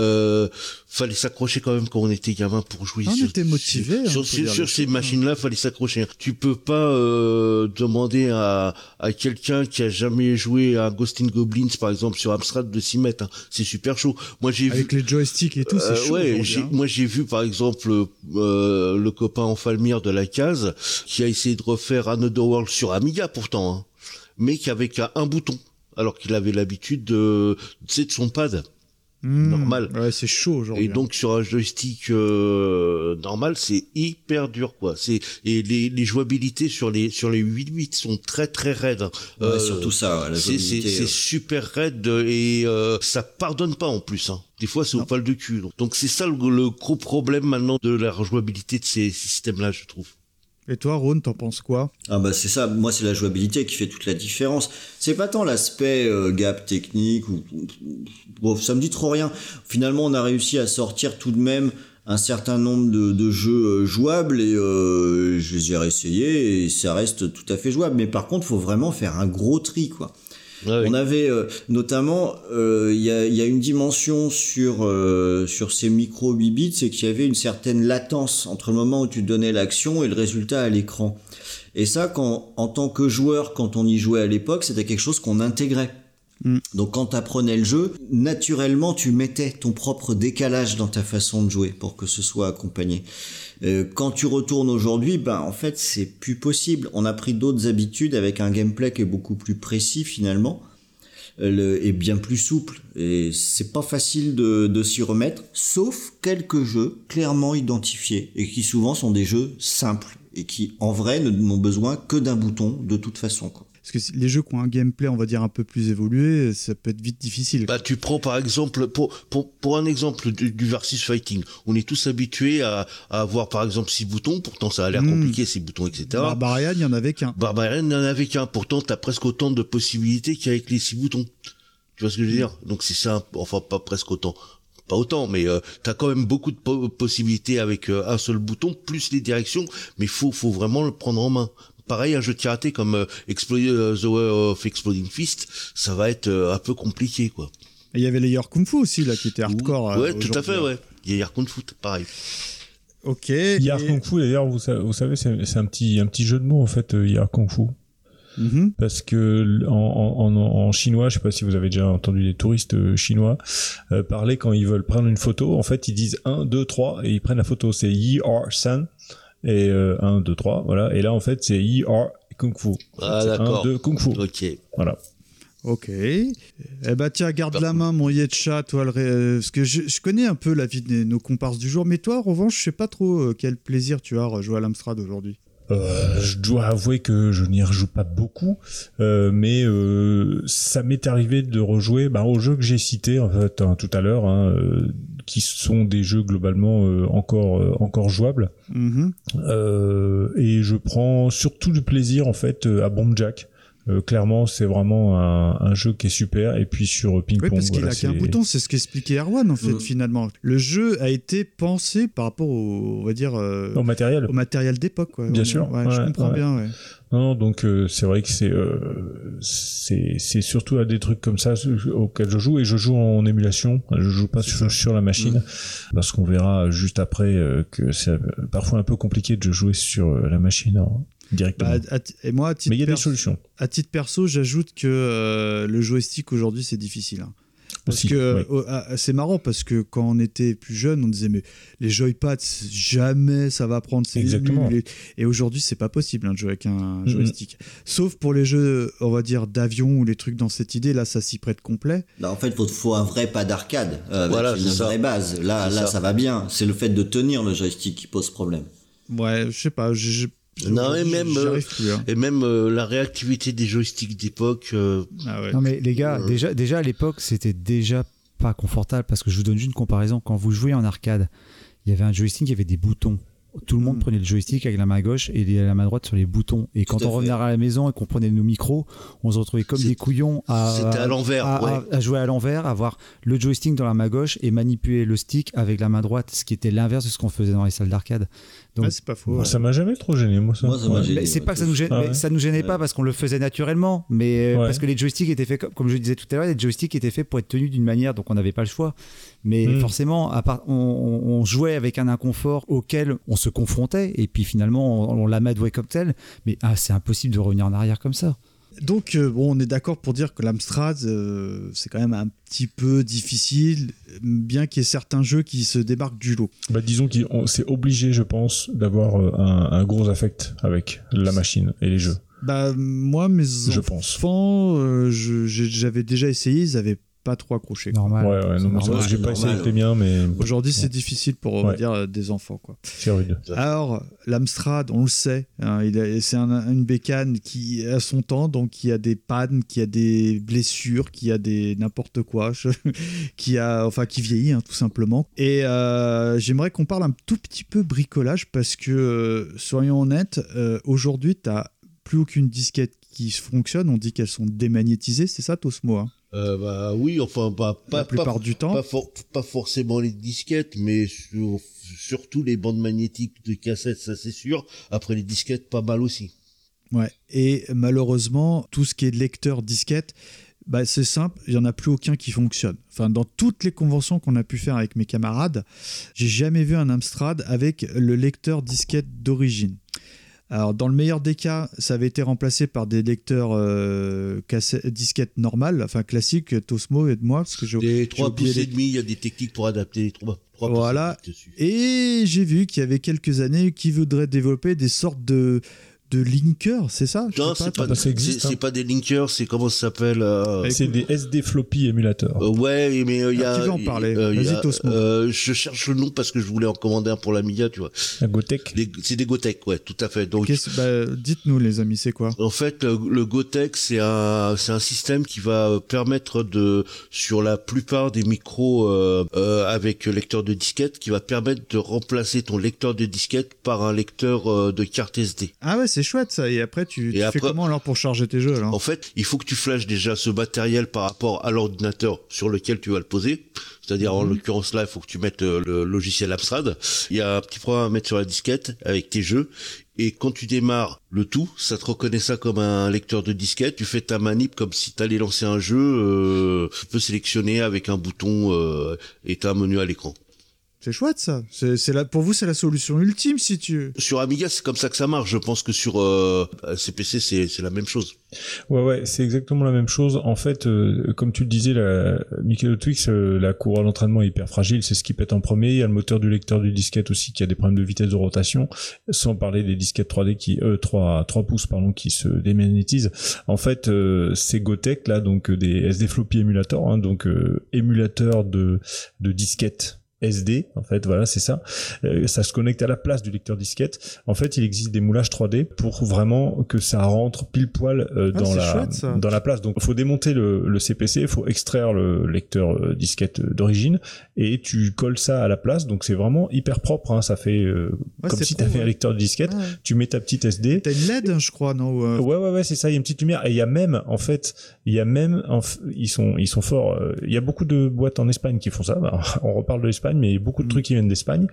fallait s'accrocher quand même quand on était gamin pour jouer. On était motivé sur ces machines-là, fallait s'accrocher. Tu peux pas demander à quelqu'un qui a jamais joué à Ghost in Goblins par exemple sur Amstrad de s'y mettre. C'est super chaud. Moi j'ai avec les joysticks et tout, c'est chaud. Moi j'ai vu par exemple le copain Enfalmir de la case qui a essayé de refaire Another World sur Amiga pourtant, mais qui avait qu'un bouton, alors qu'il avait l'habitude de son pad. Normal. Ouais, c'est chaud aujourd'hui. Et donc sur un joystick normal, c'est hyper dur, quoi. Et les jouabilités sur les 8 sont très très raides. Surtout ça, la jouabilité. C'est super raide et ça pardonne pas en plus. Des fois, c'est au poil de cul. Donc c'est ça le gros problème maintenant de la rejouabilité de ces systèmes-là, je trouve. Et toi, Ron, t'en penses quoi? C'est ça, moi c'est la jouabilité qui fait toute la différence. C'est pas tant l'aspect gap technique, bon, ça me dit trop rien. Finalement, on a réussi à sortir tout de même un certain nombre de jeux jouables, et je les ai réessayés et ça reste tout à fait jouable. Mais par contre, faut vraiment faire un gros tri, quoi. Ouais, on avait notamment, il y a une dimension sur ces micro 8 bits, c'est qu'il y avait une certaine latence entre le moment où tu donnais l'action et le résultat à l'écran. Et ça, en tant que joueur, quand on y jouait à l'époque, c'était quelque chose qu'on intégrait. Donc quand tu apprenais le jeu, naturellement tu mettais ton propre décalage dans ta façon de jouer pour que ce soit accompagné. Quand tu retournes aujourd'hui, en fait c'est plus possible. On a pris d'autres habitudes avec un gameplay qui est beaucoup plus précis finalement, et bien plus souple. Et c'est pas facile de s'y remettre, sauf quelques jeux clairement identifiés et qui souvent sont des jeux simples et qui en vrai n'ont besoin que d'un bouton de toute façon, quoi. Parce que les jeux qui ont un gameplay, on va dire, un peu plus évolué, ça peut être vite difficile. Tu prends par exemple, pour un exemple du versus fighting, on est tous habitués à avoir par exemple 6 boutons, pourtant ça a l'air compliqué, 6 boutons, etc. Barbarian, il n'y en avait qu'un. Pourtant t'as presque autant de possibilités qu'avec les 6 boutons. Tu vois ce que je veux dire? Donc c'est ça, enfin pas presque autant. Pas autant, mais t'as quand même beaucoup de possibilités avec un seul bouton, plus les directions, mais faut vraiment le prendre en main. Pareil, un jeu de karaté comme The Way of Exploding Fist, ça va être un peu compliqué, quoi. Et il y avait les Year Kung Fu aussi, là, qui étaient hardcore. Ouais, tout à fait, ouais. Il y a Year Kung Fu, pareil. Ok. Year Kung Fu, d'ailleurs, vous savez, c'est un petit jeu de mots, en fait, Year Kung Fu. Parce que en chinois, je sais pas si vous avez déjà entendu des touristes chinois parler quand ils veulent prendre une photo. En fait, ils disent 1, 2, 3 et ils prennent la photo. C'est Yi Ar San. Et 1, 2, 3, voilà. Et là, en fait, c'est Yi Ar Kung Fu. Ah, d'accord. 1, 2, Kung Fu. Ok. Voilà. Ok. Eh ben tiens, garde la main, mon Yetcha, toi, parce que je connais un peu la vie de nos comparses du jour, mais toi, en revanche, je sais pas trop quel plaisir tu as à jouer à l'Amstrad aujourd'hui. Je dois avouer que je n'y rejoue pas beaucoup, mais ça m'est arrivé de rejouer aux jeux que j'ai cités en fait tout à l'heure, qui sont des jeux globalement encore jouables. Et je prends surtout du plaisir en fait à Bomb Jack. Clairement, c'est vraiment un jeu qui est super. Et puis sur Ping Pong, parce qu'il a qu'un bouton, c'est ce qu'expliquait Erwan en fait finalement. Le jeu a été pensé par rapport au matériel d'époque. Quoi. Bien sûr. Je comprends bien. Ouais. Non, donc c'est vrai que c'est surtout à des trucs comme ça auxquels je joue, et je joue en émulation. Je joue pas sur la machine parce qu'on verra juste après que c'est parfois un peu compliqué de jouer sur la machine. Directement. Et moi, mais il y a des solutions. À titre perso, j'ajoute que le joystick aujourd'hui, c'est difficile. Parce aussi, que c'est marrant parce que quand on était plus jeune, on disait mais les joypads jamais ça va prendre. Exactement. Et aujourd'hui, c'est pas possible de jouer avec un joystick. Sauf pour les jeux, on va dire d'avion ou les trucs dans cette idée. Là, ça s'y prête complet. Là, en fait, il faut un vrai pad d'arcade avec une vraie base. Là, ça va bien. C'est le fait de tenir le joystick qui pose problème. Ouais, je sais pas. Non, et même la réactivité des joysticks d'époque. Non mais les gars, déjà à l'époque, c'était déjà pas confortable, parce que je vous donne juste une comparaison. Quand vous jouez en arcade, il y avait un joystick, il y avait des boutons. Tout le monde prenait le joystick avec la main gauche et la main droite sur les boutons. Et quand on revenait à la maison et qu'on prenait nos micros, on se retrouvait comme des couillons à jouer à l'envers, avoir le joystick dans la main gauche et manipuler le stick avec la main droite, ce qui était l'inverse de ce qu'on faisait dans les salles d'arcade. Donc, c'est pas faux. Ça m'a jamais trop gêné, moi ça. m'a gêné, c'est pas que ça nous gênait, ça nous gênait pas parce qu'on le faisait naturellement, mais parce que les joysticks étaient faits comme je disais tout à l'heure, les joysticks étaient faits pour être tenus d'une manière, donc on n'avait pas le choix. Mais forcément, on jouait avec un inconfort auquel on se confrontait, et puis finalement on l'amadouait comme tel. Mais c'est impossible de revenir en arrière comme ça. Donc on est d'accord pour dire que l'Amstrad c'est quand même un petit peu difficile, bien qu'il y ait certains jeux qui se débarquent du lot. Disons que c'est obligé, je pense, d'avoir un gros affect avec la machine et les jeux. Moi, mes enfants, j'avais déjà essayé, ils avaient pas trop accroché. Normal. J'ai pas essayé avec les miens, mais aujourd'hui c'est difficile pour on va dire des enfants quoi. C'est rude. Alors l'Amstrad, on le sait, c'est une bécane qui a son temps, donc qui a des pannes, qui a des blessures, qui a des n'importe quoi, qui vieillit tout simplement. Et j'aimerais qu'on parle un tout petit peu bricolage, parce que soyons honnêtes, aujourd'hui t'as plus aucune disquette qui fonctionne. On dit qu'elles sont démagnétisées, c'est ça, Tosmo? Oui, enfin la plupart du temps. Pas forcément les disquettes, mais surtout les bandes magnétiques de cassettes, ça c'est sûr. Après les disquettes, pas mal aussi. Ouais. Et malheureusement, tout ce qui est lecteur disquette, c'est simple, il n'y en a plus aucun qui fonctionne. Enfin, dans toutes les conventions qu'on a pu faire avec mes camarades, j'ai jamais vu un Amstrad avec le lecteur disquette d'origine. Alors, dans le meilleur des cas, ça avait été remplacé par des lecteurs disquettes normales, enfin classiques, Tosmo et de moi. Parce que des 3 pouces et demi, il y a des techniques pour adapter les 3 voilà. Dessus. Et j'ai vu qu'il y avait quelques années qui voudraient développer des sortes de linkers, c'est ça? Non, c'est pas des linkers, c'est comment ça s'appelle c'est des SD floppy émulateurs. Ouais, mais il y a. Tu veux en parler? Vas-y, Tosmo. Je cherche le nom parce que je voulais en commander un pour l'Amiga, tu vois. La Gotek. C'est des Gotek, ouais, tout à fait. Donc, dites-nous les amis, c'est quoi? En fait, le Gotek, c'est un système qui va permettre sur la plupart des micros avec lecteur de disquette, qui va permettre de remplacer ton lecteur de disquette par un lecteur de carte SD. Ah ouais, c'est chouette ça. Et après, tu fais comment alors pour charger tes jeux alors? En fait, il faut que tu flashes déjà ce matériel par rapport à l'ordinateur sur lequel tu vas le poser. C'est-à-dire, en l'occurrence là, il faut que tu mettes le logiciel Amstrad. Il y a un petit programme à mettre sur la disquette avec tes jeux. Et quand tu démarres le tout, ça te reconnaît ça comme un lecteur de disquette. Tu fais ta manip comme si tu allais lancer un jeu. Tu peux sélectionner avec un bouton et tu as un menu à l'écran. C'est chouette ça. Pour vous, c'est la solution ultime si tu. Sur Amiga, c'est comme ça que ça marche. Je pense que sur CPC, c'est la même chose. Ouais, c'est exactement la même chose. En fait, comme tu le disais, Mikado Twix, la courroie d'entraînement est hyper fragile. C'est ce qui pète en premier. Il y a le moteur du lecteur du disquette aussi qui a des problèmes de vitesse de rotation. Sans parler des disquettes 3D 3 pouces qui se démagnétisent. En fait, ces Gotek là, donc des SD Floppy émulateurs, hein, donc émulateurs de disquettes. SD, en fait, voilà, c'est ça. Ça se connecte à la place du lecteur disquette. En fait, il existe des moulages 3D pour vraiment que ça rentre pile poil dans la place. Donc, il faut démonter le CPC, il faut extraire le lecteur disquette d'origine et tu colles ça à la place. Donc, c'est vraiment hyper propre. Hein. Ça fait comme si tu avais un lecteur de disquette. Ouais. Tu mets ta petite SD. T'as une LED, je crois, non? Ouais, c'est ça. Il y a une petite lumière. Et il y a même, en fait, ils sont forts. Il y a beaucoup de boîtes en Espagne qui font ça. Alors, on reparle de l'Espagne, mais beaucoup de trucs qui viennent d'Espagne,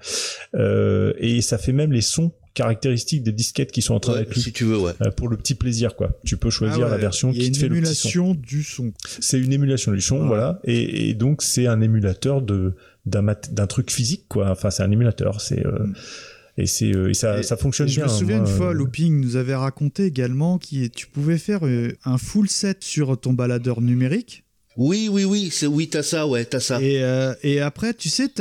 et ça fait même les sons caractéristiques des disquettes qui sont en train d'être si tu veux, pour le petit plaisir, quoi. Tu peux choisir la version qui te fait le petit son. Il y a une émulation du son. C'est une émulation du son, voilà, et donc c'est un émulateur d'un truc physique, quoi. Enfin, c'est un émulateur, c'est et ça fonctionne bien. Je me souviens une fois, Looping nous avait raconté également tu pouvais faire un full set sur ton baladeur numérique. Oui, t'as ça. Et après, tu sais,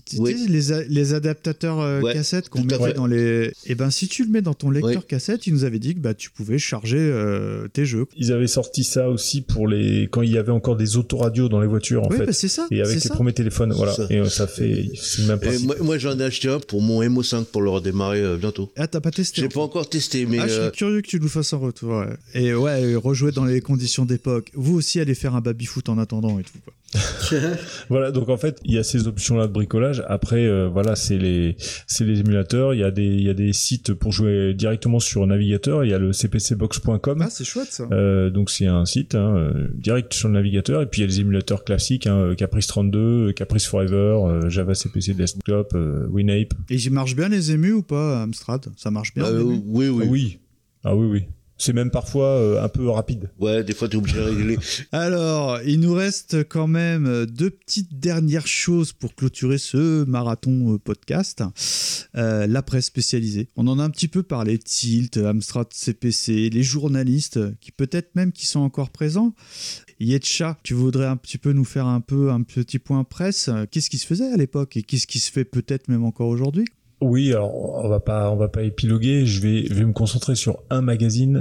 les adaptateurs cassettes qu'on mettait dans les. Et ben, si tu le mets dans ton lecteur cassette, ils nous avaient dit que tu pouvais charger tes jeux. Ils avaient sorti ça aussi quand il y avait encore des autoradios dans les voitures, en fait. C'est ça. Et avec les premiers téléphones, voilà. Ça. Et ça fait, c'est le même principe. Moi, j'en ai acheté un pour mon MO5 pour le redémarrer bientôt. Ah, t'as pas testé? J'ai pas encore testé, mais. Je suis curieux que tu nous fasses un retour. Ouais. Et rejouer dans les conditions d'époque. Vous aussi, allez faire un baby-foot en attendant et tout, quoi. Voilà, donc en fait il y a ces options là de bricolage. Après c'est les émulateurs. Il y a des sites pour jouer directement sur un navigateur. Il y a le cpcbox.com. Ah, c'est chouette ça. Donc c'est un site direct sur le navigateur, et puis il y a les émulateurs classiques, Caprice 32, Caprice Forever, Java CPC Desktop, WinApe. Et j'y marche bien les émus ou pas, Amstrad? Ça marche bien? Oui. Ah oui. C'est même parfois un peu rapide. Ouais, des fois t'es obligé de régler. Alors, il nous reste quand même 2 petites dernières choses pour clôturer ce marathon podcast. La presse spécialisée. On en a un petit peu parlé, Tilt, Amstrad CPC, les journalistes qui peut-être même qui sont encore présents. Yetcha, tu voudrais un petit peu nous faire un petit point presse. Qu'est-ce qui se faisait à l'époque et qu'est-ce qui se fait peut-être même encore aujourd'hui? Oui, alors on va pas épiloguer. Je vais me concentrer sur un magazine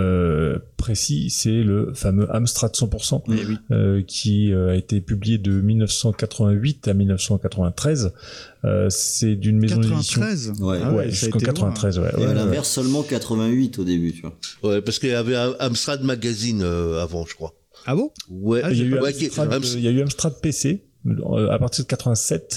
précis. C'est le fameux Amstrad 100%, qui a été publié de 1988 à 1993. C'est d'une maison d'édition. 93. Ouais, jusqu'en 93. Ouais. Et à l'inverse, seulement 88 au début, tu vois. Ouais, parce qu'il y avait Amstrad Magazine avant, je crois. Ah bon? Ouais. Il y a eu Amstrad PC à partir de 87.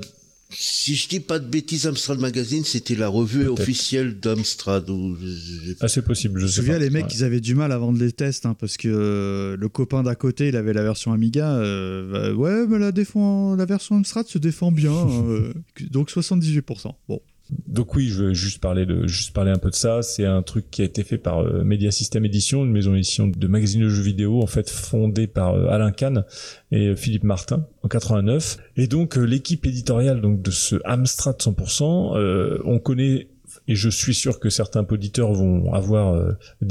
Si je dis pas de bêtises, Amstrad Magazine, c'était la revue officielle d'Amstrad. C'est possible, je me souviens, les mecs, ils avaient du mal à vendre les tests, parce que le copain d'à côté, il avait la version Amiga. Mais la version Amstrad se défend bien. Donc 78%. Bon. Donc oui, je veux juste parler un peu de ça. C'est un truc qui a été fait par Media System Edition, une maison d'édition de magazines de jeux vidéo, en fait fondée par Alain Kahn et Philippe Martin en 89. Et donc l'équipe éditoriale donc de ce Amstrad 100%, on connaît. Et je suis sûr que certains auditeurs vont avoir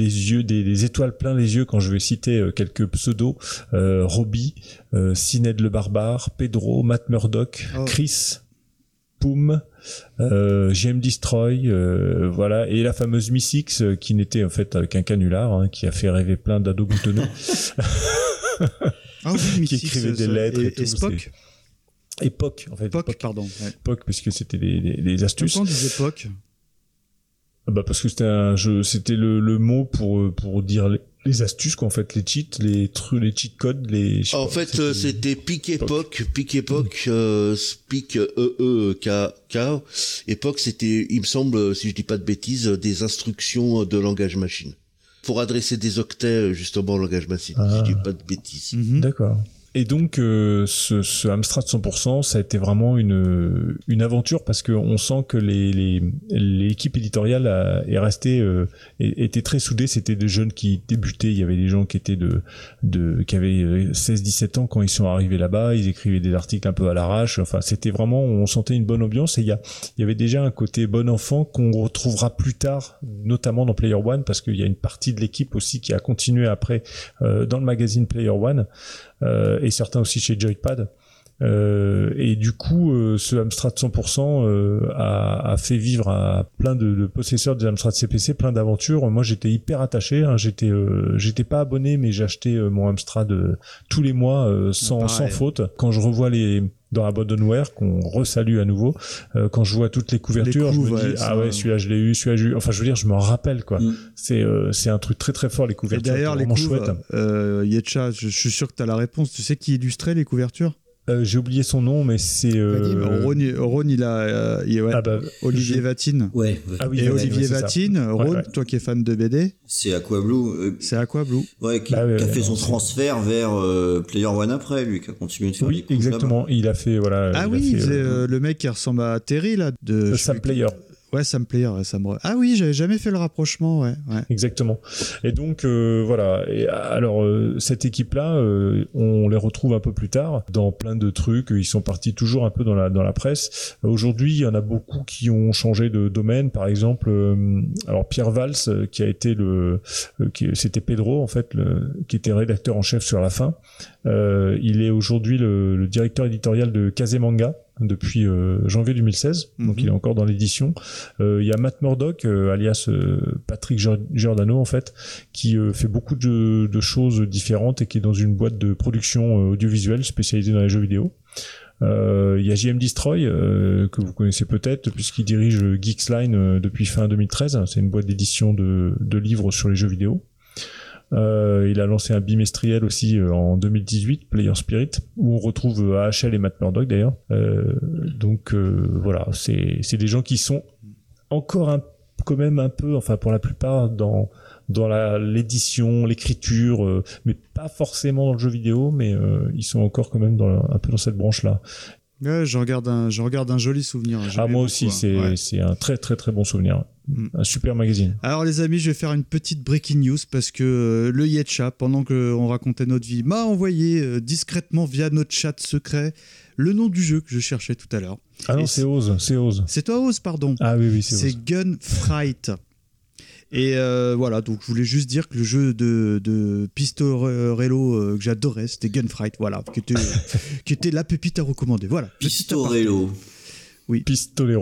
des étoiles plein les yeux quand je vais citer quelques pseudos. Robbie, Sined le Barbare, Pedro, Matt Murdock, Chris, Poum, GM Destroy, voilà, et la fameuse Miss X qui n'était en fait qu'un canular, qui a fait rêver plein d'ados boutonneux. Qui écrivait des lettres et tout. Spock. Époque, en fait. Époque, pardon. Ouais. Époque, parce que c'était des astuces. Pourquoi on disait époque? Parce que c'était un jeu, c'était le mot pour dire les astuces, quoi, en fait, les cheats, les cheat codes, c'était Pic Époque, Pic K. Époque, c'était, il me semble, si je dis pas de bêtises, des instructions de langage machine. Pour adresser des octets, justement, en langage machine, si je dis pas de bêtises. D'accord. Et donc ce Amstrad 100%, ça a été vraiment une aventure parce que on sent que l'équipe éditoriale est restée était très soudée. C'était des jeunes qui débutaient, il y avait des gens qui étaient qui avaient 16-17 ans quand ils sont arrivés là-bas, ils écrivaient des articles un peu à l'arrache. Enfin, c'était vraiment, on sentait une bonne ambiance et il y avait déjà un côté bon enfant qu'on retrouvera plus tard, notamment dans Player One, parce qu'il y a une partie de l'équipe aussi qui a continué après dans le magazine Player One. Et certains aussi chez Joypad. Et du coup, ce Amstrad 100% a fait vivre à plein de possesseurs des Amstrad CPC plein d'aventures. Moi, j'étais hyper attaché. Hein. J'étais pas abonné, mais j'achetais mon Amstrad tous les mois sans faute. Quand je revois dans Abandonware, qu'on resalue à nouveau, quand je vois toutes les couvertures, je me dis celui-là je l'ai eu, celui-là je l'ai eu. Enfin, je veux dire, je m'en rappelle quoi. C'est un truc très très fort les couvertures. Et d'ailleurs, les couves, Yetcha, je suis sûr que tu as la réponse. Tu sais qui illustrait les couvertures? J'ai oublié son nom, mais c'est... Ron, il a... Olivier Vatine. Ouais. Ah oui, et Olivier Vatine, Ron, toi qui es fan de BD. C'est Aquablue. C'est Aquablue. Ouais, qui a fait son transfert vers Player One après, lui, qui a continué de faire des coups exactement. Là-bas. Il a fait... Voilà, il faisait le mec qui ressemble à Terry, là. De Sam Player. Ouais, Sam Player, Ah oui, j'avais jamais fait le rapprochement, ouais. Exactement. Et donc voilà. Et alors cette équipe-là, on les retrouve un peu plus tard dans plein de trucs. Ils sont partis toujours un peu dans la presse. Aujourd'hui, il y en a beaucoup qui ont changé de domaine. Par exemple, alors Pierre Valls, qui a été c'était Pedro en fait, qui était rédacteur en chef sur la fin. Il est aujourd'hui le directeur éditorial de Kazemanga depuis janvier 2016, donc il est encore dans l'édition. Il y a Matt Murdock, alias Patrick Giordano en fait, qui fait beaucoup de choses différentes et qui est dans une boîte de production audiovisuelle spécialisée dans les jeux vidéo. Il y a JM Destroy que vous connaissez peut-être puisqu'il dirige Geeksline depuis fin 2013. C'est une boîte d'édition de livres sur les jeux vidéo. Il a lancé un bimestriel aussi en 2018, Player Spirit, où on retrouve AHL et Matt Murdock d'ailleurs. Donc voilà, c'est des gens qui sont encore quand même un peu, enfin pour la plupart dans l'édition, l'écriture, mais pas forcément dans le jeu vidéo, mais ils sont encore quand même un peu dans cette branche-là. Ouais, je regarde un joli souvenir. Moi aussi, c'est un très très très bon souvenir. Un super magazine. Alors les amis, je vais faire une petite breaking news parce que le Yetcha, pendant qu'on racontait notre vie, m'a envoyé discrètement via notre chat secret le nom du jeu que je cherchais tout à l'heure. Ah non, c'est Oz. C'est toi Oz, pardon. Ah oui, c'est Oz. Gunfight. Et voilà, donc je voulais juste dire que le jeu de Pistorello que j'adorais, c'était Gunfight, voilà, qui était la pépite à recommander. Voilà. Pistorello. Oui. Pistolero.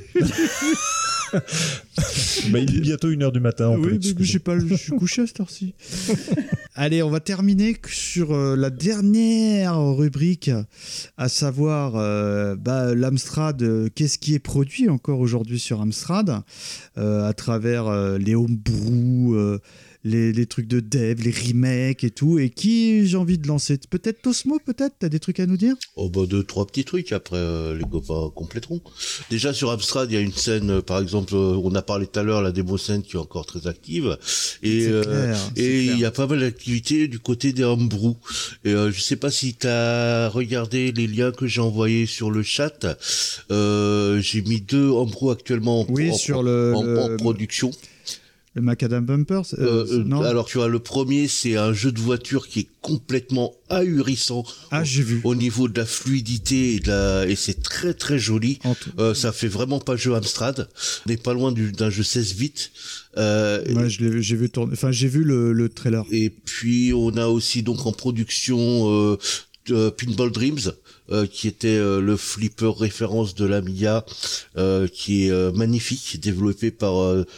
Il est bientôt 1h du matin. Oui, mais je suis couché à cette heure-ci. Allez, on va terminer sur la dernière rubrique, à savoir l'Amstrad. Qu'est-ce qui est produit encore aujourd'hui sur Amstrad à travers les homebrew, les trucs de dev, les remakes et tout. Et qui j'ai envie de lancer? Peut-être Tosmo, peut-être? T'as des trucs à nous dire? Oh bah 2-3 petits trucs, après les copains compléteront. Déjà sur Amstrad, il y a une scène, par exemple, on a parlé tout à l'heure, la démo scène qui est encore très active. Et il y a pas mal d'activités du côté des homebrew. Et je sais pas si t'as regardé les liens que j'ai envoyés sur le chat. J'ai mis 2 homebrew actuellement en production. Le Macadam Bumpers non. Alors tu vois, le premier, c'est un jeu de voiture qui est complètement ahurissant. J'ai vu. Au niveau de la fluidité et c'est très très joli. Ça fait vraiment pas jeu Amstrad. On n'est pas loin d'un jeu 16 bits. J'ai vu tourner. Enfin, j'ai vu le trailer. Et puis on a aussi donc en production Pinball Dreams. Qui était le flipper référence de l'Amiga, qui est magnifique, développé par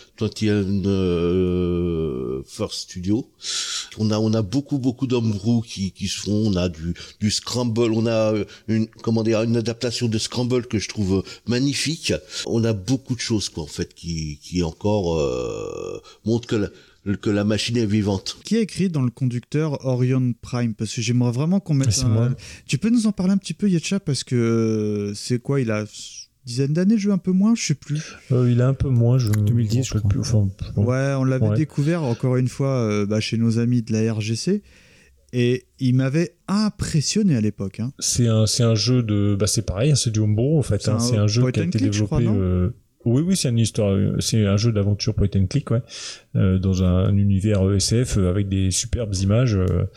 21 First Studio. On a beaucoup d'homebrew qui se font. On a du Scramble, on a une adaptation de Scramble que je trouve magnifique. On a beaucoup de choses en fait qui encore montrent que la machine est vivante. Qui a écrit dans le conducteur Orion Prime? Parce que j'aimerais vraiment qu'on mette Tu peux nous en parler un petit peu, Yetcha? Parce que c'est quoi? Il a dizaine d'années, je un peu moins, je sais plus. Il a un peu moins, 2010, je crois. Ouais, on l'avait découvert encore une fois chez nos amis de la RGC. Et il m'avait impressionné à l'époque. Hein. C'est un jeu de... c'est pareil, c'est du homebrew en fait. C'est un jeu qui a été développé... Oui, c'est une histoire, c'est un jeu d'aventure point and click, ouais, dans un univers SF avec des superbes images.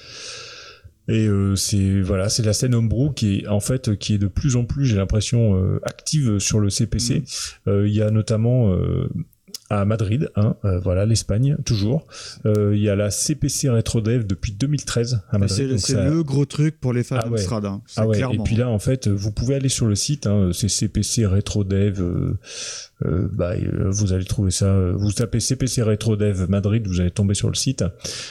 Et c'est la scène homebrew qui est de plus en plus, j'ai l'impression, active sur le CPC. Il y a notamment à Madrid, l'Espagne, toujours. Il y a la CPC RetroDev depuis 2013 à Madrid. C'est le gros truc pour les fans d'Amstrad. Clairement. Et puis là, en fait, vous pouvez aller sur le site, c'est CPC RetroDev. Vous allez trouver ça. Vous tapez CPC RetroDev Madrid, vous allez tomber sur le site.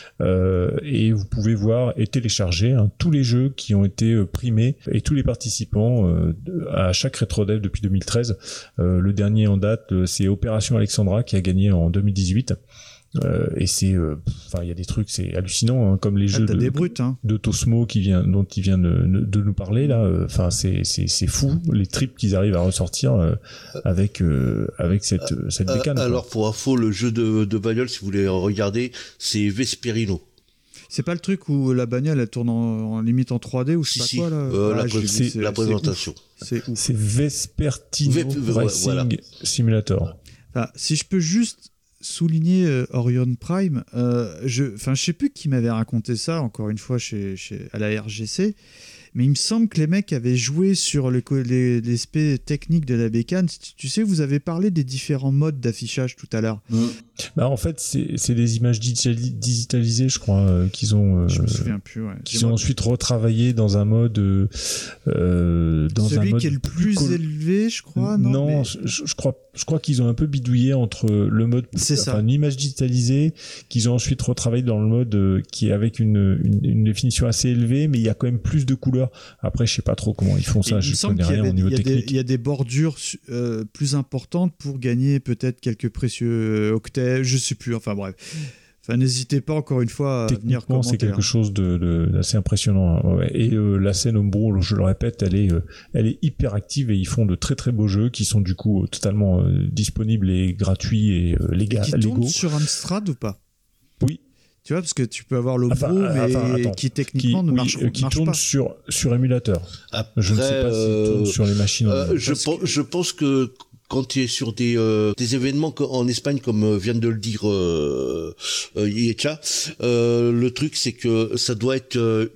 Et vous pouvez voir et télécharger tous les jeux qui ont été primés et tous les participants à chaque RetroDev depuis 2013. Le dernier en date, c'est Opération Alexandra qui a gagné en 2018. Et c'est il y a des trucs, c'est hallucinant, comme les jeux de Tosmo dont il vient de nous parler là. C'est fou les trips qu'ils arrivent à ressortir avec cette bécane. Alors pour info, le jeu de bagnole, si vous voulez regarder, c'est Vesperino. C'est pas le truc où la bagnole elle tourne en limite en 3D ou je sais pas quoi là. C'est la présentation. C'est ouf. C'est Vespertino Racing Simulator. Si je peux juste souligner Orion Prime, je sais plus qui m'avait raconté ça, encore une fois à la RGC, mais il me semble que les mecs avaient joué sur l'aspect technique de la bécane. Tu sais, vous avez parlé des différents modes d'affichage tout à l'heure. En fait, c'est des images digitalisées, je crois, qu'ils ont. Je me souviens plus. Ouais. Qu'ils ont ensuite retravaillé dans un mode. Celui qui est le plus élevé, je crois. Non, je crois qu'ils ont un peu bidouillé entre le mode. C'est ça. Une image digitalisée qu'ils ont ensuite retravaillé dans le mode qui est avec une définition assez élevée, mais il y a quand même plus de couleurs. Après, je sais pas trop comment ils font ça. Je connais rien au niveau technique. Il y a des bordures plus importantes pour gagner peut-être quelques précieux octets. Je sais plus. Enfin bref. N'hésitez pas encore une fois à venir commenter. C'est quelque chose d'assez impressionnant. Ouais. Et la scène homebrew, je le répète, elle est hyper active et ils font de très très beaux jeux qui sont du coup totalement disponibles et gratuits et légaux. Qui tournent sur Amstrad ou pas? Oui. Tu vois, parce que tu peux avoir l'Homebrew, mais qui techniquement ne marche pas. Qui tourne sur émulateur. Après, je ne sais pas s'il tourne sur les machines. Je pense que quand tu es sur des événements en Espagne, comme vient de le dire Yetcha, le truc c'est que ça doit être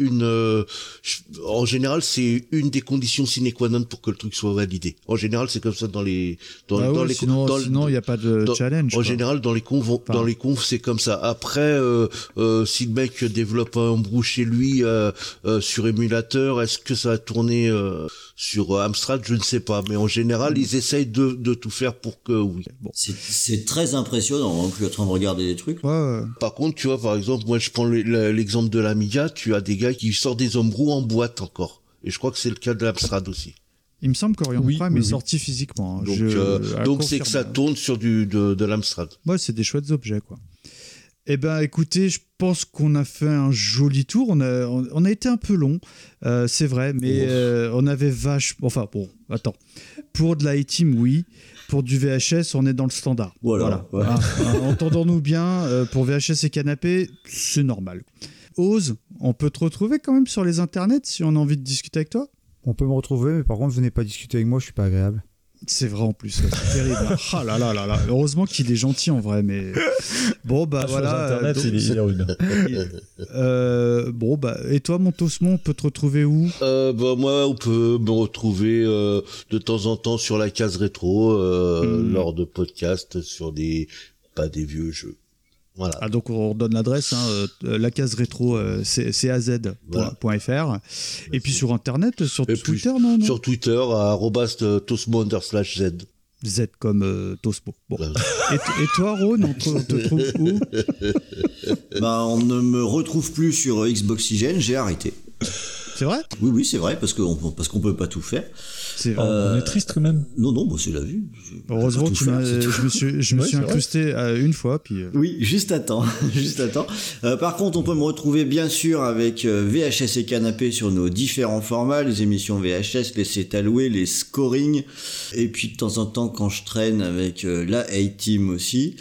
en général c'est une des conditions sine qua non pour que le truc soit validé. En général c'est comme ça dans les sinon il n'y a pas de challenge. En général dans les confs c'est comme ça. Après si le mec développe un homebrew chez lui sur émulateur, est-ce que ça va tourner sur Amstrad, je ne sais pas, mais en général ils essayent de tout faire pour que oui. Bon. C'est très impressionnant, hein, je suis en train de regarder des trucs. Par contre, tu vois, par exemple, moi je prends l'exemple de l'Amiga, tu as des gars qui sortent des homebrew en boîte encore. Et je crois que c'est le cas de l'Amstrad aussi. Il me semble qu'Orion Prime est sorti physiquement. Donc c'est que ça tourne sur de l'Amstrad. Ouais, c'est des chouettes objets, quoi. Eh ben, écoutez, je pense qu'on a fait un joli tour. On a été un peu long, c'est vrai, mais on avait Enfin, bon, attends. Pour de la A-Team, oui. Pour du VHS, on est dans le standard. Voilà. Entendons-nous bien, pour VHS et canapé, c'est normal. Ose, on peut te retrouver quand même sur les internets si on a envie de discuter avec toi? On peut me retrouver, mais par contre, venez pas discuter avec moi, je suis pas agréable. C'est vrai en plus, c'est terrible. Ah là là là là. Heureusement qu'il est gentil en vrai, mais bon voilà. Internet, il est rude. Et toi, mon Tosmon, on peut te retrouver où? Moi, on peut me retrouver de temps en temps sur la case rétro, lors de podcasts sur des vieux jeux. Voilà. Ah, donc on redonne l'adresse, la case rétro, caz.fr. Voilà. Et puis sur internet, sur Twitter, non? Sur Twitter, @tosmo_z. Z comme Tosmo. Bon. Et toi, Ron, on te trouve où? On ne me retrouve plus sur Xboxygène, j'ai arrêté. C'est vrai? Oui, c'est vrai, parce qu'on peut pas tout faire. On est triste quand même. Non, c'est la vie. Heureusement que je me suis incrusté une fois. Puis Oui, juste à temps. Par contre, on peut me retrouver bien sûr avec VHS et Canapé sur nos différents formats, les émissions VHS, les C'est alloué, les scoring, et puis de temps en temps quand je traîne avec la A-Team aussi.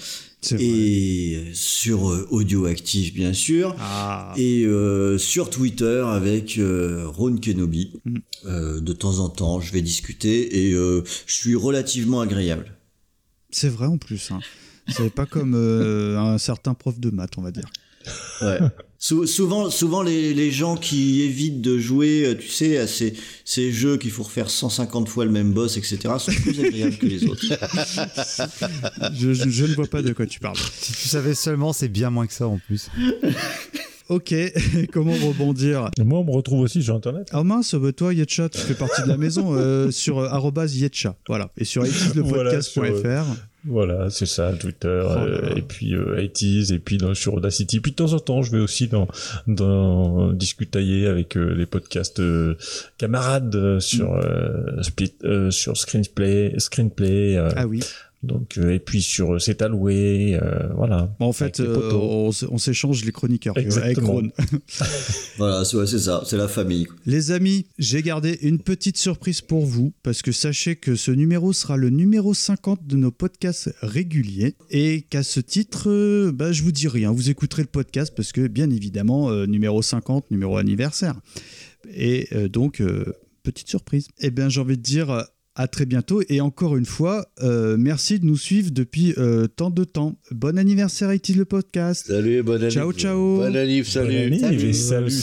Et sur Audioactif, bien sûr. Et sur Twitter avec Ron Kenobi. De temps en temps, je vais discuter et je suis relativement agréable. C'est vrai en plus. Hein. C'est pas comme un certain prof de maths, on va dire. Ouais. Souvent les gens qui évitent de jouer, tu sais, à ces jeux qu'il faut refaire 150 fois le même boss, etc., sont plus agréables que les autres. je ne vois pas de quoi tu parles. Si tu savais seulement, c'est bien moins que ça en plus. Ok, comment rebondir ? Moi, on me retrouve aussi sur Internet. Ah mince, toi, Yetcha, tu fais partie de la maison sur @Yetcha, voilà. Et sur @lepodcast.fr. Voilà, c'est ça, Twitter, et puis '80s, et puis sur Audacity. Puis de temps en temps, je vais aussi dans discutailler avec les podcasts camarades sur sur Screenplay. Ah oui. Donc et puis sur C'est alloué, voilà. Bon, en fait, on s'échange les chroniqueurs avec Ron. Voilà, c'est ça, c'est la famille. Les amis, j'ai gardé une petite surprise pour vous parce que sachez que ce numéro sera le numéro 50 de nos podcasts réguliers et qu'à ce titre, je vous dis rien. Vous écouterez le podcast parce que bien évidemment, numéro 50, numéro anniversaire. Et donc, petite surprise. Eh bien, j'ai envie de dire à très bientôt et encore une fois, merci de nous suivre depuis tant de temps. Bon anniversaire '80s le podcast. Salut, bonne année. Ciao, ciao. Bonne année, salut. Salut.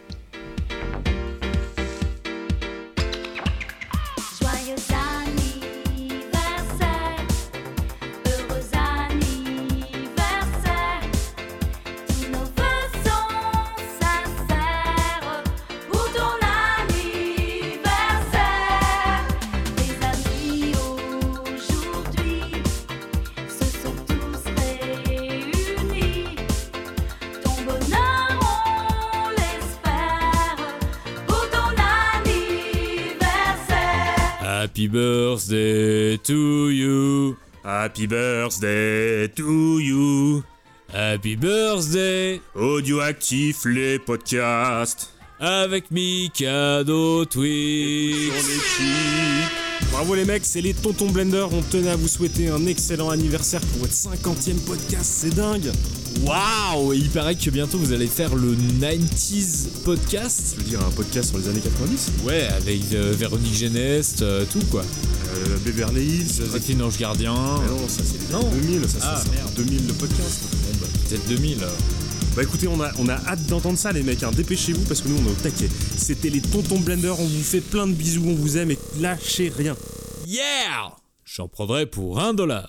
Happy birthday to you. Happy birthday to you. Happy birthday. Audioactif les podcasts. Avec Mikado Twix. Bravo les mecs, c'est les Tontons Blender. On tenait à vous souhaiter un excellent anniversaire pour votre 50e podcast, c'est dingue. Waouh, il paraît que bientôt vous allez faire le 90s podcast. Je veux dire un podcast sur les années 90. Ouais, avec Véronique Genest, tout quoi. Beverly Hills, Joséphine Ange Gardien. Mais non, ça c'est les années 2000, ça c'est 2000 le podcast. Bon, bah, peut-être 2000. Bah écoutez, on a hâte d'entendre ça les mecs, hein. Dépêchez-vous parce que nous on est au taquet. C'était les Tontons Blender, on vous fait plein de bisous, on vous aime et lâchez rien. Yeah! J'en prendrai pour $1.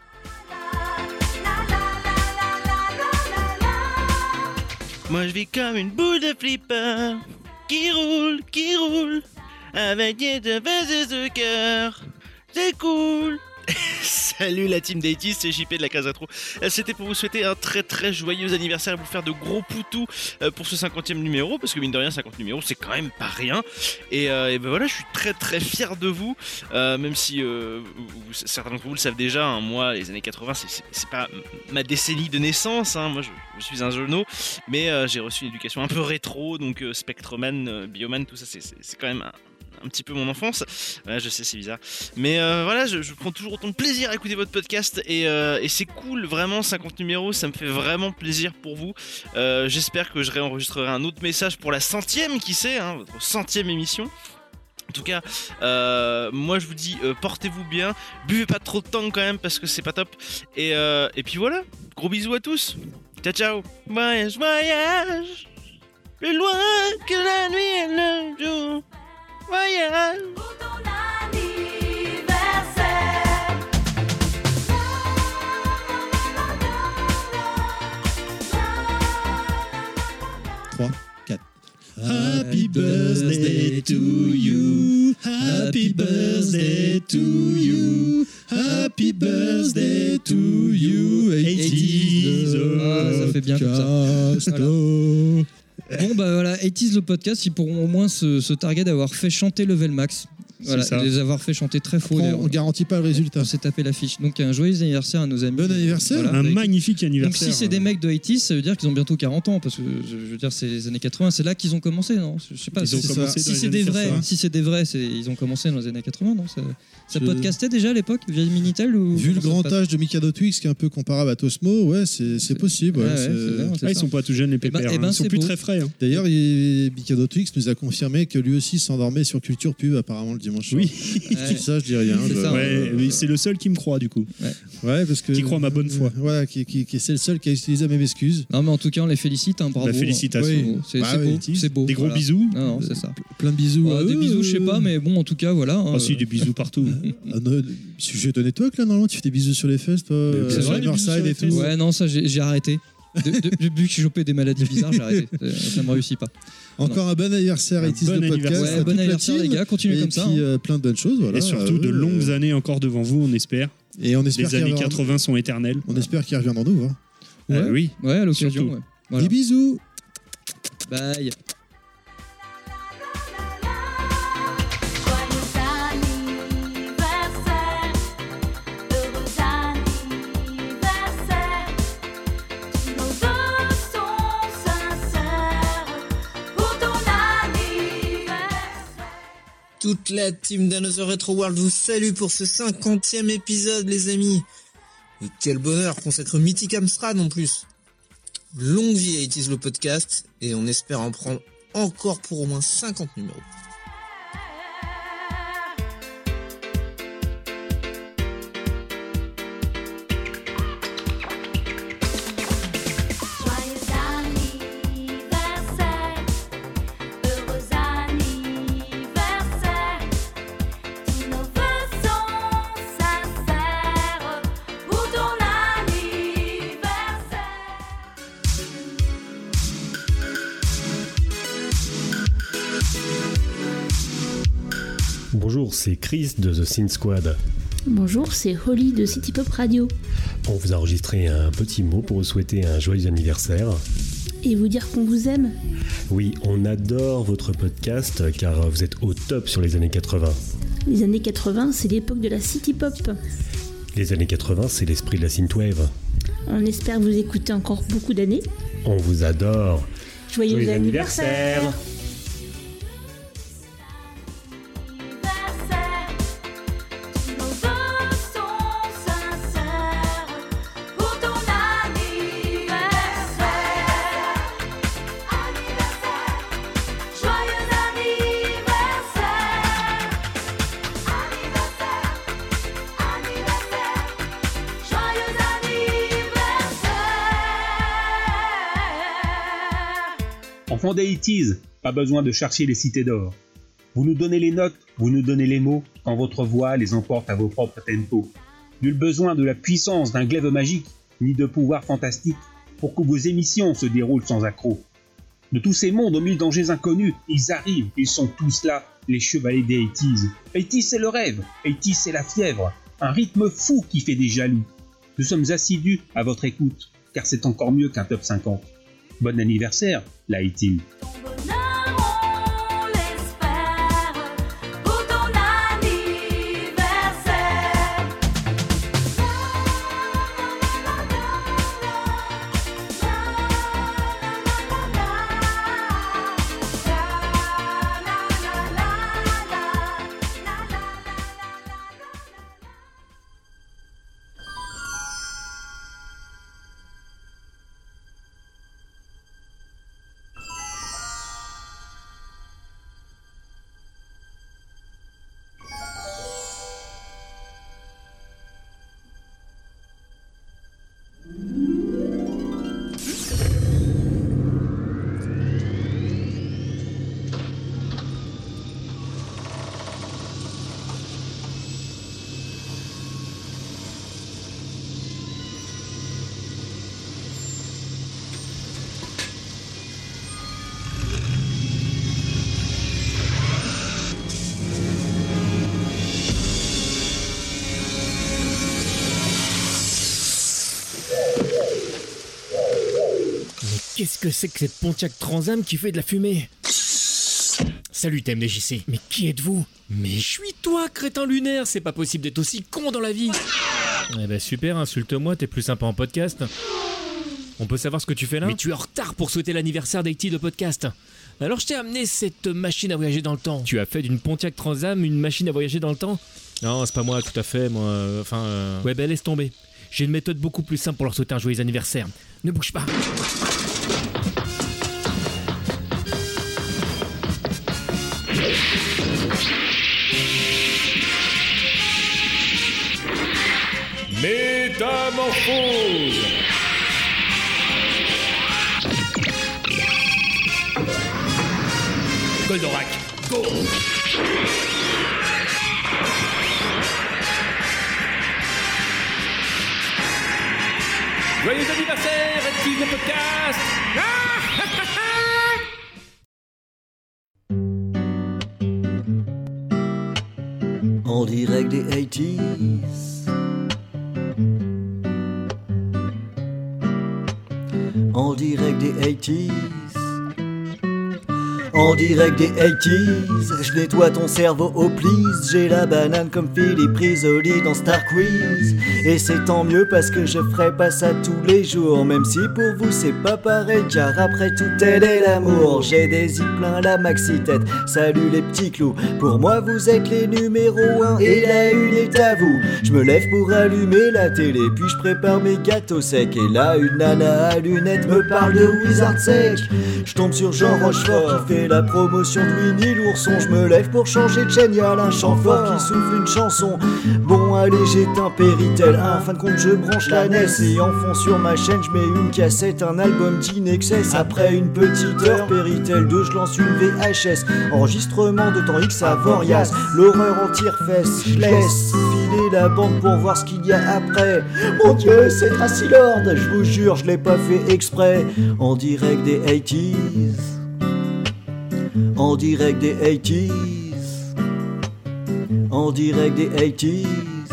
Moi je vis comme une boule de flipper qui roule, avec des baisers de cœur. C'est cool. Salut la team d'Aitis, c'est JP de la Case Rétro. C'était pour vous souhaiter un très très joyeux anniversaire et vous faire de gros poutous pour ce 50e numéro, parce que mine de rien 50 numéros c'est quand même pas rien. Et ben voilà, je suis très très fier de vous, même si certains d'entre vous le savent déjà, hein, moi les années 80 c'est pas ma décennie de naissance, hein, moi je suis un jeuneau, mais j'ai reçu une éducation un peu rétro, donc Spectroman, Bioman, tout ça c'est quand même un petit peu mon enfance. Ouais, je sais, c'est bizarre. Mais voilà, je prends toujours autant de plaisir à écouter votre podcast et c'est cool, vraiment, 50 numéros, ça me fait vraiment plaisir pour vous. J'espère que je réenregistrerai un autre message pour la 100e, qui sait, hein, votre 100e émission. En tout cas, moi je vous dis, portez-vous bien, buvez pas trop de temps quand même parce que c'est pas top. Et puis voilà, gros bisous à tous. Ciao ciao. Voyage, voyage, plus loin que la nuit et le jour. Voyage pour ton anniversaire. 3, 4. Happy birthday to you. Happy birthday to you. Happy birthday to you. 80s. Ça fait bien comme ça. Bon bah voilà, 80s le podcast, ils pourront au moins se targuer d'avoir fait chanter Level Max. Voilà, c'est ça. de les avoir fait chanter très faux. Après, on garantit pas le résultat. On s'est tapé l'affiche. Donc un joyeux anniversaire à nos amis. Bon anniversaire. Voilà. Un magnifique anniversaire. Donc si c'est des mecs de 80s, ça veut dire qu'ils ont bientôt 40 ans, parce que je veux dire c'est les années 80, c'est là qu'ils ont commencé, non? Je sais pas. Ils ont commencé Si dans c'est les des années vrais, 80. si c'est des vrais, ils ont commencé dans les années 80, non? Ça Je- podcastait déjà à l'époque, vieille Minitel ou Vu le comment ça se grand passe âge de Mikado Twix, qui est un peu comparable à Tosmo, ouais, c'est possible. Ouais, c'est bien, c'est Ah, ça. ils sont pas tout jeunes, les pépères. eh ben, Ils sont c'est plus beau. très frais. D'ailleurs, Mikado Twix nous a confirmé que lui aussi s'endormait sur Culture Pub, apparemment, le dimanche soir. Oui. Ça, je dis rien. C'est ça, ouais, mais c'est le seul qui me croit, du coup. Ouais, parce que. Qui croit ma bonne foi. Voilà, c'est le seul qui a utilisé mes excuses. Non, mais en tout cas, on les félicite, hein, bravo. Bah, félicitations. Oui, c'est Bah, beau, oui. c'est beau. Des gros voilà. bisous. Non, c'est ça. Plein de bisous. Des bisous, je sais pas, mais bon, en tout cas, voilà. Ah si, des bisous partout. Sujet de network, là, normalement, tu fais des bisous sur les fesses, toi. C'est vrai, des bisous sur Riverside les et fesses. tout. Ouais, non, ça, j'ai arrêté. Depuis que j'ai chopé des maladies bizarres, j'ai arrêté. Ça me réussit pas. Encore un bon anniversaire à Itis le podcast. Ouais, à bon toute la anniversaire, team. les gars, continuez et comme ça. puis, hein. plein de bonnes choses. Voilà. Et surtout de longues années encore devant vous, on espère. Et on espère Les qu'il y années aura- 80 sont éternelles. On espère qu'ils reviendront nous voir. Oui. Ouais, à l'occasion. Surtout. Ouais. Voilà. Des bisous. Bye. Toute la team d'Another Retro World vous salue pour ce 50e épisode, les amis. Et quel bonheur, consacre Mythic Amstrad en plus. Longue vie à It Is le podcast, et on espère en prendre encore pour au moins 50 numéros. Bonjour, c'est Chris de The Synth Squad. Bonjour, c'est Holly de City Pop Radio. On vous a enregistré un petit mot pour vous souhaiter un joyeux anniversaire. Et vous dire qu'on vous aime. Oui, on adore votre podcast car vous êtes au top sur les années 80. Les années 80, c'est l'époque de la City Pop. Les années 80, c'est l'esprit de la synthwave. On espère vous écouter encore beaucoup d'années. On vous adore. Joyeux anniversaire. Enfants des It-Is, pas besoin de chercher les cités d'or. Vous nous donnez les notes, vous nous donnez les mots, quand votre voix les emporte à vos propres tempos. Nul besoin de la puissance d'un glaive magique, ni de pouvoir fantastique, pour que vos émissions se déroulent sans accroc. De tous ces mondes aux mille dangers inconnus, ils arrivent, ils sont tous là, les chevaliers des It-Is. It-Is c'est le rêve, It-Is c'est la fièvre, un rythme fou qui fait des jaloux. Nous sommes assidus à votre écoute, car c'est encore mieux qu'un top 50. Bon anniversaire, la It-Is. Qu'est-ce que c'est que cette Pontiac Trans Am qui fait de la fumée? Salut TMDJC, mais qui êtes-vous? Mais suis-toi, crétin lunaire, c'est pas possible d'être aussi con dans la vie. Eh ben super, insulte-moi, t'es plus sympa en podcast. On peut savoir ce que tu fais là? Mais tu es en retard pour souhaiter l'anniversaire d'E.T. de podcast. Alors je t'ai amené cette machine à voyager dans le temps. Tu as fait d'une Pontiac Trans Am une machine à voyager dans le temps? Non, c'est pas moi tout à fait, moi, Ouais ben laisse tomber. J'ai une méthode beaucoup plus simple pour leur souhaiter un joyeux anniversaire. Ne bouge pas. Métamorphose. Goldorak, go. Joyeux anniversaire, active le podcast. En direct des 80s. En direct des 80s. En direct des 80s, je nettoie ton cerveau au please. J'ai la banane comme Philippe Risoli dans Star Quiz. Et c'est tant mieux parce que je ferai pas ça tous les jours. Même si pour vous c'est pas pareil, car après tout tel est l'amour. J'ai des yeux plein la maxi-tête, salut les petits clous. Pour moi vous êtes les numéros 1 et la une est à vous. Je me lève pour allumer la télé, puis je prépare mes gâteaux secs. Et là une nana à lunettes me parle de Wizard Sec. Je tombe sur Jean Rochefort qui fait la promotion de Winnie l'ourson. Je me lève pour changer de chaîne, y'a un chant fort qui souffle une chanson. Bon allez j'éteins Péritel 1, en fin de compte je branche la NES. Et en fond sur ma chaîne je mets une cassette, un album d'Inexcess. Après une petite heure Péritel 2 je lance une VHS. Enregistrement de temps X à Voriaz, l'horreur en tire-fesse. Je laisse filer la bande pour voir ce qu'il y a après. Mon Dieu c'est Tracy Lord, je vous jure je l'ai pas fait exprès. En direct des 80s. En direct des 80s. En direct des 80s.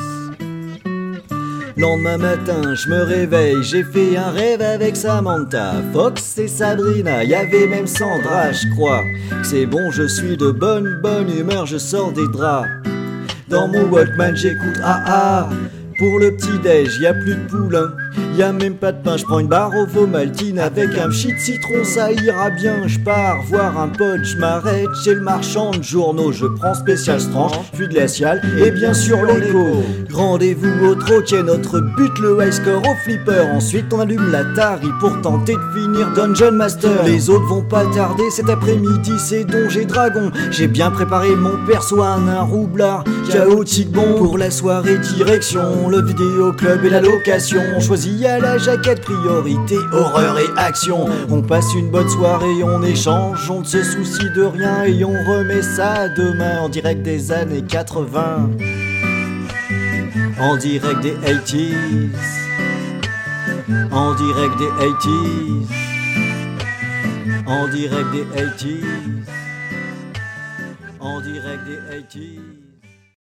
Lendemain matin, je me réveille, j'ai fait un rêve avec Samantha, Fox et Sabrina, y'avait même Sandra, je crois. C'est bon, je suis de bonne humeur, je sors des draps. Dans mon Walkman, j'écoute AA. Pour le petit-déj, y'a plus de poulain, y'a même pas de pain, je prends une barre au Vomaltine avec un pchit de citron, ça ira bien. Je pars voir un pote, je m'arrête chez le marchand de journaux, je prends spécial Strange, puis glacial et bien sûr l'écho. Rendez-vous au troquet, notre but le high score au flipper. Ensuite on allume l'Atari pour tenter de finir Dungeon Master. Les autres vont pas tarder cet après-midi, c'est Donjons et Dragons. J'ai bien préparé mon perso, un roublard chaotique bon. Pour la soirée direction le vidéoclub et la location. On choisit à la jaquette, priorité, horreur et action. On passe une bonne soirée, on échange, on ne se soucie de rien et on remet ça demain en direct des années 80. En direct des 80s. En direct des 80s. En direct des 80s. En direct des 80s.